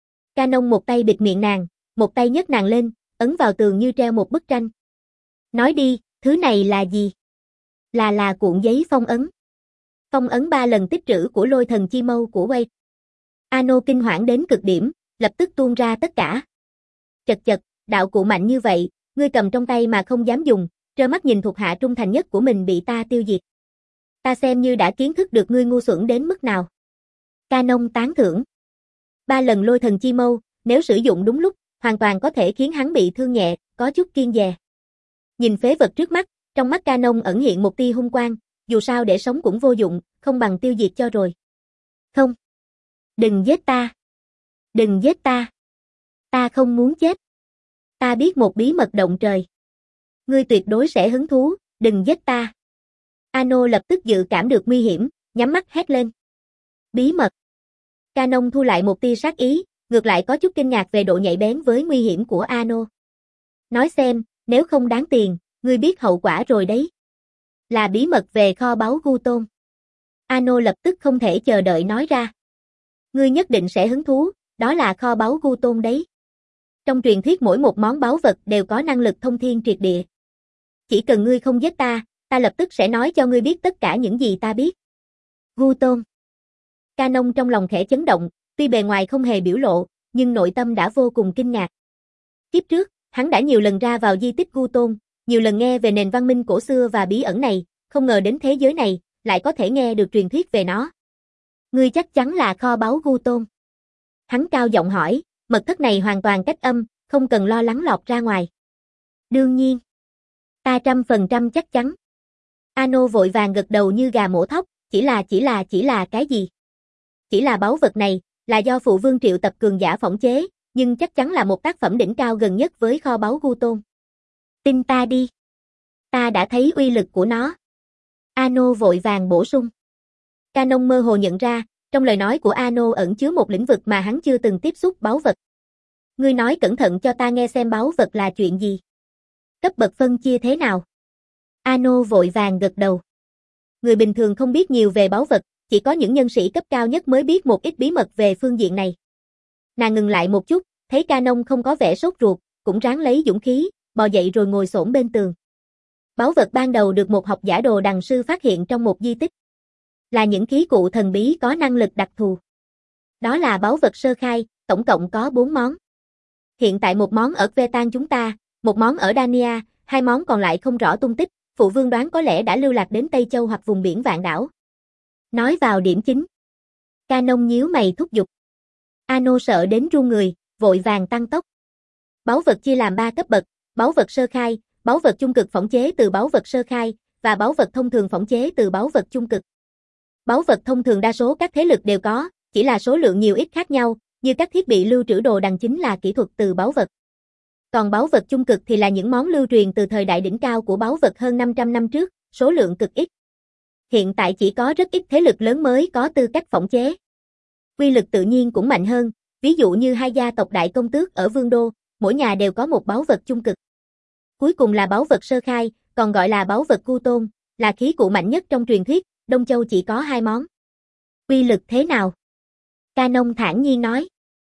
Canon một tay bịt miệng nàng, một tay nhấc nàng lên, ấn vào tường như treo một bức tranh. Nói đi, thứ này là gì? Là là cuộn giấy phong ấn. Phong ấn ba lần tích trữ của lôi thần chi mâu của Wade. Ano kinh hoảng đến cực điểm, lập tức tuôn ra tất cả. Chật chật, đạo cụ mạnh như vậy, ngươi cầm trong tay mà không dám dùng, trơ mắt nhìn thuộc hạ trung thành nhất của mình bị ta tiêu diệt. Ta xem như đã kiến thức được ngươi ngu xuẩn đến mức nào. Canon tán thưởng. Ba lần lôi thần chi mâu, nếu sử dụng đúng lúc, hoàn toàn có thể khiến hắn bị thương nhẹ, có chút kiêng dè. Nhìn phế vật trước mắt, trong mắt Canon ẩn hiện một tia hung quang, dù sao để sống cũng vô dụng, không bằng tiêu diệt cho rồi. Không. Đừng giết ta. Đừng giết ta. Ta không muốn chết. Ta biết một bí mật động trời. Ngươi tuyệt đối sẽ hứng thú, đừng giết ta. Ano lập tức dự cảm được nguy hiểm, nhắm mắt hét lên. Bí mật. Canon thu lại một tia sát ý, ngược lại có chút kinh ngạc về độ nhạy bén với nguy hiểm của Ano. Nói xem, nếu không đáng tiền, ngươi biết hậu quả rồi đấy. Là bí mật về kho báu Gu Tôn. Ano lập tức không thể chờ đợi nói ra. Ngươi nhất định sẽ hứng thú, đó là kho báu Gu Tôn đấy. Trong truyền thuyết mỗi một món báu vật đều có năng lực thông thiên triệt địa. Chỉ cần ngươi không giết ta, ta lập tức sẽ nói cho ngươi biết tất cả những gì ta biết. Gu Tôn. Canon trong lòng khẽ chấn động, tuy bề ngoài không hề biểu lộ, nhưng nội tâm đã vô cùng kinh ngạc. Kiếp trước, hắn đã nhiều lần ra vào di tích Gu Tôn, nhiều lần nghe về nền văn minh cổ xưa và bí ẩn này, không ngờ đến thế giới này, lại có thể nghe được truyền thuyết về nó. Ngươi chắc chắn là kho báu Gu Tôn. Hắn cao giọng hỏi, mật thất này hoàn toàn cách âm, không cần lo lắng lọt ra ngoài. Đương nhiên. Ta trăm phần trăm chắc chắn. Ano vội vàng gật đầu như gà mổ thóc, chỉ là chỉ là chỉ là cái gì? Chỉ là báu vật này, là do phụ vương triệu tập cường giả phỏng chế, nhưng chắc chắn là một tác phẩm đỉnh cao gần nhất với kho báu Gu Tôn. Tin ta đi. Ta đã thấy uy lực của nó. Ano vội vàng bổ sung. Canon mơ hồ nhận ra, trong lời nói của Ano ẩn chứa một lĩnh vực mà hắn chưa từng tiếp xúc báu vật. Ngươi nói cẩn thận cho ta nghe xem báu vật là chuyện gì. Cấp bậc phân chia thế nào? Ano vội vàng gật đầu. Người bình thường không biết nhiều về báu vật, chỉ có những nhân sĩ cấp cao nhất mới biết một ít bí mật về phương diện này. Nàng ngừng lại một chút, thấy Canon không có vẻ sốt ruột, cũng ráng lấy dũng khí, bò dậy rồi ngồi xổm bên tường. Báu vật ban đầu được một học giả đồ đằng sư phát hiện trong một di tích. Là những khí cụ thần bí có năng lực đặc thù. Đó là báu vật sơ khai, tổng cộng có bốn món. Hiện tại một món ở Vetan chúng ta, một món ở Dania, hai món còn lại không rõ tung tích, phụ vương đoán có lẽ đã lưu lạc đến Tây Châu hoặc vùng biển Vạn Đảo. Nói vào điểm chính. Canon nhíu mày thúc giục. Ano sợ đến run người, vội vàng tăng tốc. Báu vật chia làm ba cấp bậc, báu vật sơ khai, báu vật trung cực phỏng chế từ báu vật sơ khai, và báu vật thông thường phỏng chế từ báu vật trung cực. Báu vật thông thường đa số các thế lực đều có, chỉ là số lượng nhiều ít khác nhau, như các thiết bị lưu trữ đồ đằng chính là kỹ thuật từ báu vật. Còn báu vật trung cực thì là những món lưu truyền từ thời đại đỉnh cao của báu vật hơn năm trăm năm trước, số lượng cực ít. Hiện tại chỉ có rất ít thế lực lớn mới có tư cách phỏng chế. Quy lực tự nhiên cũng mạnh hơn, ví dụ như hai gia tộc đại công tước ở Vương Đô, mỗi nhà đều có một báu vật trung cực. Cuối cùng là báu vật sơ khai, còn gọi là báu vật Gu Tôn, là khí cụ mạnh nhất trong truyền thuyết, Đông Châu chỉ có hai món. Quy lực thế nào? Canon thản nhiên nói.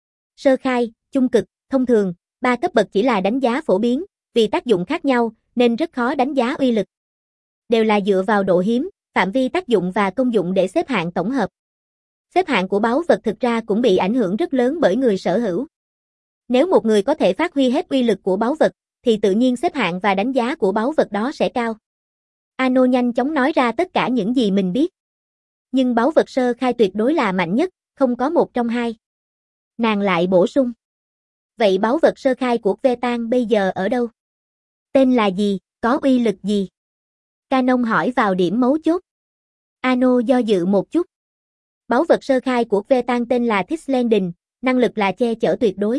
Sơ khai, trung cực, thông thường, ba cấp bậc chỉ là đánh giá phổ biến, vì tác dụng khác nhau, nên rất khó đánh giá uy lực. Đều là dựa vào độ hiếm, phạm vi tác dụng và công dụng để xếp hạng tổng hợp. Xếp hạng của báu vật thực ra cũng bị ảnh hưởng rất lớn bởi người sở hữu. Nếu một người có thể phát huy hết uy lực của báu vật, thì tự nhiên xếp hạng và đánh giá của báu vật đó sẽ cao. Ano nhanh chóng nói ra tất cả những gì mình biết. Nhưng báu vật sơ khai tuyệt đối là mạnh nhất, không có một trong hai. Nàng lại bổ sung. Vậy báu vật sơ khai của Vetan bây giờ ở đâu? Tên là gì, có uy lực gì? Canon hỏi vào điểm mấu chốt. Ano do dự một chút. Báu vật sơ khai của Vetan tên là Thislandin, năng lực là che chở tuyệt đối.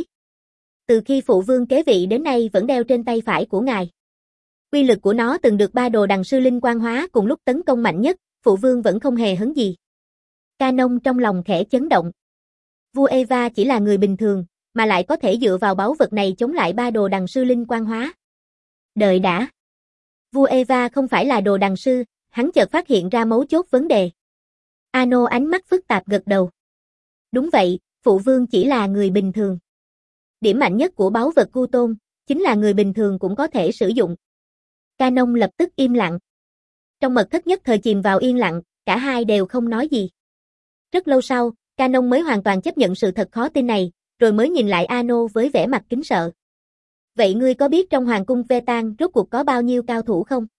Từ khi phụ vương kế vị đến nay vẫn đeo trên tay phải của ngài. Uy lực của nó từng được ba đồ đằng sư linh quang hóa cùng lúc tấn công mạnh nhất, phụ vương vẫn không hề hấn gì. Canon trong lòng khẽ chấn động. Vua Eva chỉ là người bình thường, mà lại có thể dựa vào báu vật này chống lại ba đồ đằng sư linh quang hóa. Đợi đã. Vua Eva không phải là đồ đằng sư, hắn chợt phát hiện ra mấu chốt vấn đề. Ano ánh mắt phức tạp gật đầu. Đúng vậy, phụ vương chỉ là người bình thường. Điểm mạnh nhất của báu vật Cu Tôn, chính là người bình thường cũng có thể sử dụng. Canon lập tức im lặng. Trong mật thất nhất thời chìm vào yên lặng, cả hai đều không nói gì. Rất lâu sau, Canon mới hoàn toàn chấp nhận sự thật khó tin này, rồi mới nhìn lại Ano với vẻ mặt kính sợ. Vậy ngươi có biết trong hoàng cung Vetan rốt cuộc có bao nhiêu cao thủ không?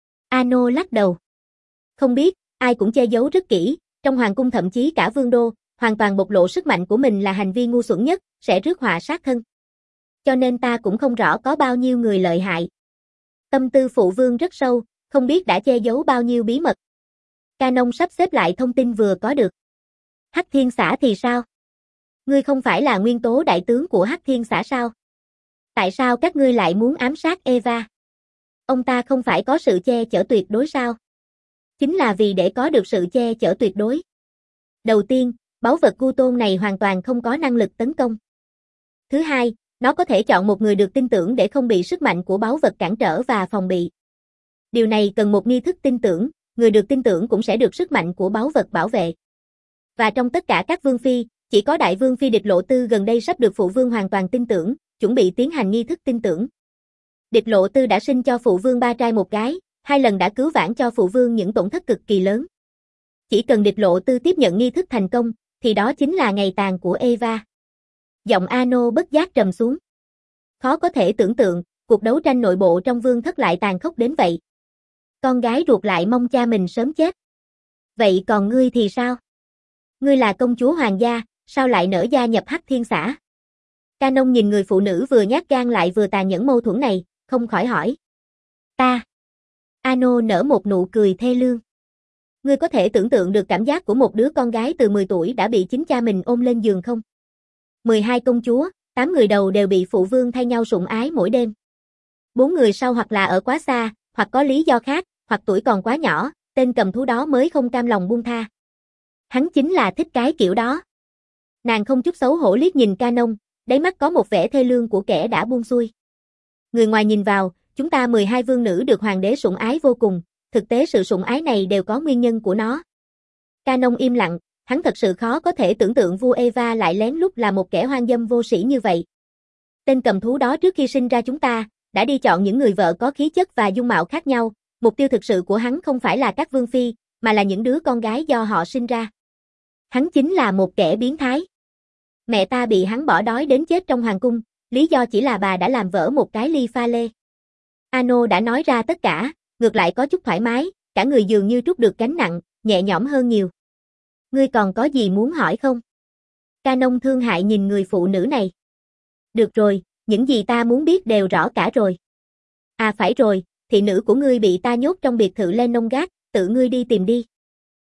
Ano lắc đầu. Không biết, ai cũng che giấu rất kỹ, trong hoàng cung thậm chí cả vương đô, hoàn toàn bộc lộ sức mạnh của mình là hành vi ngu xuẩn nhất, sẽ rước họa sát thân. Cho nên ta cũng không rõ có bao nhiêu người lợi hại. Tâm tư phụ vương rất sâu, không biết đã che giấu bao nhiêu bí mật. Canon sắp xếp lại thông tin vừa có được. Hắc Thiên Xã thì sao? Ngươi không phải là nguyên tố đại tướng của Hắc Thiên Xã sao? Tại sao các ngươi lại muốn ám sát Eva? Ông ta không phải có sự che chở tuyệt đối sao? Chính là vì để có được sự che chở tuyệt đối. Đầu tiên, báu vật Cu Tôn này hoàn toàn không có năng lực tấn công. Thứ hai, nó có thể chọn một người được tin tưởng để không bị sức mạnh của báu vật cản trở và phòng bị. Điều này cần một nghi thức tin tưởng, người được tin tưởng cũng sẽ được sức mạnh của báu vật bảo vệ. Và trong tất cả các vương phi, chỉ có đại vương phi Địch Lộ Tư gần đây sắp được phụ vương hoàn toàn tin tưởng, chuẩn bị tiến hành nghi thức tin tưởng. Địch Lộ Tư đã sinh cho phụ vương ba trai một gái, hai lần đã cứu vãn cho phụ vương những tổn thất cực kỳ lớn. Chỉ cần Địch Lộ Tư tiếp nhận nghi thức thành công, thì đó chính là ngày tàn của Eva. Giọng Ano bất giác trầm xuống. Khó có thể tưởng tượng, cuộc đấu tranh nội bộ trong vương thất lại tàn khốc đến vậy. Con gái ruột lại mong cha mình sớm chết. Vậy còn ngươi thì sao? Ngươi là công chúa hoàng gia, sao lại nỡ gia nhập Hắc Thiên Xã? Canon nhìn người phụ nữ vừa nhát gan lại vừa tàn nhẫn mâu thuẫn này, không khỏi hỏi. Ta. Ano nở một nụ cười thê lương. Ngươi có thể tưởng tượng được cảm giác của một đứa con gái từ mười tuổi đã bị chính cha mình ôm lên giường không? mười hai công chúa, tám người đầu đều bị phụ vương thay nhau sủng ái mỗi đêm. Bốn người sau hoặc là ở quá xa, hoặc có lý do khác, hoặc tuổi còn quá nhỏ, tên cầm thú đó mới không cam lòng buông tha. Hắn chính là thích cái kiểu đó. Nàng không chút xấu hổ liếc nhìn Canon, đáy mắt có một vẻ thê lương của kẻ đã buông xuôi. Người ngoài nhìn vào, chúng ta mười hai vương nữ được hoàng đế sủng ái vô cùng, thực tế sự sủng ái này đều có nguyên nhân của nó. Canon im lặng, hắn thật sự khó có thể tưởng tượng vua Eva lại lén lút là một kẻ hoang dâm vô sĩ như vậy. Tên cầm thú đó trước khi sinh ra chúng ta, đã đi chọn những người vợ có khí chất và dung mạo khác nhau, mục tiêu thực sự của hắn không phải là các vương phi, mà là những đứa con gái do họ sinh ra. Hắn chính là một kẻ biến thái. Mẹ ta bị hắn bỏ đói đến chết trong hoàng cung, lý do chỉ là bà đã làm vỡ một cái ly pha lê. Ano đã nói ra tất cả, ngược lại có chút thoải mái, cả người dường như trút được gánh nặng, nhẹ nhõm hơn nhiều. Ngươi còn có gì muốn hỏi không? Canon thương hại nhìn người phụ nữ này. Được rồi, những gì ta muốn biết đều rõ cả rồi. À phải rồi, thị nữ của ngươi bị ta nhốt trong biệt thự Lenongard, tự ngươi đi tìm đi.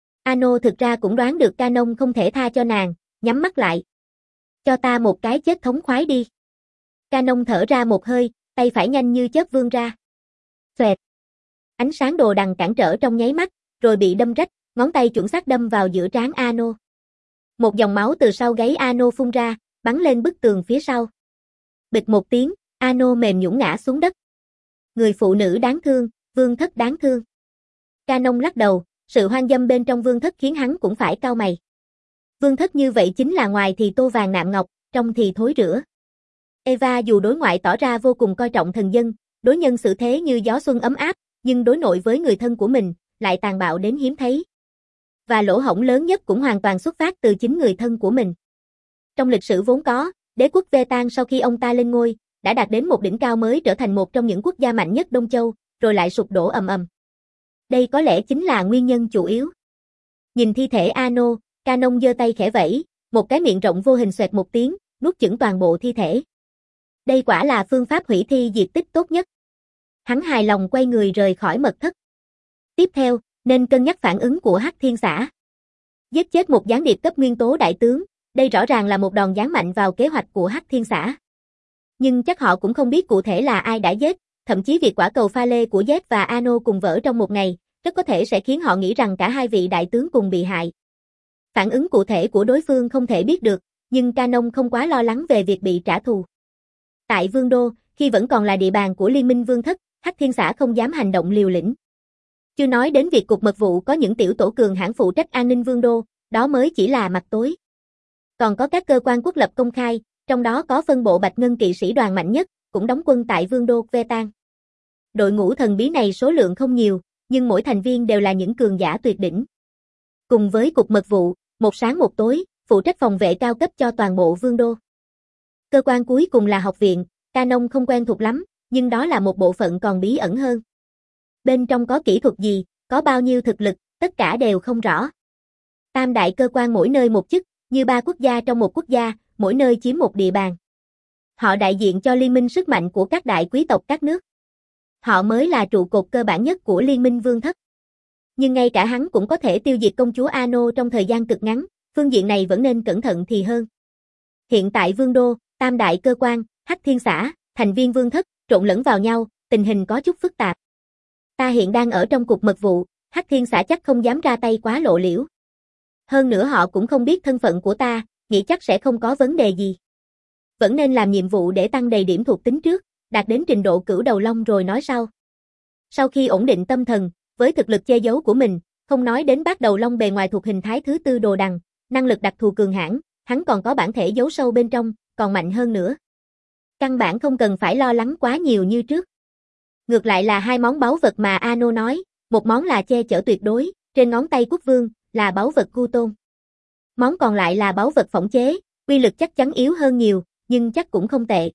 Ano thực ra cũng đoán được Canon không thể tha cho nàng, nhắm mắt lại. Cho ta một cái chết thống khoái đi. Canon thở ra một hơi, tay phải nhanh như chớp vươn ra. Xoẹt. Ánh sáng đồ đằng cản trở trong nháy mắt, rồi bị đâm rách, ngón tay chuẩn xác đâm vào giữa trán Ano. Một dòng máu từ sau gáy Ano phun ra, bắn lên bức tường phía sau. Bịch một tiếng, Ano mềm nhũn ngã xuống đất. Người phụ nữ đáng thương, vương thất đáng thương. Canon lắc đầu, sự hoang dâm bên trong vương thất khiến hắn cũng phải cau mày. Vương thất như vậy chính là ngoài thì tô vàng nạm ngọc, trong thì thối rữa. Eva dù đối ngoại tỏ ra vô cùng coi trọng thần dân, đối nhân xử thế như gió xuân ấm áp, nhưng đối nội với người thân của mình, lại tàn bạo đến hiếm thấy. Và lỗ hổng lớn nhất cũng hoàn toàn xuất phát từ chính người thân của mình. Trong lịch sử vốn có, đế quốc Vetan sau khi ông ta lên ngôi, đã đạt đến một đỉnh cao mới trở thành một trong những quốc gia mạnh nhất Đông Châu, rồi lại sụp đổ ầm ầm. Đây có lẽ chính là nguyên nhân chủ yếu. Nhìn thi thể Ano, Canon giơ tay khẽ vẫy, một cái miệng rộng vô hình xoẹt một tiếng, nuốt chửng toàn bộ thi thể. Đây quả là phương pháp hủy thi diệt tích tốt nhất. Hắn hài lòng quay người rời khỏi mật thất. Tiếp theo, nên cân nhắc phản ứng của Hắc Thiên Xã. Giết chết một gián điệp cấp nguyên tố đại tướng, đây rõ ràng là một đòn giáng mạnh vào kế hoạch của Hắc Thiên Xã. Nhưng chắc họ cũng không biết cụ thể là ai đã giết, thậm chí việc quả cầu pha lê của Z và Ano cùng vỡ trong một ngày, rất có thể sẽ khiến họ nghĩ rằng cả hai vị đại tướng cùng bị hại. Phản ứng cụ thể của đối phương không thể biết được, nhưng Canon không quá lo lắng về việc bị trả thù. Tại Vương Đô, khi vẫn còn là địa bàn của Liên minh Vương thất, Hắc Thiên Xã không dám hành động liều lĩnh. Chưa nói đến việc cục mật vụ có những tiểu tổ cường hãn phụ trách an ninh Vương Đô, đó mới chỉ là mặt tối. Còn có các cơ quan quốc lập công khai, trong đó có phân bộ Bạch Ngân kỵ sĩ đoàn mạnh nhất, cũng đóng quân tại Vương đô Vetan. Đội ngũ thần bí này số lượng không nhiều, nhưng mỗi thành viên đều là những cường giả tuyệt đỉnh. Cùng với cục mật vụ, một sáng một tối, phụ trách phòng vệ cao cấp cho toàn bộ Vương đô. Cơ quan cuối cùng là học viện, Canon không quen thuộc lắm, nhưng đó là một bộ phận còn bí ẩn hơn. Bên trong có kỹ thuật gì, có bao nhiêu thực lực, tất cả đều không rõ. Tam đại cơ quan mỗi nơi một chức, như ba quốc gia trong một quốc gia, mỗi nơi chiếm một địa bàn. Họ đại diện cho liên minh sức mạnh của các đại quý tộc các nước. Họ mới là trụ cột cơ bản nhất của liên minh vương thất. Nhưng ngay cả hắn cũng có thể tiêu diệt công chúa Ano trong thời gian cực ngắn, phương diện này vẫn nên cẩn thận thì hơn. Hiện tại Vương đô, tam đại cơ quan, Hắc Thiên xã, thành viên vương thất, trộn lẫn vào nhau, tình hình có chút phức tạp. Ta hiện đang ở trong cục mật vụ, Hắc Thiên xã chắc không dám ra tay quá lộ liễu. Hơn nữa họ cũng không biết thân phận của ta, nghĩ chắc sẽ không có vấn đề gì. Vẫn nên làm nhiệm vụ để tăng đầy điểm thuộc tính trước, đạt đến trình độ cửu đầu long rồi nói sau. Sau khi ổn định tâm thần, với thực lực che giấu của mình, không nói đến bát đầu long bề ngoài thuộc hình thái thứ tư đồ đằng, năng lực đặc thù cường hãn, hắn còn có bản thể giấu sâu bên trong, còn mạnh hơn nữa. Căn bản không cần phải lo lắng quá nhiều như trước. Ngược lại là hai món báu vật mà Ano nói, một món là che chở tuyệt đối, trên ngón tay quốc vương, là báu vật Gu Tôn. Món còn lại là báu vật phỏng chế, uy lực chắc chắn yếu hơn nhiều, nhưng chắc cũng không tệ.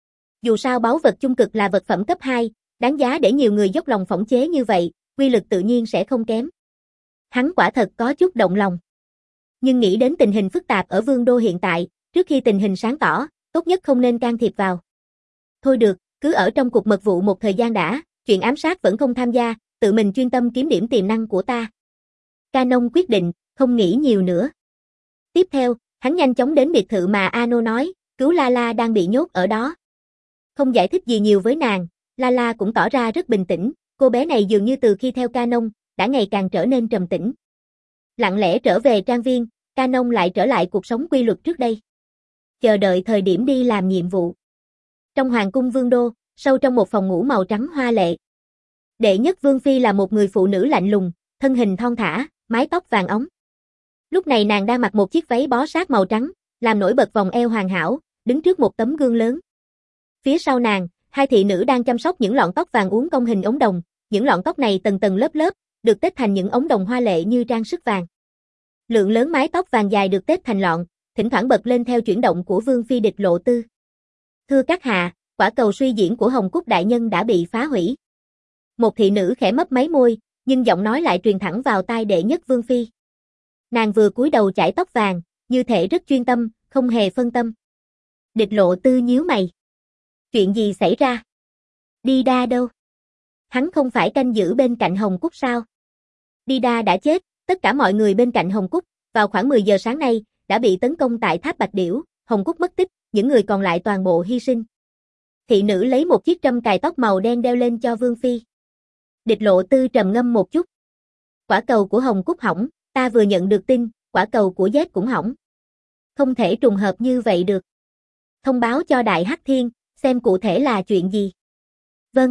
Dù sao báu vật trung cực là vật phẩm cấp hai, đáng giá để nhiều người dốc lòng phỏng chế như vậy, uy lực tự nhiên sẽ không kém. Hắn quả thật có chút động lòng. Nhưng nghĩ đến tình hình phức tạp ở Vương đô hiện tại, trước khi tình hình sáng tỏ, tốt nhất không nên can thiệp vào. Thôi được, cứ ở trong cục mật vụ một thời gian đã, chuyện ám sát vẫn không tham gia, tự mình chuyên tâm kiếm điểm tiềm năng của ta. Canon quyết định, không nghĩ nhiều nữa. Tiếp theo, hắn nhanh chóng đến biệt thự mà Ano nói, cứu Lala đang bị nhốt ở đó. Không giải thích gì nhiều với nàng, Lala cũng tỏ ra rất bình tĩnh, cô bé này dường như từ khi theo Canon, đã ngày càng trở nên trầm tĩnh. Lặng lẽ trở về trang viên, Canon lại trở lại cuộc sống quy luật trước đây. Chờ đợi thời điểm đi làm nhiệm vụ. Trong hoàng cung Vương đô, sâu trong một phòng ngủ màu trắng hoa lệ. Đệ nhất Vương phi là một người phụ nữ lạnh lùng, thân hình thon thả, mái tóc vàng óng. Lúc này nàng đang mặc một chiếc váy bó sát màu trắng, làm nổi bật vòng eo hoàn hảo, đứng trước một tấm gương lớn. Phía sau nàng, hai thị nữ đang chăm sóc những lọn tóc vàng uốn cong hình ống đồng, những lọn tóc này tầng tầng lớp lớp, được tết thành những ống đồng hoa lệ như trang sức vàng. Lượng lớn mái tóc vàng dài được tết thành lọn, thỉnh thoảng bật lên theo chuyển động của Vương phi Địch Lộ Tư. Thưa các hạ, quả cầu suy diễn của Hồng Cúc đại nhân đã bị phá hủy. Một thị nữ khẽ mấp máy môi, nhưng giọng nói lại truyền thẳng vào tai đệ nhất Vương phi. Nàng vừa cúi đầu chải tóc vàng, như thể rất chuyên tâm, không hề phân tâm. Địch Lộ Tư nhíu mày. Chuyện gì xảy ra? Đi đa đâu? Hắn không phải canh giữ bên cạnh Hồng Cúc sao? Đi đa đã chết, tất cả mọi người bên cạnh Hồng Cúc, vào khoảng mười giờ sáng nay, đã bị tấn công tại tháp Bạch Điểu, Hồng Cúc mất tích, những người còn lại toàn bộ hy sinh. Thị nữ lấy một chiếc trâm cài tóc màu đen đeo lên cho Vương phi. Địch Lộ Tư trầm ngâm một chút. Quả cầu của Hồng Cúc hỏng, ta vừa nhận được tin, quả cầu của Z cũng hỏng. Không thể trùng hợp như vậy được. Thông báo cho Đại Hắc Thiên, xem cụ thể là chuyện gì. Vâng.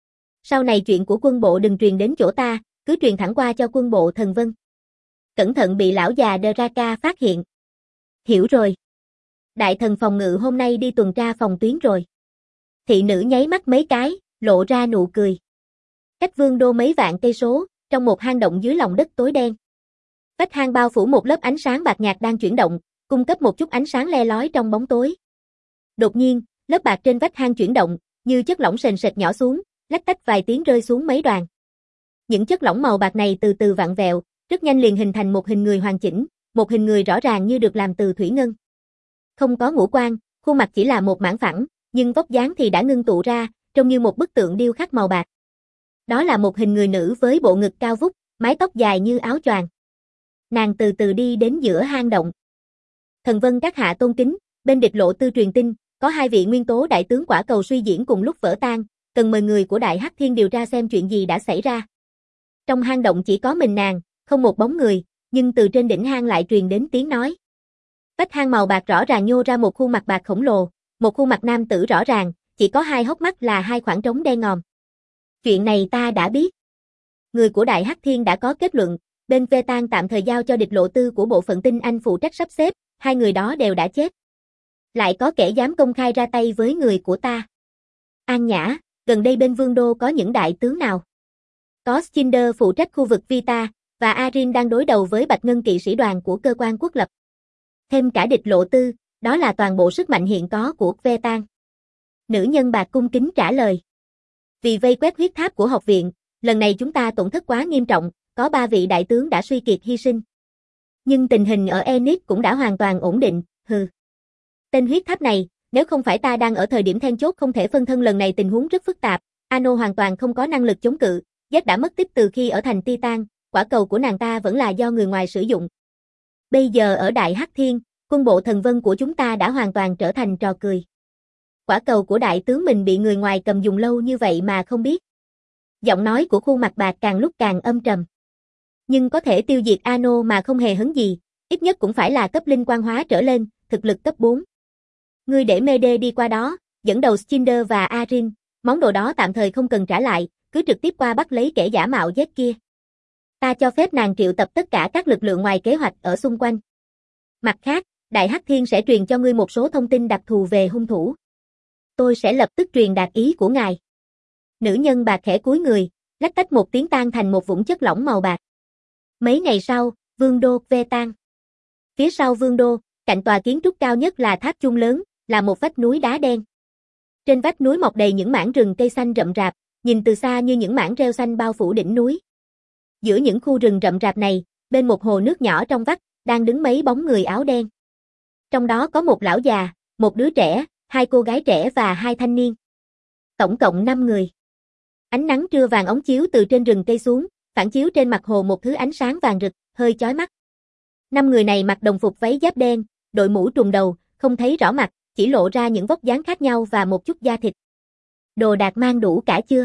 Sau này chuyện của quân bộ đừng truyền đến chỗ ta, cứ truyền thẳng qua cho quân bộ Thần Vân. Cẩn thận bị lão già Draka phát hiện. Hiểu rồi. Đại thần phòng ngự hôm nay đi tuần tra phòng tuyến rồi. Thị nữ nháy mắt mấy cái, lộ ra nụ cười. Cách Vương đô mấy vạn cây số, trong một hang động dưới lòng đất tối đen. Vách hang bao phủ một lớp ánh sáng bạc nhạt đang chuyển động, cung cấp một chút ánh sáng le lói trong bóng tối. Đột nhiên, lớp bạc trên vách hang chuyển động, như chất lỏng sền sệt nhỏ xuống, lách tách vài tiếng rơi xuống mấy đoàn. Những chất lỏng màu bạc này từ từ vặn vẹo, rất nhanh liền hình thành một hình người hoàn chỉnh, một hình người rõ ràng như được làm từ thủy ngân. Không có ngũ quan, khuôn mặt chỉ là một mảng phẳng, nhưng vóc dáng thì đã ngưng tụ ra, trông như một bức tượng điêu khắc màu bạc. Đó là một hình người nữ với bộ ngực cao vút, mái tóc dài như áo choàng. Nàng từ từ đi đến giữa hang động. Thần Vân các hạ tôn kính, bên Địch Lộ Tư truyền tin, có hai vị nguyên tố đại tướng quả cầu suy diễn cùng lúc vỡ tan, cần mời người của Đại Hắc Thiên điều tra xem chuyện gì đã xảy ra. Trong hang động chỉ có mình nàng, không một bóng người, nhưng từ trên đỉnh hang lại truyền đến tiếng nói. Vách hang màu bạc rõ ràng nhô ra một khuôn mặt bạc khổng lồ, một khuôn mặt nam tử rõ ràng, chỉ có hai hốc mắt là hai khoảng trống đen ngòm. Chuyện này ta đã biết. Người của Đại Hắc Thiên đã có kết luận, bên Vetan tạm thời giao cho Địch Lộ Tư của bộ phận tinh anh phụ trách sắp xếp, hai người đó đều đã chết. Lại có kẻ dám công khai ra tay với người của ta. An Nhã, gần đây bên Vương Đô có những đại tướng nào? Có Skinder phụ trách khu vực Vita, và Arin đang đối đầu với Bạch Ngân kỵ sĩ đoàn của cơ quan quốc lập. Thêm cả địch lộ tư, đó là toàn bộ sức mạnh hiện có của Vetan. Nữ nhân bạc cung kính trả lời. Vì vây quét huyết tháp của học viện, lần này chúng ta tổn thất quá nghiêm trọng, có ba vị đại tướng đã suy kiệt hy sinh. Nhưng tình hình ở Enix cũng đã hoàn toàn ổn định, hừ. Tên huyết tháp này, nếu không phải ta đang ở thời điểm then chốt không thể phân thân, lần này tình huống rất phức tạp, Ano hoàn toàn không có năng lực chống cự, Z đã mất tích từ khi ở thành Titan, quả cầu của nàng ta vẫn là do người ngoài sử dụng. Bây giờ ở Đại Hắc Thiên, quân bộ thần vân của chúng ta đã hoàn toàn trở thành trò cười. Quả cầu của đại tướng mình bị người ngoài cầm dùng lâu như vậy mà không biết. Giọng nói của khuôn mặt bạc càng lúc càng âm trầm. Nhưng có thể tiêu diệt Ano mà không hề hấn gì, ít nhất cũng phải là cấp linh quan hóa trở lên, thực lực cấp bốn. Ngươi để Mede đi qua đó, dẫn đầu Skinder và Arin, món đồ đó tạm thời không cần trả lại, cứ trực tiếp qua bắt lấy kẻ giả mạo Z kia. Ta cho phép nàng triệu tập tất cả các lực lượng ngoài kế hoạch ở xung quanh. Mặt khác, Đại Hắc Thiên sẽ truyền cho ngươi một số thông tin đặc thù về hung thủ. Tôi sẽ lập tức truyền đạt ý của ngài. Nữ nhân bạc khẽ cúi người, lách tách một tiếng tan thành một vũng chất lỏng màu bạc. Mấy ngày sau, Vương Đô Vetan. Phía sau Vương Đô, cạnh tòa kiến trúc cao nhất là tháp chuông lớn, là một vách núi đá đen. Trên vách núi mọc đầy những mảng rừng cây xanh rậm rạp, nhìn từ xa như những mảng rêu xanh bao phủ đỉnh núi. Giữa những khu rừng rậm rạp này, bên một hồ nước nhỏ trong vắt, đang đứng mấy bóng người áo đen. Trong đó có một lão già, một đứa trẻ, hai cô gái trẻ và hai thanh niên. Tổng cộng năm người. Ánh nắng trưa vàng óng chiếu từ trên rừng cây xuống, phản chiếu trên mặt hồ một thứ ánh sáng vàng rực, hơi chói mắt. Năm người này mặc đồng phục váy giáp đen, đội mũ trùm đầu, không thấy rõ mặt, chỉ lộ ra những vóc dáng khác nhau và một chút da thịt. Đồ đạc mang đủ cả chưa?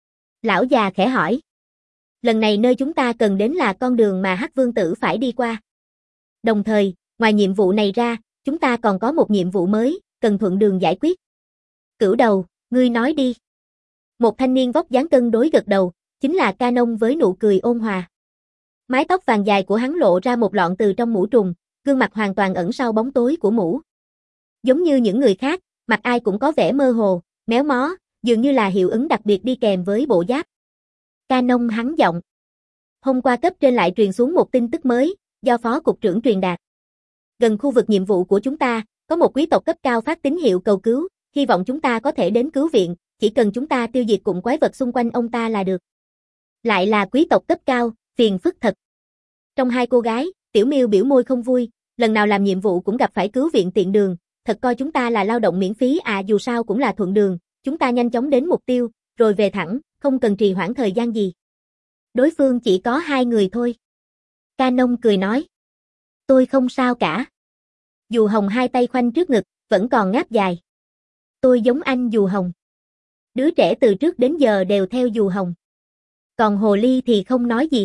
Lão già khẽ hỏi. Lần này nơi chúng ta cần đến là con đường mà Hắc Vương tử phải đi qua. Đồng thời, ngoài nhiệm vụ này ra, chúng ta còn có một nhiệm vụ mới, cần thuận đường giải quyết. Cửu đầu, ngươi nói đi. Một thanh niên vóc dáng cân đối gật đầu, chính là Canon với nụ cười ôn hòa. Mái tóc vàng dài của hắn lộ ra một lọn từ trong mũ trùng, gương mặt hoàn toàn ẩn sau bóng tối của mũ. Giống như những người khác, mặt ai cũng có vẻ mơ hồ, méo mó, dường như là hiệu ứng đặc biệt đi kèm với bộ giáp. Canon hắn giọng. Hôm qua cấp trên lại truyền xuống một tin tức mới, do phó cục trưởng truyền đạt. Gần khu vực nhiệm vụ của chúng ta, có một quý tộc cấp cao phát tín hiệu cầu cứu, hy vọng chúng ta có thể đến cứu viện, chỉ cần chúng ta tiêu diệt cụm quái vật xung quanh ông ta là được. Lại là quý tộc cấp cao, phiền phức thật. Trong hai cô gái, Tiểu Miêu biểu môi không vui, lần nào làm nhiệm vụ cũng gặp phải cứu viện tiện đường, thật coi chúng ta là lao động miễn phí à, dù sao cũng là thuận đường, chúng ta nhanh chóng đến mục tiêu, rồi về thẳng, không cần trì hoãn thời gian gì. Đối phương chỉ có hai người thôi. Canon cười nói. Tôi không sao cả. Dù Hồng hai tay khoanh trước ngực, vẫn còn ngáp dài. Tôi giống anh Dù Hồng. Đứa trẻ từ trước đến giờ đều theo Dù Hồng. Còn Hồ Ly thì không nói gì.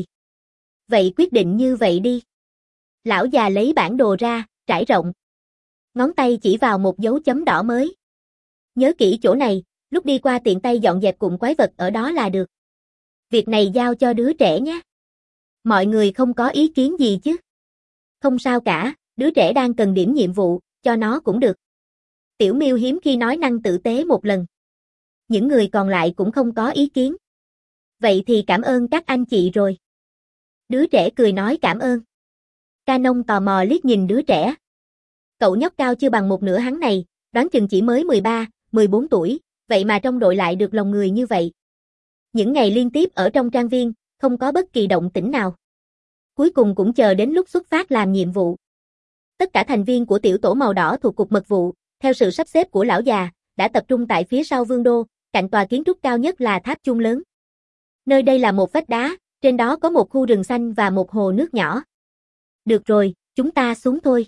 Vậy quyết định như vậy đi. Lão già lấy bản đồ ra, trải rộng. Ngón tay chỉ vào một dấu chấm đỏ mới. Nhớ kỹ chỗ này, lúc đi qua tiện tay dọn dẹp cụm quái vật ở đó là được. Việc này giao cho đứa trẻ nhé. Mọi người không có ý kiến gì chứ? Không sao cả, đứa trẻ đang cần điểm nhiệm vụ, cho nó cũng được. Tiểu Miêu hiếm khi nói năng tử tế một lần. Những người còn lại cũng không có ý kiến. Vậy thì cảm ơn các anh chị rồi. Đứa trẻ cười nói cảm ơn. Canon tò mò liếc nhìn đứa trẻ. Cậu nhóc cao chưa bằng một nửa hắn này, đoán chừng chỉ mới mười ba, mười bốn tuổi, vậy mà trong đội lại được lòng người như vậy. Những ngày liên tiếp ở trong trang viên, không có bất kỳ động tĩnh nào. Cuối cùng cũng chờ đến lúc xuất phát làm nhiệm vụ. Tất cả thành viên của tiểu tổ màu đỏ thuộc cục mật vụ, theo sự sắp xếp của lão già, đã tập trung tại phía sau Vương Đô, cạnh tòa kiến trúc cao nhất là tháp chuông lớn. Nơi đây là một vách đá, trên đó có một khu rừng xanh và một hồ nước nhỏ. Được rồi, chúng ta xuống thôi.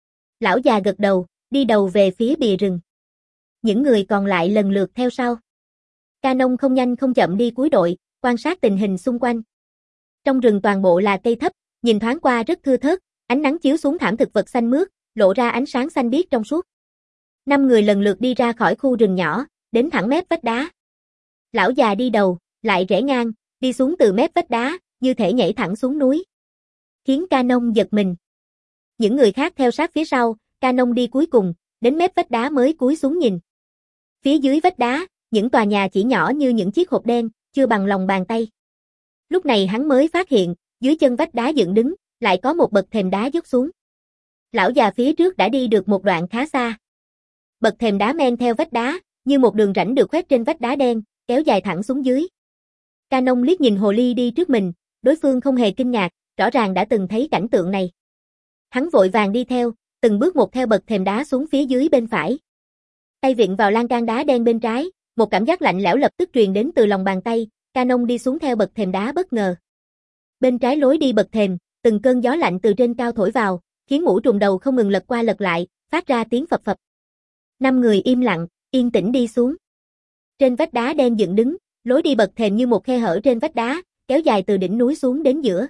Lão già gật đầu, đi đầu về phía bìa rừng. Những người còn lại lần lượt theo sau. Canon không nhanh không chậm đi cuối đội, quan sát tình hình xung quanh. Trong rừng toàn bộ là cây thấp, nhìn thoáng qua rất thưa thớt, ánh nắng chiếu xuống thảm thực vật xanh mướt, lộ ra ánh sáng xanh biếc trong suốt. Năm người lần lượt đi ra khỏi khu rừng nhỏ, đến thẳng mép vách đá. Lão già đi đầu, lại rẽ ngang, đi xuống từ mép vách đá, như thể nhảy thẳng xuống núi. Khiến Canon giật mình. Những người khác theo sát phía sau, Canon đi cuối cùng, đến mép vách đá mới cúi xuống nhìn. Phía dưới vách đá, những tòa nhà chỉ nhỏ như những chiếc hộp đen, chưa bằng lòng bàn tay. Lúc này hắn mới phát hiện, dưới chân vách đá dựng đứng, lại có một bậc thềm đá dốc xuống. Lão già phía trước đã đi được một đoạn khá xa. Bậc thềm đá men theo vách đá, như một đường rãnh được khoét trên vách đá đen, kéo dài thẳng xuống dưới. Canon liếc nhìn hồ ly đi trước mình, đối phương không hề kinh ngạc, rõ ràng đã từng thấy cảnh tượng này. Hắn vội vàng đi theo, từng bước một theo bậc thềm đá xuống phía dưới bên phải. Tay vịn vào lan can đá đen bên trái, một cảm giác lạnh lẽo lập tức truyền đến từ lòng bàn tay, Canon đi xuống theo bậc thềm đá bất ngờ. Bên trái lối đi bậc thềm, từng cơn gió lạnh từ trên cao thổi vào, khiến mũ trùm đầu không ngừng lật qua lật lại, phát ra tiếng phập phập. Năm người im lặng, yên tĩnh đi xuống. Trên vách đá đen dựng đứng, lối đi bậc thềm như một khe hở trên vách đá, kéo dài từ đỉnh núi xuống đến giữa.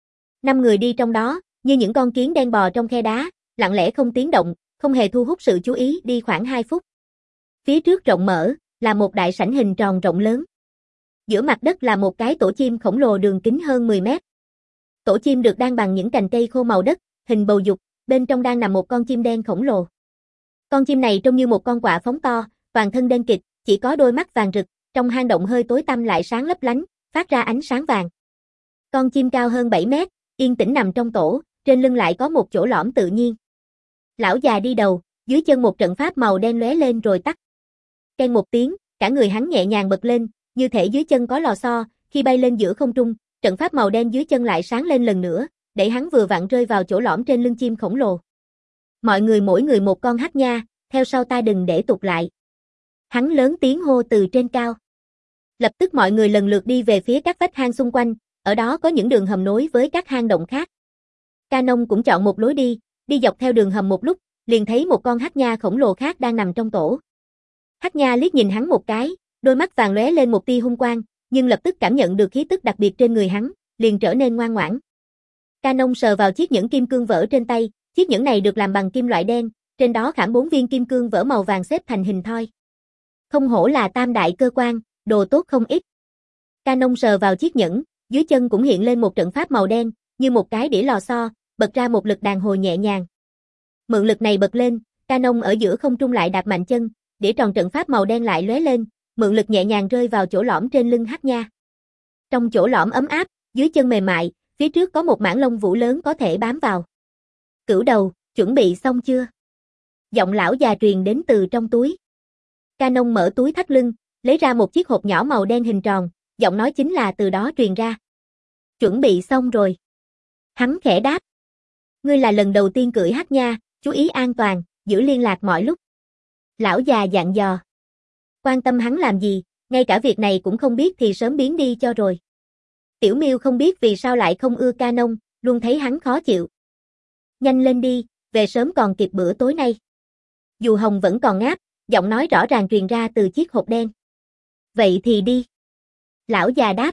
Năm người đi trong đó, như những con kiến đen bò trong khe đá, lặng lẽ không tiếng động, không hề thu hút sự chú ý đi khoảng hai phút. Phía trước rộng mở, là một đại sảnh hình tròn rộng lớn. Giữa mặt đất là một cái tổ chim khổng lồ đường kính hơn mười mét. Tổ chim được đan bằng những cành cây khô màu đất, hình bầu dục, bên trong đang nằm một con chim đen khổng lồ. Con chim này trông như một con quạ phóng to, toàn thân đen kịt, chỉ có đôi mắt vàng rực, trong hang động hơi tối tăm lại sáng lấp lánh, phát ra ánh sáng vàng. Con chim cao hơn bảy mét, yên tĩnh nằm trong tổ, trên lưng lại có một chỗ lõm tự nhiên. Lão già đi đầu, dưới chân một trận pháp màu đen lóe lên rồi tắt. Keng một tiếng, cả người hắn nhẹ nhàng bật lên, như thể dưới chân có lò xo, khi bay lên giữa không trung, trận pháp màu đen dưới chân lại sáng lên lần nữa, để hắn vừa vặn rơi vào chỗ lõm trên lưng chim khổng lồ. Mọi người mỗi người một con hắc nha, theo sau ta đừng để tụt lại. Hắn lớn tiếng hô từ trên cao. Lập tức mọi người lần lượt đi về phía các vách hang xung quanh, ở đó có những đường hầm nối với các hang động khác. Canon cũng chọn một lối đi, đi dọc theo đường hầm một lúc, liền thấy một con hắc nha khổng lồ khác đang nằm trong tổ. Hắc nha liếc nhìn hắn một cái, đôi mắt vàng lóe lên một tia hung quang, nhưng lập tức cảm nhận được khí tức đặc biệt trên người hắn, liền trở nên ngoan ngoãn. Canon sờ vào chiếc nhẫn kim cương vỡ trên tay, chiếc nhẫn này được làm bằng kim loại đen, trên đó khảm bốn viên kim cương vỡ màu vàng xếp thành hình thoi. Không hổ là tam đại cơ quan, đồ tốt không ít. Canon sờ vào chiếc nhẫn, dưới chân cũng hiện lên một trận pháp màu đen, như một cái đĩa lò xo, bật ra một lực đàn hồi nhẹ nhàng. Mượn lực này bật lên, Canon ở giữa không trung lại đạp mạnh chân, đĩa tròn trận pháp màu đen lại lóe lên, mượn lực nhẹ nhàng rơi vào chỗ lõm trên lưng hắc nha. Trong chỗ lõm ấm áp, dưới chân mềm mại, phía trước có một mảng lông vũ lớn có thể bám vào. Cửu đầu, chuẩn bị xong chưa? Giọng lão già truyền đến từ trong túi. Canon mở túi thắt lưng, lấy ra một chiếc hộp nhỏ màu đen hình tròn, giọng nói chính là từ đó truyền ra. Chuẩn bị xong rồi. Hắn khẽ đáp. Ngươi là lần đầu tiên cưỡi hắc nha, chú ý an toàn, giữ liên lạc mọi lúc. Lão già dặn dò. Quan tâm hắn làm gì, ngay cả việc này cũng không biết thì sớm biến đi cho rồi. Tiểu Miêu không biết vì sao lại không ưa Canon, luôn thấy hắn khó chịu. Nhanh lên đi, về sớm còn kịp bữa tối nay. Dù Hồng vẫn còn ngáp, giọng nói rõ ràng truyền ra từ chiếc hộp đen. Vậy thì đi. Lão già đáp.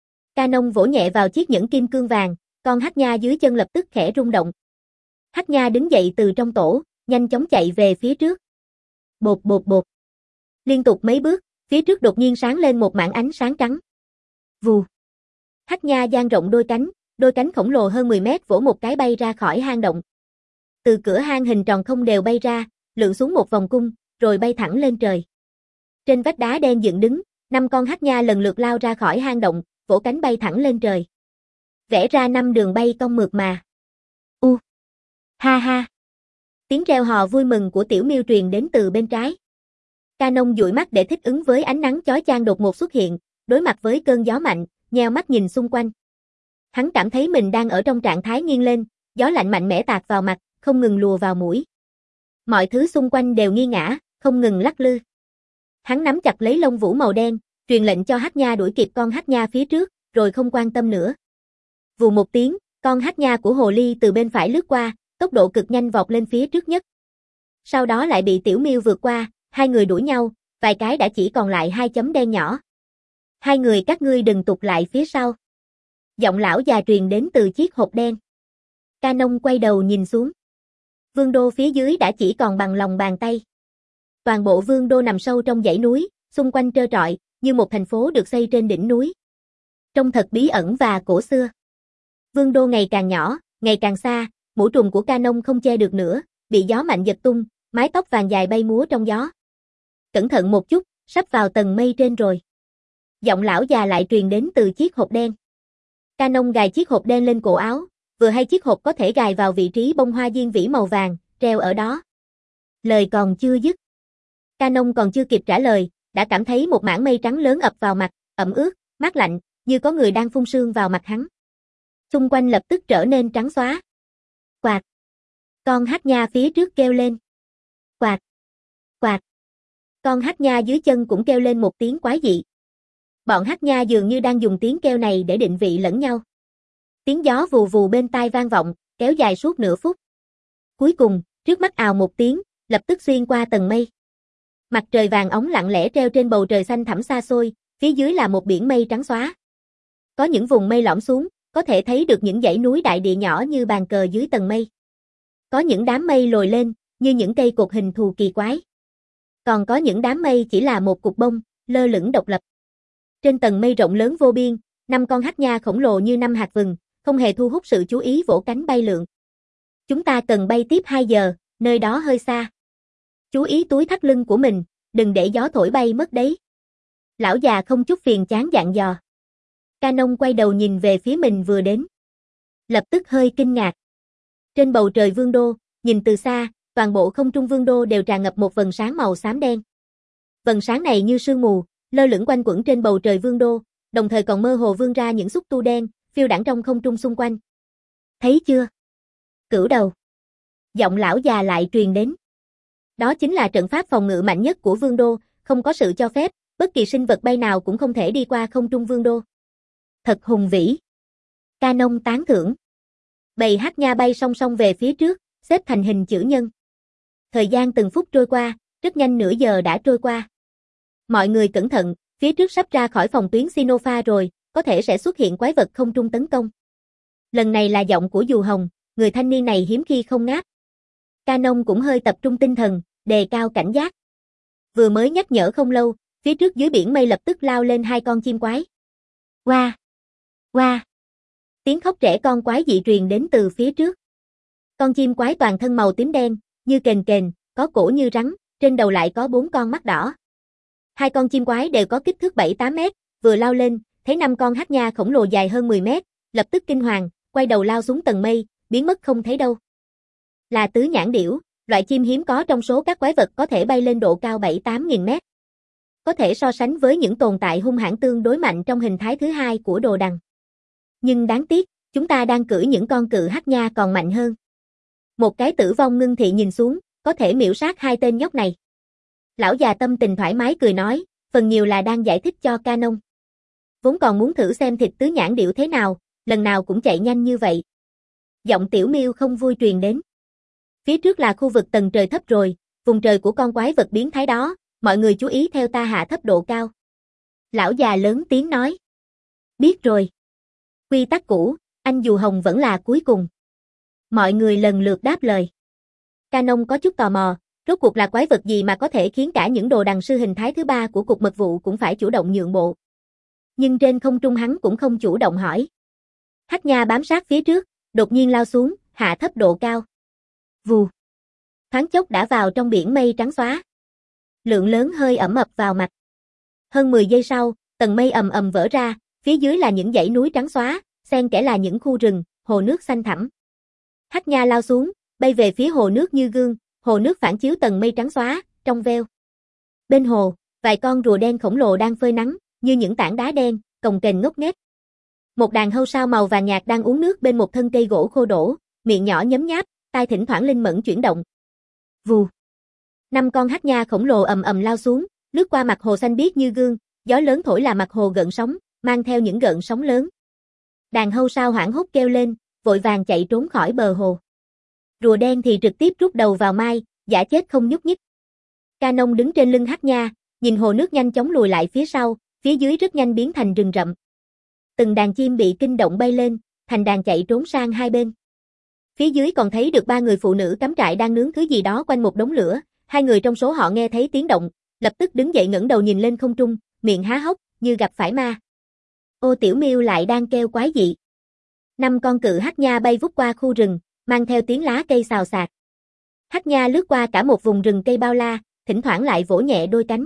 Canon vỗ nhẹ vào chiếc nhẫn kim cương vàng, con hắc nha dưới chân lập tức khẽ rung động. Hắc nha đứng dậy từ trong tổ, nhanh chóng chạy về phía trước. Bột bột bột. Liên tục mấy bước, phía trước đột nhiên sáng lên một mảng ánh sáng trắng. Vù. Hắc nha dang rộng đôi cánh, đôi cánh khổng lồ hơn mười mét vỗ một cái bay ra khỏi hang động. Từ cửa hang hình tròn không đều bay ra, lượn xuống một vòng cung, rồi bay thẳng lên trời. Trên vách đá đen dựng đứng, năm con hắc nha lần lượt lao ra khỏi hang động, vỗ cánh bay thẳng lên trời. Vẽ ra năm đường bay cong mượt mà. U. Ha ha. Tiếng reo hò vui mừng của Tiểu Miêu truyền đến từ bên trái. Canon dụi mắt để thích ứng với ánh nắng chói chang đột ngột xuất hiện, đối mặt với cơn gió mạnh, nheo mắt nhìn xung quanh. Hắn cảm thấy mình đang ở trong trạng thái nghiêng lên, gió lạnh mạnh mẽ tạt vào mặt, không ngừng lùa vào mũi. Mọi thứ xung quanh đều nghiêng ngả, không ngừng lắc lư. Hắn nắm chặt lấy lông vũ màu đen, truyền lệnh cho hắc nha đuổi kịp con hắc nha phía trước, rồi không quan tâm nữa. Vù một tiếng, con hắc nha của hồ ly từ bên phải lướt qua, tốc độ cực nhanh vọt lên phía trước nhất. Sau đó lại bị Tiểu Miêu vượt qua, hai người đuổi nhau, vài cái đã chỉ còn lại hai chấm đen nhỏ. Hai người các ngươi đừng tụt lại phía sau. Giọng lão già truyền đến từ chiếc hộp đen. Canon quay đầu nhìn xuống. Vương đô phía dưới đã chỉ còn bằng lòng bàn tay. Toàn bộ vương đô nằm sâu trong dãy núi, xung quanh trơ trọi, như một thành phố được xây trên đỉnh núi. Trông thật bí ẩn và cổ xưa. Vương đô ngày càng nhỏ, ngày càng xa, mũ trùm của Canon không che được nữa, bị gió mạnh giật tung, mái tóc vàng dài bay múa trong gió. Cẩn thận một chút, sắp vào tầng mây trên rồi. Giọng lão già lại truyền đến từ chiếc hộp đen. Canon gài chiếc hộp đen lên cổ áo, vừa hay chiếc hộp có thể gài vào vị trí bông hoa diên vĩ màu vàng, treo ở đó. Lời còn chưa dứt. Canon còn chưa kịp trả lời, đã cảm thấy một mảng mây trắng lớn ập vào mặt, ẩm ướt, mát lạnh, như có người đang phun sương vào mặt hắn. Xung quanh lập tức trở nên trắng xóa. Quạt. Con hắc nha phía trước kêu lên. Quạt. Quạt. Con hắc nha dưới chân cũng kêu lên một tiếng quái dị. Bọn hắc nha dường như đang dùng tiếng kêu này để định vị lẫn nhau. Tiếng gió vù vù bên tai vang vọng, kéo dài suốt nửa phút. Cuối cùng, trước mắt ào một tiếng, lập tức xuyên qua tầng mây. Mặt trời vàng óng lặng lẽ treo trên bầu trời xanh thẳm xa xôi, phía dưới là một biển mây trắng xóa. Có những vùng mây lõm xuống, có thể thấy được những dãy núi đại địa nhỏ như bàn cờ dưới tầng mây. Có những đám mây lồi lên, như những cây cột hình thù kỳ quái. Còn có những đám mây chỉ là một cục bông, lơ lửng độc lập. Trên tầng mây rộng lớn vô biên, năm con hắc nha khổng lồ như năm hạt vừng, không hề thu hút sự chú ý vỗ cánh bay lượn. Chúng ta cần bay tiếp hai giờ, nơi đó hơi xa. Chú ý túi thắt lưng của mình, đừng để gió thổi bay mất đấy. Lão già không chút phiền chán dặn dò. Canon quay đầu nhìn về phía mình vừa đến. Lập tức hơi kinh ngạc. Trên bầu trời vương đô, nhìn từ xa, toàn bộ không trung vương đô đều tràn ngập một vầng sáng màu xám đen. Vầng sáng này như sương mù, lơ lửng quanh quẩn trên bầu trời vương đô, đồng thời còn mơ hồ vươn ra những xúc tu đen, phiêu đãng trong không trung xung quanh. Thấy chưa? Cửu đầu. Giọng lão già lại truyền đến. Đó chính là trận pháp phòng ngự mạnh nhất của vương đô, không có sự cho phép, bất kỳ sinh vật bay nào cũng không thể đi qua không trung vương đô. Thật hùng vĩ. Canon tán thưởng. Bầy hắc nha bay song song về phía trước, xếp thành hình chữ nhân. Thời gian từng phút trôi qua, rất nhanh nửa giờ đã trôi qua. Mọi người cẩn thận, phía trước sắp ra khỏi phòng tuyến Sinopha rồi, có thể sẽ xuất hiện quái vật không trung tấn công. Lần này là giọng của Dù Hồng, người thanh niên này hiếm khi không ngáp. Canon cũng hơi tập trung tinh thần, đề cao cảnh giác. Vừa mới nhắc nhở không lâu, phía trước dưới biển mây lập tức lao lên hai con chim quái. Oa! Oa! Tiếng khóc trẻ con quái dị truyền đến từ phía trước. Con chim quái toàn thân màu tím đen, như kềnh kềnh, có cổ như rắn, trên đầu lại có bốn con mắt đỏ. Hai con chim quái đều có kích thước bảy tám mét, vừa lao lên, thấy năm con hắc nha khổng lồ dài hơn mười mét, lập tức kinh hoàng, quay đầu lao xuống tầng mây, biến mất không thấy đâu. Là tứ nhãn điểu, loại chim hiếm có trong số các quái vật có thể bay lên độ cao bảy tám nghìn mét. Có thể so sánh với những tồn tại hung hãn tương đối mạnh trong hình thái thứ hai của đồ đằng. Nhưng đáng tiếc, chúng ta đang cưỡi những con cự hắc nha còn mạnh hơn. Một cái tử vong ngưng thị nhìn xuống, có thể miểu sát hai tên nhóc này. Lão già tâm tình thoải mái cười nói, phần nhiều là đang giải thích cho Canon. Vốn còn muốn thử xem thịt tứ nhãn điểu thế nào, lần nào cũng chạy nhanh như vậy. Giọng Tiểu Miêu không vui truyền đến. Phía trước là khu vực tầng trời thấp rồi, vùng trời của con quái vật biến thái đó, mọi người chú ý theo ta hạ thấp độ cao. Lão già lớn tiếng nói. Biết rồi. Quy tắc cũ, anh Dù Hồng vẫn là cuối cùng. Mọi người lần lượt đáp lời. Canon có chút tò mò, rốt cuộc là quái vật gì mà có thể khiến cả những đồ đằng sư hình thái thứ ba của cục mật vụ cũng phải chủ động nhượng bộ. Nhưng trên không trung hắn cũng không chủ động hỏi. Hắc nha bám sát phía trước, đột nhiên lao xuống, hạ thấp độ cao. Vù. Thoáng chốc đã vào trong biển mây trắng xóa. Lượng lớn hơi ẩm ập vào mặt. Hơn mười giây sau, tầng mây ầm ầm vỡ ra, phía dưới là những dãy núi trắng xóa, xen kẽ là những khu rừng, hồ nước xanh thẳm. Hắc nha lao xuống, bay về phía hồ nước như gương, hồ nước phản chiếu tầng mây trắng xóa, trong veo. Bên hồ, vài con rùa đen khổng lồ đang phơi nắng, như những tảng đá đen, cồng kềnh ngốc nghếch. Một đàn hâu sao màu vàng nhạt đang uống nước bên một thân cây gỗ khô đổ, miệng nhỏ nhấm nháp, tai thỉnh thoảng linh mẫn chuyển động. Vù. Năm con hắc nha khổng lồ ầm ầm lao xuống, lướt qua mặt hồ xanh biếc như gương, gió lớn thổi là mặt hồ gợn sóng, mang theo những gợn sóng lớn. Đàn hâu sao hoảng hốt kêu lên, vội vàng chạy trốn khỏi bờ hồ. Rùa đen thì trực tiếp rút đầu vào mai, giả chết không nhúc nhích. Canon đứng trên lưng hắc nha, nhìn hồ nước nhanh chóng lùi lại phía sau, phía dưới rất nhanh biến thành rừng rậm. Từng đàn chim bị kinh động bay lên, thành đàn chạy trốn sang hai bên. Phía dưới còn thấy được ba người phụ nữ cắm trại đang nướng thứ gì đó quanh một đống lửa, hai người trong số họ nghe thấy tiếng động, lập tức đứng dậy ngẩng đầu nhìn lên không trung, miệng há hốc, như gặp phải ma. Ô Tiểu Miêu lại đang kêu quái dị. Năm con cự hắc nha bay vút qua khu rừng, mang theo tiếng lá cây xào xạc. Hắc Nha lướt qua cả một vùng rừng cây bao la, thỉnh thoảng lại vỗ nhẹ đôi cánh.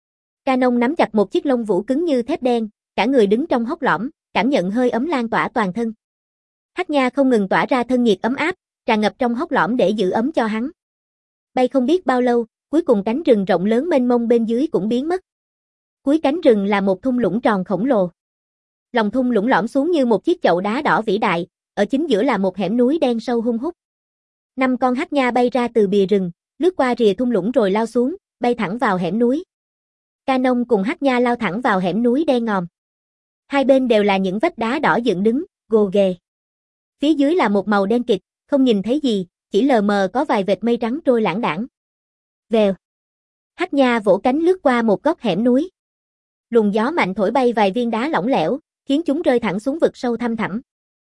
Canon nắm chặt một chiếc lông vũ cứng như thép đen, cả người đứng trong hốc lõm, cảm nhận hơi ấm lan tỏa toàn thân. Hắc Nha không ngừng tỏa ra thân nhiệt ấm áp, tràn ngập trong hốc lõm để giữ ấm cho hắn. Bay không biết bao lâu, cuối cùng cánh rừng rộng lớn mênh mông bên dưới cũng biến mất. Cuối cánh rừng là một thung lũng tròn khổng lồ. Lòng thung lũng lõm xuống như một chiếc chậu đá đỏ vĩ đại, ở chính giữa là một hẻm núi đen sâu hun hút. Năm con hắc nha bay ra từ bìa rừng, lướt qua rìa thung lũng rồi lao xuống, bay thẳng vào hẻm núi. Canon cùng hắc nha lao thẳng vào hẻm núi đen ngòm. Hai bên đều là những vách đá đỏ dựng đứng, gồ ghề. Phía dưới là một màu đen kịt, không nhìn thấy gì, chỉ lờ mờ có vài vệt mây trắng trôi lãng đãng. Vèo. Hắc nha vỗ cánh lướt qua một góc hẻm núi. Luồng gió mạnh thổi bay vài viên đá lỏng lẻo, khiến chúng rơi thẳng xuống vực sâu thăm thẳm.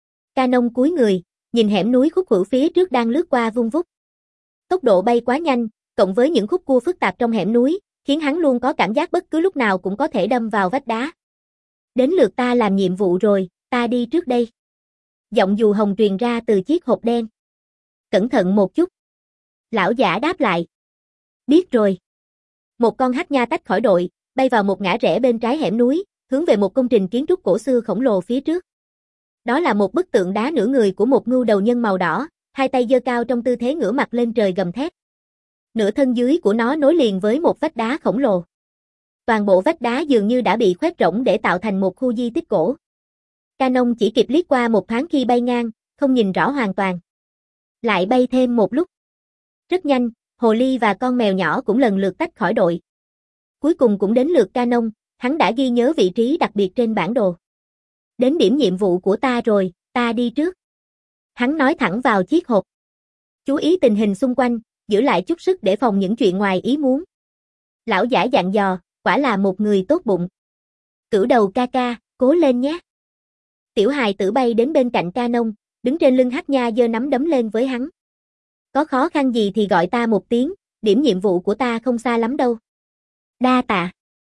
Canon cúi người, nhìn hẻm núi khúc khuỷu phía trước đang lướt qua vung vút. Tốc độ bay quá nhanh, cộng với những khúc cua phức tạp trong hẻm núi, khiến hắn luôn có cảm giác bất cứ lúc nào cũng có thể đâm vào vách đá. Đến lượt ta làm nhiệm vụ rồi, ta đi trước đây. Giọng dù hồng truyền ra từ chiếc hộp đen. Cẩn thận một chút. Lão giả đáp lại. Biết rồi. Một con hắc nha tách khỏi đội, bay vào một ngã rẽ bên trái hẻm núi, hướng về một công trình kiến trúc cổ xưa khổng lồ phía trước. Đó là một bức tượng đá nửa người của một ngưu đầu nhân màu đỏ, hai tay giơ cao trong tư thế ngửa mặt lên trời gầm thét. Nửa thân dưới của nó nối liền với một vách đá khổng lồ. Toàn bộ vách đá dường như đã bị khoét rỗng để tạo thành một khu di tích cổ. Canon chỉ kịp liếc qua một thoáng khi bay ngang, không nhìn rõ hoàn toàn. Lại bay thêm một lúc. Rất nhanh, hồ ly và con mèo nhỏ cũng lần lượt tách khỏi đội. Cuối cùng cũng đến lượt Canon, hắn đã ghi nhớ vị trí đặc biệt trên bản đồ. Đến điểm nhiệm vụ của ta rồi, ta đi trước. Hắn nói thẳng vào chiếc hộp. Chú ý tình hình xung quanh, giữ lại chút sức để phòng những chuyện ngoài ý muốn. Lão giả dặn dò, quả là một người tốt bụng. Cửu đầu ca ca, cố lên nhé. Tiểu hài tử bay đến bên cạnh Canon, đứng trên lưng hắc nha giơ nắm đấm lên với hắn. Có khó khăn gì thì gọi ta một tiếng, điểm nhiệm vụ của ta không xa lắm đâu. Đa tạ.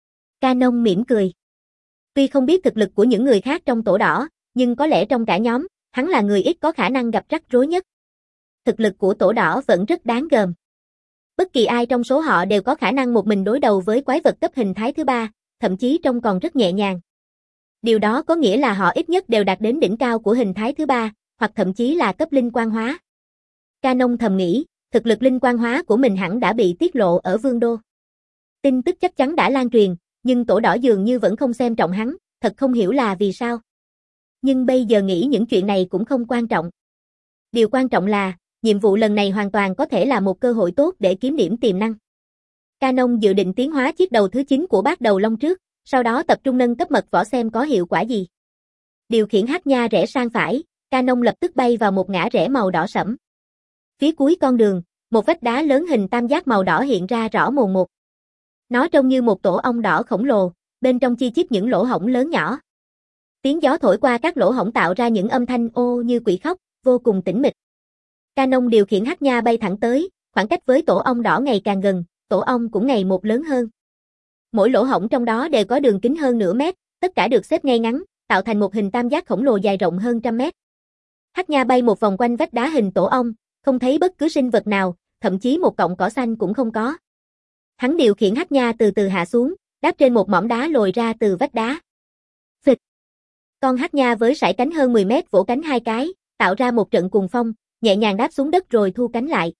Canon mỉm cười. Tuy không biết thực lực của những người khác trong tổ đỏ, nhưng có lẽ trong cả nhóm, hắn là người ít có khả năng gặp rắc rối nhất. Thực lực của tổ đỏ vẫn rất đáng gờm. Bất kỳ ai trong số họ đều có khả năng một mình đối đầu với quái vật cấp hình thái thứ ba, thậm chí trông còn rất nhẹ nhàng. Điều đó có nghĩa là họ ít nhất đều đạt đến đỉnh cao của hình thái thứ ba, hoặc thậm chí là cấp linh quan hóa. Canon thầm nghĩ, thực lực linh quan hóa của mình hẳn đã bị tiết lộ ở Vương Đô. Tin tức chắc chắn đã lan truyền, nhưng tổ đỏ dường như vẫn không xem trọng hắn, thật không hiểu là vì sao. Nhưng bây giờ nghĩ những chuyện này cũng không quan trọng. Điều quan trọng là, nhiệm vụ lần này hoàn toàn có thể là một cơ hội tốt để kiếm điểm tiềm năng. Canon dự định tiến hóa chiếc đầu thứ chín của bát đầu long trước, sau đó tập trung nâng cấp mật võ xem có hiệu quả gì. Điều khiển hắc nha rẽ sang phải, Canon lập tức bay vào một ngã rẽ màu đỏ sẫm. Phía cuối con đường, một vách đá lớn hình tam giác màu đỏ hiện ra rõ mồn một. Nó trông như một tổ ong đỏ khổng lồ, bên trong chi chít những lỗ hổng lớn nhỏ. Tiếng gió thổi qua các lỗ hổng tạo ra những âm thanh ô như quỷ khóc, vô cùng tĩnh mịch. Canon điều khiển hắc nha bay thẳng tới, khoảng cách với tổ ong đỏ ngày càng gần, tổ ong cũng ngày một lớn hơn. Mỗi lỗ hổng trong đó đều có đường kính hơn nửa mét, tất cả được xếp ngay ngắn, tạo thành một hình tam giác khổng lồ dài rộng hơn trăm mét. Hắc nha bay một vòng quanh vách đá hình tổ ong, không thấy bất cứ sinh vật nào, thậm chí một cọng cỏ xanh cũng không có. Hắn điều khiển hắc nha từ từ hạ xuống, đáp trên một mỏm đá lồi ra từ vách đá. Phịch. Con hắc nha với sải cánh hơn mười mét vỗ cánh hai cái, tạo ra một trận cuồng phong, nhẹ nhàng đáp xuống đất rồi thu cánh lại.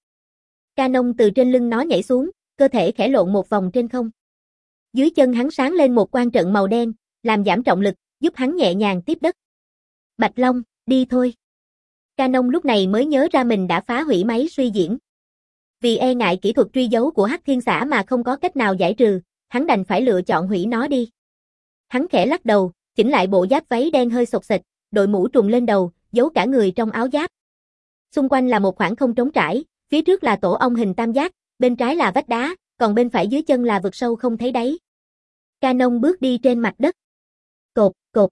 Canon từ trên lưng nó nhảy xuống, cơ thể khẽ lộn một vòng trên không. Dưới chân hắn sáng lên một quang trận màu đen, làm giảm trọng lực, giúp hắn nhẹ nhàng tiếp đất. Bạch Long, đi thôi. Canon lúc này mới nhớ ra mình đã phá hủy máy suy diễn. Vì e ngại kỹ thuật truy dấu của Hắc Thiên Xã mà không có cách nào giải trừ, hắn đành phải lựa chọn hủy nó đi. Hắn khẽ lắc đầu, chỉnh lại bộ giáp váy đen hơi xộc xệch, đội mũ trùm lên đầu, giấu cả người trong áo giáp. Xung quanh là một khoảng không trống trải, phía trước là tổ ong hình tam giác, bên trái là vách đá, còn bên phải dưới chân là vực sâu không thấy đáy. Canon bước đi trên mặt đất. Cột, cột.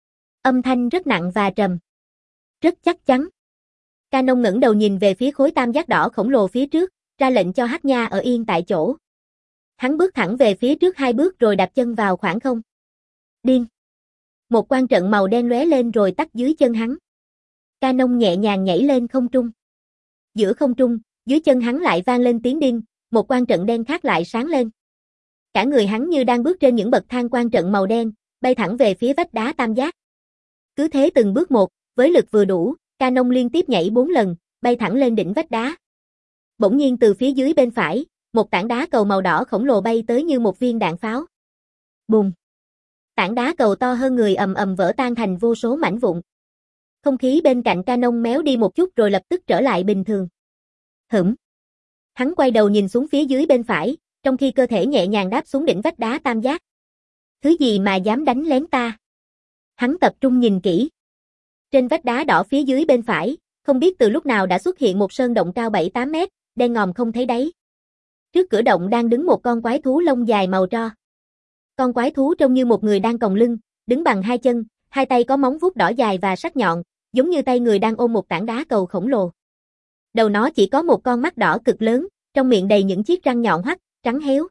Âm thanh rất nặng và trầm. Rất chắc chắn. Canon ngẩng đầu nhìn về phía khối tam giác đỏ khổng lồ phía trước, ra lệnh cho hắc nha ở yên tại chỗ. Hắn bước thẳng về phía trước hai bước rồi đạp chân vào khoảng không. Điên. Một quang trận màu đen lóe lên rồi tắt dưới chân hắn. Canon nhẹ nhàng nhảy lên không trung. Giữa không trung, dưới chân hắn lại vang lên tiếng đinh, một quan trận đen khác lại sáng lên. Cả người hắn như đang bước trên những bậc thang quan trận màu đen, bay thẳng về phía vách đá tam giác. Cứ thế từng bước một, với lực vừa đủ, Canon liên tiếp nhảy bốn lần, bay thẳng lên đỉnh vách đá. Bỗng nhiên từ phía dưới bên phải, một tảng đá cầu màu đỏ khổng lồ bay tới như một viên đạn pháo. Bùng! Tảng đá cầu to hơn người ầm ầm vỡ tan thành vô số mảnh vụn. Không khí bên cạnh Canon méo đi một chút rồi lập tức trở lại bình thường. Hửm! Hắn quay đầu nhìn xuống phía dưới bên phải, trong khi cơ thể nhẹ nhàng đáp xuống đỉnh vách đá tam giác. Thứ gì mà dám đánh lén ta? Hắn tập trung nhìn kỹ. Trên vách đá đỏ phía dưới bên phải, không biết từ lúc nào đã xuất hiện một sơn động cao bảy tám mét, đen ngòm không thấy đáy. Trước cửa động đang đứng một con quái thú lông dài màu tro. Con quái thú trông như một người đang còng lưng, đứng bằng hai chân, hai tay có móng vuốt đỏ dài và sắc nhọn, giống như tay người đang ôm một tảng đá cầu khổng lồ. Đầu nó chỉ có một con mắt đỏ cực lớn, trong miệng đầy những chiếc răng nhọn hoắt, trắng héo.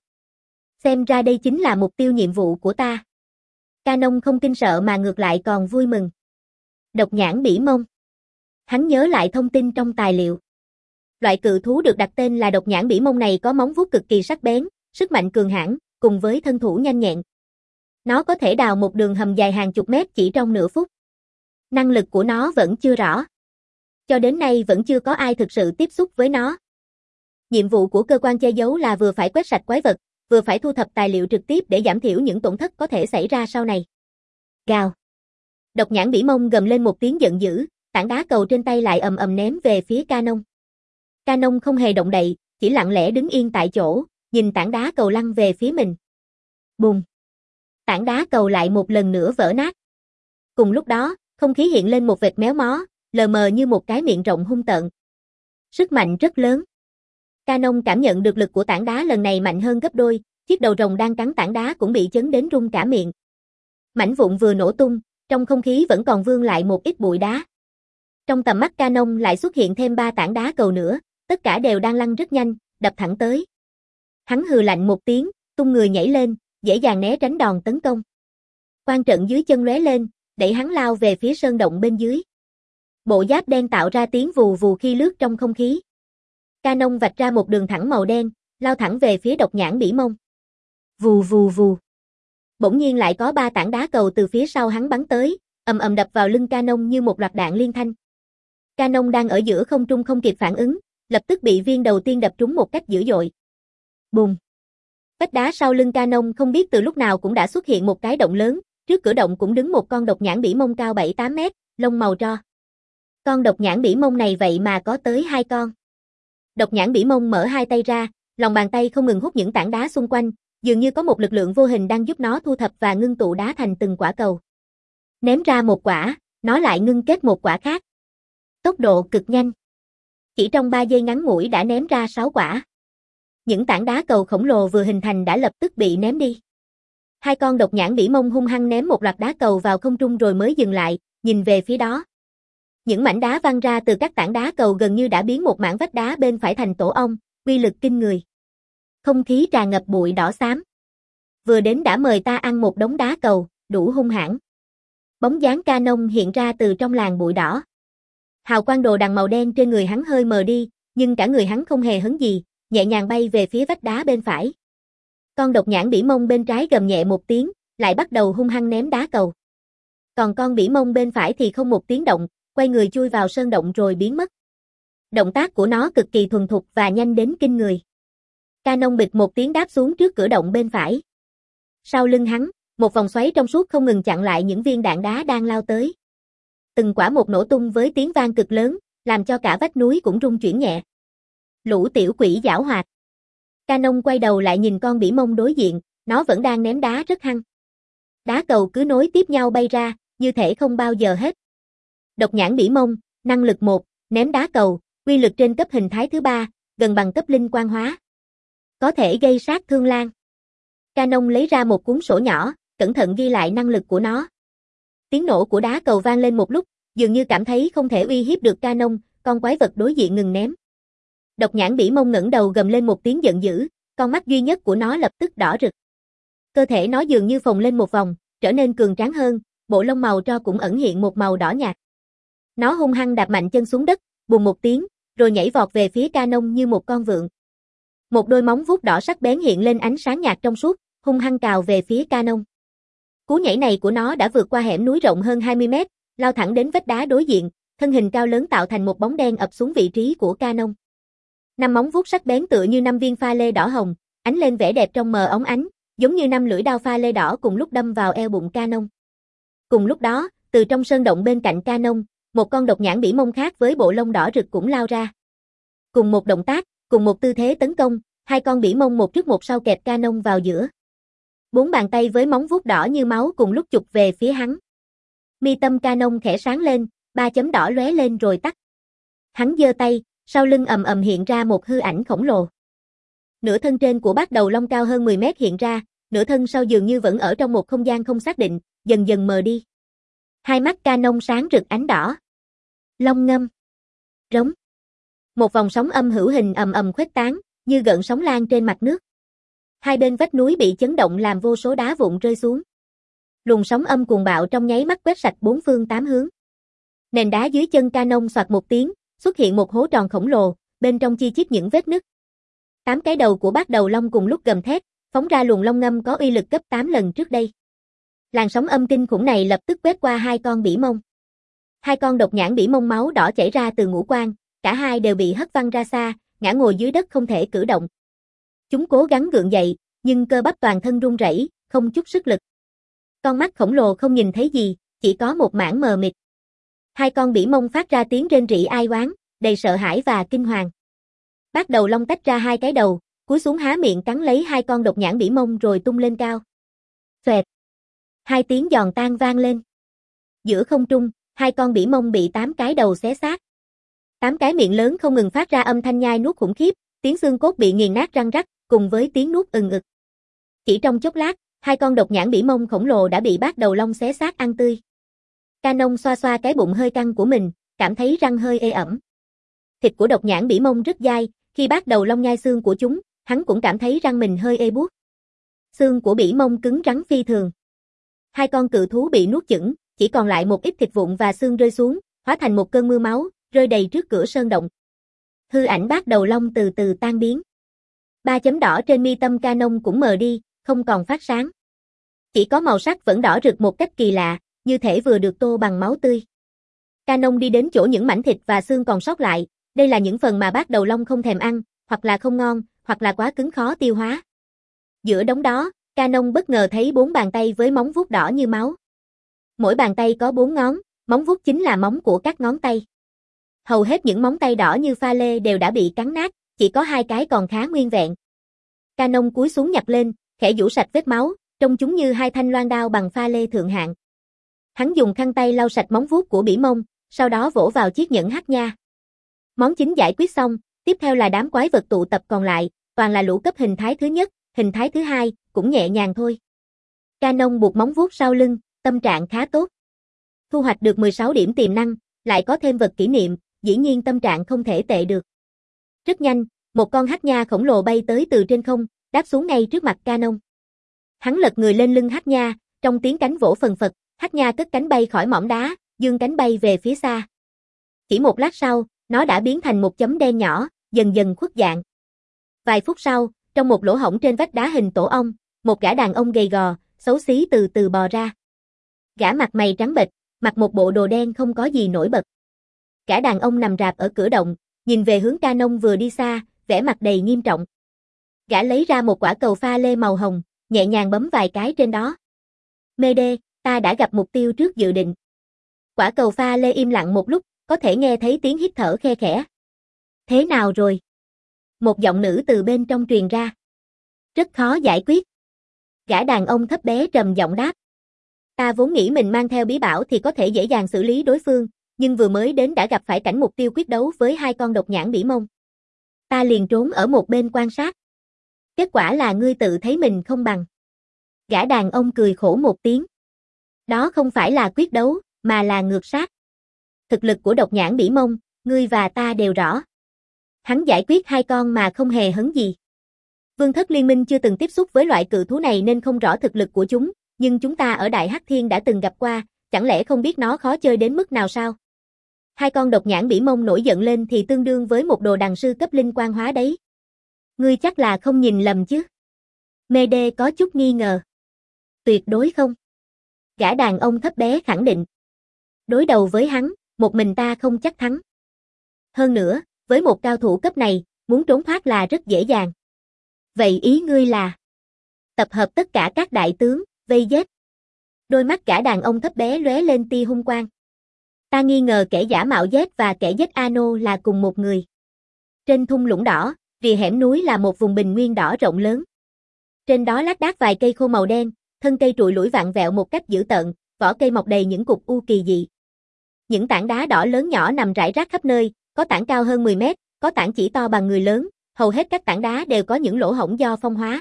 Xem ra đây chính là mục tiêu nhiệm vụ của ta. Canon không kinh sợ mà ngược lại còn vui mừng. Độc nhãn bỉ mông. Hắn nhớ lại thông tin trong tài liệu. Loại cự thú được đặt tên là độc nhãn bỉ mông này có móng vuốt cực kỳ sắc bén, sức mạnh cường hãn, cùng với thân thủ nhanh nhẹn. Nó có thể đào một đường hầm dài hàng chục mét chỉ trong nửa phút. Năng lực của nó vẫn chưa rõ. Cho đến nay vẫn chưa có ai thực sự tiếp xúc với nó. Nhiệm vụ của cơ quan che giấu là vừa phải quét sạch quái vật, vừa phải thu thập tài liệu trực tiếp để giảm thiểu những tổn thất có thể xảy ra sau này. Gào. Độc nhãn bỉ mông gầm lên một tiếng giận dữ, tảng đá cầu trên tay lại ầm ầm ném về phía Canon. Canon không hề động đậy, chỉ lặng lẽ đứng yên tại chỗ, nhìn tảng đá cầu lăn về phía mình. Bùng. Tảng đá cầu lại một lần nữa vỡ nát. Cùng lúc đó, không khí hiện lên một vệt méo mó, lờ mờ như một cái miệng rộng hung tợn. Sức mạnh rất lớn. Canon cảm nhận được lực của tảng đá lần này mạnh hơn gấp đôi, chiếc đầu rồng đang cắn tảng đá cũng bị chấn đến rung cả miệng. Mảnh vụn vừa nổ tung, trong không khí vẫn còn vương lại một ít bụi đá. Trong tầm mắt Canon lại xuất hiện thêm ba tảng đá cầu nữa, tất cả đều đang lăn rất nhanh, đập thẳng tới. Hắn hừ lạnh một tiếng, tung người nhảy lên, dễ dàng né tránh đòn tấn công. Quan trận dưới chân lóe lên, đẩy hắn lao về phía sơn động bên dưới. Bộ giáp đen tạo ra tiếng vù vù khi lướt trong không khí. Canon vạch ra một đường thẳng màu đen, lao thẳng về phía độc nhãn bỉ mông. Vù vù vù. Bỗng nhiên lại có ba tảng đá cầu từ phía sau hắn bắn tới, ầm ầm đập vào lưng Canon như một loạt đạn liên thanh. Canon đang ở giữa không trung không kịp phản ứng, lập tức bị viên đầu tiên đập trúng một cách dữ dội. Bùng. Vách đá sau lưng Canon không biết từ lúc nào cũng đã xuất hiện một cái động lớn, trước cửa động cũng đứng một con độc nhãn bỉ mông cao bảy tám mét, lông màu tro. Con độc nhãn bỉ mông này vậy mà có tới hai con. Độc nhãn bỉ mông mở hai tay ra, lòng bàn tay không ngừng hút những tảng đá xung quanh, dường như có một lực lượng vô hình đang giúp nó thu thập và ngưng tụ đá thành từng quả cầu. Ném ra một quả, nó lại ngưng kết một quả khác. Tốc độ cực nhanh. Chỉ trong ba giây ngắn ngủi đã ném ra sáu quả. Những tảng đá cầu khổng lồ vừa hình thành đã lập tức bị ném đi. Hai con độc nhãn bỉ mông hung hăng ném một loạt đá cầu vào không trung rồi mới dừng lại, nhìn về phía đó. Những mảnh đá văng ra từ các tảng đá cầu gần như đã biến một mảng vách đá bên phải thành tổ ong, uy lực kinh người. Không khí tràn ngập bụi đỏ xám. Vừa đến đã mời ta ăn một đống đá cầu, đủ hung hãn. Bóng dáng Canon hiện ra từ trong làn bụi đỏ. Hào quang đồ đằng màu đen trên người hắn hơi mờ đi, nhưng cả người hắn không hề hấn gì, nhẹ nhàng bay về phía vách đá bên phải. Con độc nhãn bỉ mông bên trái gầm nhẹ một tiếng, lại bắt đầu hung hăng ném đá cầu. Còn con bỉ mông bên phải thì không một tiếng động, quay người chui vào sơn động rồi biến mất. Động tác của nó cực kỳ thuần thục và nhanh đến kinh người. Canon bịch một tiếng đáp xuống trước cửa động bên phải. Sau lưng hắn, một vòng xoáy trong suốt không ngừng chặn lại những viên đạn đá đang lao tới. Từng quả một nổ tung với tiếng vang cực lớn, làm cho cả vách núi cũng rung chuyển nhẹ. Lũ tiểu quỷ giảo hoạt. Canon quay đầu lại nhìn con bỉ mông đối diện, nó vẫn đang ném đá rất hăng. Đá cầu cứ nối tiếp nhau bay ra, như thể không bao giờ hết. Độc nhãn bỉ mông, năng lực một, ném đá cầu, uy lực trên cấp hình thái thứ ba, gần bằng cấp linh quan hóa. Có thể gây sát thương lan. Canon lấy ra một cuốn sổ nhỏ, cẩn thận ghi lại năng lực của nó. Tiếng nổ của đá cầu vang lên một lúc, dường như cảm thấy không thể uy hiếp được Canon, con quái vật đối diện ngừng ném. Độc nhãn bỉ mông ngẩng đầu gầm lên một tiếng giận dữ, con mắt duy nhất của nó lập tức đỏ rực. Cơ thể nó dường như phồng lên một vòng, trở nên cường tráng hơn, bộ lông màu tro cũng ẩn hiện một màu đỏ nhạt. Nó hung hăng đạp mạnh chân xuống đất, bùng một tiếng, rồi nhảy vọt về phía Canon như một con vượn. Một đôi móng vuốt đỏ sắc bén hiện lên ánh sáng nhạt trong suốt, hung hăng cào về phía Canon. Cú nhảy này của nó đã vượt qua hẻm núi rộng hơn hai mươi mét, lao thẳng đến vách đá đối diện, thân hình cao lớn tạo thành một bóng đen ập xuống vị trí của Canon. Năm móng vuốt sắc bén tựa như năm viên pha lê đỏ hồng, ánh lên vẻ đẹp trong mờ óng ánh, giống như năm lưỡi dao pha lê đỏ cùng lúc đâm vào eo bụng Canon. Cùng lúc đó, từ trong sơn động bên cạnh Canon, một con độc nhãn bỉ mông khác với bộ lông đỏ rực cũng lao ra. Cùng một động tác, cùng một tư thế tấn công, hai con bỉ mông một trước một sau kẹp Canon vào giữa. Bốn bàn tay với móng vuốt đỏ như máu cùng lúc chụp về phía hắn. Mi tâm Canon khẽ sáng lên, ba chấm đỏ lóe lên rồi tắt. Hắn giơ tay, sau lưng ầm ầm hiện ra một hư ảnh khổng lồ. Nửa thân trên của bát đầu long cao hơn mười mét hiện ra, nửa thân sau dường như vẫn ở trong một không gian không xác định, dần dần mờ đi. Hai mắt Canon sáng rực ánh đỏ. Long ngâm. Rống. Một vòng sóng âm hữu hình ầm ầm khuếch tán, như gợn sóng lan trên mặt nước. Hai bên vách núi bị chấn động làm vô số đá vụn rơi xuống. Luồng sóng âm cuồng bạo trong nháy mắt quét sạch bốn phương tám hướng. Nền đá dưới chân Canon xoạt một tiếng, xuất hiện một hố tròn khổng lồ, bên trong chi chít những vết nứt. Tám cái đầu của bát đầu long cùng lúc gầm thét, phóng ra luồng long ngâm có uy lực gấp tám lần trước đây. Làn sóng âm kinh khủng này lập tức quét qua hai con bỉ mông. Hai con độc nhãn bỉ mông máu đỏ chảy ra từ ngũ quan, cả hai đều bị hất văng ra xa, ngã ngồi dưới đất không thể cử động. Chúng cố gắng gượng dậy, nhưng cơ bắp toàn thân run rẩy, không chút sức lực. Con mắt khổng lồ không nhìn thấy gì, chỉ có một mảng mờ mịt. Hai con bỉ mông phát ra tiếng rên rỉ ai oán, đầy sợ hãi và kinh hoàng. Bát đầu long tách ra hai cái đầu, cúi xuống há miệng cắn lấy hai con độc nhãn bỉ mông rồi tung lên cao. Xoẹt. Hai tiếng giòn tan vang lên. Giữa không trung, hai con bỉ mông bị tám cái đầu xé xác. Tám cái miệng lớn không ngừng phát ra âm thanh nhai nuốt khủng khiếp, tiếng xương cốt bị nghiền nát răng rắc, cùng với tiếng nuốt ừng ực. Chỉ trong chốc lát, hai con độc nhãn bỉ mông khổng lồ đã bị bát đầu long xé xác ăn tươi. Canon xoa xoa cái bụng hơi căng của mình, cảm thấy răng hơi ê ẩm. Thịt của độc nhãn bỉ mông rất dai, khi bát đầu long nhai xương của chúng, hắn cũng cảm thấy răng mình hơi ê buốt. Xương của bỉ mông cứng rắn phi thường. Hai con cự thú bị nuốt chửng, chỉ còn lại một ít thịt vụn và xương rơi xuống, hóa thành một cơn mưa máu, rơi đầy trước cửa sơn động. Hư ảnh bát đầu long từ từ tan biến. Ba chấm đỏ trên mi tâm Canon cũng mờ đi, không còn phát sáng. Chỉ có màu sắc vẫn đỏ rực một cách kỳ lạ, như thể vừa được tô bằng máu tươi. Canon đi đến chỗ những mảnh thịt và xương còn sót lại, đây là những phần mà bát đầu long không thèm ăn, hoặc là không ngon, hoặc là quá cứng khó tiêu hóa. Giữa đống đó, Canon bất ngờ thấy bốn bàn tay với móng vuốt đỏ như máu. Mỗi bàn tay có bốn ngón, móng vuốt chính là móng của các ngón tay. Hầu hết những móng tay đỏ như pha lê đều đã bị cắn nát, chỉ có hai cái còn khá nguyên vẹn. Canon cúi xuống nhặt lên, khẽ giũ sạch vết máu, trông chúng như hai thanh loan đao bằng pha lê thượng hạng. Hắn dùng khăn tay lau sạch móng vuốt của bỉ mông, sau đó vỗ vào chiếc nhẫn hắc nha. Món chính giải quyết xong, tiếp theo là đám quái vật tụ tập còn lại, toàn là lũ cấp hình thái thứ nhất, hình thái thứ hai, cũng nhẹ nhàng thôi. Canon buộc móng vuốt sau lưng, tâm trạng khá tốt. Thu hoạch được mười sáu điểm tiềm năng, lại có thêm vật kỷ niệm, dĩ nhiên tâm trạng không thể tệ được. Rất nhanh, một con hắc nha khổng lồ bay tới từ trên không, đáp xuống ngay trước mặt Canon. Hắn lật người lên lưng hắc nha, trong tiếng cánh vỗ phần phật, hắc nha cất cánh bay khỏi mỏm đá, dương cánh bay về phía xa. Chỉ một lát sau, nó đã biến thành một chấm đen nhỏ, dần dần khuất dạng. Vài phút sau, trong một lỗ hổng trên vách đá hình tổ ong, một gã đàn ông gầy gò, xấu xí từ từ bò ra. Gã mặt mày trắng bệch, mặc một bộ đồ đen không có gì nổi bật. Gã đàn ông nằm rạp ở cửa động, nhìn về hướng Canon vừa đi xa, vẻ mặt đầy nghiêm trọng. Gã lấy ra một quả cầu pha lê màu hồng, nhẹ nhàng bấm vài cái trên đó. Mê đê, ta đã gặp mục tiêu trước dự định. Quả cầu pha lê im lặng một lúc, có thể nghe thấy tiếng hít thở khe khẽ. Thế nào rồi? Một giọng nữ từ bên trong truyền ra. Rất khó giải quyết. Gã đàn ông thấp bé trầm giọng đáp. Ta vốn nghĩ mình mang theo bí bảo thì có thể dễ dàng xử lý đối phương, nhưng vừa mới đến đã gặp phải cảnh mục tiêu quyết đấu với hai con độc nhãn bỉ mông. Ta liền trốn ở một bên quan sát. Kết quả là ngươi tự thấy mình không bằng. Gã đàn ông cười khổ một tiếng. Đó không phải là quyết đấu, mà là ngược sát. Thực lực của độc nhãn bỉ mông, ngươi và ta đều rõ. Hắn giải quyết hai con mà không hề hấn gì. Vương thất liên minh chưa từng tiếp xúc với loại cự thú này nên không rõ thực lực của chúng, nhưng chúng ta ở Đại Hắc Thiên đã từng gặp qua, chẳng lẽ không biết nó khó chơi đến mức nào sao? Hai con độc nhãn bỉ mông nổi giận lên thì tương đương với một đồ đằng sư cấp linh quan hóa đấy. Ngươi chắc là không nhìn lầm chứ? Mê Đê có chút nghi ngờ. Tuyệt đối không. Gã đàn ông thấp bé khẳng định. Đối đầu với hắn, một mình ta không chắc thắng. Hơn nữa, với một cao thủ cấp này, muốn trốn thoát là rất dễ dàng. Vậy ý ngươi là tập hợp tất cả các đại tướng, vây giết. Đôi mắt gã đàn ông thấp bé lóe lên tia hung quang. Ta nghi ngờ kẻ giả mạo Z và kẻ giết Ano là cùng một người. Trên thung lũng đỏ, rìa hẻm núi là một vùng bình nguyên đỏ rộng lớn. Trên đó lác đác vài cây khô màu đen, thân cây trụi lủi vặn vẹo một cách dữ tợn, vỏ cây mọc đầy những cục u kỳ dị. Những tảng đá đỏ lớn nhỏ nằm rải rác khắp nơi, có tảng cao hơn mười mét, có tảng chỉ to bằng người lớn, hầu hết các tảng đá đều có những lỗ hổng do phong hóa.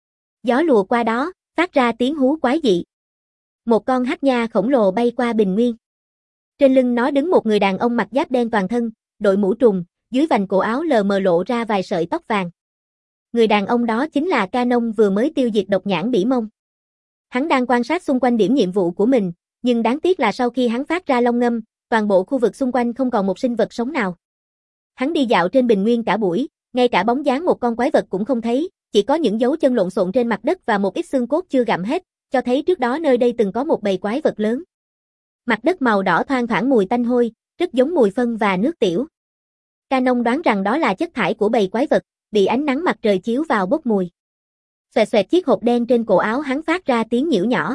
Gió lùa qua đó, phát ra tiếng hú quái dị. Một con hắc nha khổng lồ bay qua bình nguyên. Trên lưng nó đứng một người đàn ông mặc giáp đen toàn thân, đội mũ trùm, dưới vành cổ áo lờ mờ lộ ra vài sợi tóc vàng. Người đàn ông đó chính là Canon vừa mới tiêu diệt độc nhãn bỉ mông. Hắn đang quan sát xung quanh điểm nhiệm vụ của mình, nhưng đáng tiếc là sau khi hắn phát ra long ngâm, toàn bộ khu vực xung quanh không còn một sinh vật sống nào. Hắn đi dạo trên bình nguyên cả buổi, ngay cả bóng dáng một con quái vật cũng không thấy, chỉ có những dấu chân lộn xộn trên mặt đất và một ít xương cốt chưa gặm hết, cho thấy trước đó nơi đây từng có một bầy quái vật lớn. Mặt đất màu đỏ thoang thoảng mùi tanh hôi, rất giống mùi phân và nước tiểu. Canon đoán rằng đó là chất thải của bầy quái vật, bị ánh nắng mặt trời chiếu vào bốc mùi. Xoẹt xoẹt chiếc hộp đen trên cổ áo hắn phát ra tiếng nhiễu nhỏ.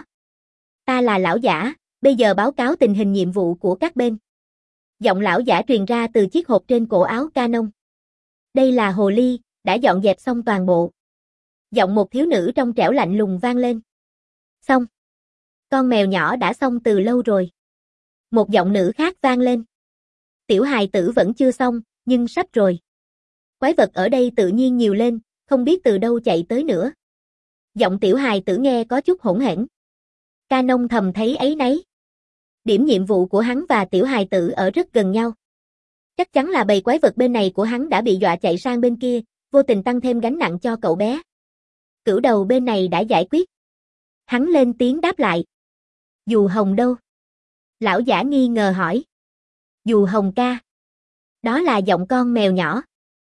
Ta là lão giả, bây giờ báo cáo tình hình nhiệm vụ của các bên. Giọng lão giả truyền ra từ chiếc hộp trên cổ áo Canon. Đây là hồ ly, đã dọn dẹp xong toàn bộ. Giọng một thiếu nữ trong trẻo lạnh lùng vang lên. Xong. Con mèo nhỏ đã xong từ lâu rồi. Một giọng nữ khác vang lên. Tiểu hài tử vẫn chưa xong, nhưng sắp rồi. Quái vật ở đây tự nhiên nhiều lên, không biết từ đâu chạy tới nữa. Giọng tiểu hài tử nghe có chút hỗn hển. Canon thầm thấy áy náy. Điểm nhiệm vụ của hắn và tiểu hài tử ở rất gần nhau. Chắc chắn là bầy quái vật bên này của hắn đã bị dọa chạy sang bên kia, vô tình tăng thêm gánh nặng cho cậu bé. Cửu đầu bên này đã giải quyết. Hắn lên tiếng đáp lại. Dù Hồng đâu? Lão giả nghi ngờ hỏi. Dù Hồng ca. Đó là giọng con mèo nhỏ.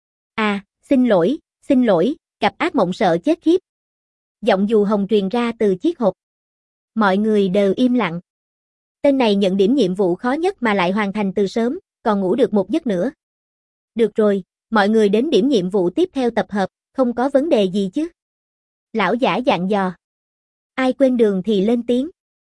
À, xin lỗi, xin lỗi, gặp ác mộng sợ chết khiếp. Giọng Dù Hồng truyền ra từ chiếc hộp. Mọi người đều im lặng. Tên này nhận điểm nhiệm vụ khó nhất mà lại hoàn thành từ sớm, còn ngủ được một giấc nữa. Được rồi, mọi người đến điểm nhiệm vụ tiếp theo tập hợp, không có vấn đề gì chứ? Lão giả dặn dò. Ai quên đường thì lên tiếng.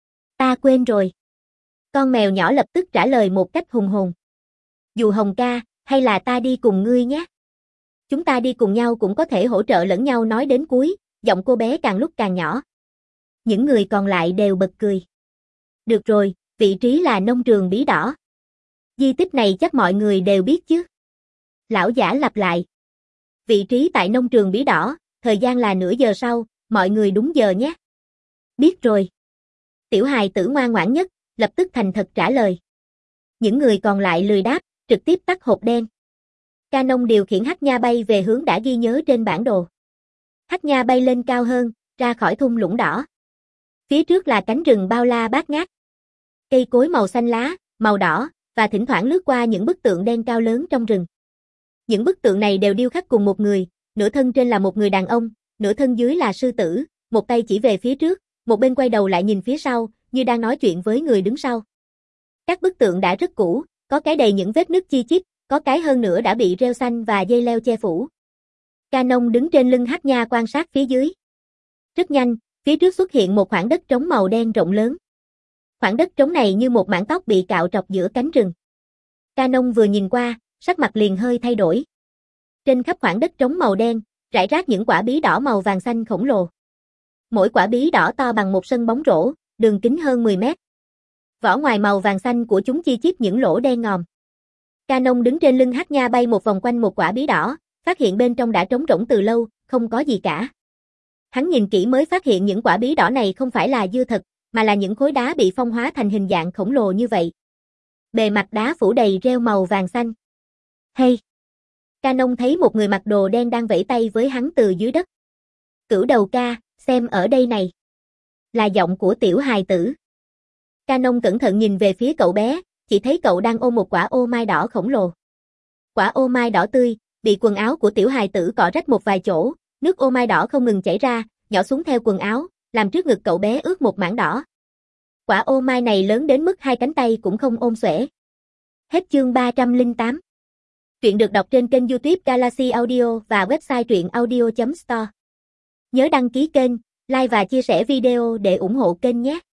Ta quên rồi. Con mèo nhỏ lập tức trả lời một cách hùng hồn. Dù Hồng ca, hay là ta đi cùng ngươi nhé? Chúng ta đi cùng nhau cũng có thể hỗ trợ lẫn nhau nói đến cuối, giọng cô bé càng lúc càng nhỏ. Những người còn lại đều bật cười. Được rồi, vị trí là nông trường bí đỏ. Di tích này chắc mọi người đều biết chứ? Lão giả lặp lại. Vị trí tại nông trường bí đỏ, thời gian là nửa giờ sau, mọi người đúng giờ nhé. Biết rồi. Tiểu hài tử ngoan ngoãn nhất, lập tức thành thật trả lời. Những người còn lại lười đáp, trực tiếp tắt hộp đen. Canon điều khiển hắc nha bay về hướng đã ghi nhớ trên bản đồ. Hắc nha bay lên cao hơn, ra khỏi thung lũng đỏ. Phía trước là cánh rừng bao la bát ngát. Cây cối màu xanh lá, màu đỏ, và thỉnh thoảng lướt qua những bức tượng đen cao lớn trong rừng. Những bức tượng này đều điêu khắc cùng một người, nửa thân trên là một người đàn ông, nửa thân dưới là sư tử, một tay chỉ về phía trước, một bên quay đầu lại nhìn phía sau, như đang nói chuyện với người đứng sau. Các bức tượng đã rất cũ, có cái đầy những vết nứt chi chít, có cái hơn nữa đã bị rêu xanh và dây leo che phủ. Canon đứng trên lưng hắc nha quan sát phía dưới. Rất nhanh, phía trước xuất hiện một khoảng đất trống màu đen rộng lớn. Khoảng đất trống này như một mảng tóc bị cạo trọc giữa cánh rừng. Canon vừa nhìn qua, sắc mặt liền hơi thay đổi. Trên khắp khoảng đất trống màu đen, rải rác những quả bí đỏ màu vàng xanh khổng lồ. Mỗi quả bí đỏ to bằng một sân bóng rổ, đường kính hơn mười mét. Vỏ ngoài màu vàng xanh của chúng chi chít những lỗ đen ngòm. Canon đứng trên lưng hắc nha bay một vòng quanh một quả bí đỏ, phát hiện bên trong đã trống rỗng từ lâu, không có gì cả. Hắn nhìn kỹ mới phát hiện những quả bí đỏ này không phải là dưa thật, mà là những khối đá bị phong hóa thành hình dạng khổng lồ như vậy. Bề mặt đá phủ đầy rêu màu vàng xanh. Hey! Canon thấy một người mặc đồ đen đang vẫy tay với hắn từ dưới đất. Cửu đầu ca, xem ở đây này. Là giọng của tiểu hài tử. Canon cẩn thận nhìn về phía cậu bé, chỉ thấy cậu đang ôm một quả ô mai đỏ khổng lồ. Quả ô mai đỏ tươi, bị quần áo của tiểu hài tử cọ rách một vài chỗ, nước ô mai đỏ không ngừng chảy ra, nhỏ xuống theo quần áo, làm trước ngực cậu bé ướt một mảng đỏ. Quả ô mai này lớn đến mức hai cánh tay cũng không ôm xuể. Hết chương ba trăm lẻ tám. Truyện được đọc trên kênh YouTube Galaxy Audio và website truyện audio chấm store. Nhớ đăng ký kênh, like và chia sẻ video để ủng hộ kênh nhé.